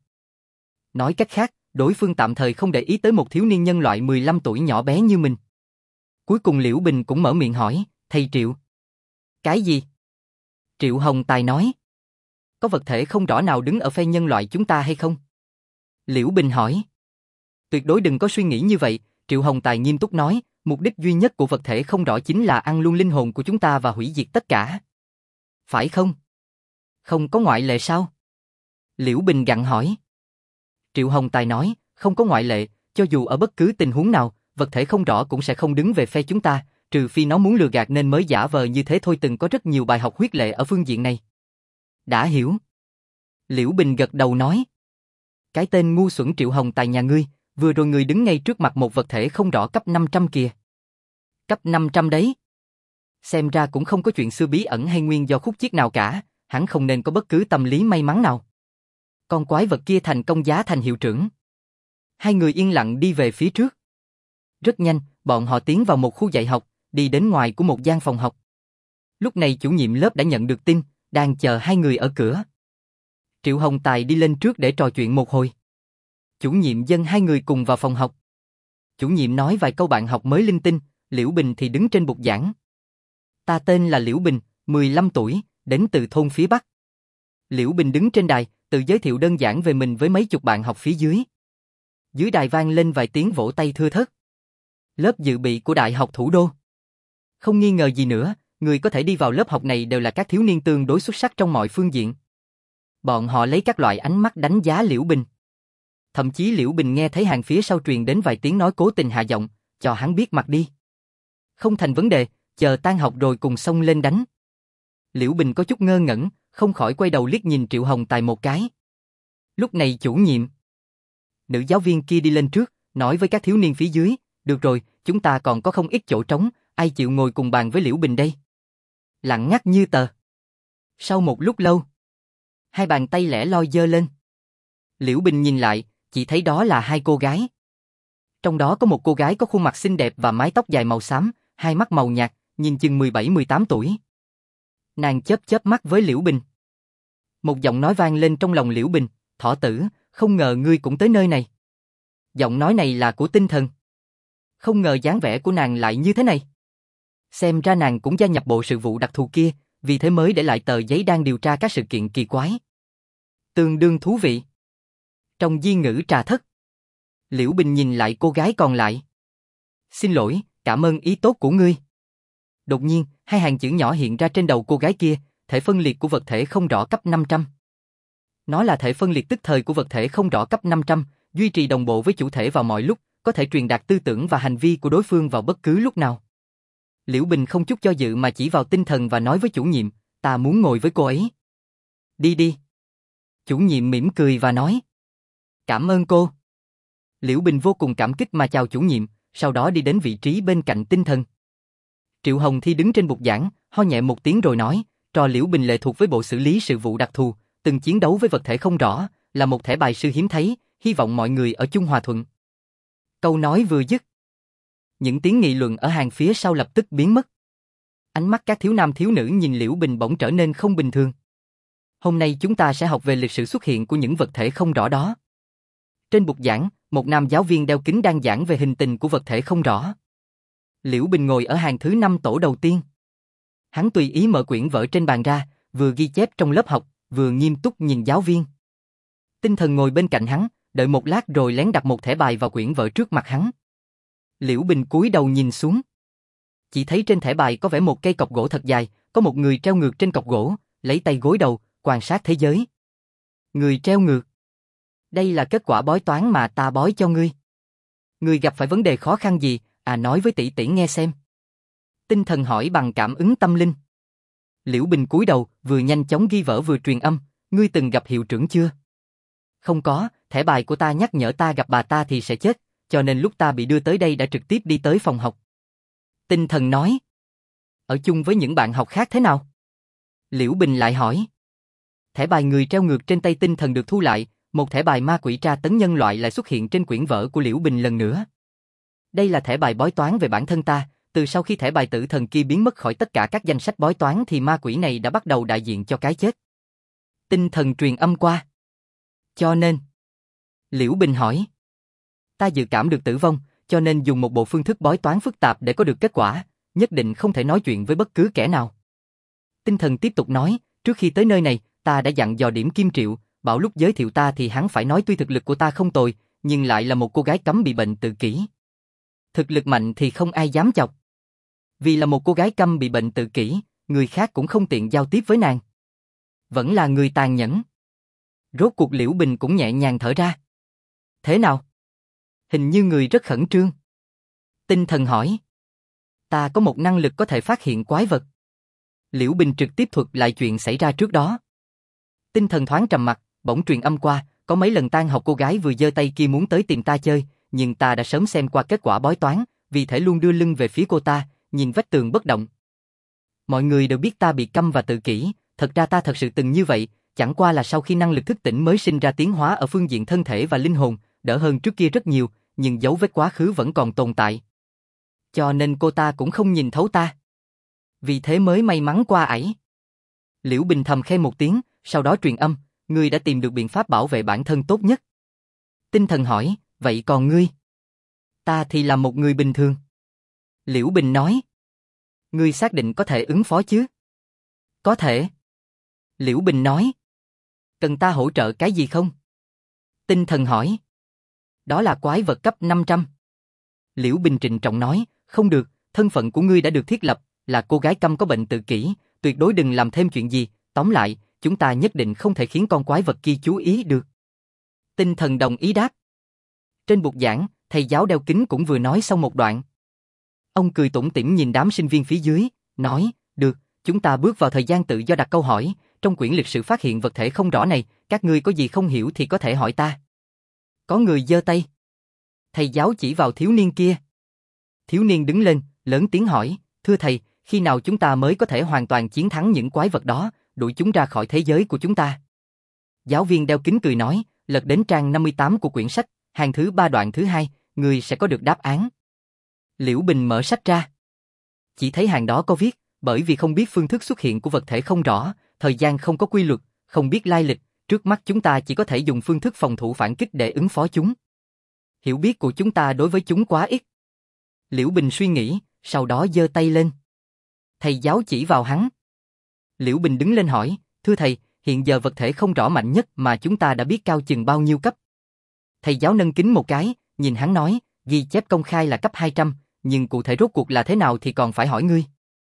Nói cách khác, đối phương tạm thời không để ý tới một thiếu niên nhân loại 15 tuổi nhỏ bé như mình. Cuối cùng Liễu Bình cũng mở miệng hỏi, thầy Triệu. Cái gì? Triệu Hồng Tài nói. Có vật thể không rõ nào đứng ở phe nhân loại chúng ta hay không? Liễu Bình hỏi. Tuyệt đối đừng có suy nghĩ như vậy, Triệu Hồng Tài nghiêm túc nói, mục đích duy nhất của vật thể không rõ chính là ăn luôn linh hồn của chúng ta và hủy diệt tất cả. Phải không? Không có ngoại lệ sao? Liễu Bình gặng hỏi. Triệu Hồng Tài nói, không có ngoại lệ, cho dù ở bất cứ tình huống nào, vật thể không rõ cũng sẽ không đứng về phe chúng ta, trừ phi nó muốn lừa gạt nên mới giả vờ như thế thôi. Từng có rất nhiều bài học huyết lệ ở phương diện này. Đã hiểu. Liễu Bình gật đầu nói. Cái tên ngu xuẩn Triệu Hồng Tài nhà ngươi, vừa rồi người đứng ngay trước mặt một vật thể không rõ cấp 500 kìa. Cấp 500 đấy. Xem ra cũng không có chuyện xưa bí ẩn hay nguyên do khúc chiết nào cả, hắn không nên có bất cứ tâm lý may mắn nào. Con quái vật kia thành công giá thành hiệu trưởng. Hai người yên lặng đi về phía trước. Rất nhanh, bọn họ tiến vào một khu dạy học, đi đến ngoài của một gian phòng học. Lúc này chủ nhiệm lớp đã nhận được tin, đang chờ hai người ở cửa. Triệu Hồng Tài đi lên trước để trò chuyện một hồi. Chủ nhiệm dẫn hai người cùng vào phòng học. Chủ nhiệm nói vài câu bạn học mới linh tinh, Liễu Bình thì đứng trên bục giảng. Ta tên là Liễu Bình, 15 tuổi, đến từ thôn phía Bắc. Liễu Bình đứng trên đài, tự giới thiệu đơn giản về mình với mấy chục bạn học phía dưới. Dưới đài vang lên vài tiếng vỗ tay thưa thớt. Lớp dự bị của Đại học Thủ đô. Không nghi ngờ gì nữa, người có thể đi vào lớp học này đều là các thiếu niên tương đối xuất sắc trong mọi phương diện. Bọn họ lấy các loại ánh mắt đánh giá Liễu Bình. Thậm chí Liễu Bình nghe thấy hàng phía sau truyền đến vài tiếng nói cố tình hạ giọng, cho hắn biết mặt đi. Không thành vấn đề, chờ tan học rồi cùng xông lên đánh. Liễu Bình có chút ngơ ngẩn, không khỏi quay đầu liếc nhìn Triệu Hồng Tài một cái. Lúc này chủ nhiệm, nữ giáo viên kia đi lên trước, nói với các thiếu niên phía dưới, được rồi, chúng ta còn có không ít chỗ trống, ai chịu ngồi cùng bàn với Liễu Bình đây? Lặng ngắt như tờ. Sau một lúc lâu, hai bàn tay lẻ loi giơ lên. Liễu Bình nhìn lại, chỉ thấy đó là hai cô gái. Trong đó có một cô gái có khuôn mặt xinh đẹp và mái tóc dài màu xám, hai mắt màu nhạt, nhìn chừng 17-18 tuổi. Nàng chớp chớp mắt với Liễu Bình. Một giọng nói vang lên trong lòng Liễu Bình, thỏ tử, không ngờ ngươi cũng tới nơi này. Giọng nói này là của Tinh Thần. Không ngờ dáng vẻ của nàng lại như thế này. Xem ra nàng cũng gia nhập bộ sự vụ đặc thù kia, vì thế mới để lại tờ giấy đang điều tra các sự kiện kỳ quái. Tương đương thú vị. Trong di ngữ trà thất, Liễu Bình nhìn lại cô gái còn lại. Xin lỗi, cảm ơn ý tốt của ngươi. Đột nhiên, hai hàng chữ nhỏ hiện ra trên đầu cô gái kia, thể phân liệt của vật thể không rõ cấp 500. Nó là thể phân liệt tức thời của vật thể không rõ cấp 500, duy trì đồng bộ với chủ thể vào mọi lúc, có thể truyền đạt tư tưởng và hành vi của đối phương vào bất cứ lúc nào. Liễu Bình không chút do dự mà chỉ vào Tinh Thần và nói với chủ nhiệm, ta muốn ngồi với cô ấy. Đi đi. Chủ nhiệm mỉm cười và nói. Cảm ơn cô. Liễu Bình vô cùng cảm kích mà chào chủ nhiệm, sau đó đi đến vị trí bên cạnh Tinh Thần. Triệu Hồng Thi đứng trên bục giảng, ho nhẹ một tiếng rồi nói, trò Liễu Bình lệ thuộc với bộ xử lý sự vụ đặc thù, từng chiến đấu với vật thể không rõ, là một thẻ bài sư hiếm thấy, hy vọng mọi người ở chung hòa thuận. Câu nói vừa dứt, những tiếng nghị luận ở hàng phía sau lập tức biến mất. Ánh mắt các thiếu nam thiếu nữ nhìn Liễu Bình bỗng trở nên không bình thường. Hôm nay chúng ta sẽ học về lịch sử xuất hiện của những vật thể không rõ đó. Trên bục giảng, một nam giáo viên đeo kính đang giảng về hình tình của vật thể không rõ. Liễu Bình ngồi ở hàng thứ 5 tổ đầu tiên. Hắn tùy ý mở quyển vở trên bàn ra, vừa ghi chép trong lớp học, vừa nghiêm túc nhìn giáo viên. Tinh Thần ngồi bên cạnh hắn, đợi một lát rồi lén đặt một thẻ bài vào quyển vở trước mặt hắn. Liễu Bình cúi đầu nhìn xuống. Chỉ thấy trên thẻ bài có vẽ một cây cọc gỗ thật dài, có một người treo ngược trên cọc gỗ, lấy tay gối đầu, quan sát thế giới. Người treo ngược. Đây là kết quả bói toán mà ta bói cho ngươi. Ngươi gặp phải vấn đề khó khăn gì, nói với tỷ tỷ nghe xem. Tinh thần hỏi bằng cảm ứng tâm linh. Liễu Bình cúi đầu, vừa nhanh chóng ghi vở vừa truyền âm, ngươi từng gặp hiệu trưởng chưa? Không có, thẻ bài của ta nhắc nhở ta gặp bà ta thì sẽ chết, cho nên lúc ta bị đưa tới đây đã trực tiếp đi tới phòng học. Tinh thần nói. Ở chung với những bạn học khác thế nào? Liễu Bình lại hỏi. Thẻ bài người treo ngược trên tay tinh thần được thu lại, một thẻ bài ma quỷ tra tấn nhân loại lại xuất hiện trên quyển vở của Liễu Bình lần nữa. Đây là thẻ bài bói toán về bản thân ta, từ sau khi thẻ bài tử thần kia biến mất khỏi tất cả các danh sách bói toán thì ma quỷ này đã bắt đầu đại diện cho cái chết. Tinh thần truyền âm qua. Cho nên... Liễu Bình hỏi. Ta dự cảm được tử vong, cho nên dùng một bộ phương thức bói toán phức tạp để có được kết quả, nhất định không thể nói chuyện với bất cứ kẻ nào. Tinh thần tiếp tục nói, trước khi tới nơi này, ta đã dặn dò Điểm Kim Triệu, bảo lúc giới thiệu ta thì hắn phải nói tuy thực lực của ta không tồi, nhưng lại là một cô gái cấm bị bệnh tự kỷ. Thực lực mạnh thì không ai dám chọc. Vì là một cô gái câm bị bệnh tự kỷ, người khác cũng không tiện giao tiếp với nàng. Vẫn là người tàn nhẫn. Rốt cuộc Liễu Bình cũng nhẹ nhàng thở ra. Thế nào? Hình như người rất khẩn trương. Tinh thần hỏi. Ta có một năng lực có thể phát hiện quái vật. Liễu Bình trực tiếp thuật lại chuyện xảy ra trước đó. Tinh thần thoáng trầm mặt, bỗng truyền âm qua, có mấy lần tan học cô gái vừa giơ tay kia muốn tới tìm ta chơi, nhưng ta đã sớm xem qua kết quả bói toán, vì thể luôn đưa lưng về phía cô ta, nhìn vách tường bất động. Mọi người đều biết ta bị câm và tự kỷ, thật ra ta thật sự từng như vậy, chẳng qua là sau khi năng lực thức tỉnh mới sinh ra tiến hóa ở phương diện thân thể và linh hồn, đỡ hơn trước kia rất nhiều, nhưng dấu vết quá khứ vẫn còn tồn tại. Cho nên cô ta cũng không nhìn thấu ta. Vì thế mới may mắn qua ải. Liễu Bình thầm khen một tiếng, sau đó truyền âm, ngươi đã tìm được biện pháp bảo vệ bản thân tốt nhất. Tinh thần hỏi, vậy còn ngươi? Ta thì là một người bình thường. Liễu Bình nói. Ngươi xác định có thể ứng phó chứ? Có thể. Liễu Bình nói. Cần ta hỗ trợ cái gì không? Tinh thần hỏi. Đó là quái vật cấp 500. Liễu Bình trịnh trọng nói, không được, thân phận của ngươi đã được thiết lập, là cô gái câm có bệnh tự kỷ, tuyệt đối đừng làm thêm chuyện gì, tóm lại, chúng ta nhất định không thể khiến con quái vật kia chú ý được. Tinh thần đồng ý đáp. Trên bục giảng, thầy giáo đeo kính cũng vừa nói xong một đoạn. Ông cười tủm tỉm nhìn đám sinh viên phía dưới, nói, được, chúng ta bước vào thời gian tự do đặt câu hỏi, trong quyển lịch sử phát hiện vật thể không rõ này, các ngươi có gì không hiểu thì có thể hỏi ta. Có người giơ tay. Thầy giáo chỉ vào thiếu niên kia. Thiếu niên đứng lên, lớn tiếng hỏi, thưa thầy, khi nào chúng ta mới có thể hoàn toàn chiến thắng những quái vật đó, đuổi chúng ra khỏi thế giới của chúng ta? Giáo viên đeo kính cười nói, lật đến trang 58 của quyển sách, hàng thứ 3 đoạn thứ 2, người sẽ có được đáp án. Liễu Bình mở sách ra. Chỉ thấy hàng đó có viết, bởi vì không biết phương thức xuất hiện của vật thể không rõ, thời gian không có quy luật, không biết lai lịch, trước mắt chúng ta chỉ có thể dùng phương thức phòng thủ phản kích để ứng phó chúng. Hiểu biết của chúng ta đối với chúng quá ít. Liễu Bình suy nghĩ, sau đó giơ tay lên. Thầy giáo chỉ vào hắn. Liễu Bình đứng lên hỏi, thưa thầy, hiện giờ vật thể không rõ mạnh nhất mà chúng ta đã biết cao chừng bao nhiêu cấp? Thầy giáo nâng kính một cái, nhìn hắn nói, ghi chép công khai là cấp 200, nhưng cụ thể rốt cuộc là thế nào thì còn phải hỏi ngươi.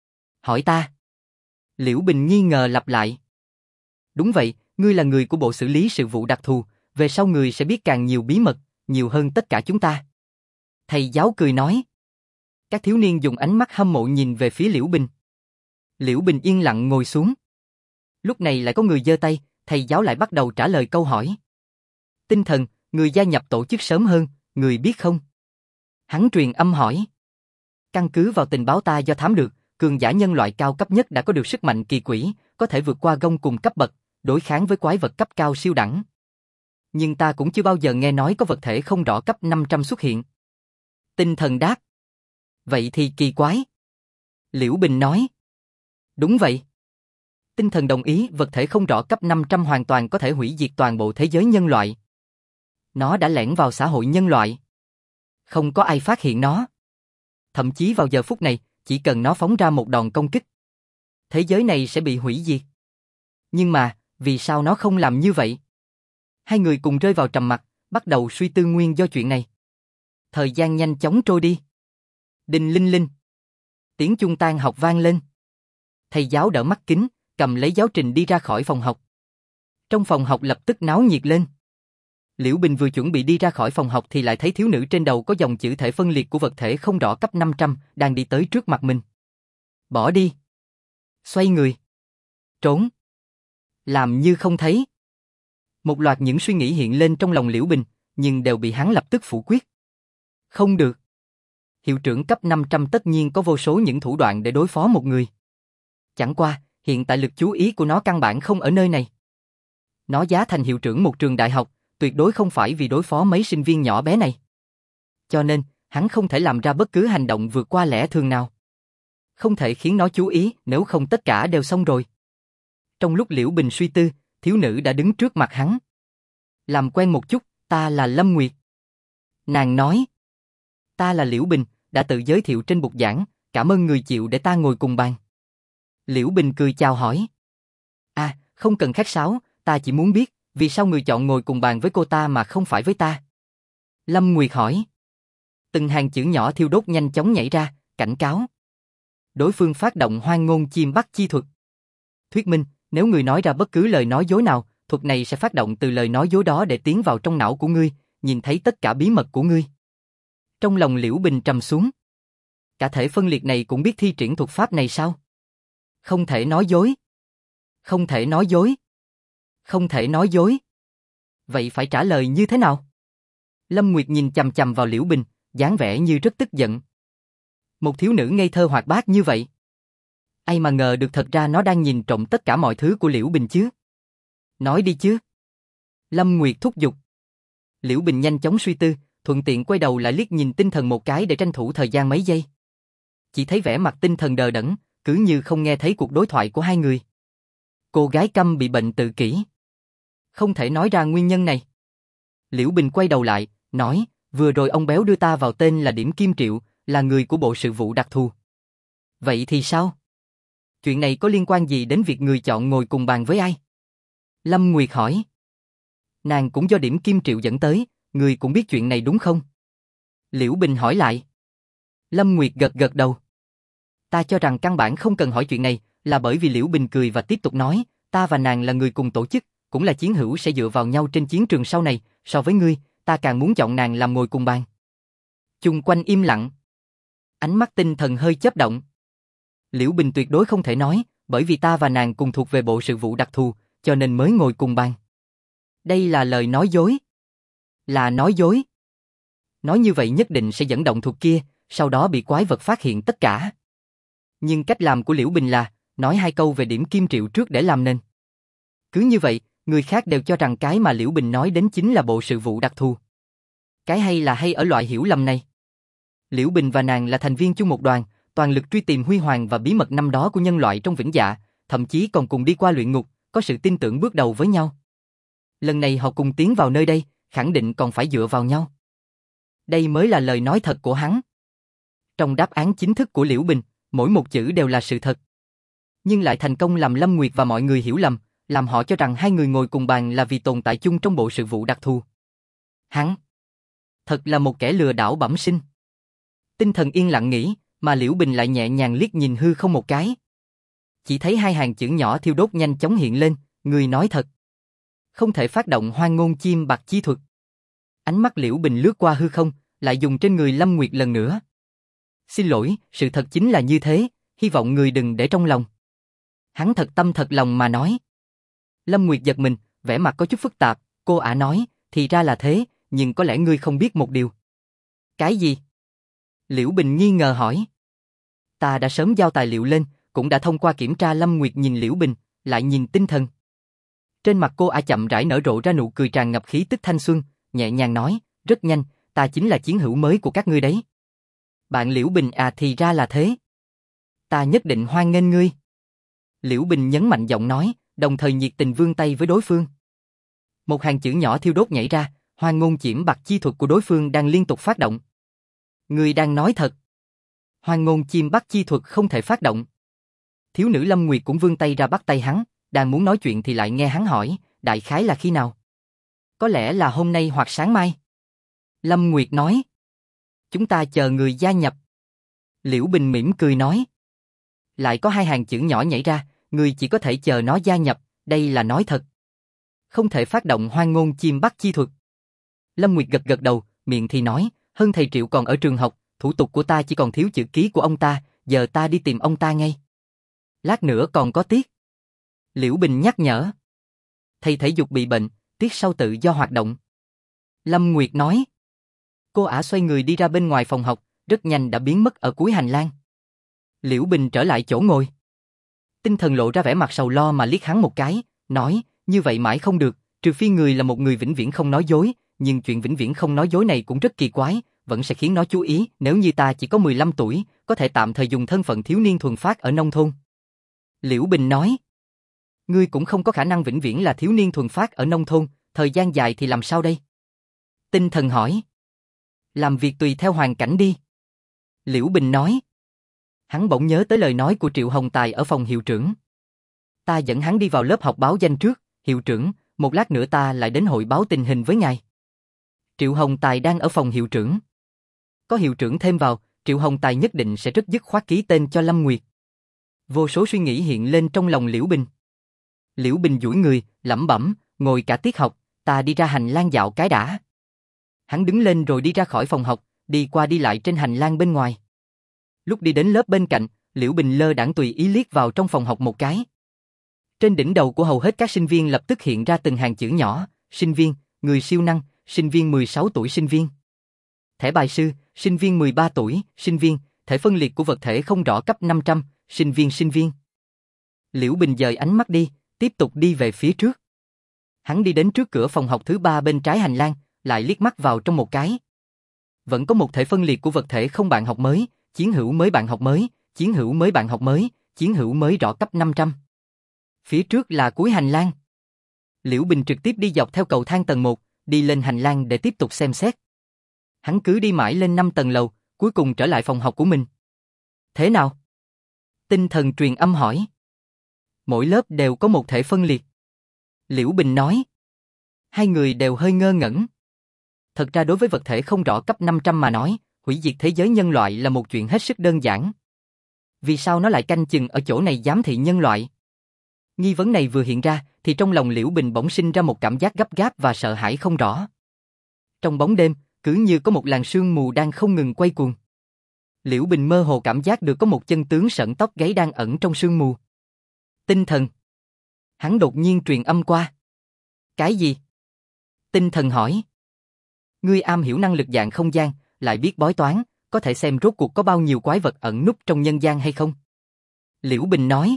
Hỏi ta. Liễu Bình nghi ngờ lặp lại. Đúng vậy, ngươi là người của bộ xử lý sự vụ đặc thù, về sau ngươi sẽ biết càng nhiều bí mật, nhiều hơn tất cả chúng ta. Thầy giáo cười nói. Các thiếu niên dùng ánh mắt hâm mộ nhìn về phía Liễu Bình. Liễu Bình yên lặng ngồi xuống. Lúc này lại có người giơ tay, thầy giáo lại bắt đầu trả lời câu hỏi. Tinh thần, người gia nhập tổ chức sớm hơn, người biết không? Hắn truyền âm hỏi. Căn cứ vào tình báo ta do thám được, cường giả nhân loại cao cấp nhất đã có được sức mạnh kỳ quỷ, có thể vượt qua gông cùng cấp bậc, đối kháng với quái vật cấp cao siêu đẳng. Nhưng ta cũng chưa bao giờ nghe nói có vật thể không rõ cấp 500 xuất hiện. Tinh thần đáp. Vậy thì kỳ quái. Liễu Bình nói. Đúng vậy. Tinh thần đồng ý, vật thể không rõ cấp 500 hoàn toàn có thể hủy diệt toàn bộ thế giới nhân loại. Nó đã lẻn vào xã hội nhân loại. Không có ai phát hiện nó. Thậm chí vào giờ phút này, chỉ cần nó phóng ra một đòn công kích, thế giới này sẽ bị hủy diệt. Nhưng mà, vì sao nó không làm như vậy? Hai người cùng rơi vào trầm mặc, bắt đầu suy tư nguyên do chuyện này. Thời gian nhanh chóng trôi đi. Đinh linh linh. Tiếng chuông tan học vang lên. Thầy giáo đỡ mắt kính, cầm lấy giáo trình đi ra khỏi phòng học. Trong phòng học lập tức náo nhiệt lên. Liễu Bình vừa chuẩn bị đi ra khỏi phòng học thì lại thấy thiếu nữ trên đầu có dòng chữ thể phân liệt của vật thể không rõ cấp 500 đang đi tới trước mặt mình. Bỏ đi. Xoay người. Trốn. Làm như không thấy. Một loạt những suy nghĩ hiện lên trong lòng Liễu Bình, nhưng đều bị hắn lập tức phủ quyết. Không được. Hiệu trưởng cấp 500 tất nhiên có vô số những thủ đoạn để đối phó một người. Chẳng qua, hiện tại lực chú ý của nó căn bản không ở nơi này. Nó giá thành hiệu trưởng một trường đại học, tuyệt đối không phải vì đối phó mấy sinh viên nhỏ bé này. Cho nên, hắn không thể làm ra bất cứ hành động vượt qua lẽ thường nào. Không thể khiến nó chú ý, nếu không tất cả đều xong rồi. Trong lúc Liễu Bình suy tư, thiếu nữ đã đứng trước mặt hắn. Làm quen một chút, ta là Lâm Nguyệt. Nàng nói. Ta là Liễu Bình, đã tự giới thiệu trên bục giảng, cảm ơn người chịu để ta ngồi cùng bàn. Liễu Bình cười chào hỏi. À, không cần khách sáo, ta chỉ muốn biết, vì sao người chọn ngồi cùng bàn với cô ta mà không phải với ta? Lâm Nguyệt hỏi. Từng hàng chữ nhỏ thiêu đốt nhanh chóng nhảy ra, cảnh cáo. Đối phương phát động hoang ngôn chim bắt chi thuật. Thuyết minh, nếu người nói ra bất cứ lời nói dối nào, thuật này sẽ phát động từ lời nói dối đó để tiến vào trong não của ngươi, nhìn thấy tất cả bí mật của ngươi. Trong lòng Liễu Bình trầm xuống. Cả thể phân liệt này cũng biết thi triển thuật pháp này sao? Không thể nói dối. Không thể nói dối. Không thể nói dối. Vậy phải trả lời như thế nào? Lâm Nguyệt nhìn chằm chằm vào Liễu Bình, dáng vẻ như rất tức giận. Một thiếu nữ ngây thơ hoạt bát như vậy. Ai mà ngờ được thật ra nó đang nhìn trộm tất cả mọi thứ của Liễu Bình chứ. Nói đi chứ. Lâm Nguyệt thúc giục. Liễu Bình nhanh chóng suy tư, thuận tiện quay đầu lại liếc nhìn tinh thần một cái để tranh thủ thời gian mấy giây. Chỉ thấy vẻ mặt tinh thần đờ đẫn, cứ như không nghe thấy cuộc đối thoại của hai người. Cô gái câm bị bệnh tự kỷ. Không thể nói ra nguyên nhân này. Liễu Bình quay đầu lại, nói, vừa rồi ông béo đưa ta vào tên là Điểm Kim Triệu, là người của bộ sự vụ đặc thù. Vậy thì sao? Chuyện này có liên quan gì đến việc người chọn ngồi cùng bàn với ai? Lâm Nguyệt hỏi. Nàng cũng do Điểm Kim Triệu dẫn tới, người cũng biết chuyện này đúng không? Liễu Bình hỏi lại. Lâm Nguyệt gật gật đầu. Ta cho rằng căn bản không cần hỏi chuyện này, là bởi vì Liễu Bình cười và tiếp tục nói, ta và nàng là người cùng tổ chức, cũng là chiến hữu sẽ dựa vào nhau trên chiến trường sau này, so với ngươi, ta càng muốn chọn nàng làm ngồi cùng bàn. Chung quanh im lặng. Ánh mắt tinh thần hơi chớp động. Liễu Bình tuyệt đối không thể nói, bởi vì ta và nàng cùng thuộc về bộ sự vụ đặc thù, cho nên mới ngồi cùng bàn. Đây là lời nói dối. Là nói dối. Nói như vậy nhất định sẽ dẫn động thuộc kia, sau đó bị quái vật phát hiện tất cả. Nhưng cách làm của Liễu Bình là, nói hai câu về Điểm Kim Triệu trước để làm nên. Cứ như vậy, người khác đều cho rằng cái mà Liễu Bình nói đến chính là bộ sự vụ đặc thù. Cái hay là hay ở loại hiểu lầm này. Liễu Bình và nàng là thành viên chung một đoàn, toàn lực truy tìm huy hoàng và bí mật năm đó của nhân loại trong Vĩnh Dạ, thậm chí còn cùng đi qua luyện ngục, có sự tin tưởng bước đầu với nhau. Lần này họ cùng tiến vào nơi đây, khẳng định còn phải dựa vào nhau. Đây mới là lời nói thật của hắn. Trong đáp án chính thức của Liễu Bình, mỗi một chữ đều là sự thật. Nhưng lại thành công làm Lâm Nguyệt và mọi người hiểu lầm, làm họ cho rằng hai người ngồi cùng bàn là vì tồn tại chung trong bộ sự vụ đặc thù. Hắn thật là một kẻ lừa đảo bẩm sinh. Tinh thần yên lặng nghĩ, mà Liễu Bình lại nhẹ nhàng liếc nhìn hư không một cái. Chỉ thấy hai hàng chữ nhỏ thiêu đốt nhanh chóng hiện lên, người nói thật. Không thể phát động hoang ngôn chim bạc chi thuật. Ánh mắt Liễu Bình lướt qua hư không, lại dùng trên người Lâm Nguyệt lần nữa. Xin lỗi, sự thật chính là như thế, hy vọng người đừng để trong lòng. Hắn thật tâm thật lòng mà nói. Lâm Nguyệt giật mình, vẻ mặt có chút phức tạp, cô ả nói, thì ra là thế, nhưng có lẽ ngươi không biết một điều. Cái gì? Liễu Bình nghi ngờ hỏi. Ta đã sớm giao tài liệu lên, cũng đã thông qua kiểm tra. Lâm Nguyệt nhìn Liễu Bình, lại nhìn tinh thần. Trên mặt cô ả chậm rãi nở rộ ra nụ cười tràn ngập khí tức thanh xuân, nhẹ nhàng nói, rất nhanh, ta chính là chiến hữu mới của các ngươi đấy. Bạn Liễu Bình à, thì ra là thế. Ta nhất định hoan nghênh ngươi. Liễu Bình nhấn mạnh giọng nói, đồng thời nhiệt tình vươn tay với đối phương. Một hàng chữ nhỏ thiêu đốt nhảy ra, hoang ngôn chiểm bạc chi thuật của đối phương đang liên tục phát động. Ngươi đang nói thật. Hoang ngôn chim bắt chi thuật không thể phát động. Thiếu nữ Lâm Nguyệt cũng vươn tay ra bắt tay hắn, đang muốn nói chuyện thì lại nghe hắn hỏi, đại khái là khi nào? Có lẽ là hôm nay hoặc sáng mai. Lâm Nguyệt nói. Chúng ta chờ người gia nhập. Liễu Bình mỉm cười nói. Lại có hai hàng chữ nhỏ nhảy ra, người chỉ có thể chờ nó gia nhập, đây là nói thật. Không thể phát động hoang ngôn chim bắt chi thuật. Lâm Nguyệt gật gật đầu, miệng thì nói, hơn thầy Triệu còn ở trường học, thủ tục của ta chỉ còn thiếu chữ ký của ông ta, giờ ta đi tìm ông ta ngay. Lát nữa còn có tiết. Liễu Bình nhắc nhở. Thầy thể dục bị bệnh, tiết sau tự do hoạt động. Lâm Nguyệt nói. Cô ả xoay người đi ra bên ngoài phòng học, rất nhanh đã biến mất ở cuối hành lang. Liễu Bình trở lại chỗ ngồi. Tinh Thần lộ ra vẻ mặt sầu lo mà liếc hắn một cái, nói, như vậy mãi không được, trừ phi người là một người vĩnh viễn không nói dối, nhưng chuyện vĩnh viễn không nói dối này cũng rất kỳ quái, vẫn sẽ khiến nó chú ý, nếu như ta chỉ có 15 tuổi, có thể tạm thời dùng thân phận thiếu niên thuần phát ở nông thôn. Liễu Bình nói, ngươi cũng không có khả năng vĩnh viễn là thiếu niên thuần phát ở nông thôn, thời gian dài thì làm sao đây? Tinh Thần hỏi. Làm việc tùy theo hoàn cảnh đi. Liễu Bình nói. Hắn bỗng nhớ tới lời nói của Triệu Hồng Tài ở phòng hiệu trưởng. Ta dẫn hắn đi vào lớp học báo danh trước, hiệu trưởng, một lát nữa ta lại đến hội báo tình hình với ngài. Triệu Hồng Tài đang ở phòng hiệu trưởng. Có hiệu trưởng thêm vào, Triệu Hồng Tài nhất định sẽ rất dứt khoát ký tên cho Lâm Nguyệt. Vô số suy nghĩ hiện lên trong lòng Liễu Bình. Liễu Bình duỗi người, lẩm bẩm, ngồi cả tiết học, ta đi ra hành lang dạo cái đã. Hắn đứng lên rồi đi ra khỏi phòng học, đi qua đi lại trên hành lang bên ngoài. Lúc đi đến lớp bên cạnh, Liễu Bình lơ đãng tùy ý liếc vào trong phòng học một cái. Trên đỉnh đầu của hầu hết các sinh viên lập tức hiện ra từng hàng chữ nhỏ, sinh viên, người siêu năng, sinh viên 16 tuổi sinh viên. Thẻ bài sư, sinh viên 13 tuổi, sinh viên, thể phân liệt của vật thể không rõ cấp 500, sinh viên. Liễu Bình dời ánh mắt đi, tiếp tục đi về phía trước. Hắn đi đến trước cửa phòng học thứ 3 bên trái hành lang, lại liếc mắt vào trong một cái. Vẫn có một thể phân liệt của vật thể không bạn học mới, chiến hữu mới bạn học mới, chiến hữu mới bạn học mới, chiến hữu mới rõ cấp 500. Phía trước là cuối hành lang. Liễu Bình trực tiếp đi dọc theo cầu thang tầng 1, đi lên hành lang để tiếp tục xem xét. Hắn cứ đi mãi lên 5 tầng lầu, cuối cùng trở lại phòng học của mình. Thế nào? Tinh Thần truyền âm hỏi. Mỗi lớp đều có một thể phân liệt. Liễu Bình nói. Hai người đều hơi ngơ ngẩn. Thật ra đối với vật thể không rõ cấp 500 mà nói, hủy diệt thế giới nhân loại là một chuyện hết sức đơn giản. Vì sao nó lại canh chừng ở chỗ này giám thị nhân loại? Nghi vấn này vừa hiện ra, thì trong lòng Liễu Bình bỗng sinh ra một cảm giác gấp gáp và sợ hãi không rõ. Trong bóng đêm, cứ như có một làn sương mù đang không ngừng quay cuồng. Liễu Bình mơ hồ cảm giác được có một chân tướng sợn tóc gáy đang ẩn trong sương mù. Tinh Thần. Hắn đột nhiên truyền âm qua. Cái gì? Tinh Thần hỏi. Ngươi am hiểu năng lực dạng không gian, lại biết bói toán, có thể xem rốt cuộc có bao nhiêu quái vật ẩn núp trong nhân gian hay không? Liễu Bình nói.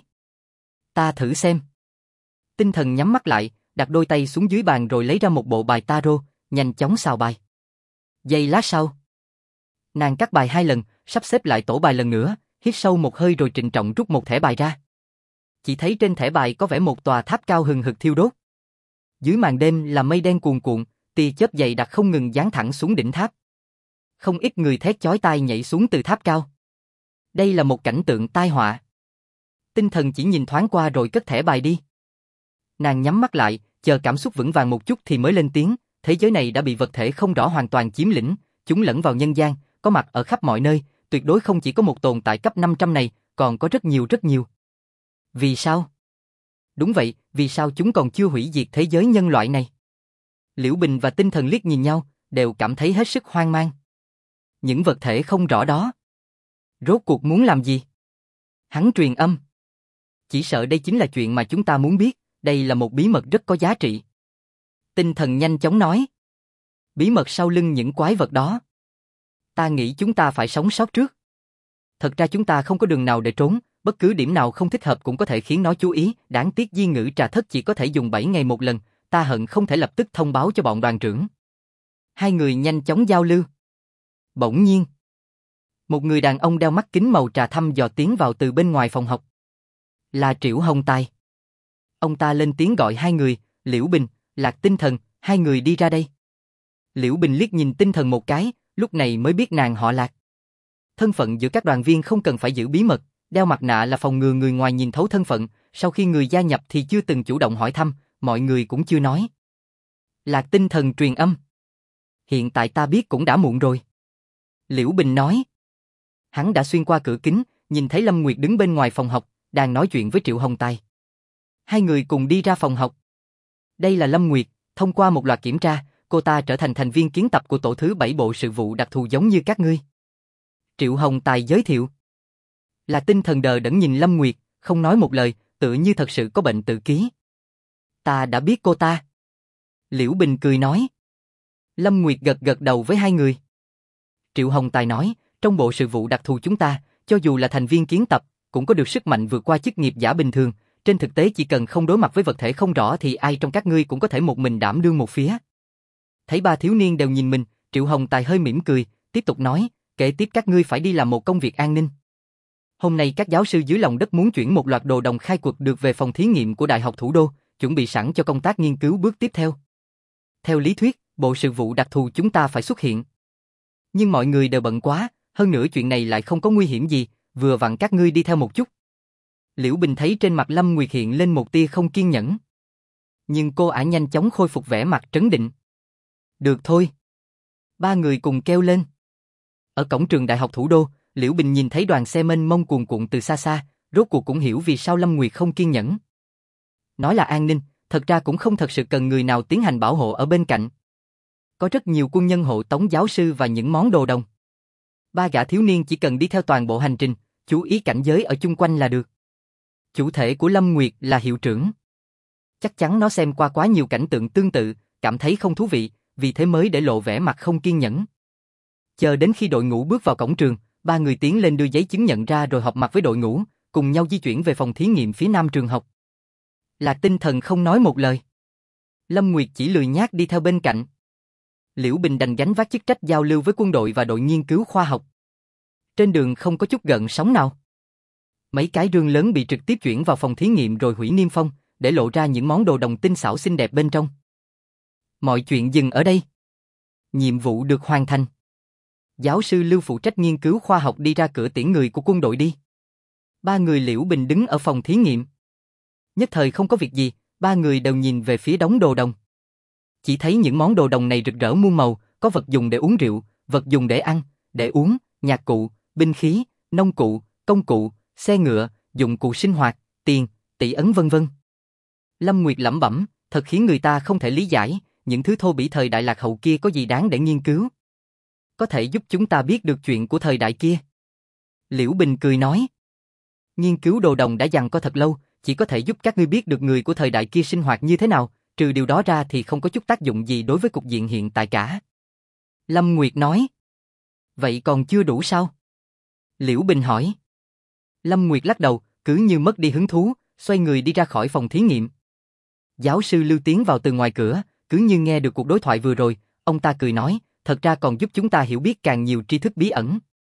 Ta thử xem. Tinh Thần nhắm mắt lại, đặt đôi tay xuống dưới bàn rồi lấy ra một bộ bài tarot, nhanh chóng xào bài. Giây lát sau, nàng cắt bài 2 lần, sắp xếp lại tổ bài lần nữa, hít sâu một hơi rồi trịnh trọng rút một thẻ bài ra. Chỉ thấy trên thẻ bài có vẽ một tòa tháp cao hừng hực thiêu đốt. Dưới màn đêm là mây đen cuồn cuộn, tia chớp dày đặc không ngừng giáng thẳng xuống đỉnh tháp. Không ít người thét chói tai nhảy xuống từ tháp cao. Đây là một cảnh tượng tai họa. Tinh Thần chỉ nhìn thoáng qua rồi cất thẻ bài đi. Nàng nhắm mắt lại, chờ cảm xúc vững vàng một chút thì mới lên tiếng, thế giới này đã bị vật thể không rõ hoàn toàn chiếm lĩnh, chúng lẫn vào nhân gian, có mặt ở khắp mọi nơi, tuyệt đối không chỉ có một tồn tại cấp 500 này, còn có rất nhiều. Vì sao? Đúng vậy, vì sao chúng còn chưa hủy diệt thế giới nhân loại này? Liễu Bình và Tinh Thần liếc nhìn nhau, đều cảm thấy hết sức hoang mang. Những vật thể không rõ đó, rốt cuộc muốn làm gì? Hắn truyền âm. Chỉ sợ đây chính là chuyện mà chúng ta muốn biết, đây là một bí mật rất có giá trị. Tinh Thần nhanh chóng nói. Bí mật sau lưng những quái vật đó. Ta nghĩ chúng ta phải sống sót trước. Thật ra chúng ta không có đường nào để trốn, bất cứ điểm nào không thích hợp cũng có thể khiến nó chú ý, đáng tiếc di ngữ trà thất chỉ có thể dùng 7 ngày một lần, ta hận không thể lập tức thông báo cho bọn đoàn trưởng. Hai người nhanh chóng giao lưu. Bỗng nhiên, một người đàn ông đeo mắt kính màu trà thăm dò tiến vào từ bên ngoài phòng học. Là Triệu Hồng Tài. Ông ta lên tiếng gọi hai người, Liễu Bình, Lạc Tinh Thần, hai người đi ra đây. Liễu Bình liếc nhìn Tinh Thần một cái, lúc này mới biết nàng họ Lạc. Thân phận giữa các đoàn viên không cần phải giữ bí mật, đeo mặt nạ là phòng ngừa người ngoài nhìn thấu thân phận, sau khi người gia nhập thì chưa từng chủ động hỏi thăm, mọi người cũng chưa nói. Lạc Tinh Thần truyền âm. Hiện tại ta biết cũng đã muộn rồi. Liễu Bình nói. Hắn đã xuyên qua cửa kính, nhìn thấy Lâm Nguyệt đứng bên ngoài phòng học, đang nói chuyện với Triệu Hồng Tài. Hai người cùng đi ra phòng học. Đây là Lâm Nguyệt, thông qua một loạt kiểm tra, cô ta trở thành thành viên kiến tập của tổ thứ 7 bộ sự vụ đặc thù giống như các ngươi. Triệu Hồng Tài giới thiệu. Là Tinh Thần đờ đẫn nhìn Lâm Nguyệt, không nói một lời, tựa như thật sự có bệnh tự ký. Ta đã biết cô ta. Liễu Bình cười nói. Lâm Nguyệt gật gật đầu với hai người. Triệu Hồng Tài nói, trong bộ sự vụ đặc thù chúng ta, cho dù là thành viên kiến tập, cũng có được sức mạnh vượt qua chức nghiệp giả bình thường, trên thực tế chỉ cần không đối mặt với vật thể không rõ thì ai trong các ngươi cũng có thể một mình đảm đương một phía. Thấy ba thiếu niên đều nhìn mình, Triệu Hồng Tài hơi mỉm cười, tiếp tục nói, kế tiếp các ngươi phải đi làm một công việc an ninh. Hôm nay các giáo sư dưới lòng đất muốn chuyển một loạt đồ đồng khai quật được về phòng thí nghiệm của Đại học Thủ đô, chuẩn bị sẵn cho công tác nghiên cứu bước tiếp theo. Theo lý thuyết, bộ sự vụ đặc thù chúng ta phải xuất hiện. Nhưng mọi người đều bận quá, hơn nữa chuyện này lại không có nguy hiểm gì, vừa vặn các ngươi đi theo một chút. Liễu Bình thấy trên mặt Lâm Nguyệt hiện lên một tia không kiên nhẫn. Nhưng cô ả nhanh chóng khôi phục vẻ mặt trấn định. Được thôi. Ba người cùng kêu lên. Ở cổng trường Đại học Thủ đô, Liễu Bình nhìn thấy đoàn xe mênh mông cuồn cuộn từ xa xa, rốt cuộc cũng hiểu vì sao Lâm Nguyệt không kiên nhẫn. Nói là an ninh, thật ra cũng không thật sự cần người nào tiến hành bảo hộ ở bên cạnh. Có rất nhiều quân nhân hộ tống giáo sư và những món đồ đồng. Ba gã thiếu niên chỉ cần đi theo toàn bộ hành trình, chú ý cảnh giới ở chung quanh là được. Chủ thể của Lâm Nguyệt là hiệu trưởng. Chắc chắn nó xem qua quá nhiều cảnh tượng tương tự, cảm thấy không thú vị, vì thế mới để lộ vẻ mặt không kiên nhẫn. Chờ đến khi đội ngũ bước vào cổng trường, ba người tiến lên đưa giấy chứng nhận ra rồi họp mặt với đội ngũ, cùng nhau di chuyển về phòng thí nghiệm phía nam trường học. Lạc Tinh Thần không nói một lời. Lâm Nguyệt chỉ lười nhác đi theo bên cạnh. Liễu Bình đành gánh vác chức trách giao lưu với quân đội và đội nghiên cứu khoa học. Trên đường không có chút gợn sóng nào. Mấy cái rương lớn bị trực tiếp chuyển vào phòng thí nghiệm rồi hủy niêm phong, để lộ ra những món đồ đồng tinh xảo xinh đẹp bên trong. Mọi chuyện dừng ở đây. Nhiệm vụ được hoàn thành. Giáo sư Lưu phụ trách nghiên cứu khoa học đi ra cửa tiễn người của quân đội đi. Ba người Liễu Bình đứng ở phòng thí nghiệm. Nhất thời không có việc gì, ba người đều nhìn về phía đống đồ đồng. Chỉ thấy những món đồ đồng này rực rỡ muôn màu, có vật dùng để uống rượu, vật dùng để ăn, để uống, nhạc cụ, binh khí, nông cụ, công cụ, xe ngựa, dụng cụ sinh hoạt, tiền, tỷ ấn vân vân. Lâm Nguyệt lẩm bẩm, thật khiến người ta không thể lý giải, những thứ thô bỉ thời đại lạc hậu kia có gì đáng để nghiên cứu. Có thể giúp chúng ta biết được chuyện của thời đại kia. Liễu Bình cười nói, nghiên cứu đồ đồng đã giằng co thật lâu, chỉ có thể giúp các ngươi biết được người của thời đại kia sinh hoạt như thế nào, trừ điều đó ra thì không có chút tác dụng gì đối với cục diện hiện tại cả. Lâm Nguyệt nói, vậy còn chưa đủ sao? Liễu Bình hỏi. Lâm Nguyệt lắc đầu, cứ như mất đi hứng thú, xoay người đi ra khỏi phòng thí nghiệm. Giáo sư Lưu tiến vào từ ngoài cửa, cứ như nghe được cuộc đối thoại vừa rồi, ông ta cười nói, thật ra còn giúp chúng ta hiểu biết càng nhiều tri thức bí ẩn.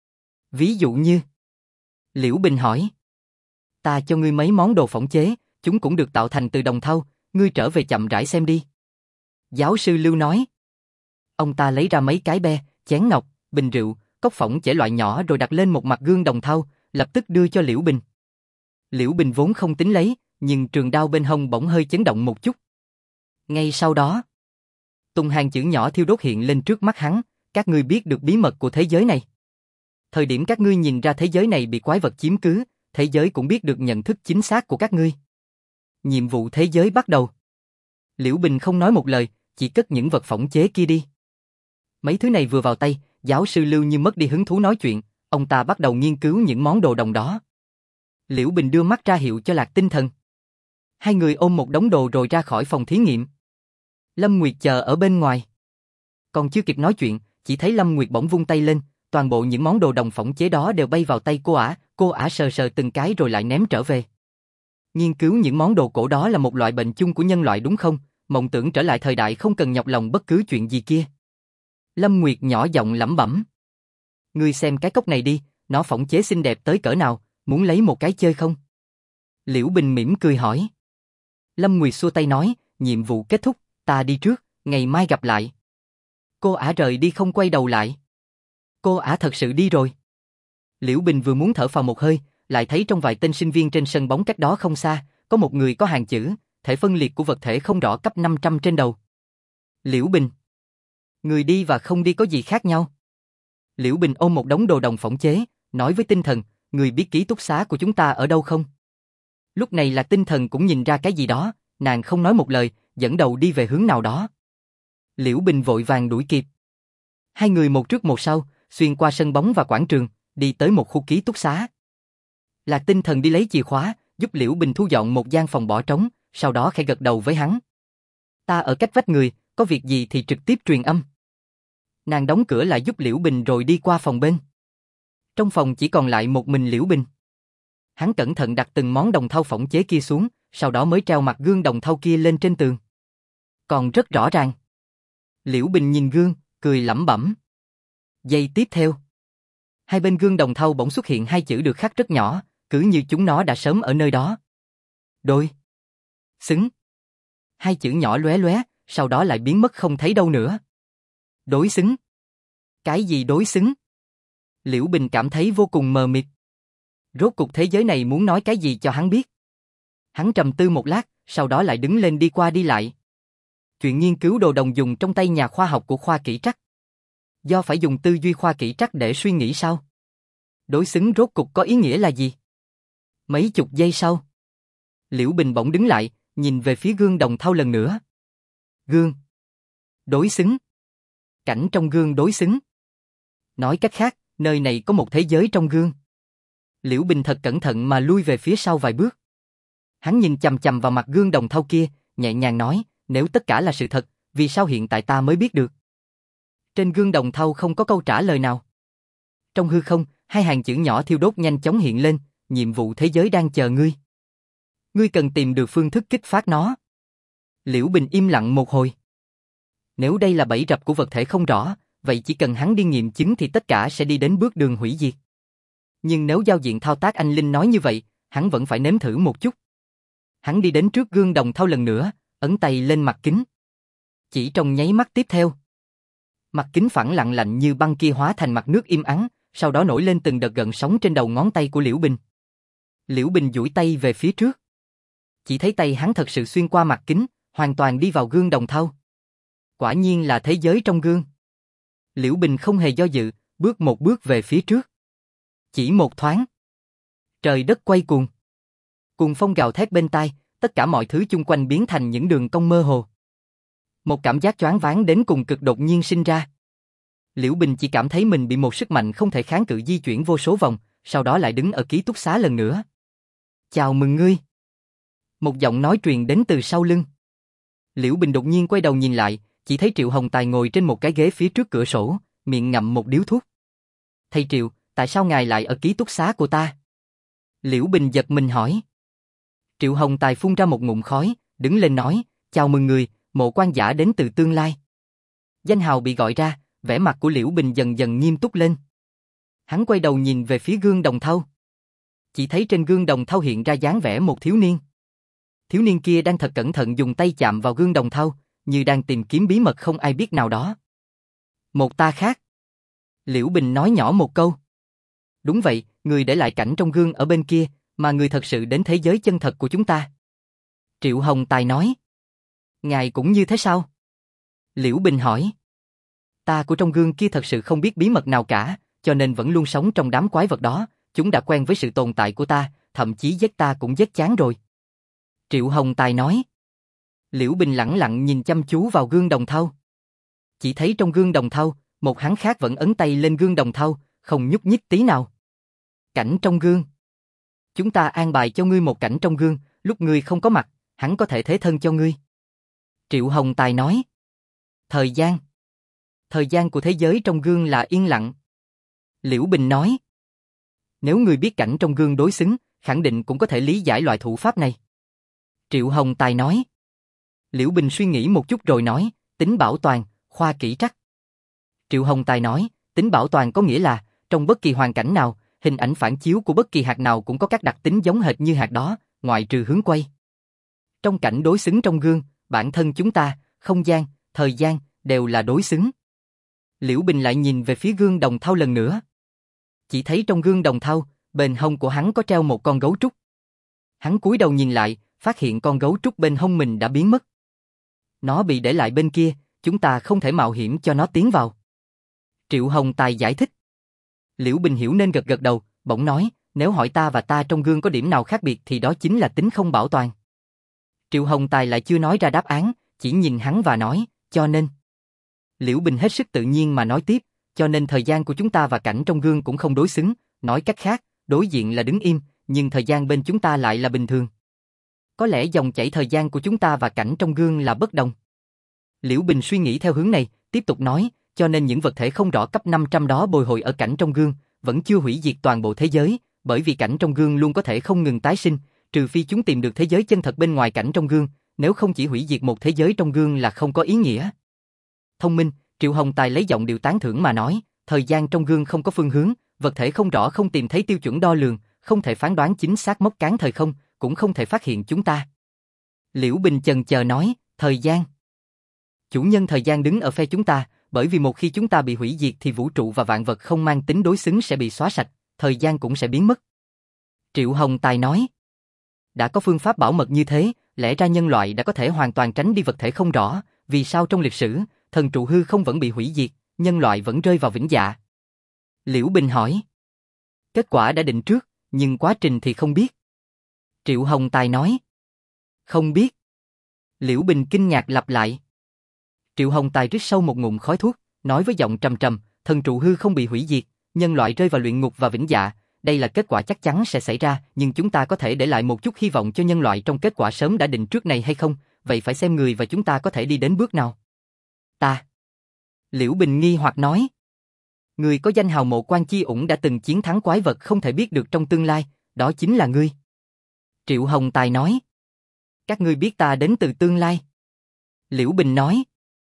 Ví dụ như? Liễu Bình hỏi. Ta cho ngươi mấy món đồ phỏng chế, chúng cũng được tạo thành từ đồng thau, ngươi trở về chậm rãi xem đi. Giáo sư Lưu nói. Ông ta lấy ra mấy cái be, chén ngọc, bình rượu, cốc phỏng chế loại nhỏ rồi đặt lên một mặt gương đồng thau, lập tức đưa cho Liễu Bình. Liễu Bình vốn không tính lấy, nhưng trường đao bên hông bỗng hơi chấn động một chút. Ngay sau đó, từng hàng chữ nhỏ thiêu đốt hiện lên trước mắt hắn, các ngươi biết được bí mật của thế giới này. Thời điểm các ngươi nhìn ra thế giới này bị quái vật chiếm cứ, thế giới cũng biết được nhận thức chính xác của các ngươi. Nhiệm vụ thế giới bắt đầu. Liễu Bình không nói một lời, chỉ cất những vật phỏng chế kia đi. Mấy thứ này vừa vào tay, giáo sư Lưu như mất đi hứng thú nói chuyện, ông ta bắt đầu nghiên cứu những món đồ đồng đó. Liễu Bình đưa mắt ra hiệu cho Lạc Tinh Thần. Hai người ôm một đống đồ rồi ra khỏi phòng thí nghiệm. Lâm Nguyệt chờ ở bên ngoài. Còn chưa kịp nói chuyện, chỉ thấy Lâm Nguyệt bỗng vung tay lên, toàn bộ những món đồ đồng phỏng chế đó đều bay vào tay cô ả sờ sờ từng cái rồi lại ném trở về. Nghiên cứu những món đồ cổ đó là một loại bệnh chung của nhân loại đúng không? Mộng tưởng trở lại thời đại không cần nhọc lòng bất cứ chuyện gì kia. Lâm Nguyệt nhỏ giọng lẩm bẩm. Ngươi xem cái cốc này đi, nó phỏng chế xinh đẹp tới cỡ nào, muốn lấy một cái chơi không? Liễu Bình mỉm cười hỏi. Lâm Nguyệt xua tay nói, nhiệm vụ kết thúc, ta đi trước, ngày mai gặp lại. Cô ả rời đi không quay đầu lại. Cô ả thật sự đi rồi. Liễu Bình vừa muốn thở phào một hơi, lại thấy trong vài tên sinh viên trên sân bóng cách đó không xa, có một người có hàng chữ, thể phân liệt của vật thể không rõ cấp 500 trên đầu. Liễu Bình. Người đi và không đi có gì khác nhau? Liễu Bình ôm một đống đồ đồng phỏng chế, nói với tinh thần, người biết ký túc xá của chúng ta ở đâu không? Lúc này là tinh thần cũng nhìn ra cái gì đó, nàng không nói một lời, dẫn đầu đi về hướng nào đó. Liễu Bình vội vàng đuổi kịp. Hai người một trước một sau, xuyên qua sân bóng và quảng trường, đi tới một khu ký túc xá. Lạc Tinh Thần đi lấy chìa khóa, giúp Liễu Bình thu dọn một gian phòng bỏ trống, sau đó khẽ gật đầu với hắn. Ta ở cách vách người, có việc gì thì trực tiếp truyền âm. Nàng đóng cửa lại giúp Liễu Bình rồi đi qua phòng bên. Trong phòng chỉ còn lại một mình Liễu Bình. Hắn cẩn thận đặt từng món đồng thau phỏng chế kia xuống, sau đó mới treo mặt gương đồng thau kia lên trên tường. Còn rất rõ ràng. Liễu Bình nhìn gương, cười lẩm bẩm. Giây tiếp theo, hai bên gương đồng thau bỗng xuất hiện hai chữ được khắc rất nhỏ, cứ như chúng nó đã sớm ở nơi đó. Đối xứng. Hai chữ nhỏ lóe lóe, sau đó lại biến mất không thấy đâu nữa. Đối xứng. Cái gì đối xứng? Liễu Bình cảm thấy vô cùng mờ mịt. Rốt cuộc thế giới này muốn nói cái gì cho hắn biết. Hắn trầm tư một lát, sau đó lại đứng lên đi qua đi lại. Chuyện nghiên cứu đồ đồng dùng trong tay nhà khoa học của khoa kỹ trắc. Do phải dùng tư duy khoa kỹ trắc để suy nghĩ sao? Đối xứng rốt cuộc có ý nghĩa là gì? Mấy chục giây sau, Liễu Bình bỗng đứng lại, nhìn về phía gương đồng thau lần nữa. Gương. Đối xứng. Cảnh trong gương đối xứng. Nói cách khác, nơi này có một thế giới trong gương. Liễu Bình thật cẩn thận mà lui về phía sau vài bước. Hắn nhìn chằm chằm vào mặt gương đồng thau kia, nhẹ nhàng nói, nếu tất cả là sự thật, vì sao hiện tại ta mới biết được? Trên gương đồng thau không có câu trả lời nào. Trong hư không, hai hàng chữ nhỏ thiêu đốt nhanh chóng hiện lên, nhiệm vụ thế giới đang chờ ngươi. Ngươi cần tìm được phương thức kích phát nó. Liễu Bình im lặng một hồi. Nếu đây là bẫy rập của vật thể không rõ, vậy chỉ cần hắn đi nghiệm chứng thì tất cả sẽ đi đến bước đường hủy diệt. Nhưng nếu giao diện thao tác anh Linh nói như vậy, hắn vẫn phải nếm thử một chút. Hắn đi đến trước gương đồng thau lần nữa, ấn tay lên mặt kính. Chỉ trong nháy mắt tiếp theo, mặt kính phẳng lặng lạnh như băng kia hóa thành mặt nước im ắng, sau đó nổi lên từng đợt gợn sóng trên đầu ngón tay của Liễu Bình. Liễu Bình duỗi tay về phía trước. Chỉ thấy tay hắn thật sự xuyên qua mặt kính, hoàn toàn đi vào gương đồng thau. Quả nhiên là thế giới trong gương. Liễu Bình không hề do dự, bước một bước về phía trước. Chỉ một thoáng, trời đất quay cuồng. Cuồng phong gào thét bên tai, tất cả mọi thứ chung quanh biến thành những đường cong mơ hồ. Một cảm giác choáng váng đến cùng cực đột nhiên sinh ra. Liễu Bình chỉ cảm thấy mình bị một sức mạnh không thể kháng cự di chuyển vô số vòng, sau đó lại đứng ở ký túc xá lần nữa. Chào mừng ngươi. Một giọng nói truyền đến từ sau lưng. Liễu Bình đột nhiên quay đầu nhìn lại, chỉ thấy Triệu Hồng Tài ngồi trên một cái ghế phía trước cửa sổ, miệng ngậm một điếu thuốc. Thầy Triệu, tại sao ngài lại ở ký túc xá của ta? Liễu Bình giật mình hỏi. Triệu Hồng Tài phun ra một ngụm khói, đứng lên nói, chào mừng người, Mộ Quan Giả đến từ tương lai. Danh hào bị gọi ra, vẻ mặt của Liễu Bình dần dần nghiêm túc lên. Hắn quay đầu nhìn về phía gương đồng thau. Chỉ thấy trên gương đồng thau hiện ra dáng vẻ một thiếu niên. Thiếu niên kia đang thật cẩn thận dùng tay chạm vào gương đồng thau, như đang tìm kiếm bí mật không ai biết nào đó. Một ta khác. Liễu Bình nói nhỏ một câu. Đúng vậy, người để lại cảnh trong gương ở bên kia, mà người thật sự đến thế giới chân thật của chúng ta. Triệu Hồng Tài nói. Ngài cũng như thế sao? Liễu Bình hỏi. Ta của trong gương kia thật sự không biết bí mật nào cả, cho nên vẫn luôn sống trong đám quái vật đó, chúng đã quen với sự tồn tại của ta, thậm chí giết ta cũng giết chán rồi. Triệu Hồng Tài nói. Liễu Bình lẳng lặng nhìn chăm chú vào gương đồng thau. Chỉ thấy trong gương đồng thau, một hắn khác vẫn ấn tay lên gương đồng thau, không nhúc nhích tí nào. Cảnh trong gương. Chúng ta an bài cho ngươi một cảnh trong gương, lúc ngươi không có mặt, hắn có thể thế thân cho ngươi. Triệu Hồng Tài nói. Thời gian. Thời gian của thế giới trong gương là yên lặng. Liễu Bình nói. Nếu ngươi biết cảnh trong gương đối xứng, khẳng định cũng có thể lý giải loại thủ pháp này. Triệu Hồng Tài nói. Liễu Bình suy nghĩ một chút rồi nói, tính bảo toàn, khoa kỹ trắc. Triệu Hồng Tài nói, tính bảo toàn có nghĩa là, trong bất kỳ hoàn cảnh nào, hình ảnh phản chiếu của bất kỳ hạt nào cũng có các đặc tính giống hệt như hạt đó, ngoại trừ hướng quay. Trong cảnh đối xứng trong gương, bản thân chúng ta, không gian, thời gian, đều là đối xứng. Liễu Bình lại nhìn về phía gương đồng thau lần nữa. Chỉ thấy trong gương đồng thau, bên hông của hắn có treo một con gấu trúc. Hắn cúi đầu nhìn lại, phát hiện con gấu trúc bên hông mình đã biến mất. Nó bị để lại bên kia, chúng ta không thể mạo hiểm cho nó tiến vào. Triệu Hồng Tài giải thích. Liễu Bình hiểu nên gật gật đầu, bỗng nói, nếu hỏi ta và ta trong gương có điểm nào khác biệt thì đó chính là tính không bảo toàn. Triệu Hồng Tài lại chưa nói ra đáp án, chỉ nhìn hắn và nói, cho nên. Liễu Bình hết sức tự nhiên mà nói tiếp, cho nên thời gian của chúng ta và cảnh trong gương cũng không đối xứng, nói cách khác, đối diện là đứng im, nhưng thời gian bên chúng ta lại là bình thường. Có lẽ dòng chảy thời gian của chúng ta và cảnh trong gương là bất đồng. Liễu Bình suy nghĩ theo hướng này, tiếp tục nói, cho nên những vật thể không rõ cấp 500 đó bồi hồi ở cảnh trong gương, vẫn chưa hủy diệt toàn bộ thế giới, bởi vì cảnh trong gương luôn có thể không ngừng tái sinh, trừ phi chúng tìm được thế giới chân thật bên ngoài cảnh trong gương, nếu không chỉ hủy diệt một thế giới trong gương là không có ý nghĩa. Thông minh, Triệu Hồng Tài lấy giọng điệu tán thưởng mà nói, thời gian trong gương không có phương hướng, vật thể không rõ không tìm thấy tiêu chuẩn đo lường, không thể phán đoán chính xác mốc cán thời không, cũng không thể phát hiện chúng ta. Liễu Bình chần chờ nói, thời gian. Chủ nhân thời gian đứng ở phe chúng ta, bởi vì một khi chúng ta bị hủy diệt thì vũ trụ và vạn vật không mang tính đối xứng sẽ bị xóa sạch, thời gian cũng sẽ biến mất. Triệu Hồng Tài nói, đã có phương pháp bảo mật như thế, lẽ ra nhân loại đã có thể hoàn toàn tránh đi vật thể không rõ, vì sao trong lịch sử, thần trụ hư không vẫn bị hủy diệt, nhân loại vẫn rơi vào vĩnh dạ? Liễu Bình hỏi. Kết quả đã định trước, nhưng quá trình thì không biết. Triệu Hồng Tài nói. Không biết. Liễu Bình kinh ngạc lặp lại. Triệu Hồng Tài rít sâu một ngụm khói thuốc, nói với giọng trầm trầm, thần trụ hư không bị hủy diệt, nhân loại rơi vào luyện ngục và vĩnh dạ, đây là kết quả chắc chắn sẽ xảy ra, nhưng chúng ta có thể để lại một chút hy vọng cho nhân loại trong kết quả sớm đã định trước này hay không, vậy phải xem người và chúng ta có thể đi đến bước nào. Ta. Liễu Bình nghi hoặc nói. Người có danh hào Mộ Quan Chi Ủng đã từng chiến thắng quái vật không thể biết được trong tương lai, đó chính là ngươi. Triệu Hồng Tài nói. Các ngươi biết ta đến từ tương lai. Liễu Bình nói.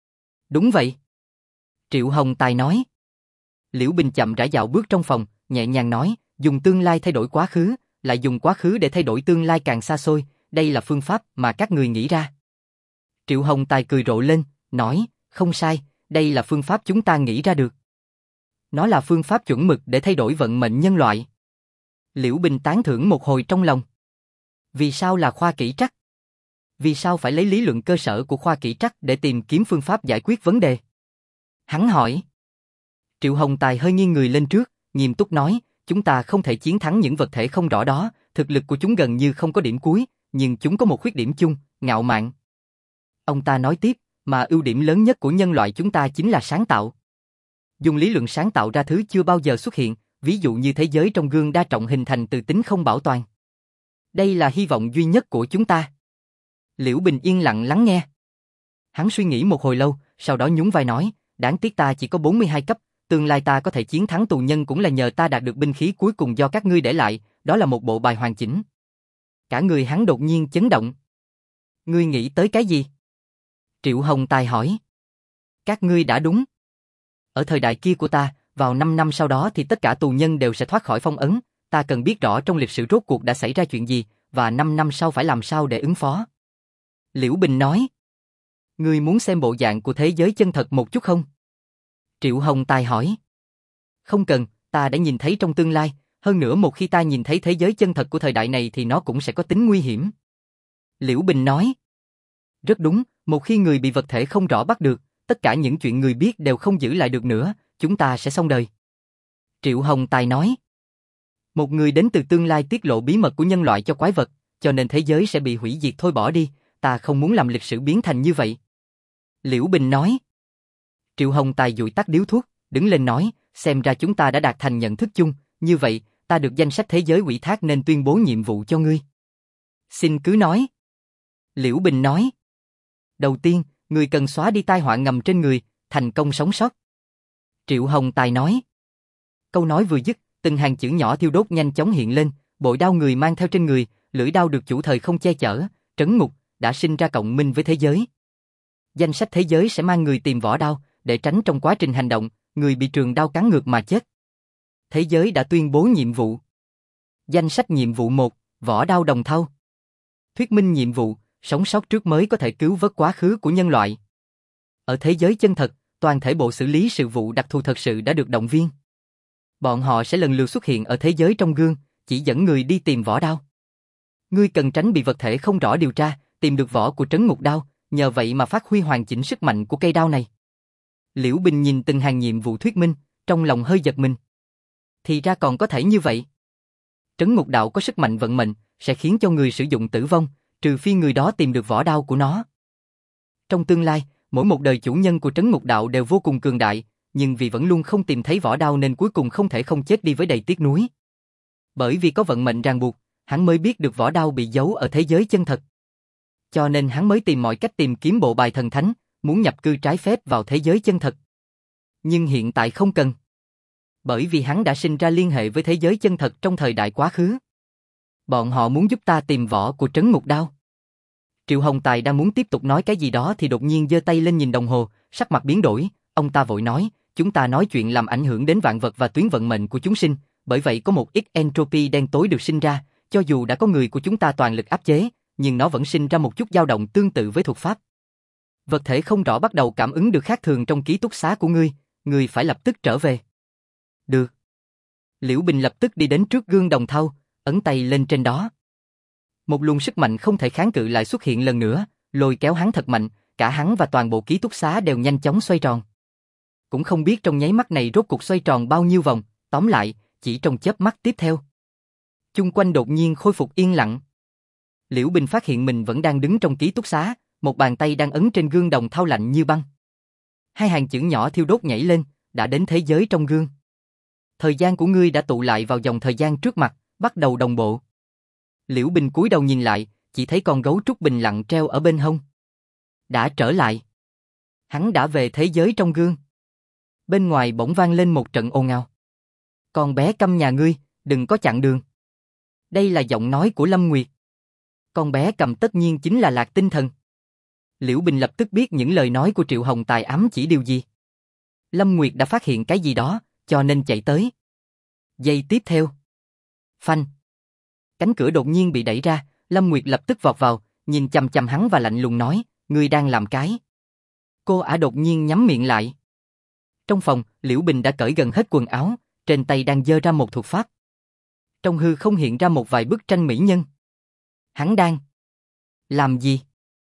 Đúng vậy. Triệu Hồng Tài nói. Liễu Bình chậm rãi dạo bước trong phòng, nhẹ nhàng nói, dùng tương lai thay đổi quá khứ, lại dùng quá khứ để thay đổi tương lai càng xa xôi, đây là phương pháp mà các người nghĩ ra. Triệu Hồng Tài cười rộ lên, nói, không sai, đây là phương pháp chúng ta nghĩ ra được. Nó là phương pháp chuẩn mực để thay đổi vận mệnh nhân loại. Liễu Bình tán thưởng một hồi trong lòng. Vì sao là khoa kỹ trắc? Vì sao phải lấy lý luận cơ sở của khoa kỹ trắc để tìm kiếm phương pháp giải quyết vấn đề? Hắn hỏi. Triệu Hồng Tài hơi nghiêng người lên trước, nghiêm túc nói, chúng ta không thể chiến thắng những vật thể không rõ đó, thực lực của chúng gần như không có điểm cuối, nhưng chúng có một khuyết điểm chung, ngạo mạn. Ông ta nói tiếp, mà ưu điểm lớn nhất của nhân loại chúng ta chính là sáng tạo. Dùng lý luận sáng tạo ra thứ chưa bao giờ xuất hiện, ví dụ như thế giới trong gương đa trọng hình thành từ tính không bảo toàn. Đây là hy vọng duy nhất của chúng ta. Liễu Bình yên lặng lắng nghe. Hắn suy nghĩ một hồi lâu, sau đó nhún vai nói, đáng tiếc ta chỉ có 42 cấp, tương lai ta có thể chiến thắng tù nhân cũng là nhờ ta đạt được binh khí cuối cùng do các ngươi để lại, đó là một bộ bài hoàn chỉnh. Cả người hắn đột nhiên chấn động. Ngươi nghĩ tới cái gì? Triệu Hồng Tài hỏi. Các ngươi đã đúng. Ở thời đại kia của ta, vào 5 năm sau đó thì tất cả tù nhân đều sẽ thoát khỏi phong ấn, ta cần biết rõ trong lịch sử rốt cuộc đã xảy ra chuyện gì, và 5 năm sau phải làm sao để ứng phó. Liễu Bình nói. Ngươi muốn xem bộ dạng của thế giới chân thật một chút không? Triệu Hồng Tài hỏi. Không cần, ta đã nhìn thấy trong tương lai, hơn nữa một khi ta nhìn thấy thế giới chân thật của thời đại này thì nó cũng sẽ có tính nguy hiểm. Liễu Bình nói. Rất đúng, một khi người bị vật thể không rõ bắt được, tất cả những chuyện người biết đều không giữ lại được nữa, chúng ta sẽ xong đời. Triệu Hồng Tài nói. Một người đến từ tương lai tiết lộ bí mật của nhân loại cho quái vật, cho nên thế giới sẽ bị hủy diệt thôi bỏ đi, ta không muốn làm lịch sử biến thành như vậy. Liễu Bình nói. Triệu Hồng Tài dụi tắt điếu thuốc, đứng lên nói, xem ra chúng ta đã đạt thành nhận thức chung, như vậy, ta được danh sách thế giới ủy thác nên tuyên bố nhiệm vụ cho ngươi. Xin cứ nói. Liễu Bình nói. Đầu tiên, ngươi cần xóa đi tai họa ngầm trên người, thành công sống sót. Triệu Hồng Tài nói. Câu nói vừa dứt, từng hàng chữ nhỏ thiêu đốt nhanh chóng hiện lên, bội đao người mang theo trên người, lưỡi đao được chủ thời không che chở, trấn ngục, đã sinh ra cộng minh với thế giới. Danh sách thế giới sẽ mang người tìm vỏ đao, để tránh trong quá trình hành động, người bị trường đao cắn ngược mà chết. Thế giới đã tuyên bố nhiệm vụ. Danh sách nhiệm vụ 1, vỏ đao đồng thau. Thuyết minh nhiệm vụ, sống sót trước mới có thể cứu vớt quá khứ của nhân loại. Ở thế giới chân thật, toàn thể bộ xử lý sự vụ đặc thù thật sự đã được động viên. Bọn họ sẽ lần lượt xuất hiện ở thế giới trong gương, chỉ dẫn người đi tìm vỏ đao. Ngươi cần tránh bị vật thể không rõ điều tra, tìm được vỏ của trấn ngục đao, nhờ vậy mà phát huy hoàn chỉnh sức mạnh của cây đao này. Liễu Bình nhìn từng hàng nhiệm vụ thuyết minh, trong lòng hơi giật mình. Thì ra còn có thể như vậy. Trấn ngục đạo có sức mạnh vận mệnh, sẽ khiến cho người sử dụng tử vong, trừ phi người đó tìm được vỏ đao của nó. Trong tương lai, mỗi một đời chủ nhân của trấn ngục đạo đều vô cùng cường đại, nhưng vì vẫn luôn không tìm thấy vỏ đao nên cuối cùng không thể không chết đi với đầy tiếc nuối. Bởi vì có vận mệnh ràng buộc, hắn mới biết được vỏ đao bị giấu ở thế giới chân thật. Cho nên hắn mới tìm mọi cách tìm kiếm bộ bài thần thánh, muốn nhập cư trái phép vào thế giới chân thật. Nhưng hiện tại không cần. Bởi vì hắn đã sinh ra liên hệ với thế giới chân thật trong thời đại quá khứ. Bọn họ muốn giúp ta tìm vỏ của trấn ngục đao. Triệu Hồng Tài đang muốn tiếp tục nói cái gì đó thì đột nhiên giơ tay lên nhìn đồng hồ, sắc mặt biến đổi, ông ta vội nói, chúng ta nói chuyện làm ảnh hưởng đến vạn vật và tuyến vận mệnh của chúng sinh, bởi vậy có một ít entropy đen tối được sinh ra, cho dù đã có người của chúng ta toàn lực áp chế, nhưng nó vẫn sinh ra một chút dao động tương tự với thuật pháp. Vật thể không rõ bắt đầu cảm ứng được khác thường trong ký túc xá của ngươi phải lập tức trở về. Được. Liễu Bình lập tức đi đến trước gương đồng thau, ấn tay lên trên đó. Một luồng sức mạnh không thể kháng cự lại xuất hiện lần nữa, lôi kéo hắn thật mạnh, cả hắn và toàn bộ ký túc xá đều nhanh chóng xoay tròn. Cũng không biết trong nháy mắt này rốt cuộc xoay tròn bao nhiêu vòng, tóm lại, chỉ trong chớp mắt tiếp theo. Chung quanh đột nhiên khôi phục yên lặng. Liễu Bình phát hiện mình vẫn đang đứng trong ký túc xá, một bàn tay đang ấn trên gương đồng thau lạnh như băng. Hai hàng chữ nhỏ thiêu đốt nhảy lên, đã đến thế giới trong gương. Thời gian của ngươi đã tụ lại vào dòng thời gian trước mặt, bắt đầu đồng bộ. Liễu Bình cúi đầu nhìn lại, chỉ thấy con gấu trúc bình lặng treo ở bên hông. Đã trở lại. Hắn đã về thế giới trong gương. Bên ngoài bỗng vang lên một trận ồn ào. Con bé câm nhà ngươi, đừng có chặn đường. Đây là giọng nói của Lâm Nguyệt. Con bé cầm tất nhiên chính là Lạc Tinh Thần. Liễu Bình lập tức biết những lời nói của Triệu Hồng Tài ám chỉ điều gì. Lâm Nguyệt đã phát hiện cái gì đó, cho nên chạy tới. Giây tiếp theo. Phanh. Cánh cửa đột nhiên bị đẩy ra, Lâm Nguyệt lập tức vọt vào, nhìn chằm chằm hắn và lạnh lùng nói, ngươi đang làm cái. Cô ả đột nhiên nhắm miệng lại. Trong phòng, Liễu Bình đã cởi gần hết quần áo, trên tay đang giơ ra một thuật pháp. Trong hư không hiện ra một vài bức tranh mỹ nhân. Hắn đang làm gì?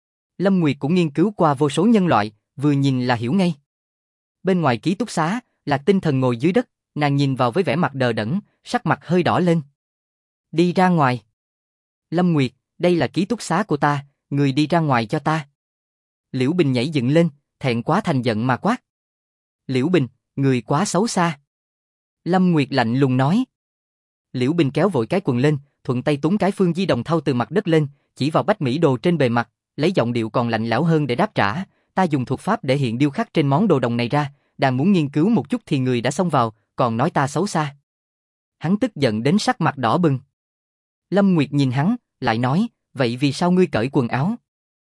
Lâm Nguyệt cũng nghiên cứu qua vô số nhân loại, vừa nhìn là hiểu ngay. Bên ngoài ký túc xá, Lạc Tinh Thần ngồi dưới đất, nàng nhìn vào với vẻ mặt đờ đẫn, sắc mặt hơi đỏ lên. Đi ra ngoài. Lâm Nguyệt, đây là ký túc xá của ta, người đi ra ngoài cho ta. Liễu Bình nhảy dựng lên, thẹn quá thành giận mà quát. Liễu Bình, người quá xấu xa. Lâm Nguyệt lạnh lùng nói. Liễu Bình kéo vội cái quần lên, thuận tay túm cái phương di đồng thau từ mặt đất lên, chỉ vào bách mỹ đồ trên bề mặt, lấy giọng điệu còn lạnh lẽo hơn để đáp trả. Ta dùng thuật pháp để hiện điêu khắc trên món đồ đồng này ra, đang muốn nghiên cứu một chút thì người đã xông vào, còn nói ta xấu xa. Hắn tức giận đến sắc mặt đỏ bừng. Lâm Nguyệt nhìn hắn, lại nói, vậy vì sao ngươi cởi quần áo?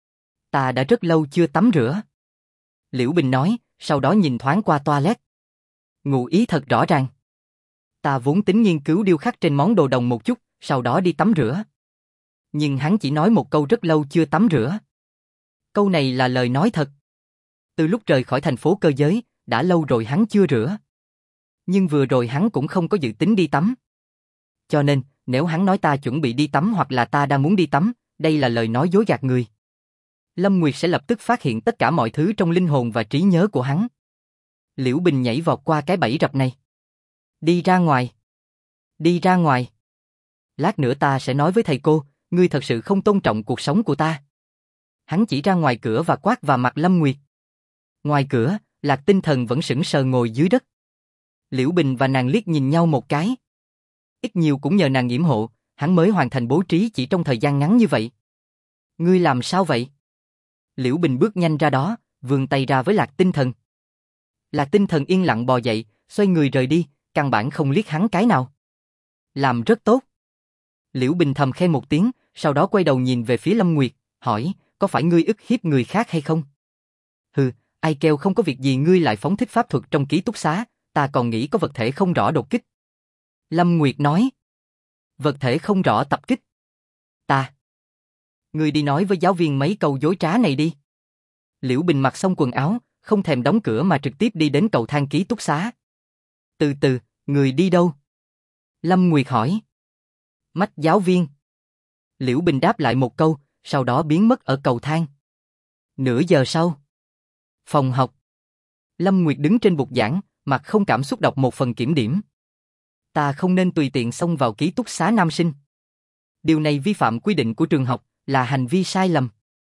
Ta đã rất lâu chưa tắm rửa. Liễu Bình nói, sau đó nhìn thoáng qua toilet. Ngụ ý thật rõ ràng. Ta vốn tính nghiên cứu điêu khắc trên món đồ đồng một chút, sau đó đi tắm rửa. Nhưng hắn chỉ nói một câu rất lâu chưa tắm rửa. Câu này là lời nói thật. Từ lúc rời khỏi thành phố cơ giới, đã lâu rồi hắn chưa rửa. Nhưng vừa rồi hắn cũng không có dự tính đi tắm. Cho nên, nếu hắn nói ta chuẩn bị đi tắm hoặc là ta đang muốn đi tắm, đây là lời nói dối gạt người. Lâm Nguyệt sẽ lập tức phát hiện tất cả mọi thứ trong linh hồn và trí nhớ của hắn. Liễu Bình nhảy vọt qua cái bẫy rập này. Đi ra ngoài. Đi ra ngoài. Lát nữa ta sẽ nói với thầy cô, ngươi thật sự không tôn trọng cuộc sống của ta. Hắn chỉ ra ngoài cửa và quát vào mặt Lâm Nguyệt. Ngoài cửa, Lạc Tinh Thần vẫn sững sờ ngồi dưới đất. Liễu Bình và nàng liếc nhìn nhau một cái. Ít nhiều cũng nhờ nàng yểm hộ, hắn mới hoàn thành bố trí chỉ trong thời gian ngắn như vậy. Ngươi làm sao vậy? Liễu Bình bước nhanh ra đó, vươn tay ra với Lạc Tinh Thần. Lạc Tinh Thần yên lặng bò dậy, xoay người rời đi, căn bản không liếc hắn cái nào. Làm rất tốt. Liễu Bình thầm khen một tiếng, sau đó quay đầu nhìn về phía Lâm Nguyệt, hỏi, có phải ngươi ức hiếp người khác hay không? Hừ, ai kêu không có việc gì ngươi lại phóng thích pháp thuật trong ký túc xá, ta còn nghĩ có vật thể không rõ đột kích. Lâm Nguyệt nói. Vật thể không rõ tập kích. Ta. Ngươi đi nói với giáo viên mấy câu dối trá này đi. Liễu Bình mặc xong quần áo, không thèm đóng cửa mà trực tiếp đi đến cầu thang ký túc xá. Từ từ, người đi đâu? Lâm Nguyệt hỏi. Mách giáo viên. Liễu Bình đáp lại một câu, sau đó biến mất ở cầu thang. Nửa giờ sau. Phòng học. Lâm Nguyệt đứng trên bục giảng, mặt không cảm xúc đọc một phần kiểm điểm. Ta không nên tùy tiện xông vào ký túc xá nam sinh. Điều này vi phạm quy định của trường học, là hành vi sai lầm.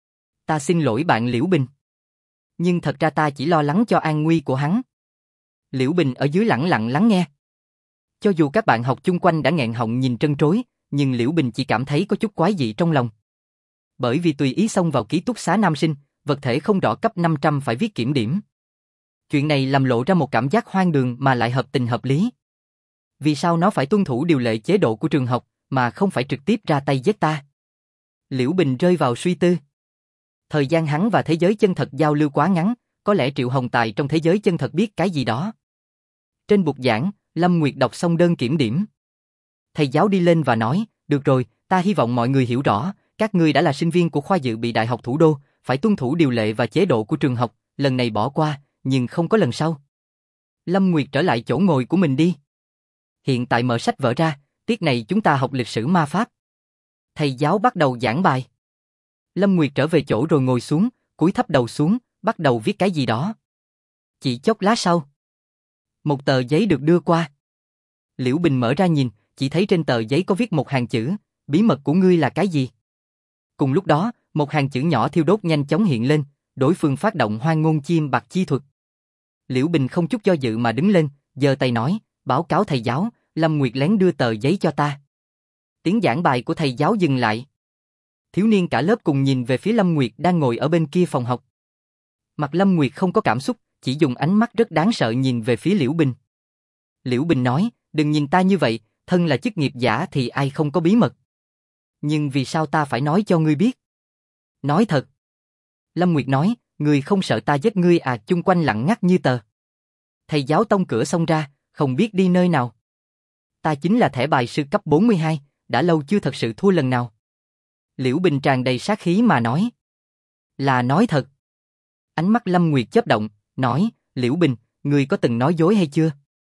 Ta xin lỗi bạn Liễu Bình. Nhưng thật ra ta chỉ lo lắng cho an nguy của hắn. Liễu Bình ở dưới lẳng lặng lắng nghe. Cho dù các bạn học chung quanh đã nghẹn họng nhìn trân trối, nhưng Liễu Bình chỉ cảm thấy có chút quái dị trong lòng. Bởi vì tùy ý xông vào ký túc xá nam sinh, vật thể không rõ cấp 500 phải viết kiểm điểm. Chuyện này làm lộ ra một cảm giác hoang đường mà lại hợp tình hợp lý. Vì sao nó phải tuân thủ điều lệ chế độ của trường học, mà không phải trực tiếp ra tay giết ta? Liễu Bình rơi vào suy tư. Thời gian hắn và thế giới chân thật giao lưu quá ngắn, có lẽ Triệu Hồng Tài trong thế giới chân thật biết cái gì đó. Trên bục giảng, Lâm Nguyệt đọc xong đơn kiểm điểm. Thầy giáo đi lên và nói, được rồi, ta hy vọng mọi người hiểu rõ, các ngươi đã là sinh viên của khoa dự bị Đại học Thủ đô, phải tuân thủ điều lệ và chế độ của trường học, lần này bỏ qua, nhưng không có lần sau. Lâm Nguyệt trở lại chỗ ngồi của mình đi. Hiện tại mở sách vở ra, tiết này chúng ta học lịch sử ma pháp. Thầy giáo bắt đầu giảng bài. Lâm Nguyệt trở về chỗ rồi ngồi xuống, cúi thấp đầu xuống, bắt đầu viết cái gì đó. Chỉ chốc lát sau, một tờ giấy được đưa qua. Liễu Bình mở ra nhìn, chỉ thấy trên tờ giấy có viết một hàng chữ, bí mật của ngươi là cái gì? Cùng lúc đó, một hàng chữ nhỏ thiêu đốt nhanh chóng hiện lên, đối phương phát động hoang ngôn chim bạc chi thuật. Liễu Bình không chút do dự mà đứng lên, giơ tay nói, báo cáo thầy giáo, Lâm Nguyệt lén đưa tờ giấy cho ta. Tiếng giảng bài của thầy giáo dừng lại. Thiếu niên cả lớp cùng nhìn về phía Lâm Nguyệt đang ngồi ở bên kia phòng học. Mặt Lâm Nguyệt không có cảm xúc, chỉ dùng ánh mắt rất đáng sợ nhìn về phía Liễu Bình. Liễu Bình nói, đừng nhìn ta như vậy, thân là chức nghiệp giả thì ai không có bí mật. Nhưng vì sao ta phải nói cho ngươi biết? Nói thật. Lâm Nguyệt nói, ngươi không sợ ta giết ngươi à? Chung quanh lặng ngắt như tờ. Thầy giáo tông cửa xông ra, không biết đi nơi nào. Ta chính là thẻ bài sư cấp 42, đã lâu chưa thật sự thua lần nào. Liễu Bình tràn đầy sát khí mà nói. Là nói thật. Ánh mắt Lâm Nguyệt chớp động, nói, Liễu Bình, ngươi có từng nói dối hay chưa?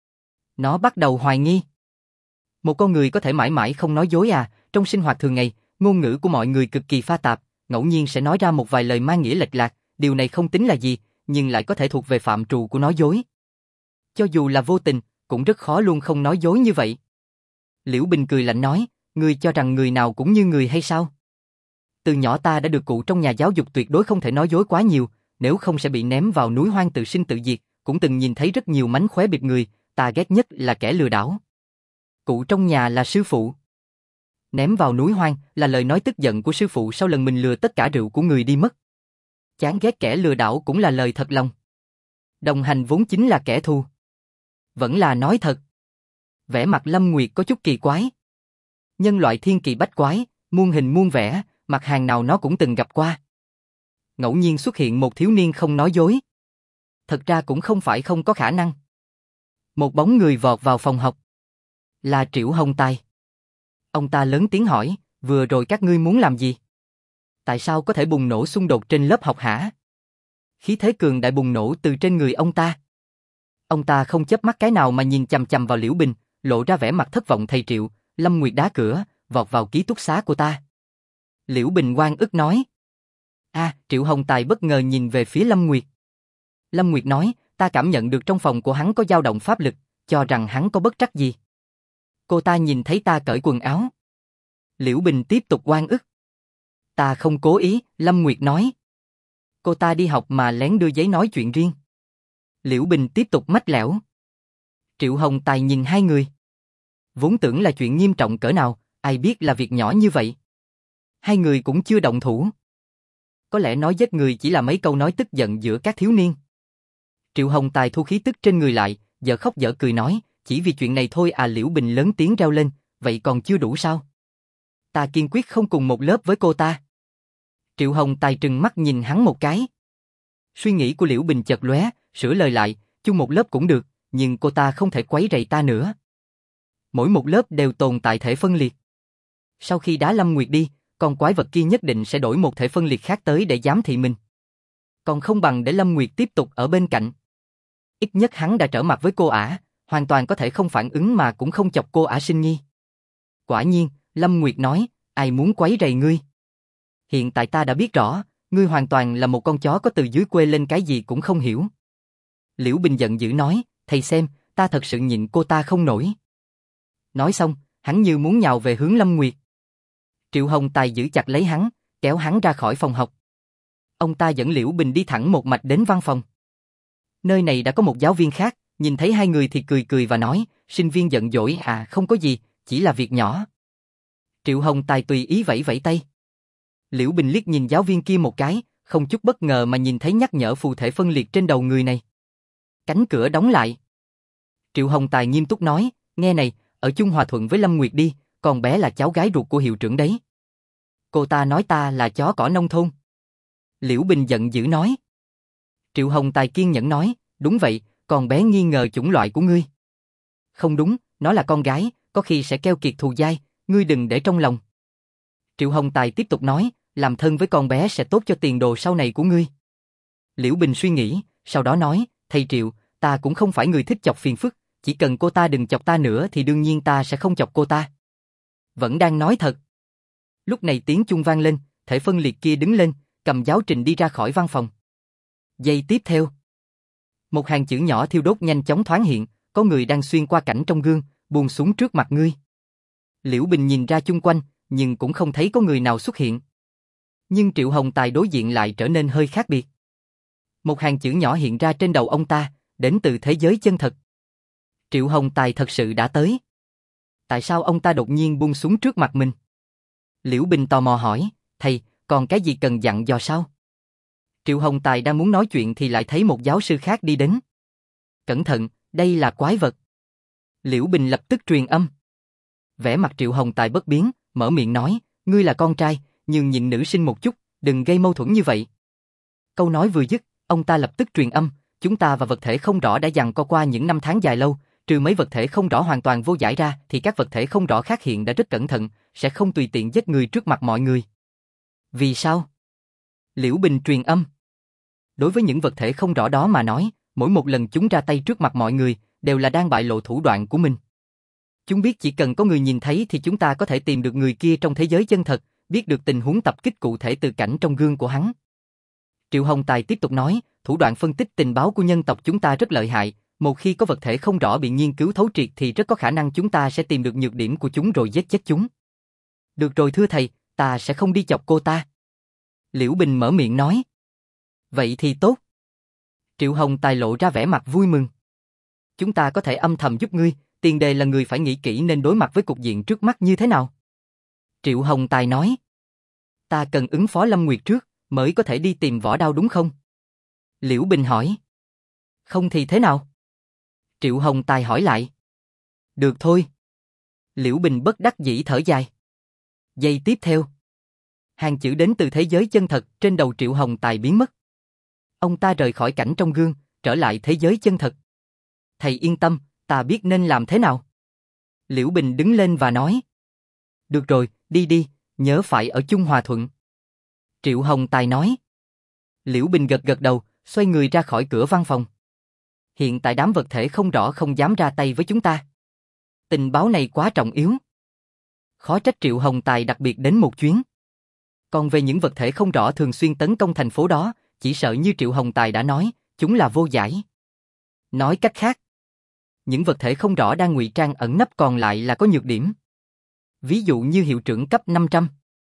Nó bắt đầu hoài nghi. Một con người có thể mãi mãi không nói dối à? Trong sinh hoạt thường ngày, ngôn ngữ của mọi người cực kỳ pha tạp, ngẫu nhiên sẽ nói ra một vài lời mang nghĩa lệch lạc, điều này không tính là gì, nhưng lại có thể thuộc về phạm trù của nói dối. Cho dù là vô tình, cũng rất khó luôn không nói dối như vậy. Liễu Bình cười lạnh nói, ngươi cho rằng người nào cũng như người hay sao? Từ nhỏ ta đã được cụ trong nhà giáo dục tuyệt đối không thể nói dối quá nhiều, nếu không sẽ bị ném vào núi hoang tự sinh tự diệt, cũng từng nhìn thấy rất nhiều mánh khóe bịp người, ta ghét nhất là kẻ lừa đảo. Cụ trong nhà là sư phụ. Ném vào núi hoang là lời nói tức giận của sư phụ sau lần mình lừa tất cả rượu của người đi mất. Chán ghét kẻ lừa đảo cũng là lời thật lòng. Đồng hành vốn chính là kẻ thù. Vẫn là nói thật. Vẻ mặt Lâm Nguyệt có chút kỳ quái. Nhân loại thiên kỳ bách quái, muôn hình muôn vẻ, mặt hàng nào nó cũng từng gặp qua. Ngẫu nhiên xuất hiện một thiếu niên không nói dối. Thật ra cũng không phải không có khả năng. Một bóng người vọt vào phòng học. Là Triệu Hồng Tài. Ông ta lớn tiếng hỏi, vừa rồi các ngươi muốn làm gì? Tại sao có thể bùng nổ xung đột trên lớp học hả? Khí thế cường đại bùng nổ từ trên người ông ta. Ông ta không chớp mắt cái nào mà nhìn chằm chằm vào Liễu Bình, lộ ra vẻ mặt thất vọng. Thầy Triệu, Lâm Nguyệt đá cửa, vọt vào ký túc xá của ta. Liễu Bình oan ức nói. Triệu Hồng Tài bất ngờ nhìn về phía Lâm Nguyệt. Lâm Nguyệt nói, ta cảm nhận được trong phòng của hắn có dao động pháp lực, cho rằng hắn có bất trắc gì. Cô ta nhìn thấy ta cởi quần áo. Liễu Bình tiếp tục oan ức. Ta không cố ý, Lâm Nguyệt nói. Cô ta đi học mà lén đưa giấy nói chuyện riêng. Liễu Bình tiếp tục mách lẻo. Triệu Hồng Tài nhìn hai người. Vốn tưởng là chuyện nghiêm trọng cỡ nào, ai biết là việc nhỏ như vậy. Hai người cũng chưa động thủ. Có lẽ nói giết người chỉ là mấy câu nói tức giận giữa các thiếu niên. Triệu Hồng Tài thu khí tức trên người lại, giờ khóc dở cười nói, chỉ vì chuyện này thôi à? Liễu Bình lớn tiếng reo lên, vậy còn chưa đủ sao? Ta kiên quyết không cùng một lớp với cô ta. Triệu Hồng Tài trừng mắt nhìn hắn một cái. Suy nghĩ của Liễu Bình chợt lóe, sửa lời lại, chung một lớp cũng được, nhưng cô ta không thể quấy rầy ta nữa. Mỗi một lớp đều tồn tại thể phân liệt. Sau khi đá Lâm Nguyệt đi, con quái vật kia nhất định sẽ đổi một thể phân liệt khác tới để giám thị mình. Còn không bằng để Lâm Nguyệt tiếp tục ở bên cạnh. Ít nhất hắn đã trở mặt với cô ả, hoàn toàn có thể không phản ứng mà cũng không chọc cô ả sinh nghi. Quả nhiên, Lâm Nguyệt nói, ai muốn quấy rầy ngươi? Hiện tại ta đã biết rõ, ngươi hoàn toàn là một con chó có từ dưới quê lên cái gì cũng không hiểu. Liễu Bình giận dữ nói, thầy xem, ta thật sự nhịn cô ta không nổi. Nói xong, hắn như muốn nhào về hướng Lâm Nguyệt. Triệu Hồng Tài giữ chặt lấy hắn, kéo hắn ra khỏi phòng học. Ông ta dẫn Liễu Bình đi thẳng một mạch đến văn phòng. Nơi này đã có một giáo viên khác, nhìn thấy hai người thì cười cười và nói, sinh viên giận dỗi à, không có gì, chỉ là việc nhỏ. Triệu Hồng Tài tùy ý vẫy vẫy tay. Liễu Bình liếc nhìn giáo viên kia một cái, không chút bất ngờ mà nhìn thấy nhắc nhở phù thể phân liệt trên đầu người này. Cánh cửa đóng lại. Triệu Hồng Tài nghiêm túc nói, nghe này, ở chung hòa thuận với Lâm Nguyệt đi, con bé là cháu gái ruột của hiệu trưởng đấy. Cô ta nói ta là chó cỏ nông thôn. Liễu Bình giận dữ nói. Triệu Hồng Tài kiên nhẫn nói, đúng vậy, con bé nghi ngờ chủng loại của ngươi. Không đúng, nó là con gái, có khi sẽ keo kiệt thù dai, ngươi đừng để trong lòng. Triệu Hồng Tài tiếp tục nói, làm thân với con bé sẽ tốt cho tiền đồ sau này của ngươi. Liễu Bình suy nghĩ, sau đó nói, thầy Triệu, ta cũng không phải người thích chọc phiền phức, chỉ cần cô ta đừng chọc ta nữa thì đương nhiên ta sẽ không chọc cô ta. Vẫn đang nói thật. Lúc này tiếng chuông vang lên, thể phân liệt kia đứng lên, cầm giáo trình đi ra khỏi văn phòng. Giây tiếp theo, một hàng chữ nhỏ thiêu đốt nhanh chóng thoáng hiện, có người đang xuyên qua cảnh trong gương, buông xuống trước mặt ngươi. Liễu Bình nhìn ra chung quanh, nhưng cũng không thấy có người nào xuất hiện. Nhưng Triệu Hồng Tài đối diện lại trở nên hơi khác biệt. Một hàng chữ nhỏ hiện ra trên đầu ông ta, đến từ thế giới chân thật. Triệu Hồng Tài thật sự đã tới. Tại sao ông ta đột nhiên buông xuống trước mặt mình? Liễu Bình tò mò hỏi, thầy, còn cái gì cần dặn dò sao? Triệu Hồng Tài đang muốn nói chuyện thì lại thấy một giáo sư khác đi đến. Cẩn thận, đây là quái vật. Liễu Bình lập tức truyền âm. Vẻ mặt Triệu Hồng Tài bất biến, mở miệng nói, ngươi là con trai, nhường nhịn nữ sinh một chút, đừng gây mâu thuẫn như vậy. Câu nói vừa dứt, ông ta lập tức truyền âm, chúng ta và vật thể không rõ đã giằng co qua những năm tháng dài lâu, trừ mấy vật thể không rõ hoàn toàn vô giải ra thì các vật thể không rõ khác hiện đã rất cẩn thận, sẽ không tùy tiện giết người trước mặt mọi người. Vì sao? Liễu Bình truyền âm. Đối với những vật thể không rõ đó mà nói, mỗi một lần chúng ra tay trước mặt mọi người, đều là đang bại lộ thủ đoạn của mình. Chúng biết chỉ cần có người nhìn thấy thì chúng ta có thể tìm được người kia trong thế giới chân thật, biết được tình huống tập kích cụ thể từ cảnh trong gương của hắn. Triệu Hồng Tài tiếp tục nói, thủ đoạn phân tích tình báo của nhân tộc chúng ta rất lợi hại, một khi có vật thể không rõ bị nghiên cứu thấu triệt thì rất có khả năng chúng ta sẽ tìm được nhược điểm của chúng rồi giết chết chúng. Được rồi thưa thầy, ta sẽ không đi chọc cô ta. Liễu Bình mở miệng nói. Vậy thì tốt. Triệu Hồng Tài lộ ra vẻ mặt vui mừng. Chúng ta có thể âm thầm giúp ngươi, tiền đề là người phải nghĩ kỹ nên đối mặt với cục diện trước mắt như thế nào. Triệu Hồng Tài nói. Ta cần ứng phó Lâm Nguyệt trước, mới có thể đi tìm Võ Đao đúng không? Liễu Bình hỏi. Không thì thế nào? Triệu Hồng Tài hỏi lại. Được thôi. Liễu Bình bất đắc dĩ thở dài. Giây tiếp theo, hàng chữ đến từ thế giới chân thật trên đầu Triệu Hồng Tài biến mất. Ông ta rời khỏi cảnh trong gương, trở lại thế giới chân thật. Thầy yên tâm, ta biết nên làm thế nào. Liễu Bình đứng lên và nói. Được rồi, đi đi, nhớ phải ở chung hòa thuận. Triệu Hồng Tài nói. Liễu Bình gật gật đầu, xoay người ra khỏi cửa văn phòng. Hiện tại đám vật thể không rõ không dám ra tay với chúng ta. Tình báo này quá trọng yếu. Khó trách Triệu Hồng Tài đặc biệt đến một chuyến. Còn về những vật thể không rõ thường xuyên tấn công thành phố đó, chỉ sợ như Triệu Hồng Tài đã nói, chúng là vô giải. Nói cách khác, những vật thể không rõ đang ngụy trang ẩn nấp còn lại là có nhược điểm. Ví dụ như hiệu trưởng cấp 500.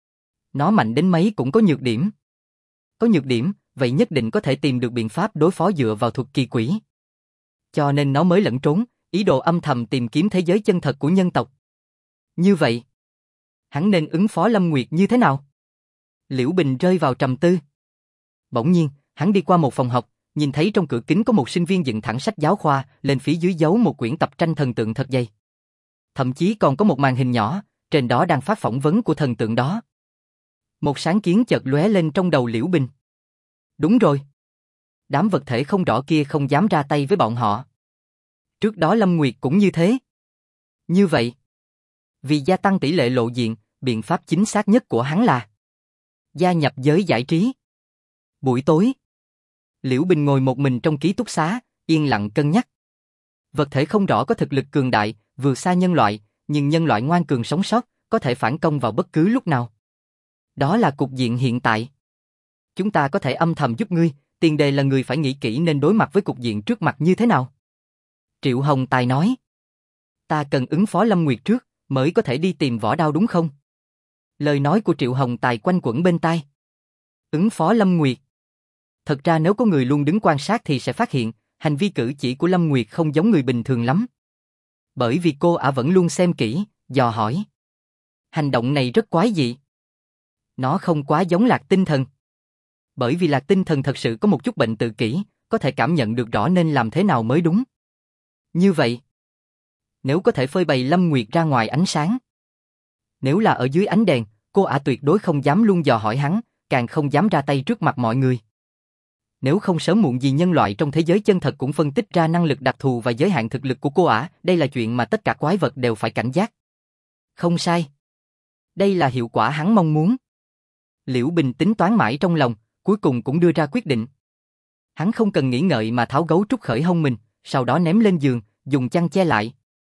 Nó mạnh đến mấy cũng có nhược điểm. Có nhược điểm, vậy nhất định có thể tìm được biện pháp đối phó dựa vào thuật kỳ quỷ. Cho nên nó mới lẩn trốn, ý đồ âm thầm tìm kiếm thế giới chân thật của nhân tộc. Như vậy, hắn nên ứng phó Lâm Nguyệt như thế nào? Liễu Bình rơi vào trầm tư. Bỗng nhiên, hắn đi qua một phòng học, nhìn thấy trong cửa kính có một sinh viên dựng thẳng sách giáo khoa, lên phía dưới giấu một quyển tập tranh thần tượng thật dày. Thậm chí còn có một màn hình nhỏ, trên đó đang phát phỏng vấn của thần tượng đó. Một sáng kiến chợt lóe lên trong đầu Liễu Bình. Đúng rồi. Đám vật thể không rõ kia không dám ra tay với bọn họ. Trước đó Lâm Nguyệt cũng như thế. Như vậy, vì gia tăng tỷ lệ lộ diện, biện pháp chính xác nhất của hắn là gia nhập giới giải trí. Buổi tối, Liễu Bình ngồi một mình trong ký túc xá, yên lặng cân nhắc. Vật thể không rõ có thực lực cường đại, vượt xa nhân loại, nhưng nhân loại ngoan cường sống sót, có thể phản công vào bất cứ lúc nào. Đó là cục diện hiện tại. Chúng ta có thể âm thầm giúp ngươi, tiền đề là người phải nghĩ kỹ nên đối mặt với cục diện trước mặt như thế nào. Triệu Hồng Tài nói. Ta cần ứng phó Lâm Nguyệt trước, mới có thể đi tìm võ đao đúng không? Lời nói của Triệu Hồng Tài quanh quẩn bên tai. Ứng phó Lâm Nguyệt. Thật ra nếu có người luôn đứng quan sát thì sẽ phát hiện, hành vi cử chỉ của Lâm Nguyệt không giống người bình thường lắm. Bởi vì cô ả vẫn luôn xem kỹ, dò hỏi. Hành động này rất quái dị. Nó không quá giống Lạc Tinh Thần. Bởi vì Lạc Tinh Thần thật sự có một chút bệnh tự kỷ, có thể cảm nhận được rõ nên làm thế nào mới đúng. Như vậy, nếu có thể phơi bày Lâm Nguyệt ra ngoài ánh sáng. Nếu là ở dưới ánh đèn, cô ả tuyệt đối không dám luôn dò hỏi hắn, càng không dám ra tay trước mặt mọi người. Nếu không sớm muộn gì nhân loại trong thế giới chân thật cũng phân tích ra năng lực đặc thù và giới hạn thực lực của cô ả, đây là chuyện mà tất cả quái vật đều phải cảnh giác. Không sai. Đây là hiệu quả hắn mong muốn. Liễu Bình tính toán mãi trong lòng, cuối cùng cũng đưa ra quyết định. Hắn không cần nghĩ ngợi mà tháo gấu trúc khởi hông mình, sau đó ném lên giường, dùng chăn che lại.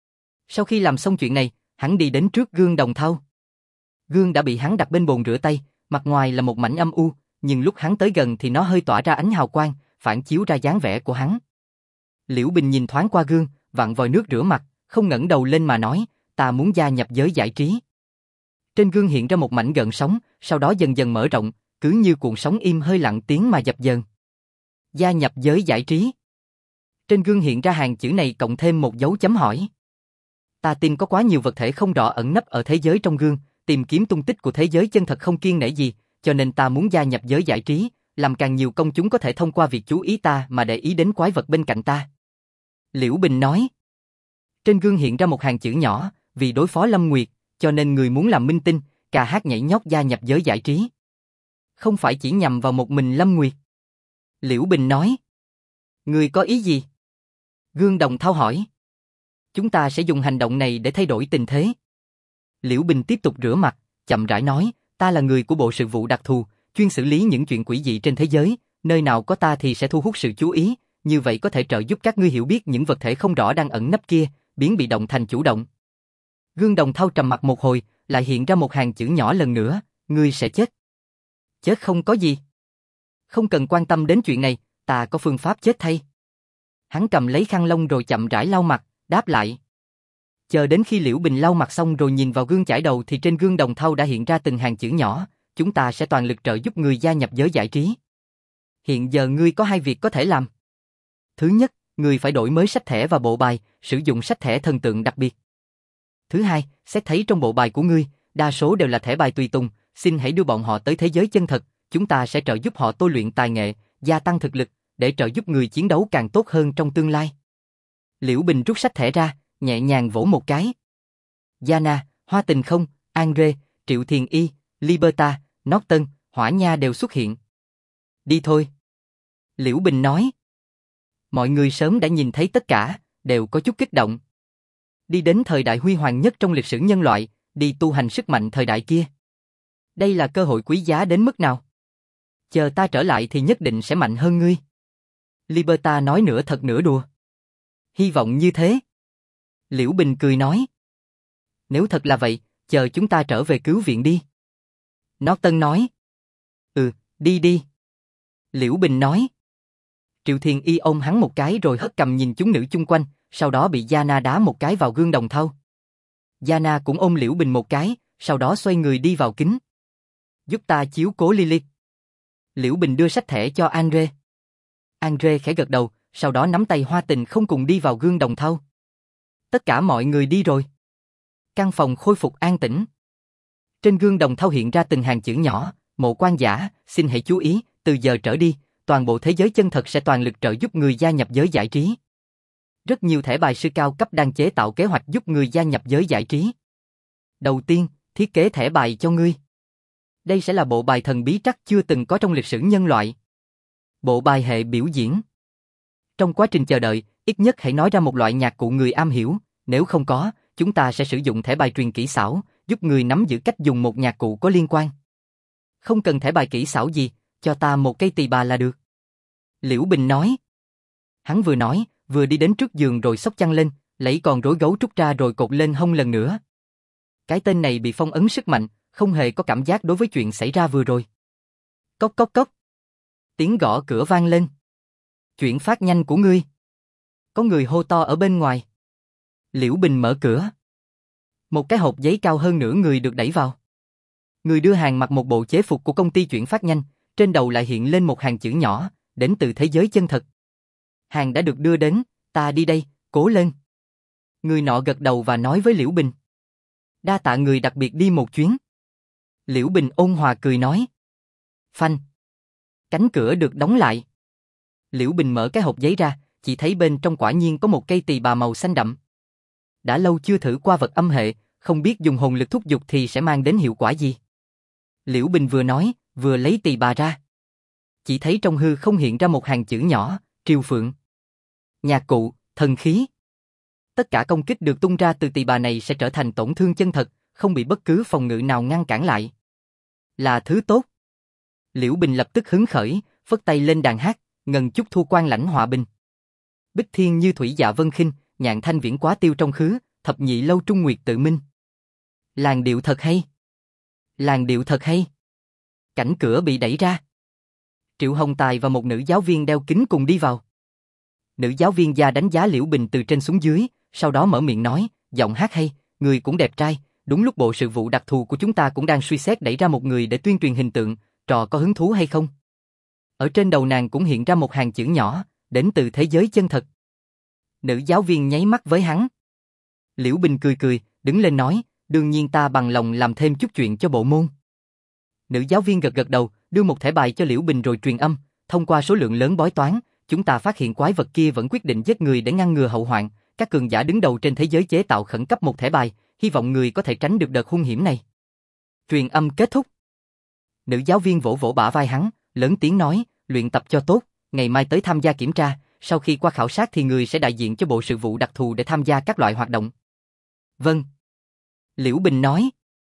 Sau khi làm xong chuyện này, hắn đi đến trước gương đồng thau. Gương đã bị hắn đặt bên bồn rửa tay, mặt ngoài là một mảnh âm u, nhưng lúc hắn tới gần thì nó hơi tỏa ra ánh hào quang, phản chiếu ra dáng vẻ của hắn. Liễu Bình nhìn thoáng qua gương, vặn vòi nước rửa mặt, không ngẩng đầu lên mà nói, ta muốn gia nhập giới giải trí. Trên gương hiện ra một mảnh gợn sóng, sau đó dần dần mở rộng, cứ như cuộn sóng im hơi lặng tiếng mà dập dờn. Gia nhập giới giải trí. Trên gương hiện ra hàng chữ này cộng thêm một dấu chấm hỏi. Ta tin có quá nhiều vật thể không rõ ẩn nấp ở thế giới trong gương, tìm kiếm tung tích của thế giới chân thật không kiêng nể gì, cho nên ta muốn gia nhập giới giải trí, làm càng nhiều công chúng có thể thông qua việc chú ý ta mà để ý đến quái vật bên cạnh ta. Liễu Bình nói. Trên gương hiện ra một hàng chữ nhỏ, vì đối phó Lâm Nguyệt, cho nên người muốn làm minh tinh, ca hát nhảy nhót gia nhập giới giải trí. Không phải chỉ nhằm vào một mình Lâm Nguyệt. Liễu Bình nói. Người có ý gì? Gương đồng thau hỏi. Chúng ta sẽ dùng hành động này để thay đổi tình thế. Liễu Bình tiếp tục rửa mặt, chậm rãi nói, ta là người của bộ sự vụ đặc thù, chuyên xử lý những chuyện quỷ dị trên thế giới, nơi nào có ta thì sẽ thu hút sự chú ý, như vậy có thể trợ giúp các ngươi hiểu biết những vật thể không rõ đang ẩn nấp kia, biến bị động thành chủ động. Gương đồng thau trầm mặc một hồi, lại hiện ra một hàng chữ nhỏ lần nữa, ngươi sẽ chết. Chết không có gì. Không cần quan tâm đến chuyện này, ta có phương pháp chết thay. Hắn cầm lấy khăn lông rồi chậm rãi lau mặt, đáp lại. Chờ đến khi Liễu Bình lau mặt xong rồi nhìn vào gương chải đầu thì trên gương đồng thau đã hiện ra từng hàng chữ nhỏ, chúng ta sẽ toàn lực trợ giúp người gia nhập giới giải trí. Hiện giờ ngươi có hai việc có thể làm. Thứ nhất, ngươi phải đổi mới sách thẻ và bộ bài, sử dụng sách thẻ thần tượng đặc biệt. Thứ hai, xét thấy trong bộ bài của ngươi, đa số đều là thẻ bài tùy tùng, xin hãy đưa bọn họ tới thế giới chân thật, chúng ta sẽ trợ giúp họ tôi luyện tài nghệ, gia tăng thực lực, để trợ giúp người chiến đấu càng tốt hơn trong tương lai. Liễu Bình rút sách thẻ ra, nhẹ nhàng vỗ một cái. Yana, Hoa Tình Không, Andre, Triệu Thiền Y, Liberta, Norton, Hỏa Nha đều xuất hiện. Đi thôi. Liễu Bình nói. Mọi người sớm đã nhìn thấy tất cả, đều có chút kích động. Đi đến thời đại huy hoàng nhất trong lịch sử nhân loại, đi tu hành sức mạnh thời đại kia. Đây là cơ hội quý giá đến mức nào? Chờ ta trở lại thì nhất định sẽ mạnh hơn ngươi. Liberta nói nửa thật nửa đùa. Hy vọng như thế. Liễu Bình cười nói. Nếu thật là vậy, chờ chúng ta trở về cứu viện đi. Norton nói. Đi đi. Liễu Bình nói. Triệu Thiền Y ôm hắn một cái rồi hất cằm nhìn chúng nữ chung quanh, sau đó bị Yana đá một cái vào gương đồng thau. Yana cũng ôm Liễu Bình một cái, sau đó xoay người đi vào kính. Giúp ta chiếu cố Lilith. Liễu Bình đưa sách thẻ cho Andre. Andre khẽ gật đầu, sau đó nắm tay Hoa Tình Không cùng đi vào gương đồng thau. Tất cả mọi người đi rồi. Căn phòng khôi phục an tĩnh. Trên gương đồng thau hiện ra từng hàng chữ nhỏ, Mộ Quan Giả, xin hãy chú ý, từ giờ trở đi, toàn bộ thế giới chân thật sẽ toàn lực trợ giúp người gia nhập giới giải trí. Rất nhiều thẻ bài sư cao cấp đang chế tạo kế hoạch giúp người gia nhập giới giải trí. Đầu tiên, thiết kế thẻ bài cho ngươi. Đây sẽ là bộ bài thần bí trắc chưa từng có trong lịch sử nhân loại. Bộ bài hệ biểu diễn. Trong quá trình chờ đợi, ít nhất hãy nói ra một loại nhạc cụ người am hiểu, nếu không có, chúng ta sẽ sử dụng thẻ bài truyền kỹ xảo, giúp người nắm giữ cách dùng một nhạc cụ có liên quan. Không cần thẻ bài kỹ xảo gì, cho ta một cây tỳ bà là được. Liễu Bình nói. Hắn vừa nói, vừa đi đến trước giường rồi xốc chăn lên, lấy con rối gấu trúc ra rồi cột lên hông lần nữa. Cái tên này bị phong ấn sức mạnh, không hề có cảm giác đối với chuyện xảy ra vừa rồi. Cốc cốc cốc. Tiếng gõ cửa vang lên. Chuyển phát nhanh của ngươi. Có người hô to ở bên ngoài. Liễu Bình mở cửa. Một cái hộp giấy cao hơn nửa người được đẩy vào. Người đưa hàng mặc một bộ chế phục của công ty chuyển phát nhanh, trên đầu lại hiện lên một hàng chữ nhỏ, đến từ thế giới chân thật. Hàng đã được đưa đến, ta đi đây, cố lên. Người nọ gật đầu và nói với Liễu Bình. Đa tạ người đặc biệt đi một chuyến. Liễu Bình ôn hòa cười nói. Phanh. Cánh cửa được đóng lại. Liễu Bình mở cái hộp giấy ra, chỉ thấy bên trong quả nhiên có một cây tỳ bà màu xanh đậm. Đã lâu chưa thử qua vật âm hệ, không biết dùng hồn lực thúc giục thì sẽ mang đến hiệu quả gì. Liễu Bình vừa nói, vừa lấy tỳ bà ra. Chỉ thấy trong hư không hiện ra một hàng chữ nhỏ, Triều Phượng. Nhạc cụ, thần khí. Tất cả công kích được tung ra từ tỳ bà này sẽ trở thành tổn thương chân thật, không bị bất cứ phòng ngự nào ngăn cản lại. Là thứ tốt. Liễu Bình lập tức hứng khởi, phất tay lên đàn hát, ngần chúc thu quan lãnh họa bình. Bích thiên như thủy dạ vân khinh, nhạn thanh viễn quá tiêu trong khứ, thập nhị lâu trung nguyệt tự minh. Làn điệu thật hay. Làn điệu thật hay. Cảnh cửa bị đẩy ra. Triệu Hồng Tài và một nữ giáo viên đeo kính cùng đi vào. Nữ giáo viên già đánh giá Liễu Bình từ trên xuống dưới, sau đó mở miệng nói, giọng hát hay, người cũng đẹp trai, đúng lúc bộ sự vụ đặc thù của chúng ta cũng đang suy xét đẩy ra một người để tuyên truyền hình tượng, trò có hứng thú hay không? Ở trên đầu nàng cũng hiện ra một hàng chữ nhỏ, đến từ thế giới chân thật. Nữ giáo viên nháy mắt với hắn. Liễu Bình cười cười, đứng lên nói, đương nhiên ta bằng lòng làm thêm chút chuyện cho bộ môn. Nữ giáo viên gật gật đầu, đưa một thẻ bài cho Liễu Bình rồi truyền âm, thông qua số lượng lớn bói toán, chúng ta phát hiện quái vật kia vẫn quyết định giết người để ngăn ngừa hậu hoạn, các cường giả đứng đầu trên thế giới chế tạo khẩn cấp một thẻ bài, hy vọng người có thể tránh được đợt hung hiểm này. Truyền âm kết thúc. Nữ giáo viên vỗ vỗ bả vai hắn, lớn tiếng nói, luyện tập cho tốt, ngày mai tới tham gia kiểm tra, sau khi qua khảo sát thì người sẽ đại diện cho bộ sự vụ đặc thù để tham gia các loại hoạt động. Vâng. Liễu Bình nói.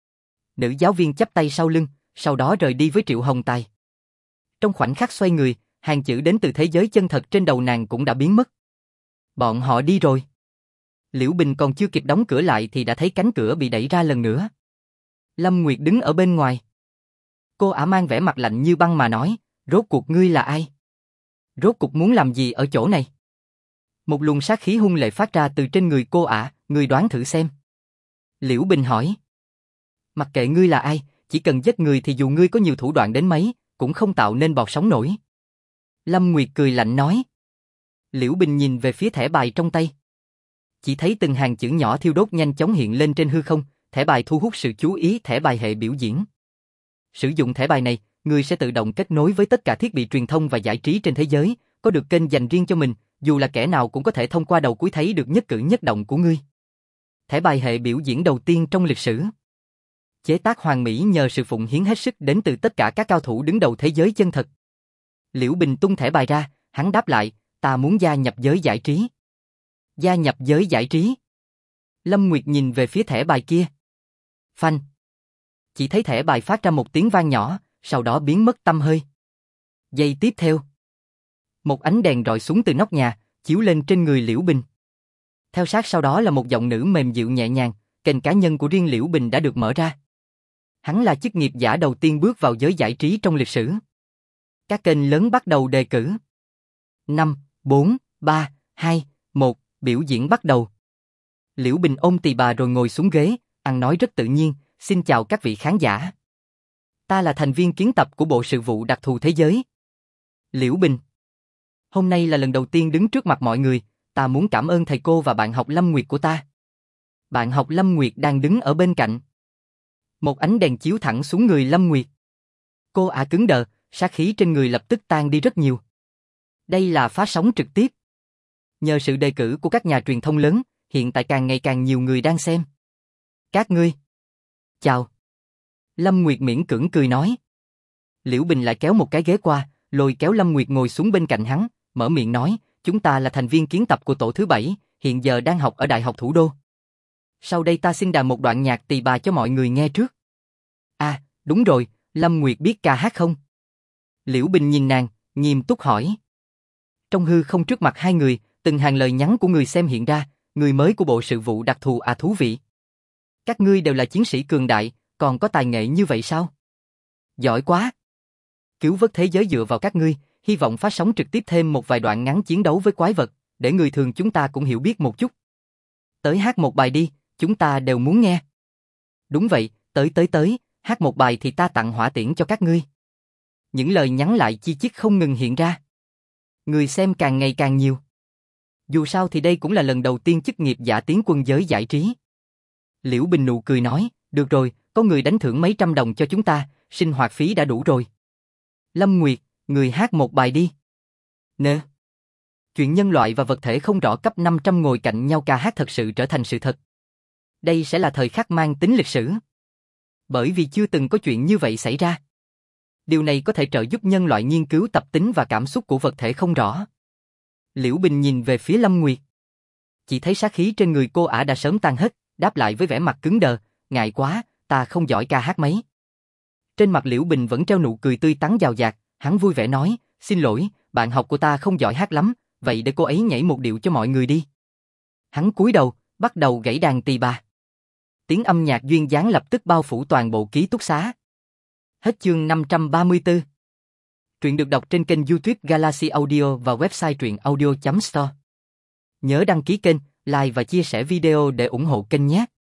Nữ giáo viên chắp tay sau lưng, sau đó rời đi với Triệu Hồng Tài. Trong khoảnh khắc xoay người, hàng chữ đến từ thế giới chân thật trên đầu nàng cũng đã biến mất. Bọn họ đi rồi. Liễu Bình còn chưa kịp đóng cửa lại thì đã thấy cánh cửa bị đẩy ra lần nữa. Lâm Nguyệt đứng ở bên ngoài. Cô ả mang vẻ mặt lạnh như băng mà nói, rốt cuộc ngươi là ai? Rốt cuộc muốn làm gì ở chỗ này? Một luồng sát khí hung lệ phát ra từ trên người cô ả, ngươi đoán thử xem. Liễu Bình hỏi. Mặc kệ ngươi là ai, chỉ cần giết người thì dù ngươi có nhiều thủ đoạn đến mấy, cũng không tạo nên bọt sóng nổi. Lâm Nguyệt cười lạnh nói. Liễu Bình nhìn về phía thẻ bài trong tay. Chỉ thấy từng hàng chữ nhỏ thiêu đốt nhanh chóng hiện lên trên hư không, thẻ bài thu hút sự chú ý thẻ bài hệ biểu diễn. Sử dụng thẻ bài này, ngươi sẽ tự động kết nối với tất cả thiết bị truyền thông và giải trí trên thế giới, có được kênh dành riêng cho mình, dù là kẻ nào cũng có thể thông qua đầu cuối thấy được nhất cử nhất động của ngươi. Thẻ bài hệ biểu diễn đầu tiên trong lịch sử. Chế tác hoàn mỹ nhờ sự phụng hiến hết sức đến từ tất cả các cao thủ đứng đầu thế giới chân thật. Liễu Bình tung thẻ bài ra, hắn đáp lại, ta muốn gia nhập giới giải trí. Gia nhập giới giải trí. Lâm Nguyệt nhìn về phía thẻ bài kia. Phanh. Chỉ thấy thẻ bài phát ra một tiếng vang nhỏ, sau đó biến mất tăm hơi. Giây tiếp theo. Một ánh đèn rọi xuống từ nóc nhà, chiếu lên trên người Liễu Bình. Theo sát sau đó là một giọng nữ mềm dịu nhẹ nhàng, kênh cá nhân của riêng Liễu Bình đã được mở ra. Hắn là chức nghiệp giả đầu tiên bước vào giới giải trí trong lịch sử. Các kênh lớn bắt đầu đề cử. 5, 4, 3, 2, 1, biểu diễn bắt đầu. Liễu Bình ôm tỳ bà rồi ngồi xuống ghế, ăn nói rất tự nhiên, xin chào các vị khán giả. Ta là thành viên kiến tập của bộ sự vụ đặc thù thế giới. Liễu Bình. Hôm nay là lần đầu tiên đứng trước mặt mọi người, ta muốn cảm ơn thầy cô và bạn học Lâm Nguyệt của ta. Bạn học Lâm Nguyệt đang đứng ở bên cạnh. Một ánh đèn chiếu thẳng xuống người Lâm Nguyệt. Cô ả cứng đờ, sát khí trên người lập tức tan đi rất nhiều. Đây là phát sóng trực tiếp. Nhờ sự đề cử của các nhà truyền thông lớn, hiện tại càng ngày càng nhiều người đang xem. Các ngươi. Chào. Lâm Nguyệt miễn cưỡng cười nói. Liễu Bình lại kéo một cái ghế qua, lôi kéo Lâm Nguyệt ngồi xuống bên cạnh hắn, mở miệng nói, chúng ta là thành viên kiến tập của tổ thứ 7, hiện giờ đang học ở Đại học Thủ đô. Sau đây ta xin đàn một đoạn nhạc tỳ bà cho mọi người nghe trước. À, đúng rồi, Lâm Nguyệt biết ca hát không? Liễu Bình nhìn nàng, nghiêm túc hỏi. Trong hư không trước mặt hai người, từng hàng lời nhắn của người xem hiện ra, người mới của bộ sự vụ đặc thù à thú vị. Các ngươi đều là chiến sĩ cường đại, còn có tài nghệ như vậy sao? Giỏi quá! Cứu vớt thế giới dựa vào các ngươi, hy vọng phát sóng trực tiếp thêm một vài đoạn ngắn chiến đấu với quái vật, để người thường chúng ta cũng hiểu biết một chút. Tới hát một bài đi, chúng ta đều muốn nghe. Đúng vậy, tới, hát một bài thì ta tặng hỏa tiễn cho các ngươi. Những lời nhắn lại chi chít không ngừng hiện ra. Người xem càng ngày càng nhiều. Dù sao thì đây cũng là lần đầu tiên chức nghiệp giả tiến quân giới giải trí. Liễu Bình nụ cười nói, được rồi, có người đánh thưởng mấy trăm đồng cho chúng ta, sinh hoạt phí đã đủ rồi. Lâm Nguyệt, người hát một bài đi. Nè. Chuyện nhân loại và vật thể không rõ cấp 500 ngồi cạnh nhau ca hát thật sự trở thành sự thật. Đây sẽ là thời khắc mang tính lịch sử. Bởi vì chưa từng có chuyện như vậy xảy ra. Điều này có thể trợ giúp nhân loại nghiên cứu tập tính và cảm xúc của vật thể không rõ. Liễu Bình nhìn về phía Lâm Nguyệt. Chỉ thấy sát khí trên người cô ả đã sớm tan hết, đáp lại với vẻ mặt cứng đờ, ngại quá, ta không giỏi ca hát mấy. Trên mặt Liễu Bình vẫn treo nụ cười tươi tắn giàu dạt, hắn vui vẻ nói, xin lỗi, bạn học của ta không giỏi hát lắm, vậy để cô ấy nhảy một điệu cho mọi người đi. Hắn cúi đầu, bắt đầu gảy đàn tỳ bà. Tiếng âm nhạc duyên dáng lập tức bao phủ toàn bộ ký túc xá. Hết chương 534. Truyện được đọc trên kênh YouTube Galaxy Audio và website truyệnaudio.store. Nhớ đăng ký kênh, like và chia sẻ video để ủng hộ kênh nhé.